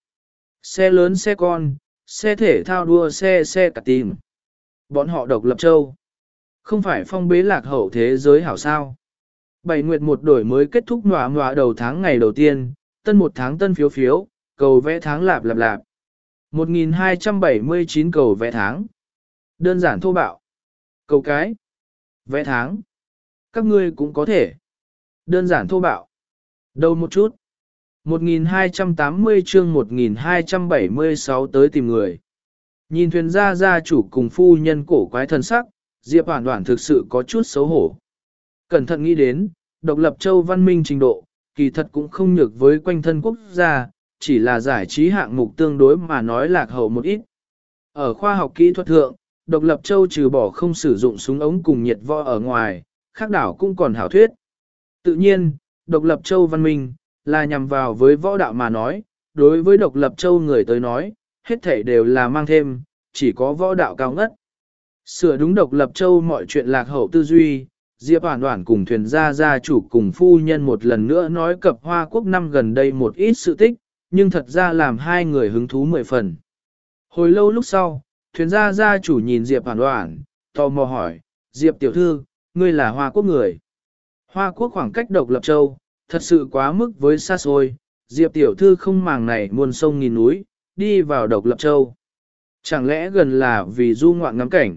Speaker 1: Xe lớn xe con, xe thể thao đua xe xe cả tìm. Bọn họ Độc Lập Châu không phải phong bế lạc hậu thế giới hảo sao. Bảy nguyệt một đổi mới kết thúc nòa nòa đầu tháng ngày đầu tiên, tân một tháng tân phiếu phiếu, cầu vẽ tháng lạp lạp lạp. một nghìn hai trăm bảy mươi chín cầu vẽ tháng. Đơn giản thô bạo. Cầu cái. Vẽ tháng. Các ngươi cũng có thể. Đơn giản thô bạo. Đâu một chút. một nghìn hai trăm tám mươi chương một nghìn hai trăm bảy mươi sáu tới tìm người. Nhìn thuyền gia gia chủ cùng phu nhân cổ quái thân sắc, Diệp Hoàn Hoàn thực sự có chút xấu hổ. Cẩn thận nghĩ đến, Độc Lập Châu văn minh trình độ, kỳ thật cũng không nhược với quanh thân quốc gia, chỉ là giải trí hạng mục tương đối mà nói lạc hậu một ít. Ở khoa học kỹ thuật thượng, Độc Lập Châu trừ bỏ không sử dụng súng ống cùng nhiệt võ ở ngoài, khác đảo cũng còn hảo thuyết. Tự nhiên, Độc Lập Châu văn minh, là nhằm vào với võ đạo mà nói, đối với Độc Lập Châu người tới nói, hết thảy đều là mang thêm, chỉ có võ đạo cao ngất. Sửa đúng Độc Lập Châu mọi chuyện lạc hậu tư duy, Diệp Hoàn Hoàn cùng thuyền gia gia chủ cùng phu nhân một lần nữa nói cập Hoa Quốc năm gần đây một ít sự tích, nhưng thật ra làm hai người hứng thú mười phần. Hồi lâu lúc sau, thuyền gia gia chủ nhìn Diệp Hoàn Hoàn, tò mò hỏi, Diệp tiểu thư, ngươi là Hoa Quốc người. Hoa Quốc khoảng cách Độc Lập Châu, thật sự quá mức với xa xôi, Diệp tiểu thư không màng này muôn sông nghìn núi, đi vào Độc Lập Châu. Chẳng lẽ gần là vì du ngoạn ngắm cảnh?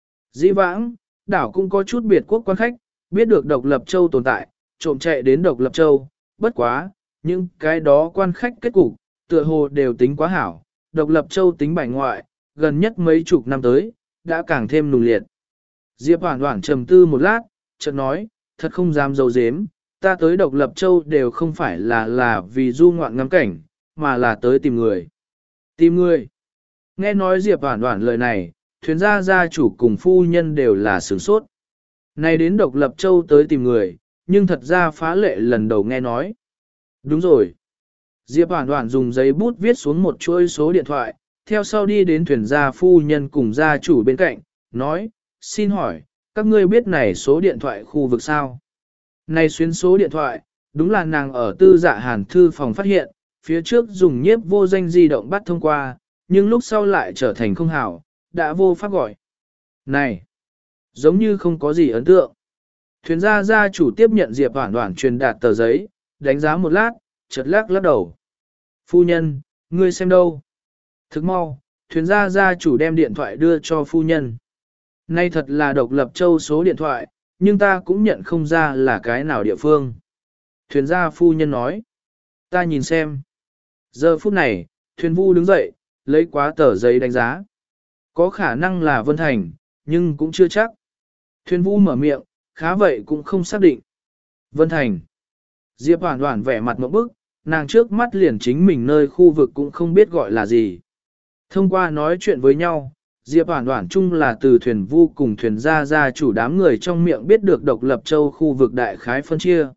Speaker 1: Dĩ vãng, đảo cũng có chút biệt quốc quan khách, biết được Độc Lập Châu tồn tại, trộm chạy đến Độc Lập Châu, bất quá, nhưng cái đó quan khách kết cục, tựa hồ đều tính quá hảo, Độc Lập Châu tính bài ngoại, gần nhất mấy chục năm tới, đã càng thêm nùng liệt. Diệp Hoàn Hoàn trầm tư một lát, chợt nói, thật không dám dấu dếm, ta tới Độc Lập Châu đều không phải là là vì du ngoạn ngắm cảnh, mà là tới tìm người. Tìm người. Nghe nói Diệp Hoàn Hoàn lời này, thuyền gia gia chủ cùng phu nhân đều là sửng sốt. Này đến Độc Lập Châu tới tìm người, nhưng thật ra phá lệ lần đầu nghe nói. Đúng rồi. Diệp Hoàn Hoàn dùng giấy bút viết xuống một chuỗi số điện thoại, theo sau đi đến thuyền gia phu nhân cùng gia chủ bên cạnh, nói, xin hỏi, các ngươi biết này số điện thoại khu vực sao? Này xuyến số điện thoại, đúng là nàng ở tư dạ hàn thư phòng phát hiện, phía trước dùng nhiếp vô danh di động bắt thông qua, nhưng lúc sau lại trở thành không hảo, đã vô pháp gọi. Này, giống như không có gì ấn tượng. Thuyền gia gia chủ tiếp nhận Diệp Hoàn Hoàn truyền đạt tờ giấy, đánh giá một lát, chợt lắc lắc đầu. Phu nhân, ngươi xem đâu? Thức mau, thuyền gia gia chủ đem điện thoại đưa cho phu nhân. Nay thật là Độc Lập Châu số điện thoại, nhưng ta cũng nhận không ra là cái nào địa phương. Thuyền gia phu nhân nói. Ta nhìn xem. Giờ phút này, thuyền vu đứng dậy, lấy quá tờ giấy đánh giá. Có khả năng là Vân Thành, nhưng cũng chưa chắc. Thuyền vu mở miệng, khá vậy cũng không xác định. Vân Thành. Diệp Hoàn Hoàn vẻ mặt ngộp bức, nàng trước mắt liền chính mình nơi khu vực cũng không biết gọi là gì. Thông qua nói chuyện với nhau, Diệp Hoàn Hoàn chung là từ thuyền vu cùng thuyền gia gia chủ đám người trong miệng biết được Độc Lập Châu khu vực đại khái phân chia.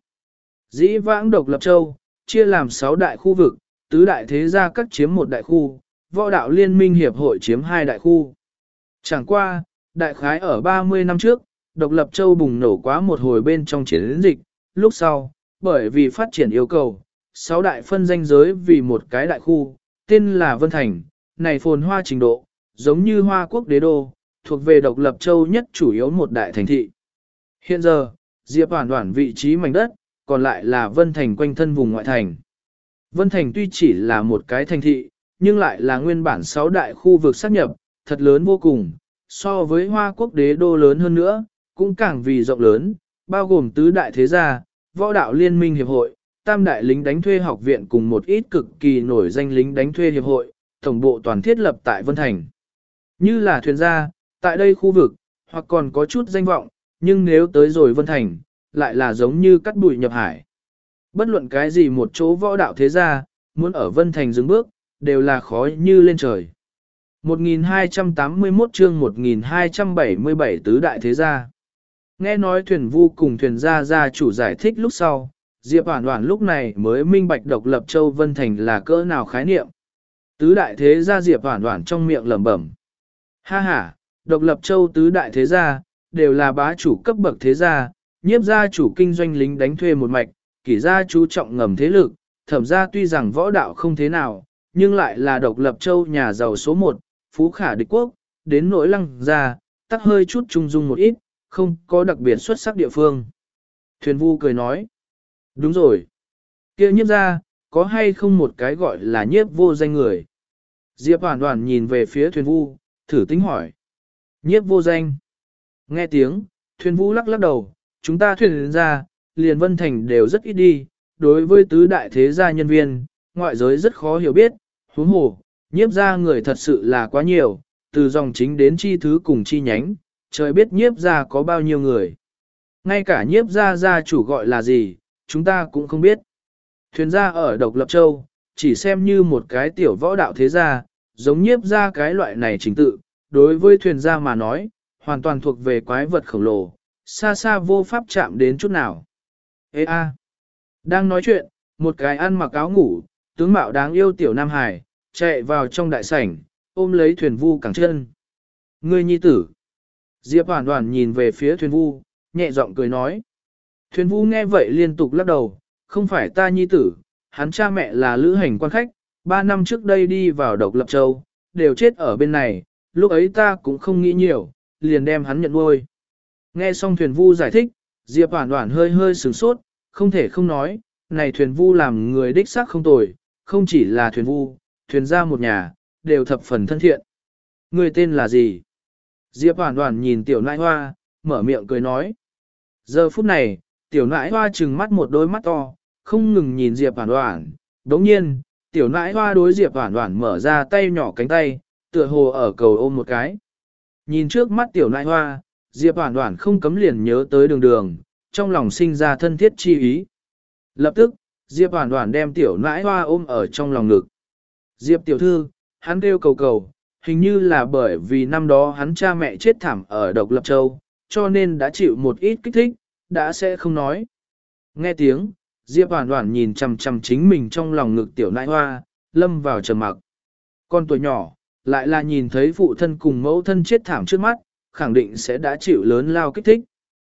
Speaker 1: Dĩ vãng Độc Lập Châu, chia làm sáu đại khu vực, tứ đại thế gia các chiếm một đại khu, võ đạo liên minh hiệp hội chiếm hai đại khu. Chẳng qua, đại khái ở ba mươi năm trước, Độc Lập Châu bùng nổ quá một hồi bên trong chiến dịch, lúc sau, bởi vì phát triển yêu cầu, sáu đại phân danh giới vì một cái đại khu, tên là Vân Thành, này phồn hoa trình độ, giống như Hoa Quốc đế đô, thuộc về độc lập châu nhất chủ yếu một đại thành thị. Hiện giờ, Diệp Hoản Hoản vị trí mảnh đất, còn lại là Vân Thành quanh thân vùng ngoại thành. Vân Thành tuy chỉ là một cái thành thị, nhưng lại là nguyên bản sáu đại khu vực sát nhập, thật lớn vô cùng, so với Hoa Quốc đế đô lớn hơn nữa, cũng càng vì rộng lớn, bao gồm tứ đại thế gia, võ đạo liên minh hiệp hội, tam đại lính đánh thuê học viện cùng một ít cực kỳ nổi danh lính đánh thuê hiệp hội, tổng bộ toàn thiết lập tại Vân Thành. Như là thuyền gia, tại đây khu vực, hoặc còn có chút danh vọng, nhưng nếu tới rồi Vân Thành, lại là giống như cắt bụi nhập hải. Bất luận cái gì một chỗ võ đạo thế gia, muốn ở Vân Thành dừng bước, đều là khó như lên trời. một nghìn hai trăm tám mươi mốt chương một nghìn hai trăm bảy mươi bảy tứ đại thế gia. Nghe nói thuyền vu cùng thuyền gia gia chủ giải thích lúc sau, Diệp Hoản Hoản lúc này mới minh bạch độc lập châu Vân Thành là cỡ nào khái niệm. Tứ đại thế gia Diệp Hoản Hoản trong miệng lẩm bẩm. Ha ha, độc lập châu tứ đại thế gia, đều là bá chủ cấp bậc thế gia, nhiếp gia chủ kinh doanh lính đánh thuê một mạch, kỷ gia chú trọng ngầm thế lực, thẩm gia tuy rằng võ đạo không thế nào, nhưng lại là độc lập châu nhà giàu số một, phú khả địch quốc, đến nỗi lăng gia, tắc hơi chút trung dung một ít, không có đặc biệt xuất sắc địa phương. Thuyền vu cười nói, đúng rồi, kia nhiếp gia, có hay không một cái gọi là nhiếp vô danh người? Diệp Hoản Hoản nhìn về phía thuyền vu, thử tính hỏi. Nhiếp vô danh. Nghe tiếng, thuyền vu lắc lắc đầu, chúng ta thuyền ra, liền Vân Thành đều rất ít đi, đối với tứ đại thế gia nhân viên, ngoại giới rất khó hiểu biết, huống hồ, nhiếp gia người thật sự là quá nhiều, từ dòng chính đến chi thứ cùng chi nhánh, trời biết nhiếp gia có bao nhiêu người. Ngay cả nhiếp gia gia chủ gọi là gì, chúng ta cũng không biết. Thuyền gia ở Độc Lập Châu, chỉ xem như một cái tiểu võ đạo thế gia, giống nhiếp gia cái loại này chính tự, đối với thuyền gia mà nói, hoàn toàn thuộc về quái vật khổng lồ, xa xa vô pháp chạm đến chút nào. Ê a! Đang nói chuyện, một cái ăn mặc áo ngủ, tướng mạo đáng yêu tiểu Nam Hải, chạy vào trong đại sảnh, ôm lấy thuyền vu cẳng chân. Ngươi nhi tử! Diệp Hoản Hoản nhìn về phía thuyền vu, nhẹ giọng cười nói. Thuyền vu nghe vậy liên tục lắc đầu, không phải ta nhi tử, hắn cha mẹ là lữ hành quan khách, ba năm trước đây đi vào Độc Lập Châu, đều chết ở bên này, lúc ấy ta cũng không nghĩ nhiều, liền đem hắn nhận nuôi. Nghe xong thuyền vu giải thích, Diệp Hoản Hoản hơi hơi sửng sốt, không thể không nói, này thuyền vu làm người đích xác không tồi, không chỉ là thuyền vu, thuyền gia một nhà, đều thập phần thân thiện. Người tên là gì? Diệp Hoản Hoản nhìn tiểu nãi hoa, mở miệng cười nói. Giờ phút này, tiểu nãi hoa trừng mắt một đôi mắt to, không ngừng nhìn Diệp Hoản Hoản. Đống nhiên, tiểu nãi hoa đối Diệp Hoản Hoản mở ra tay nhỏ cánh tay, tựa hồ ở cầu ôm một cái. Nhìn trước mắt tiểu nãi hoa, Diệp Hoản Hoản không cấm liền nhớ tới đường đường, trong lòng sinh ra thân thiết chi ý. Lập tức, Diệp Hoản Hoản đem tiểu nãi hoa ôm ở trong lòng ngực. Diệp tiểu thư, hắn kêu cầu cầu, hình như là bởi vì năm đó hắn cha mẹ chết thảm ở Độc Lập Châu, cho nên đã chịu một ít kích thích, đã sẽ không nói. Nghe tiếng, Diệp Hoản Hoản nhìn chằm chằm chính mình trong lòng ngực tiểu nãi hoa, lâm vào trầm mặc. Con tuổi nhỏ, lại là nhìn thấy phụ thân cùng mẫu thân chết thảm trước mắt, khẳng định sẽ đã chịu lớn lao kích thích.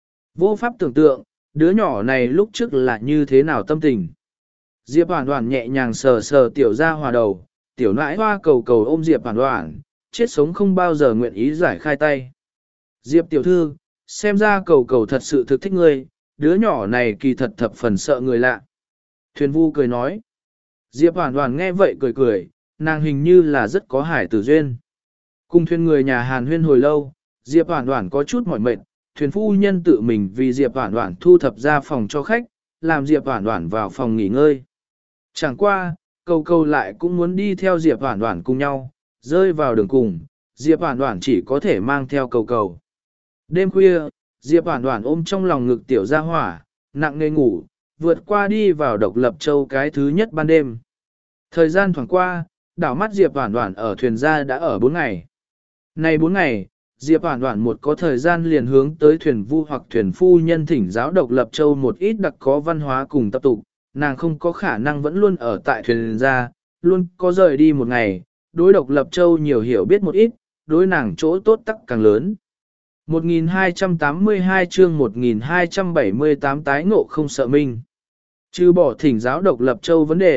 Speaker 1: Vô pháp tưởng tượng, đứa nhỏ này lúc trước là như thế nào tâm tình. Diệp Hoản Hoản nhẹ nhàng sờ sờ tiểu gia hòa đầu, tiểu nãi hoa cầu cầu ôm Diệp Hoản Hoản, chết sống không bao giờ nguyện ý giải khai tay. Diệp tiểu thư, xem ra cầu cầu thật sự thực thích ngươi, đứa nhỏ này kỳ thật thập phần sợ người lạ. Thuyền vu cười nói. Diệp Hoản Hoản nghe vậy cười cười, nàng hình như là rất có hải tử duyên. Cùng thuyền người nhà Hàn huyên hồi lâu, Diệp Hoản Hoản có chút mỏi mệt, thuyền phu nhân tự mình vì Diệp Hoản Hoản thu thập ra phòng cho khách, làm Diệp Hoản Hoản vào phòng nghỉ ngơi. Chẳng qua, cầu cầu lại cũng muốn đi theo Diệp Hoản Hoản cùng nhau, rơi vào đường cùng, Diệp Hoản Hoản chỉ có thể mang theo cầu cầu. Đêm khuya, Diệp Hoản Hoản ôm trong lòng ngực tiểu gia hỏa, nặng nề ngủ, vượt qua đi vào Độc Lập Châu cái thứ nhất ban đêm. Thời gian thoảng qua, đảo mắt Diệp Hoản Hoản ở thuyền gia đã ở bốn ngày. Này bốn ngày, Diệp Hoản Hoản một có thời gian liền hướng tới thuyền vu hoặc thuyền phu nhân thỉnh giáo Độc Lập Châu một ít đặc có văn hóa cùng tập tục, nàng không có khả năng vẫn luôn ở tại thuyền gia, luôn có rời đi một ngày, đối Độc Lập Châu nhiều hiểu biết một ít, đối nàng chỗ tốt tắc càng lớn. một nghìn hai trăm tám mươi hai chương một nghìn hai trăm bảy mươi tám tái ngộ không sợ minh. Trừ bỏ thỉnh giáo Độc Lập Châu vấn đề,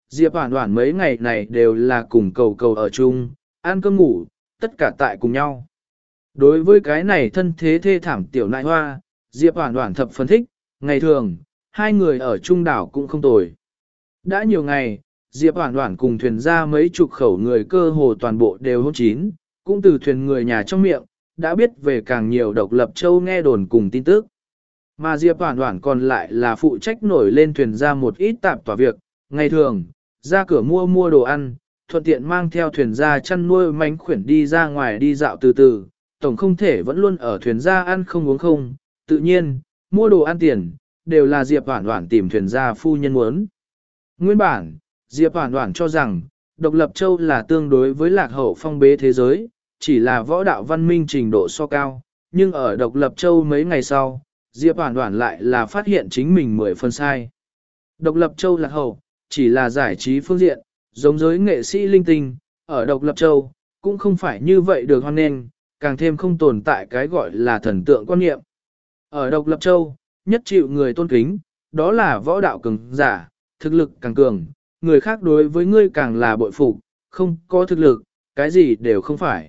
Speaker 1: Diệp Hoản Hoản mấy ngày này đều là cùng cầu cầu ở chung, ăn cơm ngủ, tất cả tại cùng nhau. Đối với cái này thân thế thê thảm tiểu nại hoa, Diệp Hoản Hoản thập phân thích, ngày thường, hai người ở chung đảo cũng không tồi. Đã nhiều ngày, Diệp Hoản Hoản cùng thuyền ra mấy chục khẩu người cơ hồ toàn bộ đều hôn chín, cũng từ thuyền người nhà trong miệng, đã biết về càng nhiều độc lập châu nghe đồn cùng tin tức. Mà Diệp Hoản Hoản còn lại là phụ trách nổi lên thuyền ra một ít tạp tỏa việc, ngày thường, ra cửa mua mua đồ ăn, thuận tiện mang theo thuyền ra chăn nuôi mánh khuyển đi ra ngoài đi dạo từ từ, tổng không thể vẫn luôn ở thuyền ra ăn không uống không, tự nhiên, mua đồ ăn tiền, đều là Diệp Hoản Hoản tìm thuyền ra phu nhân muốn. Nguyên bản, Diệp Hoản Hoản cho rằng, độc lập châu là tương đối với lạc hậu phong bế thế giới, chỉ là võ đạo văn minh trình độ so cao, nhưng ở độc lập châu mấy ngày sau, Diệp Hoản Hoản lại là phát hiện chính mình mười phần sai. Độc lập châu lạc hậu, chỉ là giải trí phương diện, giống giới nghệ sĩ linh tinh, ở độc lập châu, cũng không phải như vậy được hoan nghênh, càng thêm không tồn tại cái gọi là thần tượng quan niệm. Ở độc lập châu, nhất chịu người tôn kính, đó là võ đạo cường giả, thực lực càng cường, người khác đối với ngươi càng là bội phục, không có thực lực, cái gì đều không phải.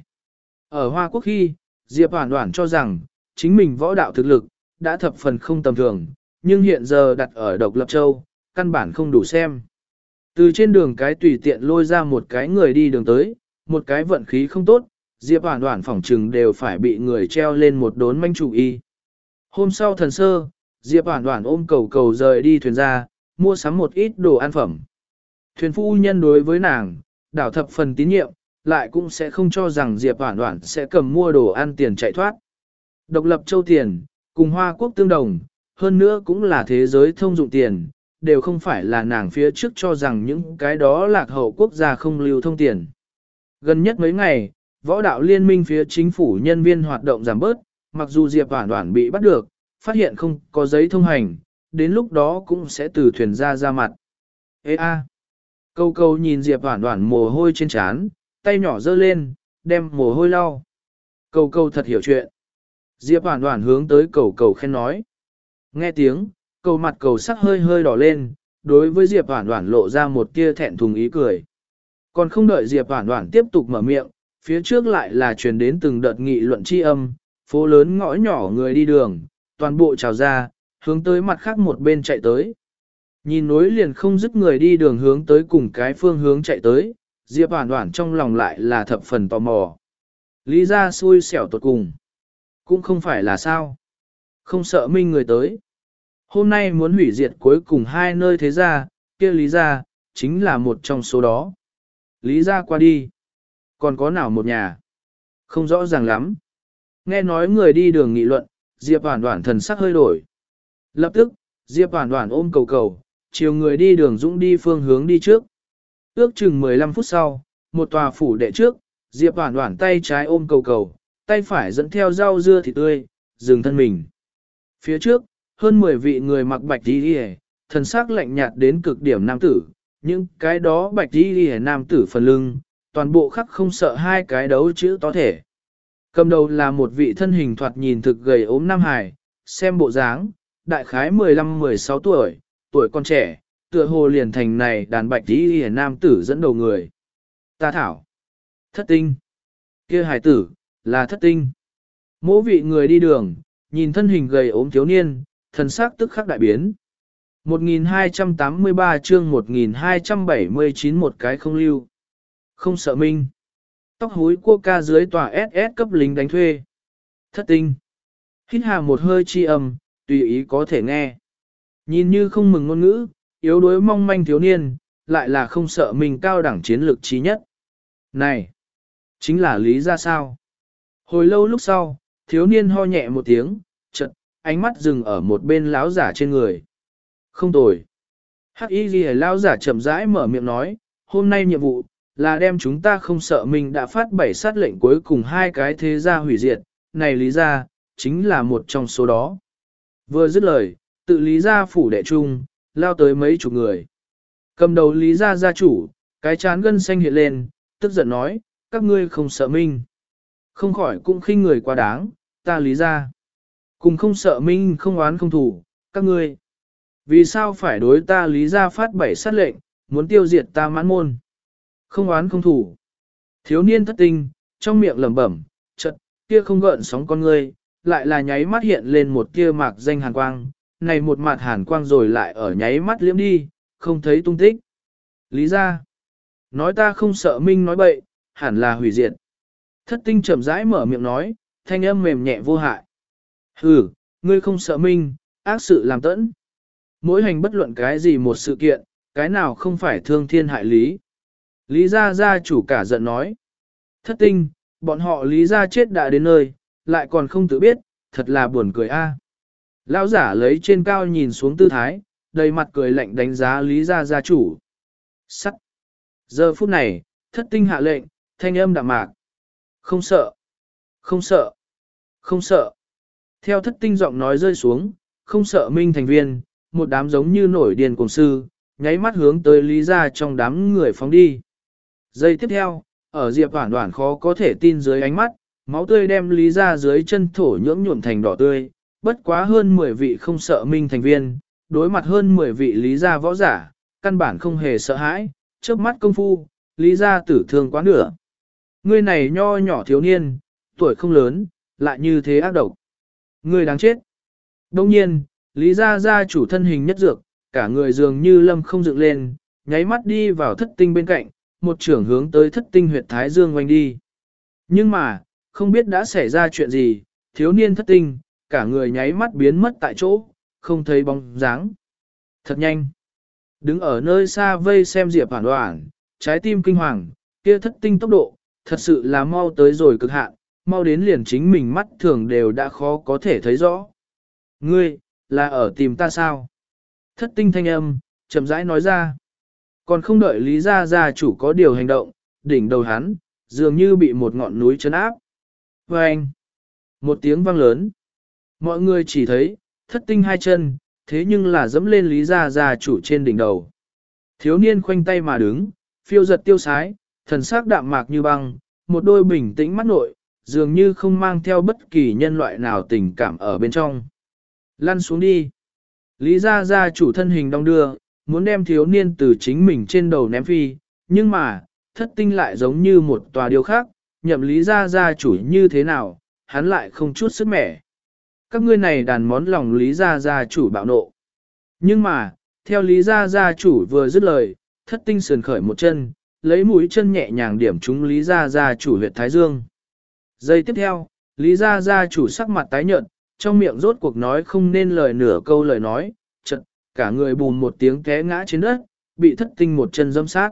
Speaker 1: Ở Hoa Quốc khi, Diệp Hoản Hoản cho rằng, chính mình võ đạo thực lực, đã thập phần không tầm thường, nhưng hiện giờ đặt ở độc lập châu, căn bản không đủ xem. Từ trên đường cái tùy tiện lôi ra một cái người đi đường tới, một cái vận khí không tốt, Diệp Hoản Hoản phỏng trừng đều phải bị người treo lên một đốn manh chủ y. Hôm sau thần sơ, Diệp Hoản Hoản ôm cầu cầu rời đi thuyền ra, mua sắm một ít đồ ăn phẩm. Thuyền phu nhân đối với nàng, đảo thập phần tín nhiệm, lại cũng sẽ không cho rằng Diệp Hoản Hoản sẽ cầm mua đồ ăn tiền chạy thoát. Độc lập châu tiền, cùng Hoa Quốc tương đồng, hơn nữa cũng là thế giới thông dụng tiền, đều không phải là nàng phía trước cho rằng những cái đó lạc hậu quốc gia không lưu thông tiền. Gần nhất mấy ngày, võ đạo liên minh phía chính phủ nhân viên hoạt động giảm bớt, mặc dù Diệp Hoản Hoản bị bắt được, phát hiện không có giấy thông hành, đến lúc đó cũng sẽ từ thuyền ra ra mặt. Ê a! Câu câu nhìn Diệp Hoản Hoản mồ hôi trên trán, tay nhỏ giơ lên, đem mồ hôi lau. Câu câu thật hiểu chuyện. Diệp Hoản Hoản hướng tới cầu cầu khen nói. Nghe tiếng, cầu mặt cầu sắc hơi hơi đỏ lên, đối với Diệp Hoản Hoản lộ ra một tia thẹn thùng ý cười. Còn không đợi Diệp Hoản Hoản tiếp tục mở miệng, phía trước lại là truyền đến từng đợt nghị luận chi âm, phố lớn ngõ nhỏ người đi đường, toàn bộ trào ra, hướng tới mặt khác một bên chạy tới. Nhìn nối liền không dứt người đi đường hướng tới cùng cái phương hướng chạy tới, Diệp Hoản Hoản trong lòng lại là thập phần tò mò. Lý ra xui xẻo tột cùng. Cũng không phải là sao. Không sợ minh người tới. Hôm nay muốn hủy diệt cuối cùng hai nơi thế gia, kia Lý gia, chính là một trong số đó. Lý gia qua đi. Còn có nào một nhà? Không rõ ràng lắm. Nghe nói người đi đường nghị luận, Diệp Hoản Hoản thần sắc hơi đổi. Lập tức, Diệp Hoản Hoản ôm cầu cầu, chiều người đi đường dũng đi phương hướng đi trước. Ước chừng mười lăm phút sau, một tòa phủ đệ trước, Diệp Hoản Hoản tay trái ôm cầu cầu, tay phải dẫn theo rau dưa thịt tươi, dừng thân mình. Phía trước, hơn mười vị người mặc bạch y, thần sắc lạnh nhạt đến cực điểm nam tử, những cái đó bạch y nam tử phần lưng, toàn bộ khắc không sợ hai cái đấu chữ to thể. Cầm đầu là một vị thân hình thoạt nhìn thực gầy ốm nam hài, xem bộ dáng, đại khái mười lăm mười sáu tuổi, tuổi còn trẻ, tựa hồ liền thành này đàn bạch y nam tử dẫn đầu người. Ta thảo, thất tinh, kia hài tử, là thất tinh. Mỗi vị người đi đường, nhìn thân hình gầy ốm thiếu niên, thần sắc tức khắc đại biến. một nghìn hai trăm tám mươi ba chương một nghìn hai trăm bảy mươi chín một cái không lưu. Không sợ minh. Tóc húi cua ca dưới tòa ét ét cấp lính đánh thuê. Thất tinh. Hít hà một hơi chi âm, tùy ý có thể nghe. Nhìn như không mừng ngôn ngữ, yếu đuối mong manh thiếu niên, lại là không sợ mình cao đẳng chiến lược trí nhất. Này, chính là lý ra sao? Hồi lâu lúc sau, thiếu niên ho nhẹ một tiếng, chợt ánh mắt dừng ở một bên lão giả trên người. Không tồi. Hắc y ghi lão giả chậm rãi mở miệng nói, hôm nay nhiệm vụ, là đem chúng ta không sợ mình đã phát bảy sát lệnh cuối cùng hai cái thế gia hủy diệt, này lý ra, chính là một trong số đó. Vừa dứt lời, tự lý gia phủ đệ trung, lao tới mấy chục người. Cầm đầu lý gia gia chủ, cái chán gân xanh hiện lên, tức giận nói, các ngươi không sợ minh. Không khỏi cũng khinh người quá đáng, ta lý gia. Cùng không sợ minh không oán không thủ, các ngươi. Vì sao phải đối ta lý gia phát bảy sát lệnh, muốn tiêu diệt ta mãn môn. Không oán không thủ. Thiếu niên thất tinh, trong miệng lẩm bẩm, chợt kia không gợn sóng con ngươi, lại là nháy mắt hiện lên một kia mạc danh hàn quang, này một mặt hàn quang rồi lại ở nháy mắt liếm đi, không thấy tung tích. Lý ra, nói ta không sợ minh nói bậy, hẳn là hủy diệt. Thất tinh chậm rãi mở miệng nói, thanh âm mềm nhẹ vô hại. Hừ, ngươi không sợ minh, ác sự làm tẫn. Mỗi hành bất luận cái gì một sự kiện, cái nào không phải thương thiên hại lý. Lý gia gia chủ cả giận nói. Thất tinh, bọn họ lý gia chết đã đến nơi, lại còn không tự biết, thật là buồn cười a. Lão giả lấy trên cao nhìn xuống tư thái, đầy mặt cười lạnh đánh giá lý gia gia chủ. Sắc. Giờ phút này, thất tinh hạ lệnh, thanh âm đạm mạc. Không sợ. Không sợ. Không sợ. Theo thất tinh giọng nói rơi xuống, không sợ minh thành viên, một đám giống như nổi điên cùng sư, nháy mắt hướng tới lý gia trong đám người phóng đi. Giây tiếp theo, ở Diệp Hoản Hoản khó có thể tin dưới ánh mắt, máu tươi đem lý gia dưới chân thổ nhưỡng nhuộm thành đỏ tươi, bất quá hơn mười vị không sợ minh thành viên, đối mặt hơn mười vị lý gia võ giả, căn bản không hề sợ hãi, chớp mắt công phu, lý gia tử thương quá nửa. Ngươi này nho nhỏ thiếu niên, tuổi không lớn, lại như thế ác độc. Ngươi đáng chết. Đông nhiên, lý gia gia chủ thân hình nhất dược, cả người dường như lâm không dựng lên, nháy mắt đi vào thất tinh bên cạnh, một trưởng hướng tới thất tinh huyệt thái dương oanh đi. Nhưng mà, không biết đã xảy ra chuyện gì, thiếu niên thất tinh, cả người nháy mắt biến mất tại chỗ, không thấy bóng dáng. Thật nhanh. Đứng ở nơi xa vây xem Diệp Hoản Hoản, trái tim kinh hoàng, kia thất tinh tốc độ, thật sự là mau tới rồi cực hạn, mau đến liền chính mình mắt thường đều đã khó có thể thấy rõ. Ngươi, là ở tìm ta sao? Thất tinh thanh âm, chậm rãi nói ra. Còn không đợi Lý Gia Gia chủ có điều hành động, đỉnh đầu hắn, dường như bị một ngọn núi chấn áp. Và anh, một tiếng vang lớn. Mọi người chỉ thấy, thất tinh hai chân, thế nhưng là dẫm lên Lý Gia Gia chủ trên đỉnh đầu. Thiếu niên khoanh tay mà đứng, phiêu giật tiêu sái, thần sắc đạm mạc như băng, một đôi bình tĩnh mắt nội, dường như không mang theo bất kỳ nhân loại nào tình cảm ở bên trong. Lăn xuống đi. Lý Gia Gia chủ thân hình đong đưa, muốn đem thiếu niên từ chính mình trên đầu ném phi, nhưng mà, thất tinh lại giống như một tòa điêu khác, nhậm Lý Gia Gia chủ như thế nào, hắn lại không chút sức mẻ. Các ngươi này đàn món lòng Lý Gia Gia chủ bạo nộ. Nhưng mà, theo Lý Gia Gia chủ vừa dứt lời, thất tinh sườn khởi một chân, lấy mũi chân nhẹ nhàng điểm trúng Lý Gia Gia chủ huyệt thái dương. Giây tiếp theo, Lý Gia Gia chủ sắc mặt tái nhợt, trong miệng rốt cuộc nói không nên lời nửa câu lời nói, chợt cả người bùn một tiếng té ngã trên đất, bị thất tinh một chân dâm sát.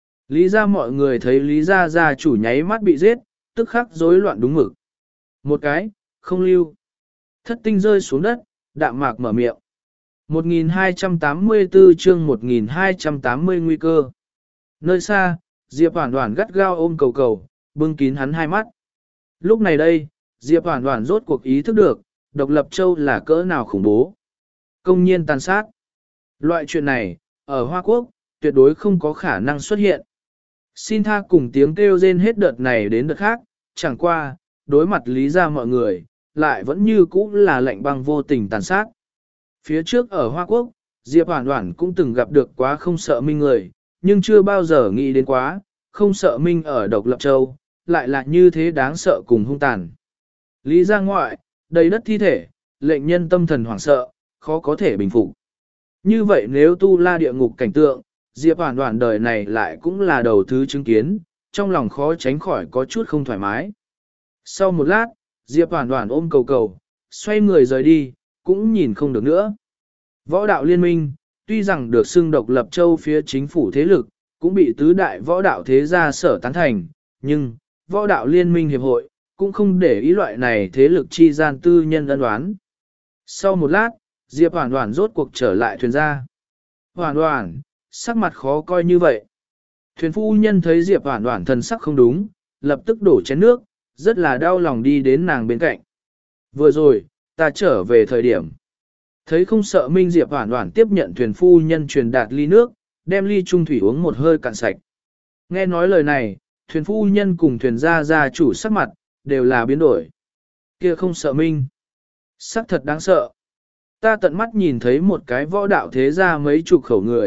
Speaker 1: Lý Gia mọi người thấy Lý Gia Gia chủ nháy mắt bị giết, tức khắc rối loạn đúng mực. Một cái, không lưu. Thất tinh rơi xuống đất, đạm mạc mở miệng. một nghìn hai trăm tám mươi tư chương một nghìn hai trăm tám mươi nguy cơ. Nơi xa, Diệp Hoản Hoản gắt gao ôm cầu cầu, bưng kín hắn hai mắt. Lúc này đây, Diệp Hoản Hoản rốt cuộc ý thức được, độc lập châu là cỡ nào khủng bố. Công nhiên tàn sát. Loại chuyện này, ở Hoa Quốc, tuyệt đối không có khả năng xuất hiện. Xin tha cùng tiếng kêu rên hết đợt này đến đợt khác, chẳng qua, đối mặt Lý Gia mọi người, lại vẫn như cũ là lệnh băng vô tình tàn sát. Phía trước ở Hoa Quốc, Diệp Hoản Hoản cũng từng gặp được quá không sợ minh người, nhưng chưa bao giờ nghĩ đến quá, không sợ minh ở độc lập châu, lại là như thế đáng sợ cùng hung tàn. Lý Gia ngoại, đầy đất thi thể, lệnh nhân tâm thần hoảng sợ, khó có thể bình phục. Như vậy nếu tu la địa ngục cảnh tượng, Diệp Hoản Hoản đời này lại cũng là đầu thứ chứng kiến, trong lòng khó tránh khỏi có chút không thoải mái. Sau một lát, Diệp Hoản Hoản ôm cầu cầu, xoay người rời đi, cũng nhìn không được nữa. Võ đạo liên minh, tuy rằng được xưng độc lập châu phía chính phủ thế lực, cũng bị tứ đại võ đạo thế gia sở tán thành, nhưng, võ đạo liên minh hiệp hội, cũng không để ý loại này thế lực chi gian tư nhân ân oán. Sau một lát, Diệp Hoản Hoản rốt cuộc trở lại thuyền ra. Hoản Hoản, sắc mặt khó coi như vậy. Thuyền phu nhân thấy Diệp Hoản Hoản thần sắc không đúng, lập tức đổ chén nước, rất là đau lòng đi đến nàng bên cạnh. Vừa rồi, ta trở về thời điểm. Thấy không sợ Minh Diệp Hoản Hoản tiếp nhận thuyền phu nhân truyền đạt ly nước, đem ly trung thủy uống một hơi cạn sạch. Nghe nói lời này, thuyền phu nhân cùng thuyền gia gia chủ sắc mặt, đều là biến đổi. Kia không sợ Minh. Sắc thật đáng sợ. Ta tận mắt nhìn thấy một cái võ đạo thế gia mấy chục khẩu người,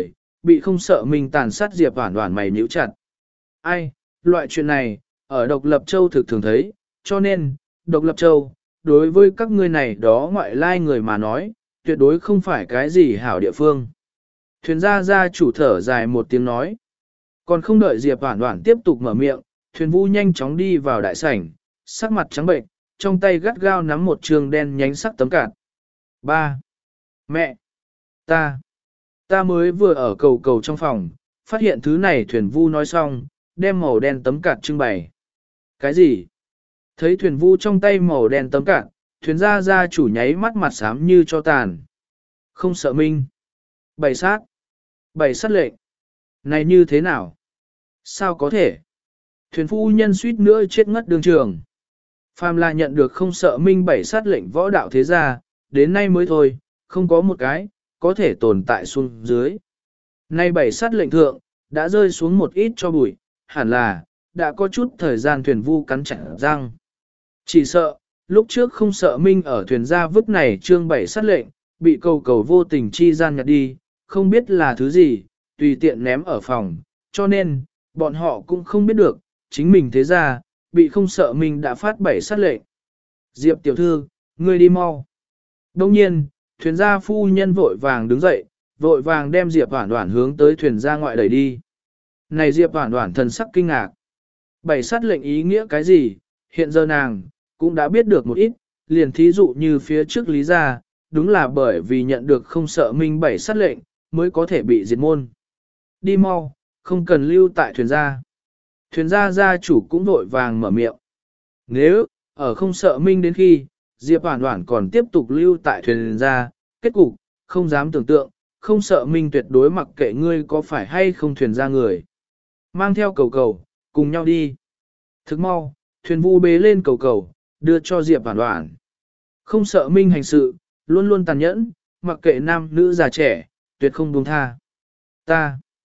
Speaker 1: bị không sợ mình tàn sát Diệp Hoản Hoản mày nhíu chặt. Ai, loại chuyện này, ở độc lập châu thực thường thấy, cho nên, độc lập châu, đối với các ngươi này đó ngoại lai người mà nói, tuyệt đối không phải cái gì hảo địa phương. Thuyền gia gia chủ thở dài một tiếng nói. Còn không đợi Diệp Hoản Hoản tiếp tục mở miệng, thuyền vu nhanh chóng đi vào đại sảnh, sắc mặt trắng bệnh, trong tay gắt gao nắm một trường đen nhánh sắc tấm cạt. Ba. Mẹ. Ta. Ta mới vừa ở cầu cầu trong phòng, phát hiện thứ này thuyền vu nói xong, đem màu đen tấm cạt trưng bày. Cái gì? Thấy thuyền vu trong tay màu đen tấm cạt, thuyền gia gia chủ nháy mắt mặt xám như cho tàn. Không sợ minh. Bảy sát. Bảy sát lệnh. Này như thế nào? Sao có thể? Thuyền phu nhân suýt nữa chết ngất đường trường. Phàm là nhận được không sợ minh bảy sát lệnh võ đạo thế gia, đến nay mới thôi, không có một cái, có thể tồn tại xuống dưới. Nay bảy sát lệnh thượng, đã rơi xuống một ít cho bụi, hẳn là, đã có chút thời gian thuyền vu cắn chặt răng. Chỉ sợ, lúc trước không sợ minh ở thuyền gia vứt này trương bảy sát lệnh, bị cầu cầu vô tình chi gian nhặt đi, không biết là thứ gì, tùy tiện ném ở phòng, cho nên, bọn họ cũng không biết được, chính mình thế ra, bị không sợ mình đã phát bảy sát lệnh. Diệp tiểu thư, ngươi đi mau. Đông nhiên, thuyền gia phu nhân vội vàng đứng dậy, vội vàng đem Diệp Hoản Hoản hướng tới thuyền gia ngoại đẩy đi. Này Diệp Hoản Hoản thần sắc kinh ngạc. Bảy sát lệnh ý nghĩa cái gì, hiện giờ nàng, cũng đã biết được một ít, liền thí dụ như phía trước lý gia, đúng là bởi vì nhận được không sợ minh bảy sát lệnh, mới có thể bị diệt môn. Đi mau, không cần lưu tại thuyền gia. Thuyền gia gia chủ cũng vội vàng mở miệng. Nếu, ở không sợ minh đến khi, Diệp Hoản Hoản còn tiếp tục lưu tại thuyền gia, kết cục, không dám tưởng tượng, không sợ minh tuyệt đối mặc kệ ngươi có phải hay không thuyền gia người. Mang theo cầu cầu, cùng nhau đi. Thức mau, thuyền vu bế lên cầu cầu, đưa cho Diệp Hoản Hoản. Không sợ minh hành sự, luôn luôn tàn nhẫn, mặc kệ nam nữ già trẻ, tuyệt không buông tha. Ta,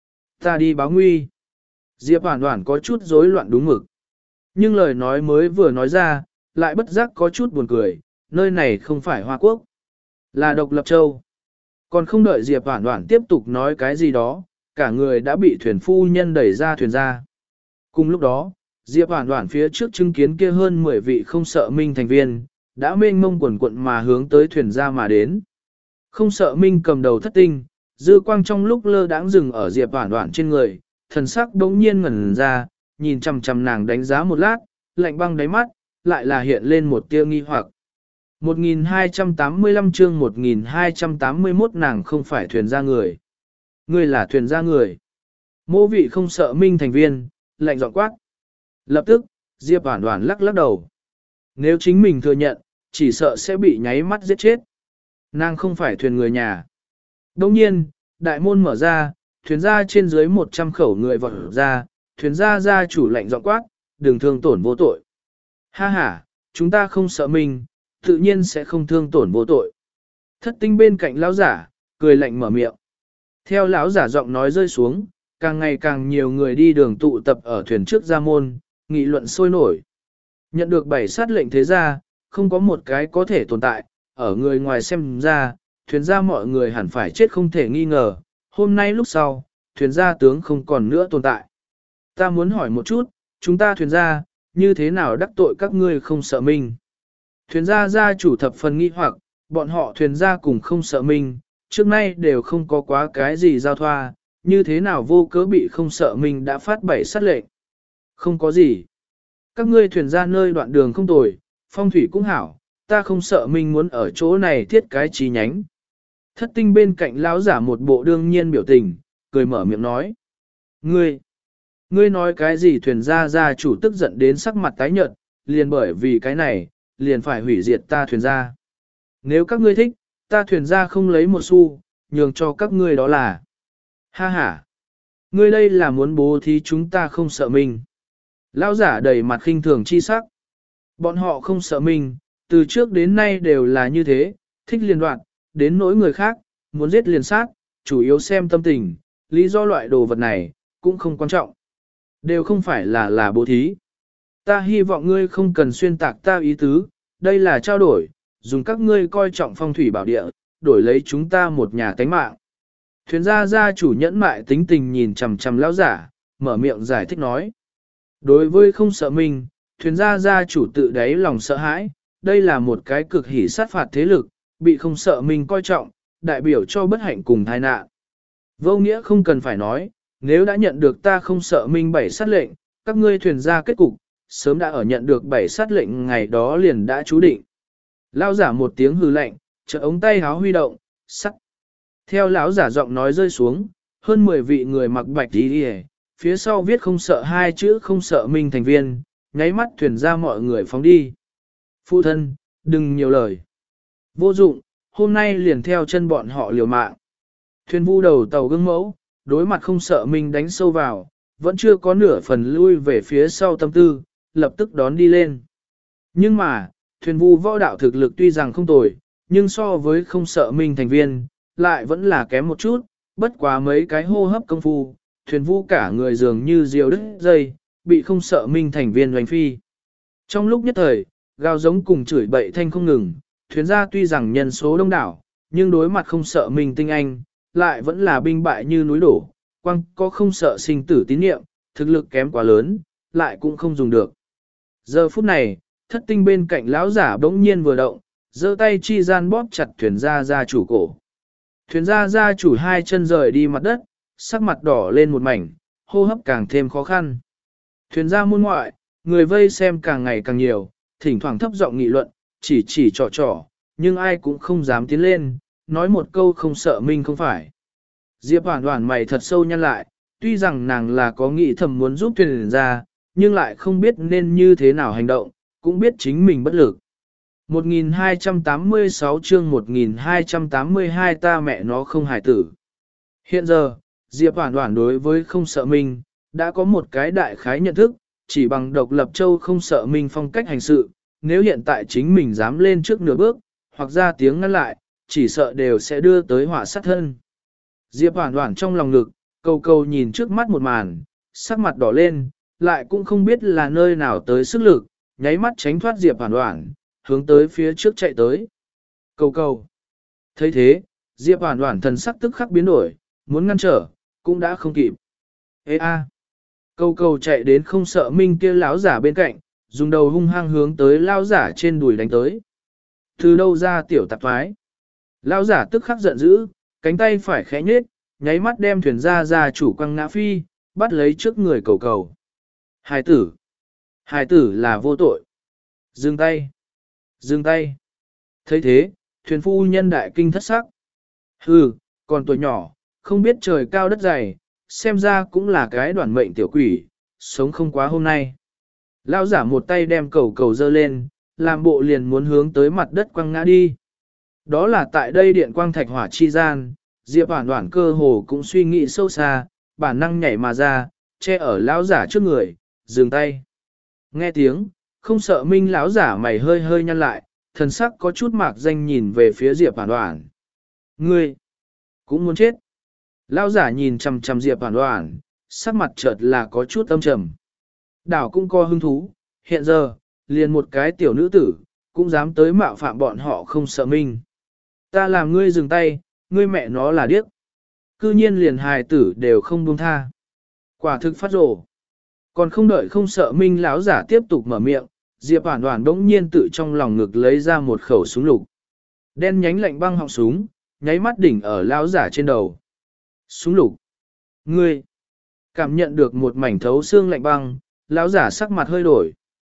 Speaker 1: ta đi báo nguy. Diệp Hoản Hoản có chút rối loạn đúng mực. Nhưng lời nói mới vừa nói ra, lại bất giác có chút buồn cười, nơi này không phải Hoa Quốc, là độc lập châu. Còn không đợi Diệp Hoản Hoản tiếp tục nói cái gì đó, cả người đã bị thuyền phu nhân đẩy ra thuyền ra. Cùng lúc đó, Diệp Hoản Hoản phía trước chứng kiến kia hơn mười vị không sợ minh thành viên, đã mênh mông quần quận mà hướng tới thuyền ra mà đến. Không sợ minh cầm đầu thất tinh, dư quang trong lúc lơ đãng dừng ở Diệp Hoản Hoản trên người, thần sắc đống nhiên ngẩn ra, nhìn chằm chằm nàng đánh giá một lát, lạnh băng đáy mắt, lại là hiện lên một tia nghi hoặc. một nghìn hai trăm tám mươi lăm chương một nghìn hai trăm tám mươi mốt nàng không phải thuyền ra người. Ngươi là thuyền ra người. Mô vị không sợ minh thành viên, lạnh giọng quát. Lập tức, Diệp Hoản Hoản lắc lắc đầu. Nếu chính mình thừa nhận, chỉ sợ sẽ bị nháy mắt giết chết. Nàng không phải thuyền người nhà. Đồng nhiên, đại môn mở ra, thuyền ra trên dưới một trăm khẩu người vọt ra, thuyền ra gia chủ lạnh giọng quát, đừng thương tổn vô tội. Ha ha, chúng ta không sợ mình, tự nhiên sẽ không thương tổn vô tội. Thất tinh bên cạnh lão giả, cười lạnh mở miệng. Theo lão giả giọng nói rơi xuống, càng ngày càng nhiều người đi đường tụ tập ở thuyền trước gia môn, nghị luận sôi nổi. Nhận được bảy sát lệnh thế gia, không có một cái có thể tồn tại, ở người ngoài xem ra, thuyền gia mọi người hẳn phải chết không thể nghi ngờ, hôm nay lúc sau, thuyền gia tướng không còn nữa tồn tại. Ta muốn hỏi một chút, chúng ta thuyền gia, như thế nào đắc tội các ngươi không sợ mình? Thuyền gia gia chủ thập phần nghi hoặc, bọn họ thuyền gia cùng không sợ mình, trước nay đều không có quá cái gì giao thoa, như thế nào vô cớ bị không sợ mình đã phát bảy sát lệnh. Không có gì. Các ngươi thuyền gia nơi đoạn đường không tồi, phong thủy cũng hảo, ta không sợ mình muốn ở chỗ này thiết cái chi nhánh. Thất tinh bên cạnh lão giả một bộ đương nhiên biểu tình, cười mở miệng nói. Ngươi, ngươi nói cái gì thuyền gia gia chủ tức giận đến sắc mặt tái nhợt, liền bởi vì cái này, liền phải hủy diệt ta thuyền gia. Nếu các ngươi thích, ta thuyền gia không lấy một xu, nhường cho các ngươi đó là. Ha ha, ngươi đây là muốn bố thí chúng ta không sợ mình. Lão giả đầy mặt khinh thường chi sắc. Bọn họ không sợ mình, từ trước đến nay đều là như thế, thích liền đoạn, đến nỗi người khác, muốn giết liền sát, chủ yếu xem tâm tình, lý do loại đồ vật này, cũng không quan trọng. Đều không phải là là bố thí. Ta hy vọng ngươi không cần xuyên tạc ta ý tứ, đây là trao đổi, dùng các ngươi coi trọng phong thủy bảo địa, đổi lấy chúng ta một nhà tánh mạng. Thuyền gia gia chủ nhẫn mại tính tình nhìn chằm chằm lão giả, mở miệng giải thích nói. Đối với không sợ mình, thuyền gia gia chủ tự đáy lòng sợ hãi, đây là một cái cực hỉ sát phạt thế lực, bị không sợ mình coi trọng, đại biểu cho bất hạnh cùng tai nạn. Vô nghĩa không cần phải nói, nếu đã nhận được ta không sợ minh bảy sát lệnh, các ngươi thuyền gia kết cục, sớm đã ở nhận được bảy sát lệnh ngày đó liền đã chú định. Lão giả một tiếng hừ lạnh, chợt ống tay háo huy động, sắc. Theo lão giả giọng nói rơi xuống, hơn mười vị người mặc bạch đi đi phía sau viết không sợ hai chữ không sợ minh thành viên, nháy mắt thuyền ra mọi người phóng đi. Phụ thân, đừng nhiều lời. Vô dụng, hôm nay liền theo chân bọn họ liều mạng. Thuyền vu đầu tàu gương mẫu, đối mặt không sợ minh đánh sâu vào, vẫn chưa có nửa phần lui về phía sau tâm tư, lập tức đón đi lên. Nhưng mà, thuyền vu võ đạo thực lực tuy rằng không tồi, nhưng so với không sợ minh thành viên, lại vẫn là kém một chút, bất quá mấy cái hô hấp công phu, thuyền vu cả người dường như diều đứt dây, bị không sợ minh thành viên hoành phi. Trong lúc nhất thời, gào giống cùng chửi bậy thanh không ngừng, thuyền gia tuy rằng nhân số đông đảo, nhưng đối mặt không sợ minh tinh anh, lại vẫn là binh bại như núi đổ, quăng có không sợ sinh tử tín niệm, thực lực kém quá lớn, lại cũng không dùng được. Giờ phút này, thất tinh bên cạnh lão giả bỗng nhiên vừa động, giơ tay chi gian bóp chặt thuyền gia gia chủ cổ. Thuyền gia gia chủ hai chân rời đi mặt đất, sắc mặt đỏ lên một mảnh, hô hấp càng thêm khó khăn. Thuyền gia môn ngoại, người vây xem càng ngày càng nhiều, thỉnh thoảng thấp giọng nghị luận, chỉ chỉ trò trò, nhưng ai cũng không dám tiến lên, nói một câu không sợ minh không phải. Diệp Hoản Hoản mày thật sâu nhăn lại, tuy rằng nàng là có nghĩ thầm muốn giúp thuyền gia, nhưng lại không biết nên như thế nào hành động, cũng biết chính mình bất lực. một nghìn hai trăm tám mươi sáu chương một nghìn hai trăm tám mươi hai ta mẹ nó không hài tử. Hiện giờ, Diệp Hoản Hoản đối với không sợ minh, đã có một cái đại khái nhận thức, chỉ bằng độc lập châu không sợ minh phong cách hành sự, nếu hiện tại chính mình dám lên trước nửa bước, hoặc ra tiếng ngăn lại, chỉ sợ đều sẽ đưa tới họa sát thân. Diệp Hoản Hoản trong lòng ngực, cầu cầu nhìn trước mắt một màn, sắc mặt đỏ lên, lại cũng không biết là nơi nào tới sức lực, nháy mắt tránh thoát Diệp Hoản Hoản, hướng tới phía trước chạy tới. Cầu cầu. Thấy thế, Diệp Hoản Hoản thần sắc tức khắc biến đổi, muốn ngăn trở, cũng đã không kịp. Ê a. Cầu cầu chạy đến không sợ minh kia lão giả bên cạnh, dùng đầu hung hăng hướng tới lão giả trên đùi đánh tới. Từ đâu ra tiểu tạp thoái? Lão giả tức khắc giận dữ, cánh tay phải khẽ nhếch, nháy mắt đem thuyền ra ra chủ quăng ngã phi, bắt lấy trước người cầu cầu. Hài tử. Hài tử là vô tội. Dừng tay. Dừng tay. Thấy thế, thuyền phu nhân đại kinh thất sắc. Hừ, còn tuổi nhỏ, không biết trời cao đất dày, xem ra cũng là cái đoản mệnh tiểu quỷ, sống không quá hôm nay. Lão giả một tay đem cầu cầu dơ lên, làm bộ liền muốn hướng tới mặt đất quăng ngã đi. Đó là tại đây điện quang thạch hỏa chi gian, Diệp Hoản Hoản cơ hồ cũng suy nghĩ sâu xa, bản năng nhảy mà ra, che ở lão giả trước người, dừng tay. Nghe tiếng, không sợ minh lão giả mày hơi hơi nhăn lại, thần sắc có chút mạc danh nhìn về phía Diệp Hoản Hoản. Ngươi, cũng muốn chết. Lão giả nhìn chằm chằm Diệp Hoản Hoản, sắc mặt chợt là có chút âm trầm. Đảo cũng có hứng thú, hiện giờ, liền một cái tiểu nữ tử, cũng dám tới mạo phạm bọn họ không sợ minh. Ta làm ngươi dừng tay, ngươi mẹ nó là điếc. Cư nhiên liền hài tử đều không buông tha. Quả thực phát rồ. Còn không đợi không sợ minh lão giả tiếp tục mở miệng, Diệp Hoản Hoản đống nhiên tự trong lòng ngực lấy ra một khẩu súng lục. Đen nhánh lạnh băng họng súng, nháy mắt đỉnh ở lão giả trên đầu. Súng lục. Ngươi. Cảm nhận được một mảnh thấu xương lạnh băng, lão giả sắc mặt hơi đổi.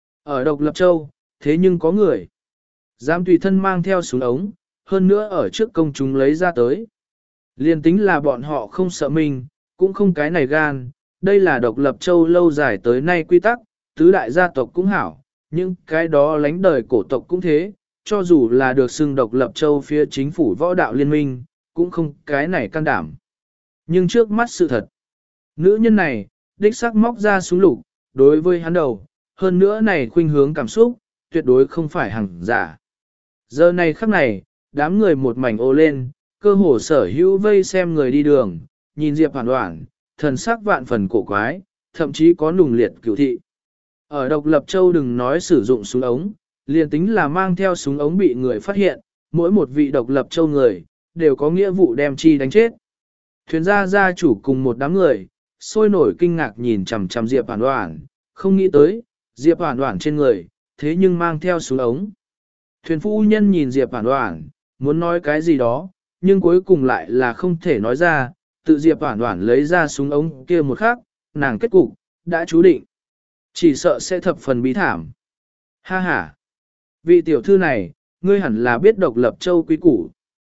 Speaker 1: Ở Độc Lập Châu, thế nhưng có người dám tùy thân mang theo súng ống, hơn nữa ở trước công chúng lấy ra tới. Liên tính là bọn họ không sợ mình, cũng không cái này gan, đây là Độc Lập Châu lâu dài tới nay quy tắc, tứ đại gia tộc cũng hảo, nhưng cái đó lánh đời cổ tộc cũng thế, cho dù là được xưng Độc Lập Châu phía chính phủ võ đạo liên minh, cũng không cái này can đảm. Nhưng trước mắt sự thật, nữ nhân này, đích sắc móc ra súng lục, đối với hắn đầu, hơn nữa này khuynh hướng cảm xúc, tuyệt đối không phải hằng giả. Giờ này khắc này, đám người một mảnh ô lên, cơ hồ sở hữu vây xem người đi đường, nhìn Diệp Hoản Hoản, thần sắc vạn phần cổ quái, thậm chí có nùng liệt cửu thị. Ở Độc Lập Châu đừng nói sử dụng súng ống, liền tính là mang theo súng ống bị người phát hiện, mỗi một vị Độc Lập Châu người, đều có nghĩa vụ đem chi đánh chết. Thuyền gia gia chủ cùng một đám người, sôi nổi kinh ngạc nhìn chằm chằm Diệp Hoản Hoản, không nghĩ tới, Diệp Hoản Hoản trên người, thế nhưng mang theo súng ống. Thuyền phu nhân nhìn Diệp Hoản Hoản, muốn nói cái gì đó, nhưng cuối cùng lại là không thể nói ra, tự Diệp Hoản Hoản lấy ra súng ống kia một khắc, nàng kết cục, đã chú định. Chỉ sợ sẽ thập phần bí thảm. Ha ha! Vị tiểu thư này, ngươi hẳn là biết độc lập châu quý củ.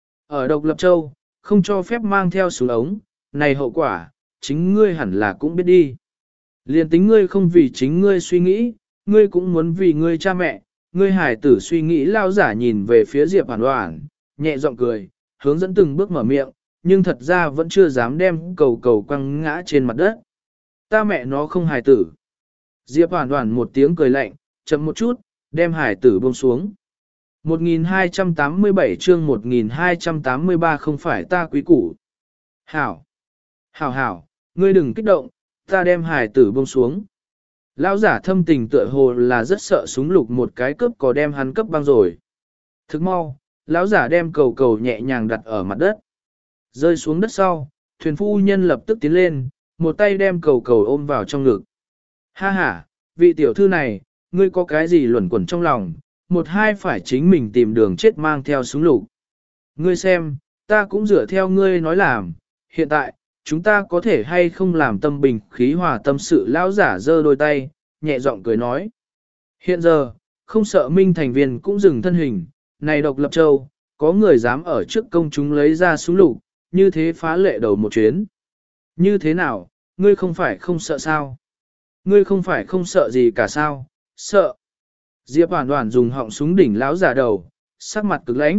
Speaker 1: Ở độc lập châu, không cho phép mang theo súng ống, này hậu quả, chính ngươi hẳn là cũng biết đi. Liên tính ngươi không vì chính ngươi suy nghĩ, ngươi cũng muốn vì ngươi cha mẹ, ngươi hải tử suy nghĩ. Lao giả nhìn về phía Diệp Hoản Hoản, nhẹ giọng cười, hướng dẫn từng bước mở miệng, nhưng thật ra vẫn chưa dám đem cầu cầu quăng ngã trên mặt đất. Ta mẹ nó không hài tử. Diệp Hoản Hoản một tiếng cười lạnh, chậm một chút, đem hải tử buông xuống. một nghìn hai trăm tám mươi bảy chương một nghìn hai trăm tám mươi ba không phải ta quý củ. Hảo! Hảo hảo, ngươi đừng kích động, ta đem hải tử buông xuống. Lão giả thâm tình tựa hồ là rất sợ súng lục một cái cướp có đem hắn cấp băng rồi. Thức mau, lão giả đem cầu cầu nhẹ nhàng đặt ở mặt đất. Rơi xuống đất sau, thuyền phu nhân lập tức tiến lên, một tay đem cầu cầu ôm vào trong ngực. Ha ha, vị tiểu thư này, ngươi có cái gì luẩn quẩn trong lòng, một hai phải chính mình tìm đường chết mang theo súng lục. Ngươi xem, ta cũng dựa theo ngươi nói làm, hiện tại, chúng ta có thể hay không làm tâm bình khí hòa tâm sự. Lão giả giơ đôi tay, nhẹ giọng cười nói. Hiện giờ, không sợ Minh thành viên cũng dừng thân hình, này độc lập châu, có người dám ở trước công chúng lấy ra súng lục, như thế phá lệ đầu một chuyến. Như thế nào, ngươi không phải không sợ sao? Ngươi không phải không sợ gì cả sao? Sợ. Diệp Hoản Hoản dùng họng súng đỉnh lão giả đầu, sắc mặt cực lãnh.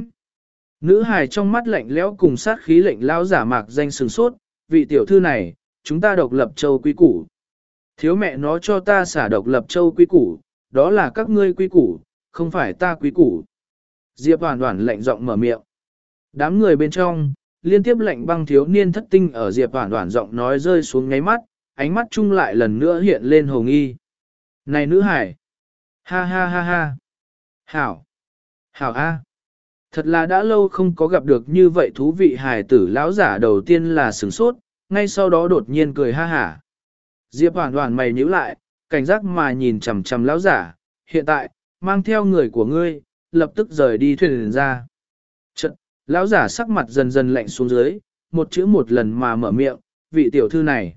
Speaker 1: Nữ hài trong mắt lạnh lẽo cùng sát khí lệnh lão giả mạc danh sừng sốt, vị tiểu thư này, chúng ta độc lập châu quý củ. Thiếu mẹ nó cho ta xả độc lập châu quý củ, đó là các ngươi quý củ, không phải ta quý củ. Diệp Hoản Hoản lạnh giọng mở miệng. Đám người bên trong, liên tiếp lạnh băng thiếu niên thất tinh ở Diệp Hoản Hoản giọng nói rơi xuống ngáy mắt, ánh mắt chung lại lần nữa hiện lên hồ nghi. Này nữ hải! Ha ha ha ha! Hảo! Hảo a! Thật là đã lâu không có gặp được như vậy thú vị hài tử. Lão giả đầu tiên là sửng sốt, ngay sau đó đột nhiên cười ha hả. Diệp Hoản Hoản mày nhíu lại, cảnh giác mà nhìn chằm chằm lão giả, hiện tại, mang theo người của ngươi, lập tức rời đi thuyền ra. Chợt, lão giả sắc mặt dần dần lạnh xuống dưới, một chữ một lần mà mở miệng, vị tiểu thư này.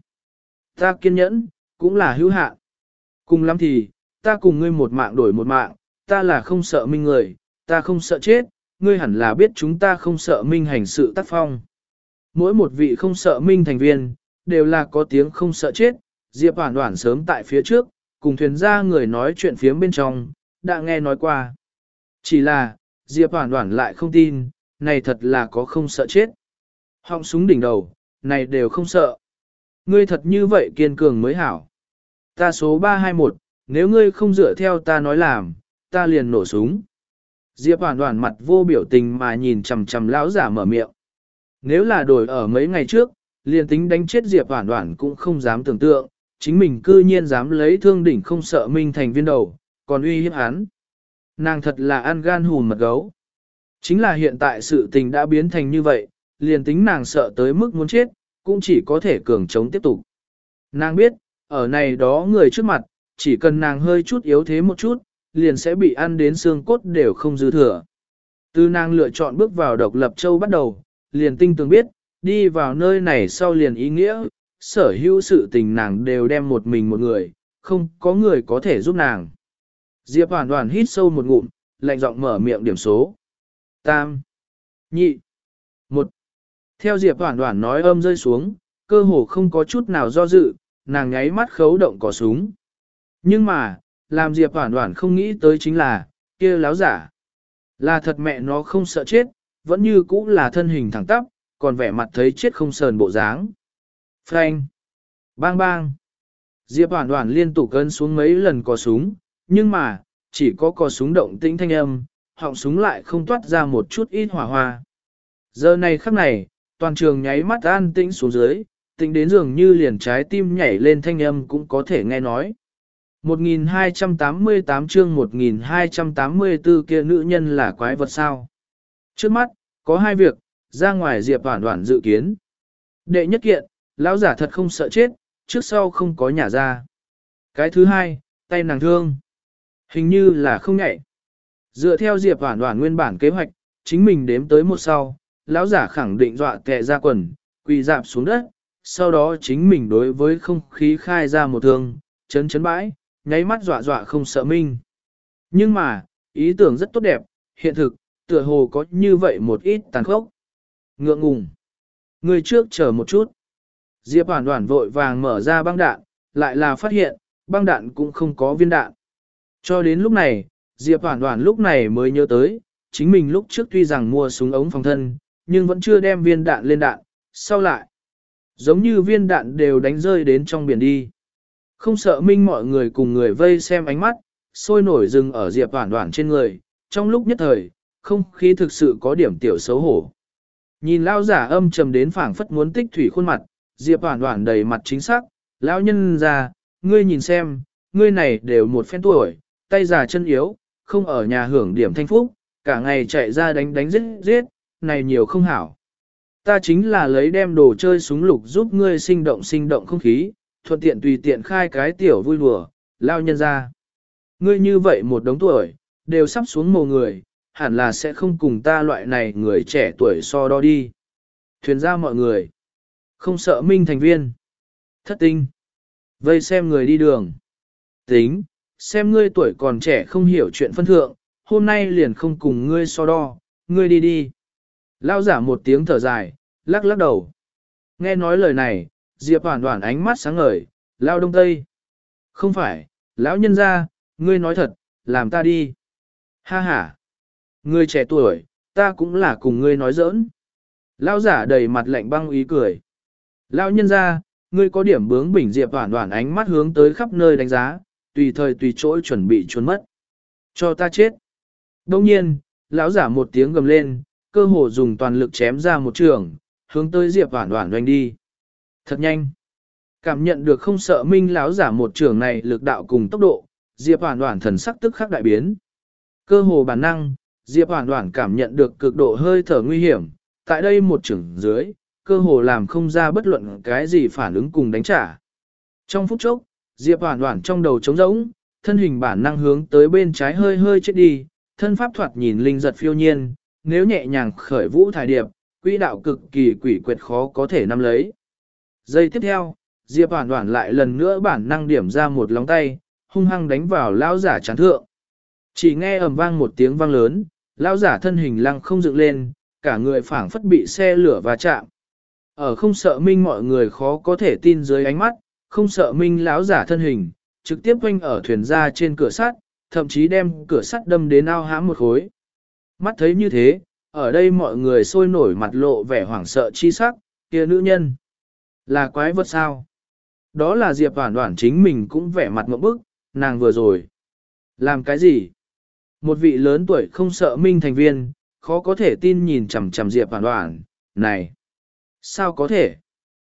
Speaker 1: Ta kiên nhẫn, cũng là hữu hạn. Cùng lắm thì, ta cùng ngươi một mạng đổi một mạng, ta là không sợ Minh người, ta không sợ chết, ngươi hẳn là biết chúng ta không sợ Minh hành sự tác phong. Mỗi một vị không sợ Minh thành viên, đều là có tiếng không sợ chết. Diệp Hoản Hoản sớm tại phía trước, cùng thuyền gia người nói chuyện phiếm bên trong, đã nghe nói qua. Chỉ là, Diệp Hoản Hoản lại không tin, này thật là có không sợ chết. Họng súng đỉnh đầu, này đều không sợ. Ngươi thật như vậy kiên cường mới hảo. Ta số ba hai mốt, nếu ngươi không dựa theo ta nói làm, ta liền nổ súng. Diệp Hoản Hoản mặt vô biểu tình mà nhìn chằm chằm lão giả mở miệng. Nếu là đổi ở mấy ngày trước, liền tính đánh chết Diệp Hoản Hoản cũng không dám tưởng tượng, chính mình cư nhiên dám lấy thương đỉnh không sợ Minh thành viên đầu, còn uy hiếp hắn. Nàng thật là ăn gan hùn mật gấu. Chính là hiện tại sự tình đã biến thành như vậy, liền tính nàng sợ tới mức muốn chết, cũng chỉ có thể cường chống tiếp tục. Nàng biết, ở này đó người trước mặt, chỉ cần nàng hơi chút yếu thế một chút, liền sẽ bị ăn đến xương cốt đều không dư thừa. Từ nàng lựa chọn bước vào độc lập châu bắt đầu, liền tinh tường biết, đi vào nơi này sau liền ý nghĩa, sở hữu sự tình nàng đều đem một mình một người, không có người có thể giúp nàng. Diệp Hoản Hoản hít sâu một ngụm, lạnh giọng mở miệng điểm số. Tam, nhị, một. Theo Diệp Hoản Hoản nói âm rơi xuống, cơ hồ không có chút nào do dự, nàng nháy mắt khấu động cò súng. Nhưng mà, làm Diệp Hoản Hoản không nghĩ tới chính là, kia láo giả. Là thật mẹ nó không sợ chết, vẫn như cũ là thân hình thẳng tắp, còn vẻ mặt thấy chết không sờn bộ dáng. Phanh! Bang bang! Diệp Hoản Hoản liên tục ấn xuống mấy lần cò súng, nhưng mà, chỉ có cò súng động tĩnh thanh âm, họng súng lại không toát ra một chút ít hỏa hoa. Giờ này khắc này, toàn trường nháy mắt an tĩnh xuống dưới, tĩnh đến dường như liền trái tim nhảy lên thanh âm cũng có thể nghe nói. một nghìn hai trăm tám mươi tám chương một nghìn hai trăm tám mươi tư kia nữ nhân là quái vật sao? Trước mắt, có hai việc, ra ngoài Diệp Hoản Hoản dự kiến. Đệ nhất kiện, lão giả thật không sợ chết, trước sau không có nhả ra. Cái thứ hai, tay nàng thương. Hình như là không nhạy. Dựa theo Diệp Hoản Hoản nguyên bản kế hoạch, chính mình đếm tới một sau, lão giả khẳng định dọa tè ra quần, quỳ dạp xuống đất, sau đó chính mình đối với không khí khai ra một thương, chấn chấn bãi, nháy mắt dọa dọa không sợ minh. Nhưng mà, ý tưởng rất tốt đẹp, hiện thực, tựa hồ có như vậy một ít tàn khốc. Ngượng ngùng. Người trước chờ một chút. Diệp Hoản Hoản vội vàng mở ra băng đạn, lại là phát hiện, băng đạn cũng không có viên đạn. Cho đến lúc này, Diệp Hoản Hoản lúc này mới nhớ tới, chính mình lúc trước tuy rằng mua súng ống phòng thân, nhưng vẫn chưa đem viên đạn lên đạn, sau lại. Giống như viên đạn đều đánh rơi đến trong biển đi. Không sợ minh mọi người cùng người vây xem ánh mắt, sôi nổi rừng ở Diệp Hoản Hoản trên người, trong lúc nhất thời, không khí thực sự có điểm tiểu xấu hổ. Nhìn lao giả âm trầm đến phảng phất muốn tích thủy khuôn mặt, Diệp Hoản Hoản đầy mặt chính xác, lão nhân già, ngươi nhìn xem, ngươi này đều một phen tuổi, tay già chân yếu, không ở nhà hưởng điểm thanh phúc, cả ngày chạy ra đánh đánh giết giết, này nhiều không hảo. Ta chính là lấy đem đồ chơi súng lục giúp ngươi sinh động sinh động không khí, thuận tiện tùy tiện khai cái tiểu vui đùa, lao nhân ra. Ngươi như vậy một đống tuổi, đều sắp xuống mồ người, hẳn là sẽ không cùng ta loại này người trẻ tuổi so đo đi. Thuyền ra mọi người, không sợ minh thành viên. Thất tinh, vây xem người đi đường. Tính, xem ngươi tuổi còn trẻ không hiểu chuyện phân thượng, hôm nay liền không cùng ngươi so đo, ngươi đi đi. Lao giả một tiếng thở dài, lắc lắc đầu. Nghe nói lời này, Diệp Hoản Hoản ánh mắt sáng ngời, lao đông tây. Không phải, lão nhân gia, ngươi nói thật, làm ta đi. Ha ha. Ngươi trẻ tuổi, ta cũng là cùng ngươi nói giỡn. Lao giả đầy mặt lạnh băng ý cười. Lão nhân gia, ngươi có điểm bướng bỉnh. Diệp Hoản Hoản ánh mắt hướng tới khắp nơi đánh giá, tùy thời tùy chỗ chuẩn bị trốn mất. Cho ta chết. Đông nhiên, lão giả một tiếng gầm lên, cơ hồ dùng toàn lực chém ra một trường, hướng tới Diệp Hoản Hoản doanh đi. Thật nhanh. Cảm nhận được không sợ minh lão giả một trường này lực đạo cùng tốc độ, Diệp Hoản Hoản thần sắc tức khắc đại biến. Cơ hồ bản năng, Diệp Hoản Hoản cảm nhận được cực độ hơi thở nguy hiểm, tại đây một trường dưới, cơ hồ làm không ra bất luận cái gì phản ứng cùng đánh trả. Trong phút chốc, Diệp Hoản Hoản trong đầu trống rỗng, thân hình bản năng hướng tới bên trái hơi hơi chết đi, thân pháp thoạt nhìn linh giật phiêu nhiên, nếu nhẹ nhàng khởi vũ thải điệp, quỹ đạo cực kỳ quỷ quyệt khó có thể nắm lấy. Giây tiếp theo, Diệp Hoản Hoản lại lần nữa bản năng điểm ra một lóng tay, hung hăng đánh vào lão giả chán thượng. Chỉ nghe ầm vang một tiếng vang lớn, lão giả thân hình lăng không dựng lên, cả người phảng phất bị xe lửa va chạm. Ở không sợ minh mọi người khó có thể tin dưới ánh mắt, không sợ minh lão giả thân hình, trực tiếp quanh ở thuyền ra trên cửa sắt, thậm chí đem cửa sắt đâm đến ao hãm một khối. Mắt thấy như thế, ở đây mọi người sôi nổi mặt lộ vẻ hoảng sợ chi sắc, kia nữ nhân. Là quái vật sao? Đó là Diệp Hoản Hoản chính mình cũng vẻ mặt ngộp bức, nàng vừa rồi. Làm cái gì? Một vị lớn tuổi không sợ minh thành viên, khó có thể tin nhìn chằm chằm Diệp Hoản Hoản, này. Sao có thể?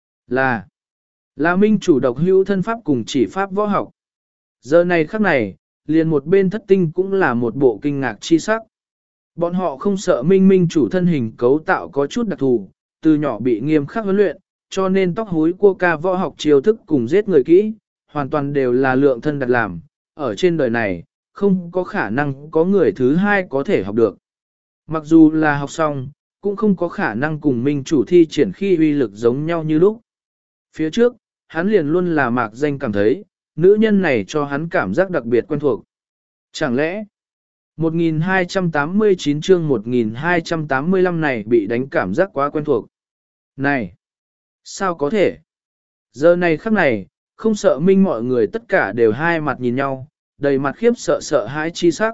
Speaker 1: Là. Là minh chủ độc hữu thân pháp cùng chỉ pháp võ học. Giờ này khắc này, liền một bên thất tinh cũng là một bộ kinh ngạc chi sắc. Bọn họ không sợ minh minh chủ thân hình cấu tạo có chút đặc thù, từ nhỏ bị nghiêm khắc huấn luyện, cho nên tóc húi cua ca võ học chiêu thức cùng giết người kỹ, hoàn toàn đều là lượng thân đặt làm. Ở trên đời này, không có khả năng có người thứ hai có thể học được. Mặc dù là học xong, cũng không có khả năng cùng minh chủ thi triển khi uy lực giống nhau như lúc. Phía trước, hắn liền luôn là mạc danh cảm thấy, nữ nhân này cho hắn cảm giác đặc biệt quen thuộc. Chẳng lẽ, một nghìn hai trăm tám mươi chín chương một nghìn hai trăm tám mươi lăm này bị đánh cảm giác quá quen thuộc. Này, sao có thể? Giờ này khắc này, không sợ minh mọi người tất cả đều hai mặt nhìn nhau, đầy mặt khiếp sợ sợ hãi chi sắc.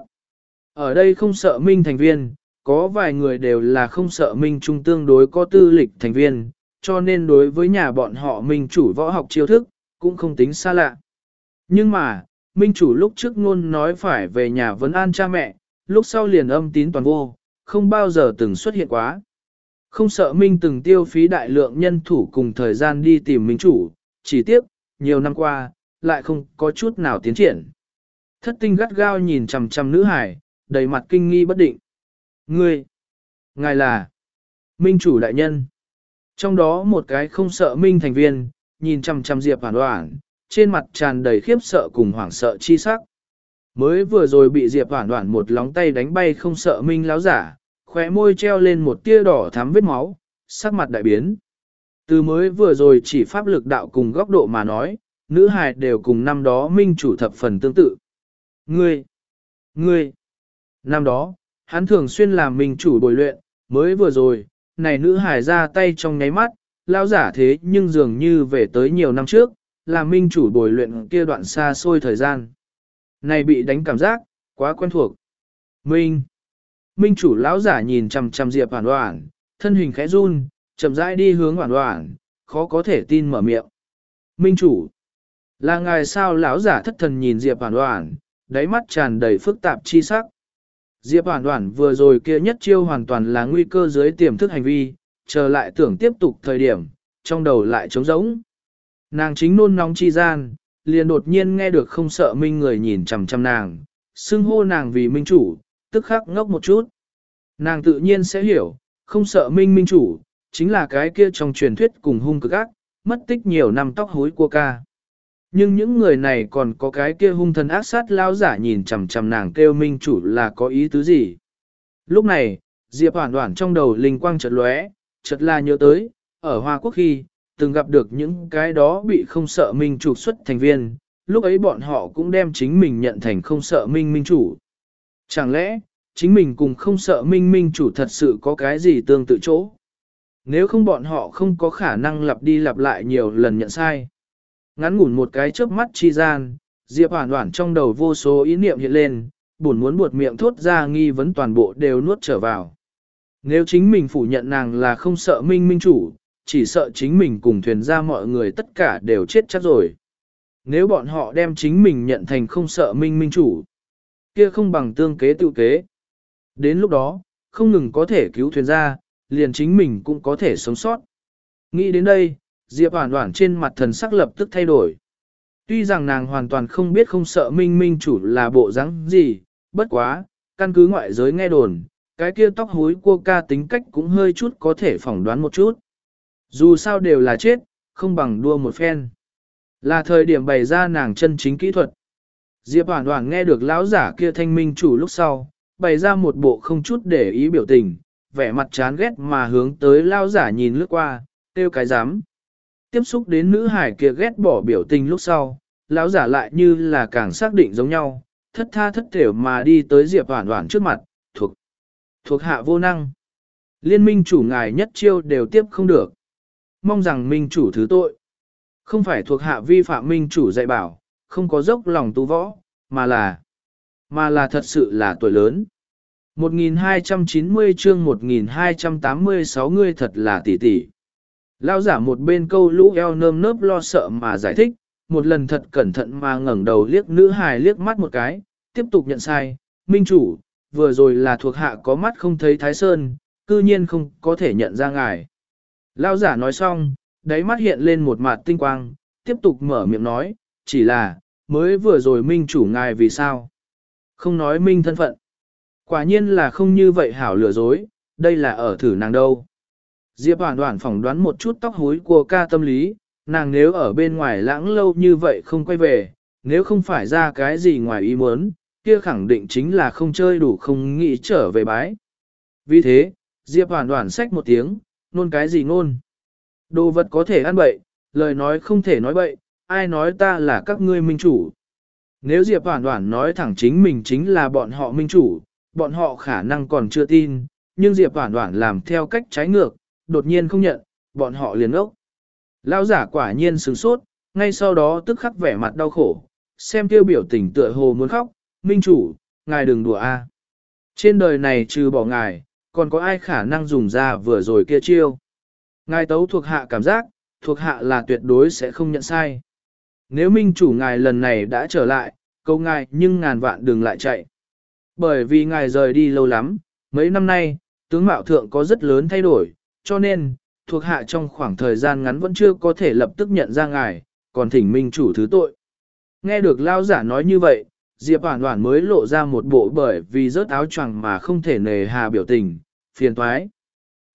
Speaker 1: Ở đây không sợ minh thành viên, có vài người đều là không sợ minh trung tương đối có tư lịch thành viên, cho nên đối với nhà bọn họ minh chủ võ học chiêu thức, cũng không tính xa lạ. Nhưng mà, minh chủ lúc trước ngôn nói phải về nhà vấn an cha mẹ, lúc sau liền âm tín toàn vô, không bao giờ từng xuất hiện quá. Không sợ minh từng tiêu phí đại lượng nhân thủ cùng thời gian đi tìm minh chủ, chỉ tiếc, nhiều năm qua, lại không có chút nào tiến triển. Thất tinh gắt gao nhìn chằm chằm nữ hải, đầy mặt kinh nghi bất định. Ngươi, ngài là minh chủ đại nhân. Trong đó một cái không sợ minh thành viên, nhìn chằm chằm Diệp Hoản Hoản, trên mặt tràn đầy khiếp sợ cùng hoảng sợ chi sắc. Mới vừa rồi bị Diệp Hoản Hoản một lóng tay đánh bay không sợ minh láo giả, khóe môi treo lên một tia đỏ thắm vết máu, sắc mặt đại biến. Từ mới vừa rồi chỉ pháp lực đạo cùng góc độ mà nói, nữ hài đều cùng năm đó minh chủ thập phần tương tự. Ngươi! Ngươi! Năm đó, hắn thường xuyên làm minh chủ bồi luyện, mới vừa rồi, này nữ hài ra tay trong nháy mắt, lão giả thế nhưng dường như về tới nhiều năm trước, là minh chủ bồi luyện kia đoạn xa xôi thời gian. Này bị đánh cảm giác, quá quen thuộc. Minh! Minh chủ lão giả nhìn chằm chằm Diệp Hoản Hoản, thân hình khẽ run, chậm rãi đi hướng Hoản Hoản, khó có thể tin mở miệng. Minh chủ! Là ngài sao? Lão giả thất thần nhìn Diệp Hoản Hoản, đáy mắt tràn đầy phức tạp chi sắc. Diệp Hoản Hoản vừa rồi kia nhất chiêu hoàn toàn là nguy cơ dưới tiềm thức hành vi, chờ lại tưởng tiếp tục thời điểm, trong đầu lại trống rỗng. Nàng chính nôn nóng chi gian, liền đột nhiên nghe được không sợ minh người nhìn chằm chằm nàng, xưng hô nàng vì minh chủ, tức khắc ngốc một chút. Nàng tự nhiên sẽ hiểu, không sợ minh minh chủ, chính là cái kia trong truyền thuyết cùng hung cực ác, mất tích nhiều năm tóc hối của ca. Nhưng những người này còn có cái kia hung thần ác sát lao giả nhìn chằm chằm nàng kêu minh chủ là có ý tứ gì. Lúc này, Diệp Hoản Hoản trong đầu linh quang chợt lóe, chợt là nhớ tới, ở Hoa Quốc khi, từng gặp được những cái đó bị không sợ minh chủ xuất thành viên, lúc ấy bọn họ cũng đem chính mình nhận thành không sợ minh minh chủ. Chẳng lẽ, chính mình cùng không sợ minh minh chủ thật sự có cái gì tương tự chỗ? Nếu không bọn họ không có khả năng lặp đi lặp lại nhiều lần nhận sai. Ngắn ngủn một cái chớp mắt chi gian, Diệp Hoản Hoản trong đầu vô số ý niệm hiện lên, buồn muốn buột miệng thốt ra nghi vấn toàn bộ đều nuốt trở vào. Nếu chính mình phủ nhận nàng là không sợ minh minh chủ, chỉ sợ chính mình cùng thuyền ra mọi người tất cả đều chết chắc rồi. Nếu bọn họ đem chính mình nhận thành không sợ minh minh chủ, kia không bằng tương kế tự kế. Đến lúc đó, không ngừng có thể cứu thuyền ra, liền chính mình cũng có thể sống sót. Nghĩ đến đây, Diệp Hoản Hoản trên mặt thần sắc lập tức thay đổi. Tuy rằng nàng hoàn toàn không biết không sợ minh minh chủ là bộ dáng gì, bất quá, căn cứ ngoại giới nghe đồn, cái kia tóc hối cua ca tính cách cũng hơi chút có thể phỏng đoán một chút. Dù sao đều là chết, không bằng đua một phen. Là thời điểm bày ra nàng chân chính kỹ thuật. Diệp Hoản Hoản nghe được lão giả kia thanh minh chủ lúc sau, bày ra một bộ không chút để ý biểu tình, vẻ mặt chán ghét mà hướng tới lão giả nhìn lướt qua, tiêu cái dám. Tiếp xúc đến nữ hải kia ghét bỏ biểu tình lúc sau, lão giả lại như là càng xác định giống nhau, thất tha thất thểu mà đi tới Diệp Hoản Hoản trước mặt, thuộc, thuộc hạ vô năng. Liên minh chủ ngài nhất chiêu đều tiếp không được. Mong rằng minh chủ thứ tội. Không phải thuộc hạ vi phạm minh chủ dạy bảo, không có dốc lòng tu võ, mà là, mà là thật sự là tuổi lớn. một nghìn hai trăm chín mươi chương một nghìn hai trăm tám mươi sáu ngươi thật là tỷ tỷ. Lão giả một bên câu lũ eo nơm nớp lo sợ mà giải thích, một lần thật cẩn thận mà ngẩng đầu liếc nữ hài liếc mắt một cái, tiếp tục nhận sai, minh chủ, vừa rồi là thuộc hạ có mắt không thấy Thái Sơn, cư nhiên không có thể nhận ra ngài. Lão giả nói xong, đáy mắt hiện lên một mặt tinh quang, tiếp tục mở miệng nói, chỉ là, mới vừa rồi minh chủ ngài vì sao? Không nói minh thân phận. Quả nhiên là không như vậy hảo lừa dối, đây là ở thử nàng đâu. Diệp Hoản Hoản phỏng đoán một chút tóc hối của ca tâm lý, nàng nếu ở bên ngoài lãng lâu như vậy không quay về, nếu không phải ra cái gì ngoài ý muốn, kia khẳng định chính là không chơi đủ không nghĩ trở về bái. Vì thế, Diệp Hoản Hoản xách một tiếng, nôn cái gì nôn. Đồ vật có thể ăn bậy, lời nói không thể nói bậy, ai nói ta là các ngươi minh chủ. Nếu Diệp Hoản Hoản nói thẳng chính mình chính là bọn họ minh chủ, bọn họ khả năng còn chưa tin, nhưng Diệp Hoản Hoản làm theo cách trái ngược, đột nhiên không nhận, bọn họ liền ốc. Lão giả quả nhiên sửng sốt, ngay sau đó tức khắc vẻ mặt đau khổ, xem tiêu biểu tình tựa hồ muốn khóc, minh chủ, ngài đừng đùa a. Trên đời này trừ bỏ ngài, còn có ai khả năng dùng ra vừa rồi kia chiêu. Ngài tấu thuộc hạ cảm giác, thuộc hạ là tuyệt đối sẽ không nhận sai. Nếu minh chủ ngài lần này đã trở lại, câu ngài nhưng ngàn vạn đừng lại chạy. Bởi vì ngài rời đi lâu lắm, mấy năm nay, tướng mạo thượng có rất lớn thay đổi, cho nên, thuộc hạ trong khoảng thời gian ngắn vẫn chưa có thể lập tức nhận ra ngài, còn thỉnh minh chủ thứ tội. Nghe được lao giả nói như vậy, Diệp Hoản Hoản mới lộ ra một bộ bởi vì rớt áo choàng mà không thể nề hà biểu tình, phiền toái.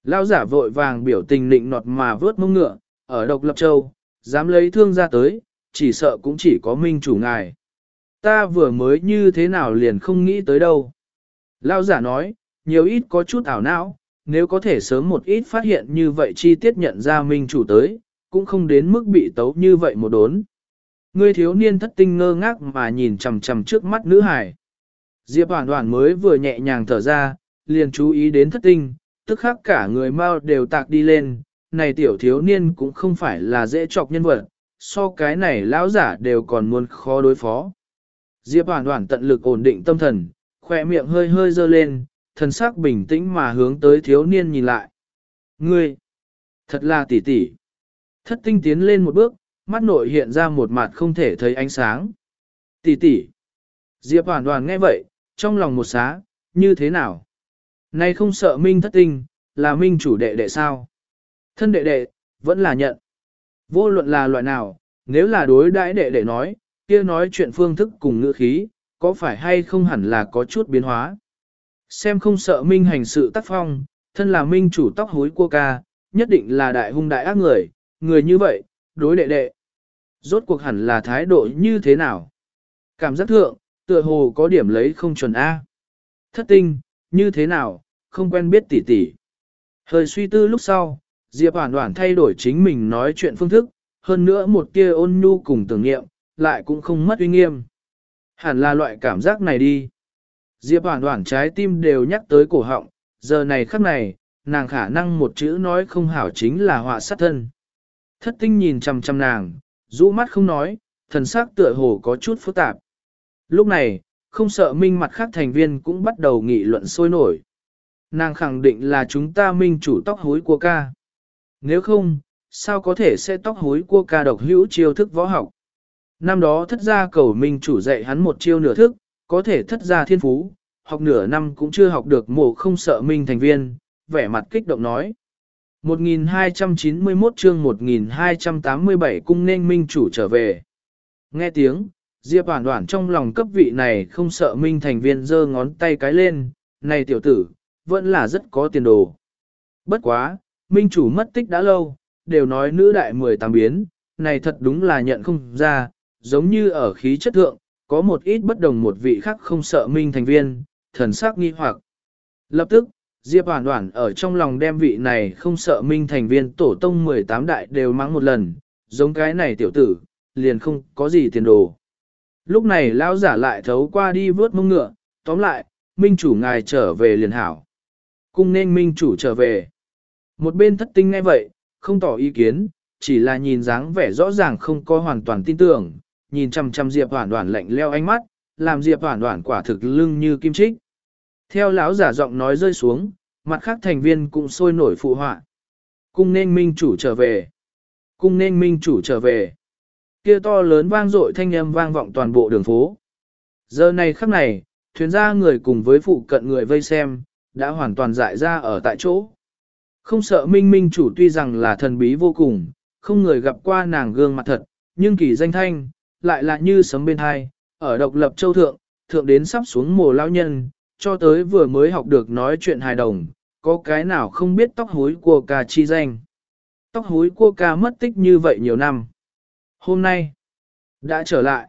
Speaker 1: Lão giả vội vàng biểu tình nịnh nọt mà vớt mông ngựa, ở độc lập châu, dám lấy thương ra tới, chỉ sợ cũng chỉ có minh chủ ngài. Ta vừa mới như thế nào liền không nghĩ tới đâu. Lão giả nói, nhiều ít có chút ảo não, nếu có thể sớm một ít phát hiện như vậy chi tiết nhận ra minh chủ tới, cũng không đến mức bị tấu như vậy một đốn. Ngươi thiếu niên thất tinh ngơ ngác mà nhìn chằm chằm trước mắt nữ hải. Diệp Hoàn Hoàn mới vừa nhẹ nhàng thở ra, liền chú ý đến thất tinh, tức khắc cả người mau đều tạc đi lên, này tiểu thiếu niên cũng không phải là dễ chọc nhân vật, so cái này lão giả đều còn muốn khó đối phó. Diệp Hoàn Hoàn tận lực ổn định tâm thần, khỏe miệng hơi hơi dơ lên, thần sắc bình tĩnh mà hướng tới thiếu niên nhìn lại. Ngươi, thật là tỷ tỷ. Thất tinh tiến lên một bước, mắt nội hiện ra một mặt không thể thấy ánh sáng. Tỷ tỷ. Diệp Hoàn Hoàn nghe vậy, trong lòng một xá, như thế nào? Này không sợ minh thất tinh, là minh chủ đệ đệ sao? Thân đệ đệ, vẫn là nhận. Vô luận là loại nào, nếu là đối đãi đệ đệ nói, kia nói chuyện phương thức cùng ngữ khí, có phải hay không hẳn là có chút biến hóa. Xem không sợ minh hành sự tác phong, thân là minh chủ tóc hối cua ca, nhất định là đại hung đại ác người, người như vậy, đối đệ đệ. Rốt cuộc hẳn là thái độ như thế nào? Cảm giác thượng, tựa hồ có điểm lấy không chuẩn A. Thất tinh, như thế nào, không quen biết tỉ tỉ. Hơi suy tư lúc sau, Diệp Hoàn Hoàn thay đổi chính mình nói chuyện phương thức, hơn nữa một tia ôn nhu cùng tưởng nghiệm, lại cũng không mất uy nghiêm. Hẳn là loại cảm giác này đi. Diệp Hoàn Hoàn trái tim đều nhắc tới cổ họng, giờ này khắc này, nàng khả năng một chữ nói không hảo chính là họa sát thân. Thất tinh nhìn chằm chằm nàng, rũ mắt không nói, thần sắc tựa hồ có chút phức tạp. Lúc này, không sợ minh mặt khác thành viên cũng bắt đầu nghị luận sôi nổi. Nàng khẳng định là chúng ta minh chủ tóc hối của ca. Nếu không, sao có thể sẽ tóc hối của ca độc hữu chiêu thức võ học? Năm đó thất gia cầu minh chủ dạy hắn một chiêu nửa thức, có thể thất gia thiên phú, học nửa năm cũng chưa học được mổ không sợ minh thành viên, vẻ mặt kích động nói. một nghìn hai trăm chín mươi mốt chương một nghìn hai trăm tám mươi bảy cung nên minh chủ trở về. Nghe tiếng, Diệp Hoàn Hoàn trong lòng cấp vị này không sợ minh thành viên giơ ngón tay cái lên, này tiểu tử, vẫn là rất có tiền đồ. Bất quá, minh chủ mất tích đã lâu, đều nói nữ đại mười tám biến, này thật đúng là nhận không ra, giống như ở khí chất thượng, có một ít bất đồng một vị khác không sợ minh thành viên, thần sắc nghi hoặc. Lập tức, Diệp Hoàn Hoàn ở trong lòng đem vị này không sợ minh thành viên tổ tông mười tám đại đều mắng một lần, giống cái này tiểu tử, liền không có gì tiền đồ. Lúc này lão giả lại thấu qua đi vớt mông ngựa, tóm lại, minh chủ ngài trở về liền hảo. Cung nên minh chủ trở về. Một bên thất tinh nghe vậy, không tỏ ý kiến, chỉ là nhìn dáng vẻ rõ ràng không có hoàn toàn tin tưởng, nhìn chăm chăm Diệp Hoàn Hoàn lạnh leo ánh mắt, làm Diệp Hoàn Hoàn quả thực lưng như kim chích. Theo lão giả giọng nói rơi xuống, mặt khác thành viên cũng sôi nổi phụ họa. Cung nên minh chủ trở về. Cung nên minh chủ trở về. Kia to lớn vang dội thanh âm vang vọng toàn bộ đường phố. Giờ này khắc này, thuyền ra người cùng với phụ cận người vây xem, đã hoàn toàn dại ra ở tại chỗ. Không sợ minh minh chủ tuy rằng là thần bí vô cùng, không người gặp qua nàng gương mặt thật, nhưng kỳ danh thanh, lại là như sấm bên hai, ở độc lập châu thượng, thượng đến sắp xuống mồ lao nhân, cho tới vừa mới học được nói chuyện hài đồng, có cái nào không biết tóc hối của ca chi danh. Tóc hối của ca mất tích như vậy nhiều năm. Hôm nay, đã trở lại.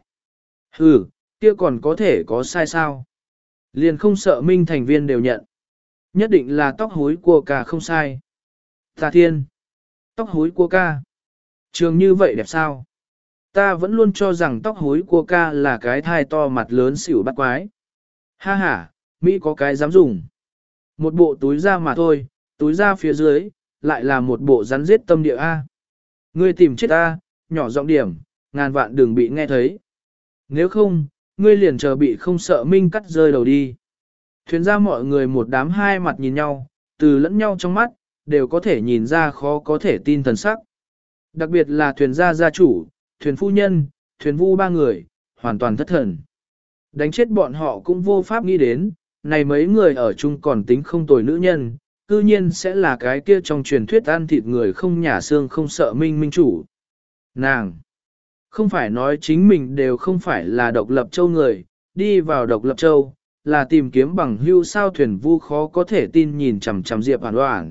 Speaker 1: Ừ, kia còn có thể có sai sao? Liền không sợ minh thành viên đều nhận. Nhất định là tóc hối của ca không sai. Tà thiên, tóc hối của ca. Trường như vậy đẹp sao? Ta vẫn luôn cho rằng tóc hối của ca là cái thai to mặt lớn xỉu bắt quái. Ha ha, Mỹ có cái dám dùng. Một bộ túi da mà thôi, túi da phía dưới, lại là một bộ rắn giết tâm địa A. Ngươi tìm chết ta, nhỏ giọng điểm, ngàn vạn đừng bị nghe thấy. Nếu không, ngươi liền chờ bị không sợ minh cắt rơi đầu đi. Thuyền ra mọi người một đám hai mặt nhìn nhau, từ lẫn nhau trong mắt, đều có thể nhìn ra khó có thể tin thần sắc. Đặc biệt là thuyền gia gia chủ, thuyền phu nhân, thuyền vu ba người, hoàn toàn thất thần. Đánh chết bọn họ cũng vô pháp nghĩ đến, này mấy người ở chung còn tính không tồi nữ nhân, cư nhiên sẽ là cái kia trong truyền thuyết ăn thịt người không nhả xương không sợ minh minh chủ. Nàng, không phải nói chính mình đều không phải là độc lập châu người, đi vào độc lập châu, là tìm kiếm bằng hưu sao thuyền vu khó có thể tin nhìn chằm chằm Diệp Hoàn Hoàn,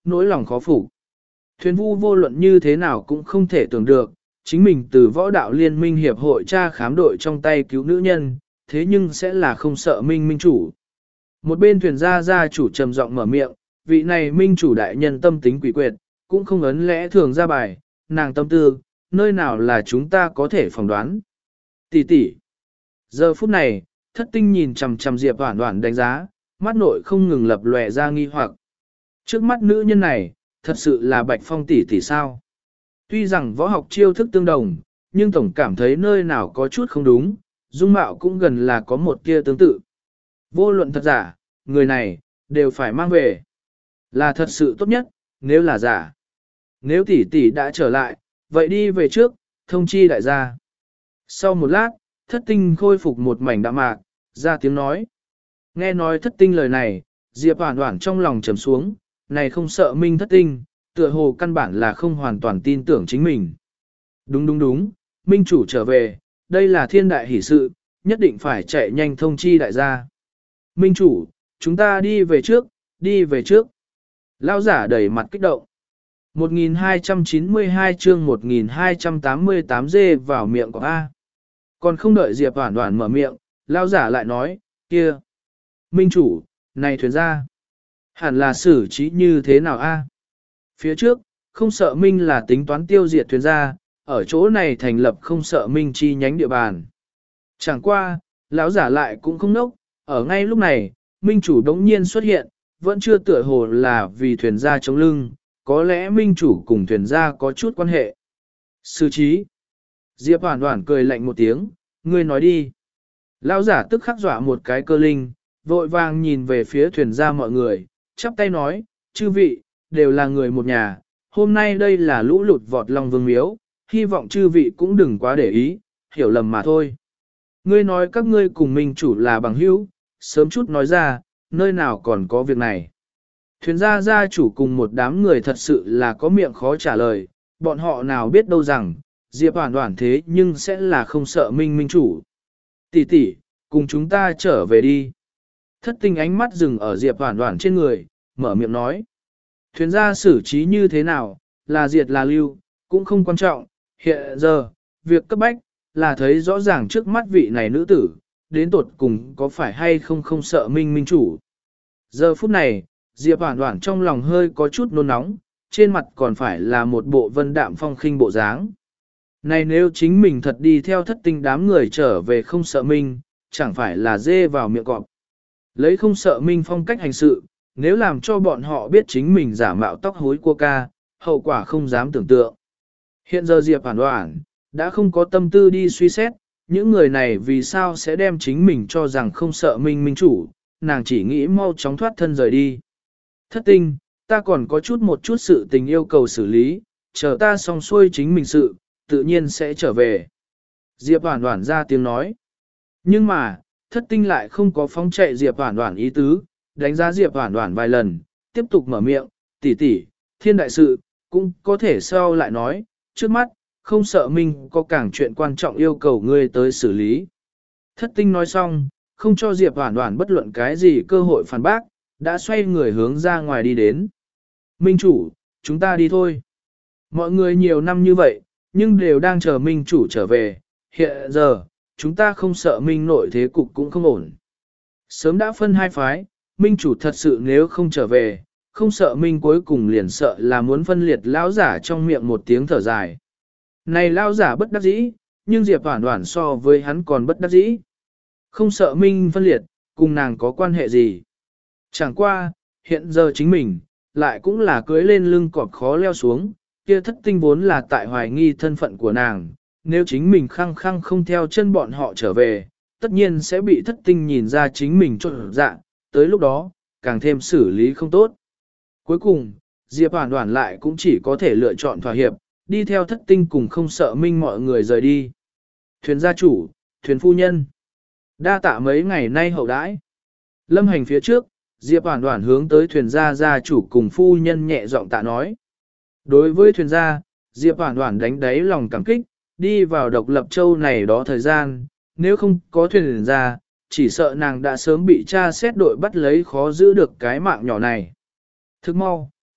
Speaker 1: nỗi lòng khó phục. Thuyền vu vô luận như thế nào cũng không thể tưởng được, chính mình từ võ đạo liên minh hiệp hội tra khám đội trong tay cứu nữ nhân, thế nhưng sẽ là không sợ minh minh chủ. Một bên thuyền gia gia chủ trầm giọng mở miệng, vị này minh chủ đại nhân tâm tính quỷ quyệt, cũng không ấn lẽ thường ra bài, nàng tâm tư, nơi nào là chúng ta có thể phỏng đoán. Tỷ tỷ. Giờ phút này, thất tinh nhìn chằm chằm Diệp Hoản Hoản đánh giá, mắt nội không ngừng lập lòe ra nghi hoặc. Trước mắt nữ nhân này, thật sự là Bạch Phong tỷ tỷ sao? Tuy rằng võ học chiêu thức tương đồng, nhưng tổng cảm thấy nơi nào có chút không đúng, dung mạo cũng gần là có một kia tương tự. Vô luận thật giả, người này, đều phải mang về. Là thật sự tốt nhất, nếu là giả. Nếu tỷ tỷ đã trở lại, vậy đi về trước, thông chi đại gia. Sau một lát, thất tinh khôi phục một mảnh đạm mạc, ra tiếng nói. Nghe nói thất tinh lời này, Diệp Hoản Hoản trong lòng trầm xuống, này không sợ minh thất tinh, tựa hồ căn bản là không hoàn toàn tin tưởng chính mình. Đúng đúng đúng, minh chủ trở về, đây là thiên đại hỷ sự, nhất định phải chạy nhanh thông chi đại gia. Minh chủ, chúng ta đi về trước, đi về trước. Lão giả đẩy mặt kích động. một nghìn hai trăm chín mươi hai chương một nghìn hai trăm tám mươi tám dê vào miệng của A. Còn không đợi Diệp Hoản Hoản mở miệng, lão giả lại nói, kia. Minh chủ, này thuyền ra. Hẳn là xử trí như thế nào A? Phía trước, không sợ Minh là tính toán tiêu diệt thuyền ra, ở chỗ này thành lập không sợ Minh chi nhánh địa bàn. Chẳng qua, lão giả lại cũng không nốc, ở ngay lúc này, Minh chủ đống nhiên xuất hiện, vẫn chưa tựa hồ là vì thuyền ra chống lưng, có lẽ Minh chủ cùng thuyền ra có chút quan hệ. Sư trí. Diệp Hoản Hoản cười lạnh một tiếng, ngươi nói đi. Lão giả tức khắc dọa một cái cơ linh, vội vàng nhìn về phía thuyền ra mọi người, chắp tay nói, chư vị, đều là người một nhà, hôm nay đây là lũ lụt vọt Long Vương miếu, hy vọng chư vị cũng đừng quá để ý, hiểu lầm mà thôi. Ngươi nói các ngươi cùng Minh chủ là bằng hữu, sớm chút nói ra, nơi nào còn có việc này. Thuyền gia gia chủ cùng một đám người thật sự là có miệng khó trả lời, bọn họ nào biết đâu rằng, Diệp Hoản Hoản thế nhưng sẽ là không sợ Minh Minh chủ. Tỷ tỷ, cùng chúng ta trở về đi. Thất tinh ánh mắt dừng ở Diệp Hoản Hoản trên người, mở miệng nói. Thuyền gia xử trí như thế nào, là diệt là lưu, cũng không quan trọng, hiện giờ, việc cấp bách, là thấy rõ ràng trước mắt vị này nữ tử, đến tột cùng có phải hay không không sợ Minh Minh chủ. Giờ phút này, Diệp Hoản Hoản trong lòng hơi có chút nôn nóng, trên mặt còn phải là một bộ vân đạm phong khinh bộ dáng. Này nếu chính mình thật đi theo thất tinh đám người trở về không sợ Minh, chẳng phải là dê vào miệng cọp. Lấy không sợ Minh phong cách hành sự, nếu làm cho bọn họ biết chính mình giả mạo tóc hối cua ca, hậu quả không dám tưởng tượng. Hiện giờ Diệp Hoản Hoản đã không có tâm tư đi suy xét, những người này vì sao sẽ đem chính mình cho rằng không sợ Minh Minh chủ, nàng chỉ nghĩ mau chóng thoát thân rời đi. Thất tinh, ta còn có chút một chút sự tình yêu cầu xử lý, chờ ta xong xuôi chính mình sự, tự nhiên sẽ trở về. Diệp Hoản Hoản ra tiếng nói. Nhưng mà, thất tinh lại không có phóng chạy Diệp Hoản Hoản ý tứ, đánh giá Diệp Hoản Hoản vài lần, tiếp tục mở miệng, tỷ tỷ, thiên đại sự, cũng có thể sau lại nói, trước mắt, không sợ mình có càng chuyện quan trọng yêu cầu ngươi tới xử lý. Thất tinh nói xong, không cho Diệp Hoản Hoản bất luận cái gì cơ hội phản bác, đã xoay người hướng ra ngoài đi đến. Minh chủ, chúng ta đi thôi. Mọi người nhiều năm như vậy, nhưng đều đang chờ Minh chủ trở về, hiện giờ, chúng ta không sợ Minh nội thế cục cũng không ổn. Sớm đã phân hai phái, Minh chủ thật sự nếu không trở về, không sợ Minh cuối cùng liền sợ là muốn phân liệt lão giả trong miệng một tiếng thở dài. Này lão giả bất đắc dĩ, nhưng Diệp Hoản Hoản so với hắn còn bất đắc dĩ. Không sợ Minh phân liệt, cùng nàng có quan hệ gì. Chẳng qua, hiện giờ chính mình, lại cũng là cưới lên lưng cọp khó leo xuống, kia thất tinh vốn là tại hoài nghi thân phận của nàng, nếu chính mình khăng khăng không theo chân bọn họ trở về, tất nhiên sẽ bị thất tinh nhìn ra chính mình trộn dạ, tới lúc đó, càng thêm xử lý không tốt. Cuối cùng, Diệp Hoản Hoản lại cũng chỉ có thể lựa chọn thỏa hiệp, đi theo thất tinh cùng không sợ Minh mọi người rời đi. Thuyền gia chủ, thuyền phu nhân, đa tạ mấy ngày nay hậu đãi. Lâm hành phía trước, Diệp Hoản Hoản hướng tới thuyền gia gia chủ cùng phu nhân nhẹ giọng tạ nói. Đối với thuyền gia, Diệp Hoản Hoản đánh đáy lòng cảm kích, đi vào độc lập châu này đó thời gian, nếu không có thuyền gia, chỉ sợ nàng đã sớm bị tra xét đội bắt lấy khó giữ được cái mạng nhỏ này. Thức mau,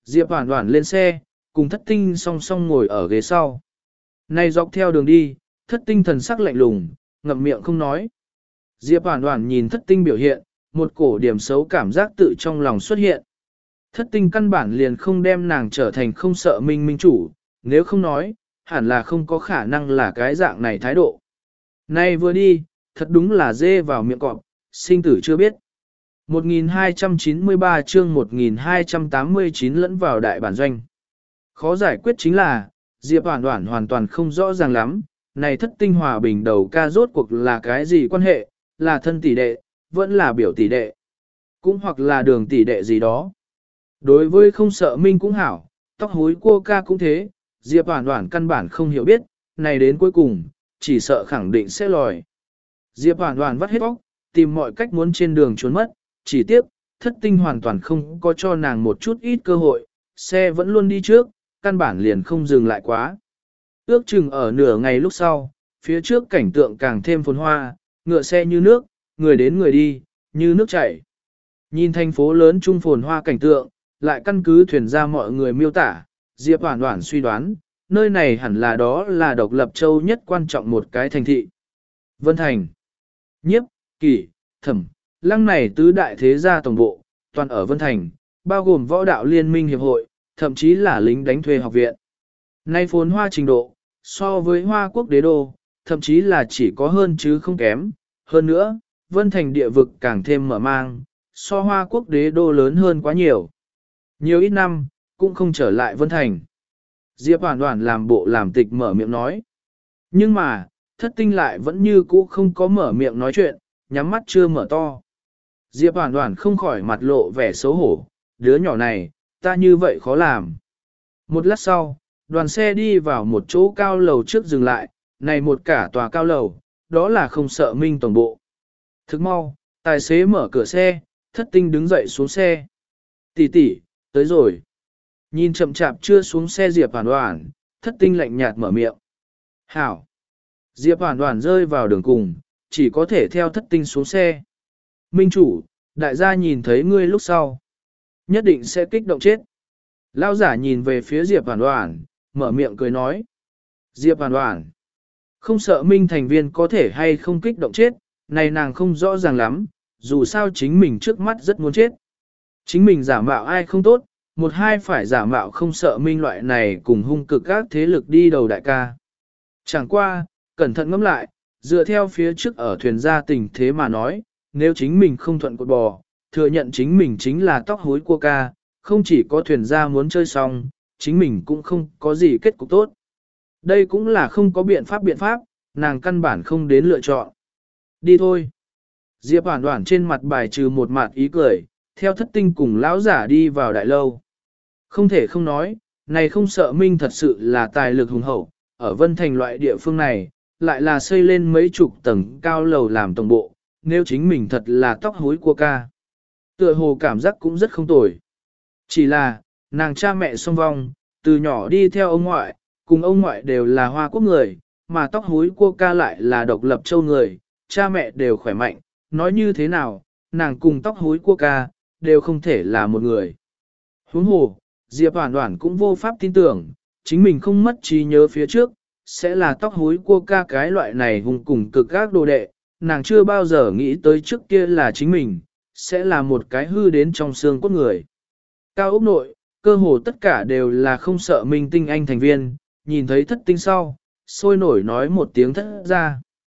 Speaker 1: Diệp Hoản Hoản lên xe, cùng thất tinh song song ngồi ở ghế sau. Này dọc theo đường đi, thất tinh thần sắc lạnh lùng, ngậm miệng không nói. Diệp Hoản Hoản nhìn thất tinh biểu hiện, một cổ điểm xấu cảm giác tự trong lòng xuất hiện. Thất tinh căn bản liền không đem nàng trở thành không sợ minh minh chủ, nếu không nói, hẳn là không có khả năng là cái dạng này thái độ. Nay vừa đi, thật đúng là dê vào miệng cọp, sinh tử chưa biết. một nghìn hai trăm chín mươi ba chương một nghìn hai trăm tám mươi chín lẫn vào đại bản doanh. Khó giải quyết chính là, Diệp Hoản Hoản hoàn toàn không rõ ràng lắm, này thất tinh hòa bình đầu ca rốt cuộc là cái gì quan hệ, là thân tỷ đệ, vẫn là biểu tỷ đệ, cũng hoặc là đường tỷ đệ gì đó. Đối với không sợ minh cũng hảo, tóc hối cua ca cũng thế, Diệp Hoản Hoản căn bản không hiểu biết, này đến cuối cùng, chỉ sợ khẳng định sẽ lòi. Diệp Hoản Hoản vắt hết óc, tìm mọi cách muốn trên đường trốn mất, chỉ tiếc, thất tinh hoàn toàn không có cho nàng một chút ít cơ hội, xe vẫn luôn đi trước, căn bản liền không dừng lại quá. Ước chừng ở nửa ngày lúc sau, phía trước cảnh tượng càng thêm phồn hoa, ngựa xe như nước, người đến người đi, như nước chảy. Nhìn thành phố lớn trung phồn hoa cảnh tượng, lại căn cứ thuyền ra mọi người miêu tả, Diệp Hoản Hoản suy đoán, nơi này hẳn là đó là độc lập châu nhất quan trọng một cái thành thị. Vân Thành, Nhiếp, Kỷ, Thẩm, Lăng này tứ đại thế gia tổng bộ, toàn ở Vân Thành, bao gồm võ đạo liên minh hiệp hội, thậm chí là lính đánh thuê học viện. Nay phồn hoa trình độ, so với Hoa Quốc đế đô, thậm chí là chỉ có hơn chứ không kém. Hơn nữa, Vân Thành địa vực càng thêm mở mang, so Hoa Quốc đế đô lớn hơn quá nhiều. Nhiều ít năm, cũng không trở lại Vân Thành. Diệp Hoản Hoản làm bộ làm tịch mở miệng nói. Nhưng mà, thất tinh lại vẫn như cũ không có mở miệng nói chuyện, nhắm mắt chưa mở to. Diệp Hoản Hoản không khỏi mặt lộ vẻ xấu hổ, đứa nhỏ này, ta như vậy khó làm. Một lát sau, đoàn xe đi vào một chỗ cao lầu trước dừng lại, này một cả tòa cao lầu, đó là không sợ minh tổng bộ. Thức mau, tài xế mở cửa xe, thất tinh đứng dậy xuống xe. Tỷ tỷ, tới rồi. Nhìn chậm chạp chưa xuống xe Diệp Hoản Hoản, thất tinh lạnh nhạt mở miệng. Hảo. Diệp Hoản Hoản rơi vào đường cùng, chỉ có thể theo thất tinh xuống xe. Minh chủ, đại gia nhìn thấy ngươi lúc sau. Nhất định sẽ kích động chết. Lão giả nhìn về phía Diệp Hoản Hoản, mở miệng cười nói. Diệp Hoản Hoản, không sợ Minh thành viên có thể hay không kích động chết, này nàng không rõ ràng lắm, dù sao chính mình trước mắt rất muốn chết. Chính mình giả mạo ai không tốt, một hai phải giả mạo không sợ Minh loại này cùng hung cực các thế lực đi đầu đại ca. Chẳng qua, cẩn thận ngẫm lại, dựa theo phía trước ở thuyền gia tình thế mà nói, nếu chính mình không thuận cột bò, thừa nhận chính mình chính là tóc hối cua ca, không chỉ có thuyền gia muốn chơi xong, chính mình cũng không có gì kết cục tốt. Đây cũng là không có biện pháp biện pháp, nàng căn bản không đến lựa chọn. Đi thôi. Diệp Hoản Hoản trên mặt bài trừ một mặt ý cười, theo thất tinh cùng lão giả đi vào đại lâu. Không thể không nói, này không sợ Minh thật sự là tài lực hùng hậu, ở Vân Thành loại địa phương này, lại là xây lên mấy chục tầng cao lầu làm tổng bộ, nếu chính mình thật là tóc hối cua ca. Tựa hồ cảm giác cũng rất không tồi. Chỉ là, nàng cha mẹ song vong, từ nhỏ đi theo ông ngoại, cùng ông ngoại đều là Hoa Quốc người, mà tóc hối cua ca lại là độc lập châu người, cha mẹ đều khỏe mạnh, nói như thế nào, nàng cùng tóc hối cua ca, đều không thể là một người. Huống hồ, Diệp Hoản Hoản cũng vô pháp tin tưởng, chính mình không mất trí nhớ phía trước, sẽ là tóc hối cua ca cái loại này hùng cùng cực các đồ đệ, nàng chưa bao giờ nghĩ tới trước kia là chính mình, sẽ là một cái hư đến trong xương cốt người. Cao ốc nội, cơ hồ tất cả đều là không sợ minh tinh anh thành viên, nhìn thấy thất tinh sau, sôi nổi nói một tiếng thất ra.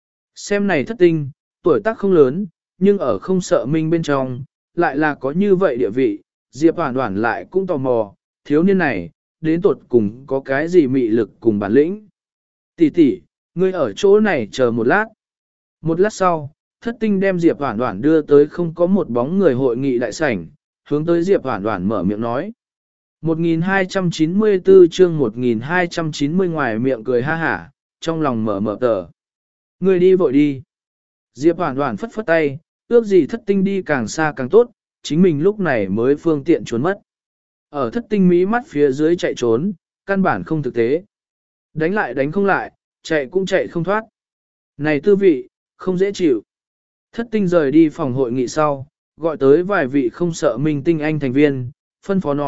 Speaker 1: Xem này thất tinh, tuổi tác không lớn, nhưng ở không sợ minh bên trong, lại là có như vậy địa vị, Diệp Hoản Hoản lại cũng tò mò, thiếu niên này, đến tuột cùng có cái gì mị lực cùng bản lĩnh. Tỷ tỷ, ngươi ở chỗ này chờ một lát. Một lát sau, thất tinh đem Diệp Hoản Hoản đưa tới không có một bóng người hội nghị đại sảnh, hướng tới Diệp Hoản Hoản mở miệng nói. một nghìn hai trăm chín mươi tư chương một nghìn hai trăm chín mươi ngoài miệng cười ha hả, trong lòng mở mở tờ. Ngươi đi vội đi. Diệp Hoản Hoản phất phất tay, ước gì thất tinh đi càng xa càng tốt, chính mình lúc này mới phương tiện trốn mất. Ở thất tinh mí mắt phía dưới chạy trốn, căn bản không thực tế. Đánh lại đánh không lại, chạy cũng chạy không thoát. Này tư vị, không dễ chịu. Thất tinh rời đi phòng hội nghị sau, gọi tới vài vị không sợ minh tinh anh thành viên, phân phó nói,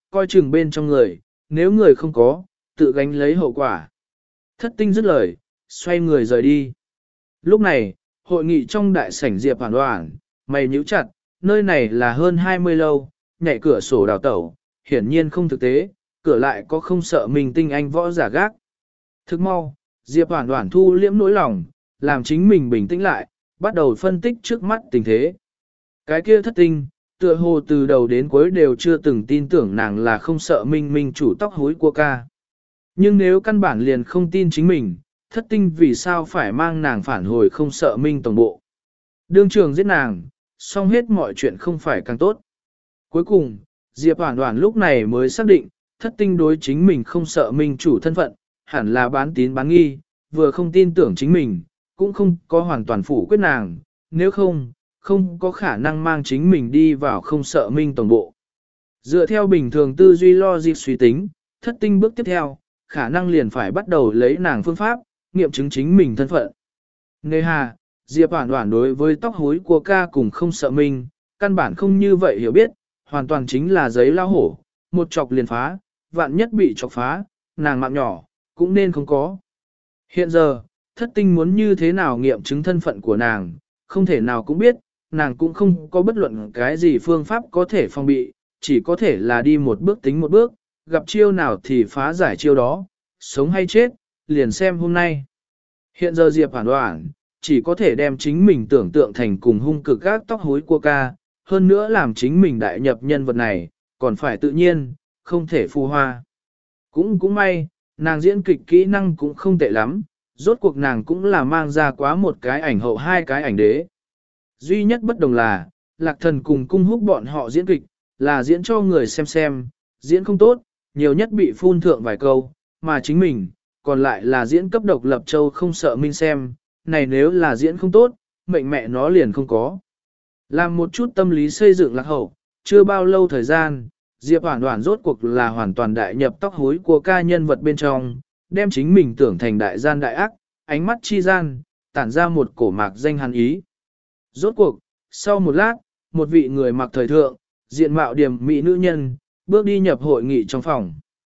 Speaker 1: coi chừng bên trong người, nếu người không có, tự gánh lấy hậu quả. Thất tinh dứt lời, xoay người rời đi. Lúc này, hội nghị trong đại sảnh Diệp Hoản Hoản, mày nhíu chặt, nơi này là hơn hai mươi lâu, nhảy cửa sổ đào tẩu, hiển nhiên không thực tế, cửa lại có không sợ mình tinh anh võ giả gác. Thức mau, Diệp Hoản Hoản thu liễm nỗi lòng, làm chính mình bình tĩnh lại, bắt đầu phân tích trước mắt tình thế. Cái kia thất tinh, tựa hồ từ đầu đến cuối đều chưa từng tin tưởng nàng là không sợ minh minh chủ tóc hối của ca. Nhưng nếu căn bản liền không tin chính mình, thất tinh vì sao phải mang nàng phản hồi không sợ minh tổng bộ. Đương trường giết nàng, xong hết mọi chuyện không phải càng tốt. Cuối cùng, Diệp Hoản Hoản lúc này mới xác định, thất tinh đối chính mình không sợ minh chủ thân phận, hẳn là bán tín bán nghi, vừa không tin tưởng chính mình, cũng không có hoàn toàn phủ quyết nàng, nếu không, không có khả năng mang chính mình đi vào không sợ minh tổng bộ. Dựa theo bình thường tư duy logic suy tính, thất tinh bước tiếp theo, khả năng liền phải bắt đầu lấy nàng phương pháp, nghiệm chứng chính mình thân phận. Nề hà, Diệp Hoản Hoản đối với tóc hối của ca cùng không sợ minh, căn bản không như vậy hiểu biết, hoàn toàn chính là giấy lao hổ, một chọc liền phá, vạn nhất bị chọc phá, nàng mạng nhỏ, cũng nên không có. Hiện giờ, thất tinh muốn như thế nào nghiệm chứng thân phận của nàng, không thể nào cũng biết, nàng cũng không có bất luận cái gì phương pháp có thể phòng bị, chỉ có thể là đi một bước tính một bước, gặp chiêu nào thì phá giải chiêu đó, sống hay chết, liền xem hôm nay. Hiện giờ Diệp Hoản Hoản, chỉ có thể đem chính mình tưởng tượng thành cùng hung cực các tóc hối của ca, hơn nữa làm chính mình đại nhập nhân vật này, còn phải tự nhiên, không thể phù hoa. Cũng cũng may, nàng diễn kịch kỹ năng cũng không tệ lắm, rốt cuộc nàng cũng là mang ra quá một cái ảnh hậu hai cái ảnh đế. Duy nhất bất đồng là, Lạc Thần cùng Cung Húc bọn họ diễn kịch, là diễn cho người xem xem, diễn không tốt, nhiều nhất bị phun thượng vài câu, mà chính mình, còn lại là diễn cấp độc lập châu không sợ minh xem, này nếu là diễn không tốt, mệnh mẹ nó liền không có. Làm một chút tâm lý xây dựng Lạc Hậu, chưa bao lâu thời gian, Diệp Hoản Hoản rốt cuộc là hoàn toàn đại nhập tóc hối của ca nhân vật bên trong, đem chính mình tưởng thành đại gian đại ác, ánh mắt chi gian, tản ra một cổ mạc danh hàn ý. Rốt cuộc, sau một lát, một vị người mặc thời thượng, diện mạo điểm mỹ nữ nhân, bước đi nhập hội nghị trong phòng.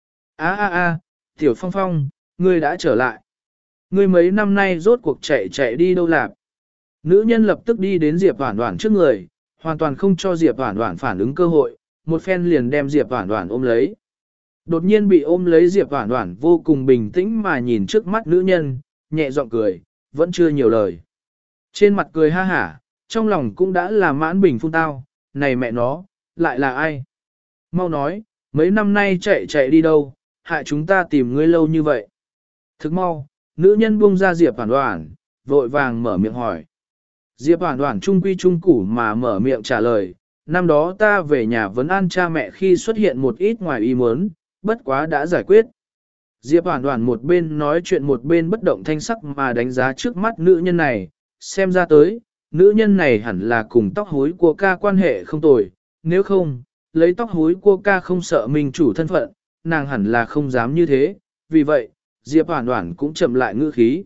Speaker 1: A a a, Tiểu Phong Phong, ngươi đã trở lại. Ngươi mấy năm nay rốt cuộc chạy chạy đi đâu lạc? Nữ nhân lập tức đi đến Diệp Hoản Hoản trước người, hoàn toàn không cho Diệp Hoản Hoản phản ứng cơ hội, một phen liền đem Diệp Hoản Hoản ôm lấy. Đột nhiên bị ôm lấy Diệp Hoản Hoản vô cùng bình tĩnh mà nhìn trước mắt nữ nhân, nhẹ giọng cười, vẫn chưa nhiều lời. Trên mặt cười ha hả, trong lòng cũng đã là mãn bình phun tao, này mẹ nó, lại là ai? Mau nói, mấy năm nay chạy chạy đi đâu, hại chúng ta tìm ngươi lâu như vậy. Thức mau, nữ nhân buông ra Diệp Hoản Hoản, vội vàng mở miệng hỏi. Diệp Hoản Hoản trung quy trung củ mà mở miệng trả lời, năm đó ta về nhà vấn an cha mẹ khi xuất hiện một ít ngoài ý muốn, bất quá đã giải quyết. Diệp Hoản Hoản một bên nói chuyện một bên bất động thanh sắc mà đánh giá trước mắt nữ nhân này, xem ra tới, nữ nhân này hẳn là cùng tóc hối của ca quan hệ không tồi, nếu không, lấy tóc hối của ca không sợ mình chủ thân phận, nàng hẳn là không dám như thế, vì vậy, Diệp Hoản Hoản cũng chậm lại ngữ khí.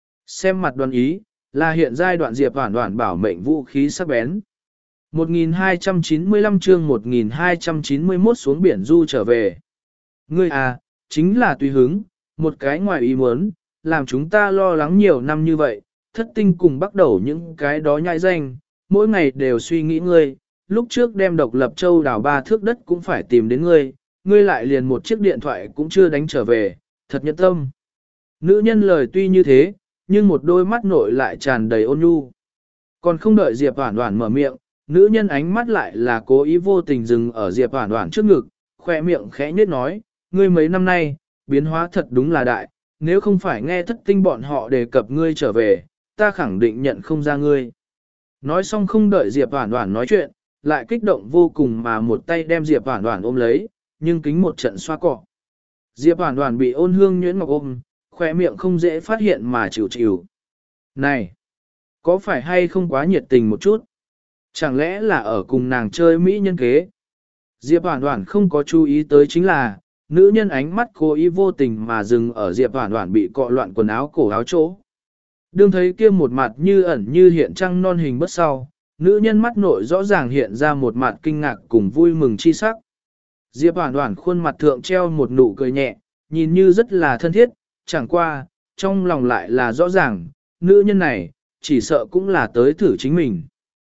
Speaker 1: Xem mặt đoán ý, là hiện giai đoạn Diệp Hoản Hoản bảo mệnh vũ khí sắc bén. một nghìn hai trăm chín mươi lăm chương một nghìn hai trăm chín mươi mốt xuống biển du trở về. Ngươi à, chính là tùy hứng, một cái ngoài ý muốn, làm chúng ta lo lắng nhiều năm như vậy, thất tinh cùng bắt đầu những cái đó nhãi danh, mỗi ngày đều suy nghĩ ngươi, lúc trước đem độc lập châu đào ba thước đất cũng phải tìm đến ngươi, ngươi lại liền một chiếc điện thoại cũng chưa đánh trở về, thật nhẫn tâm. Nữ nhân lời tuy như thế, nhưng một đôi mắt nội lại tràn đầy ôn nhu. Còn không đợi Diệp Hoản Hoản mở miệng, nữ nhân ánh mắt lại là cố ý vô tình dừng ở Diệp Hoản Hoản trước ngực, khoe miệng khẽ nhếch nói, ngươi mấy năm nay, biến hóa thật đúng là đại, nếu không phải nghe thất tinh bọn họ đề cập ngươi trở về, ta khẳng định nhận không ra ngươi. Nói xong không đợi Diệp Hoản Hoản nói chuyện, lại kích động vô cùng mà một tay đem Diệp Hoản Hoản ôm lấy, nhưng kính một trận xoa cọ. Diệp Hoản Hoản bị ôn hương nhuyễn ngọc ôm, khoe miệng không dễ phát hiện mà chịu chịu. Này, có phải hay không quá nhiệt tình một chút? Chẳng lẽ là ở cùng nàng chơi mỹ nhân kế? Diệp Hoản Hoản không có chú ý tới chính là, nữ nhân ánh mắt cố ý vô tình mà dừng ở Diệp Hoản Hoản bị cọ loạn quần áo cổ áo chỗ. Đương thấy kia một mặt như ẩn như hiện trăng non hình bất sau, nữ nhân mắt nội rõ ràng hiện ra một mặt kinh ngạc cùng vui mừng chi sắc. Diệp Hoản Hoản khuôn mặt thượng treo một nụ cười nhẹ, nhìn như rất là thân thiết, chẳng qua, trong lòng lại là rõ ràng, nữ nhân này, chỉ sợ cũng là tới thử chính mình.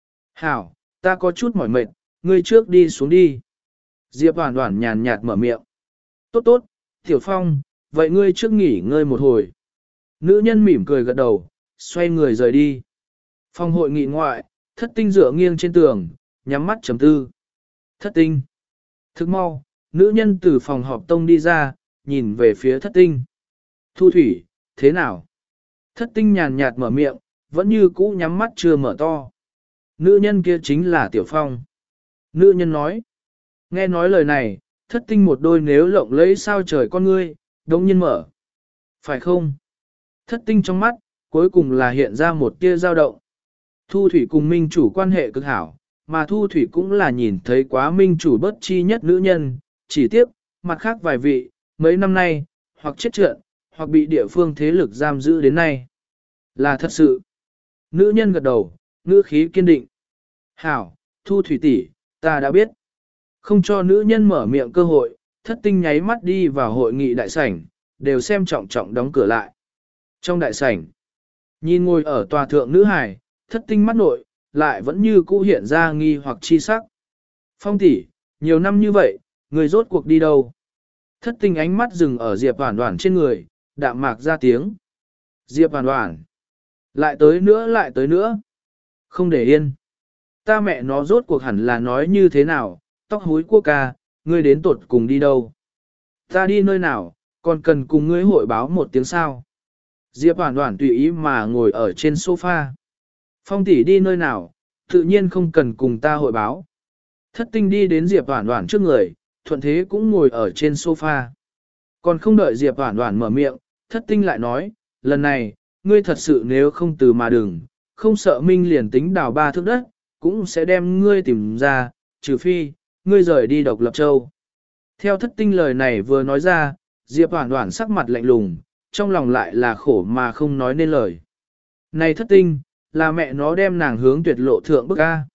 Speaker 1: Hảo, ta có chút mỏi mệt, ngươi trước đi xuống đi. Diệp Hoản Hoản nhàn nhạt mở miệng. Tốt tốt, Tiểu Phong, vậy ngươi trước nghỉ ngơi một hồi. Nữ nhân mỉm cười gật đầu, xoay người rời đi. Phòng hội nghị ngoại, thất tinh dựa nghiêng trên tường, nhắm mắt chấm tư. Thất tinh. Thức mau, nữ nhân từ phòng họp tông đi ra, nhìn về phía thất tinh. Thu thủy, thế nào? Thất tinh nhàn nhạt mở miệng, vẫn như cũ nhắm mắt chưa mở to. Nữ nhân kia chính là Tiểu Phong. Nữ nhân nói. Nghe nói lời này, thất tinh một đôi nếu lộng lấy sao trời con ngươi, đống nhiên mở. Phải không? Thất tinh trong mắt, cuối cùng là hiện ra một tia dao động. Thu thủy cùng minh chủ quan hệ cực hảo, mà thu thủy cũng là nhìn thấy quá minh chủ bất chi nhất nữ nhân, chỉ tiếc, mặt khác vài vị, mấy năm nay, hoặc chết trận, hoặc bị địa phương thế lực giam giữ đến nay. Là thật sự. Nữ nhân gật đầu, ngữ khí kiên định. Hảo, thu thủy tỷ, ta đã biết. Không cho nữ nhân mở miệng cơ hội, thất tinh nháy mắt đi vào hội nghị đại sảnh, đều xem trọng trọng đóng cửa lại. Trong đại sảnh, nhìn ngồi ở tòa thượng nữ hài, thất tinh mắt nội, lại vẫn như cũ hiện ra nghi hoặc chi sắc. Phong tỷ, nhiều năm như vậy, người rốt cuộc đi đâu? Thất tinh ánh mắt dừng ở Diệp Hoản Hoản trên người, đạm mạc ra tiếng. Diệp Hoản Hoản, lại tới nữa lại tới nữa. Không để yên. Ta mẹ nó rốt cuộc hẳn là nói như thế nào, tóc húi cua ca, ngươi đến tột cùng đi đâu? Ta đi nơi nào, còn cần cùng ngươi hội báo một tiếng sao? Diệp Hoản Hoản tùy ý mà ngồi ở trên sofa. Phong tỷ đi nơi nào, tự nhiên không cần cùng ta hội báo. Thất tinh đi đến Diệp Hoản Hoản trước người, thuận thế cũng ngồi ở trên sofa. Còn không đợi Diệp Hoản Hoản mở miệng, thất tinh lại nói, lần này, ngươi thật sự nếu không từ mà đừng, không sợ minh liền tính đào ba thước đất, cũng sẽ đem ngươi tìm ra, trừ phi, ngươi rời đi độc lập châu. Theo thất tinh lời này vừa nói ra, Diệp Hoản Hoản sắc mặt lạnh lùng, trong lòng lại là khổ mà không nói nên lời. Này thất tinh, là mẹ nó đem nàng hướng tuyệt lộ thượng bức A.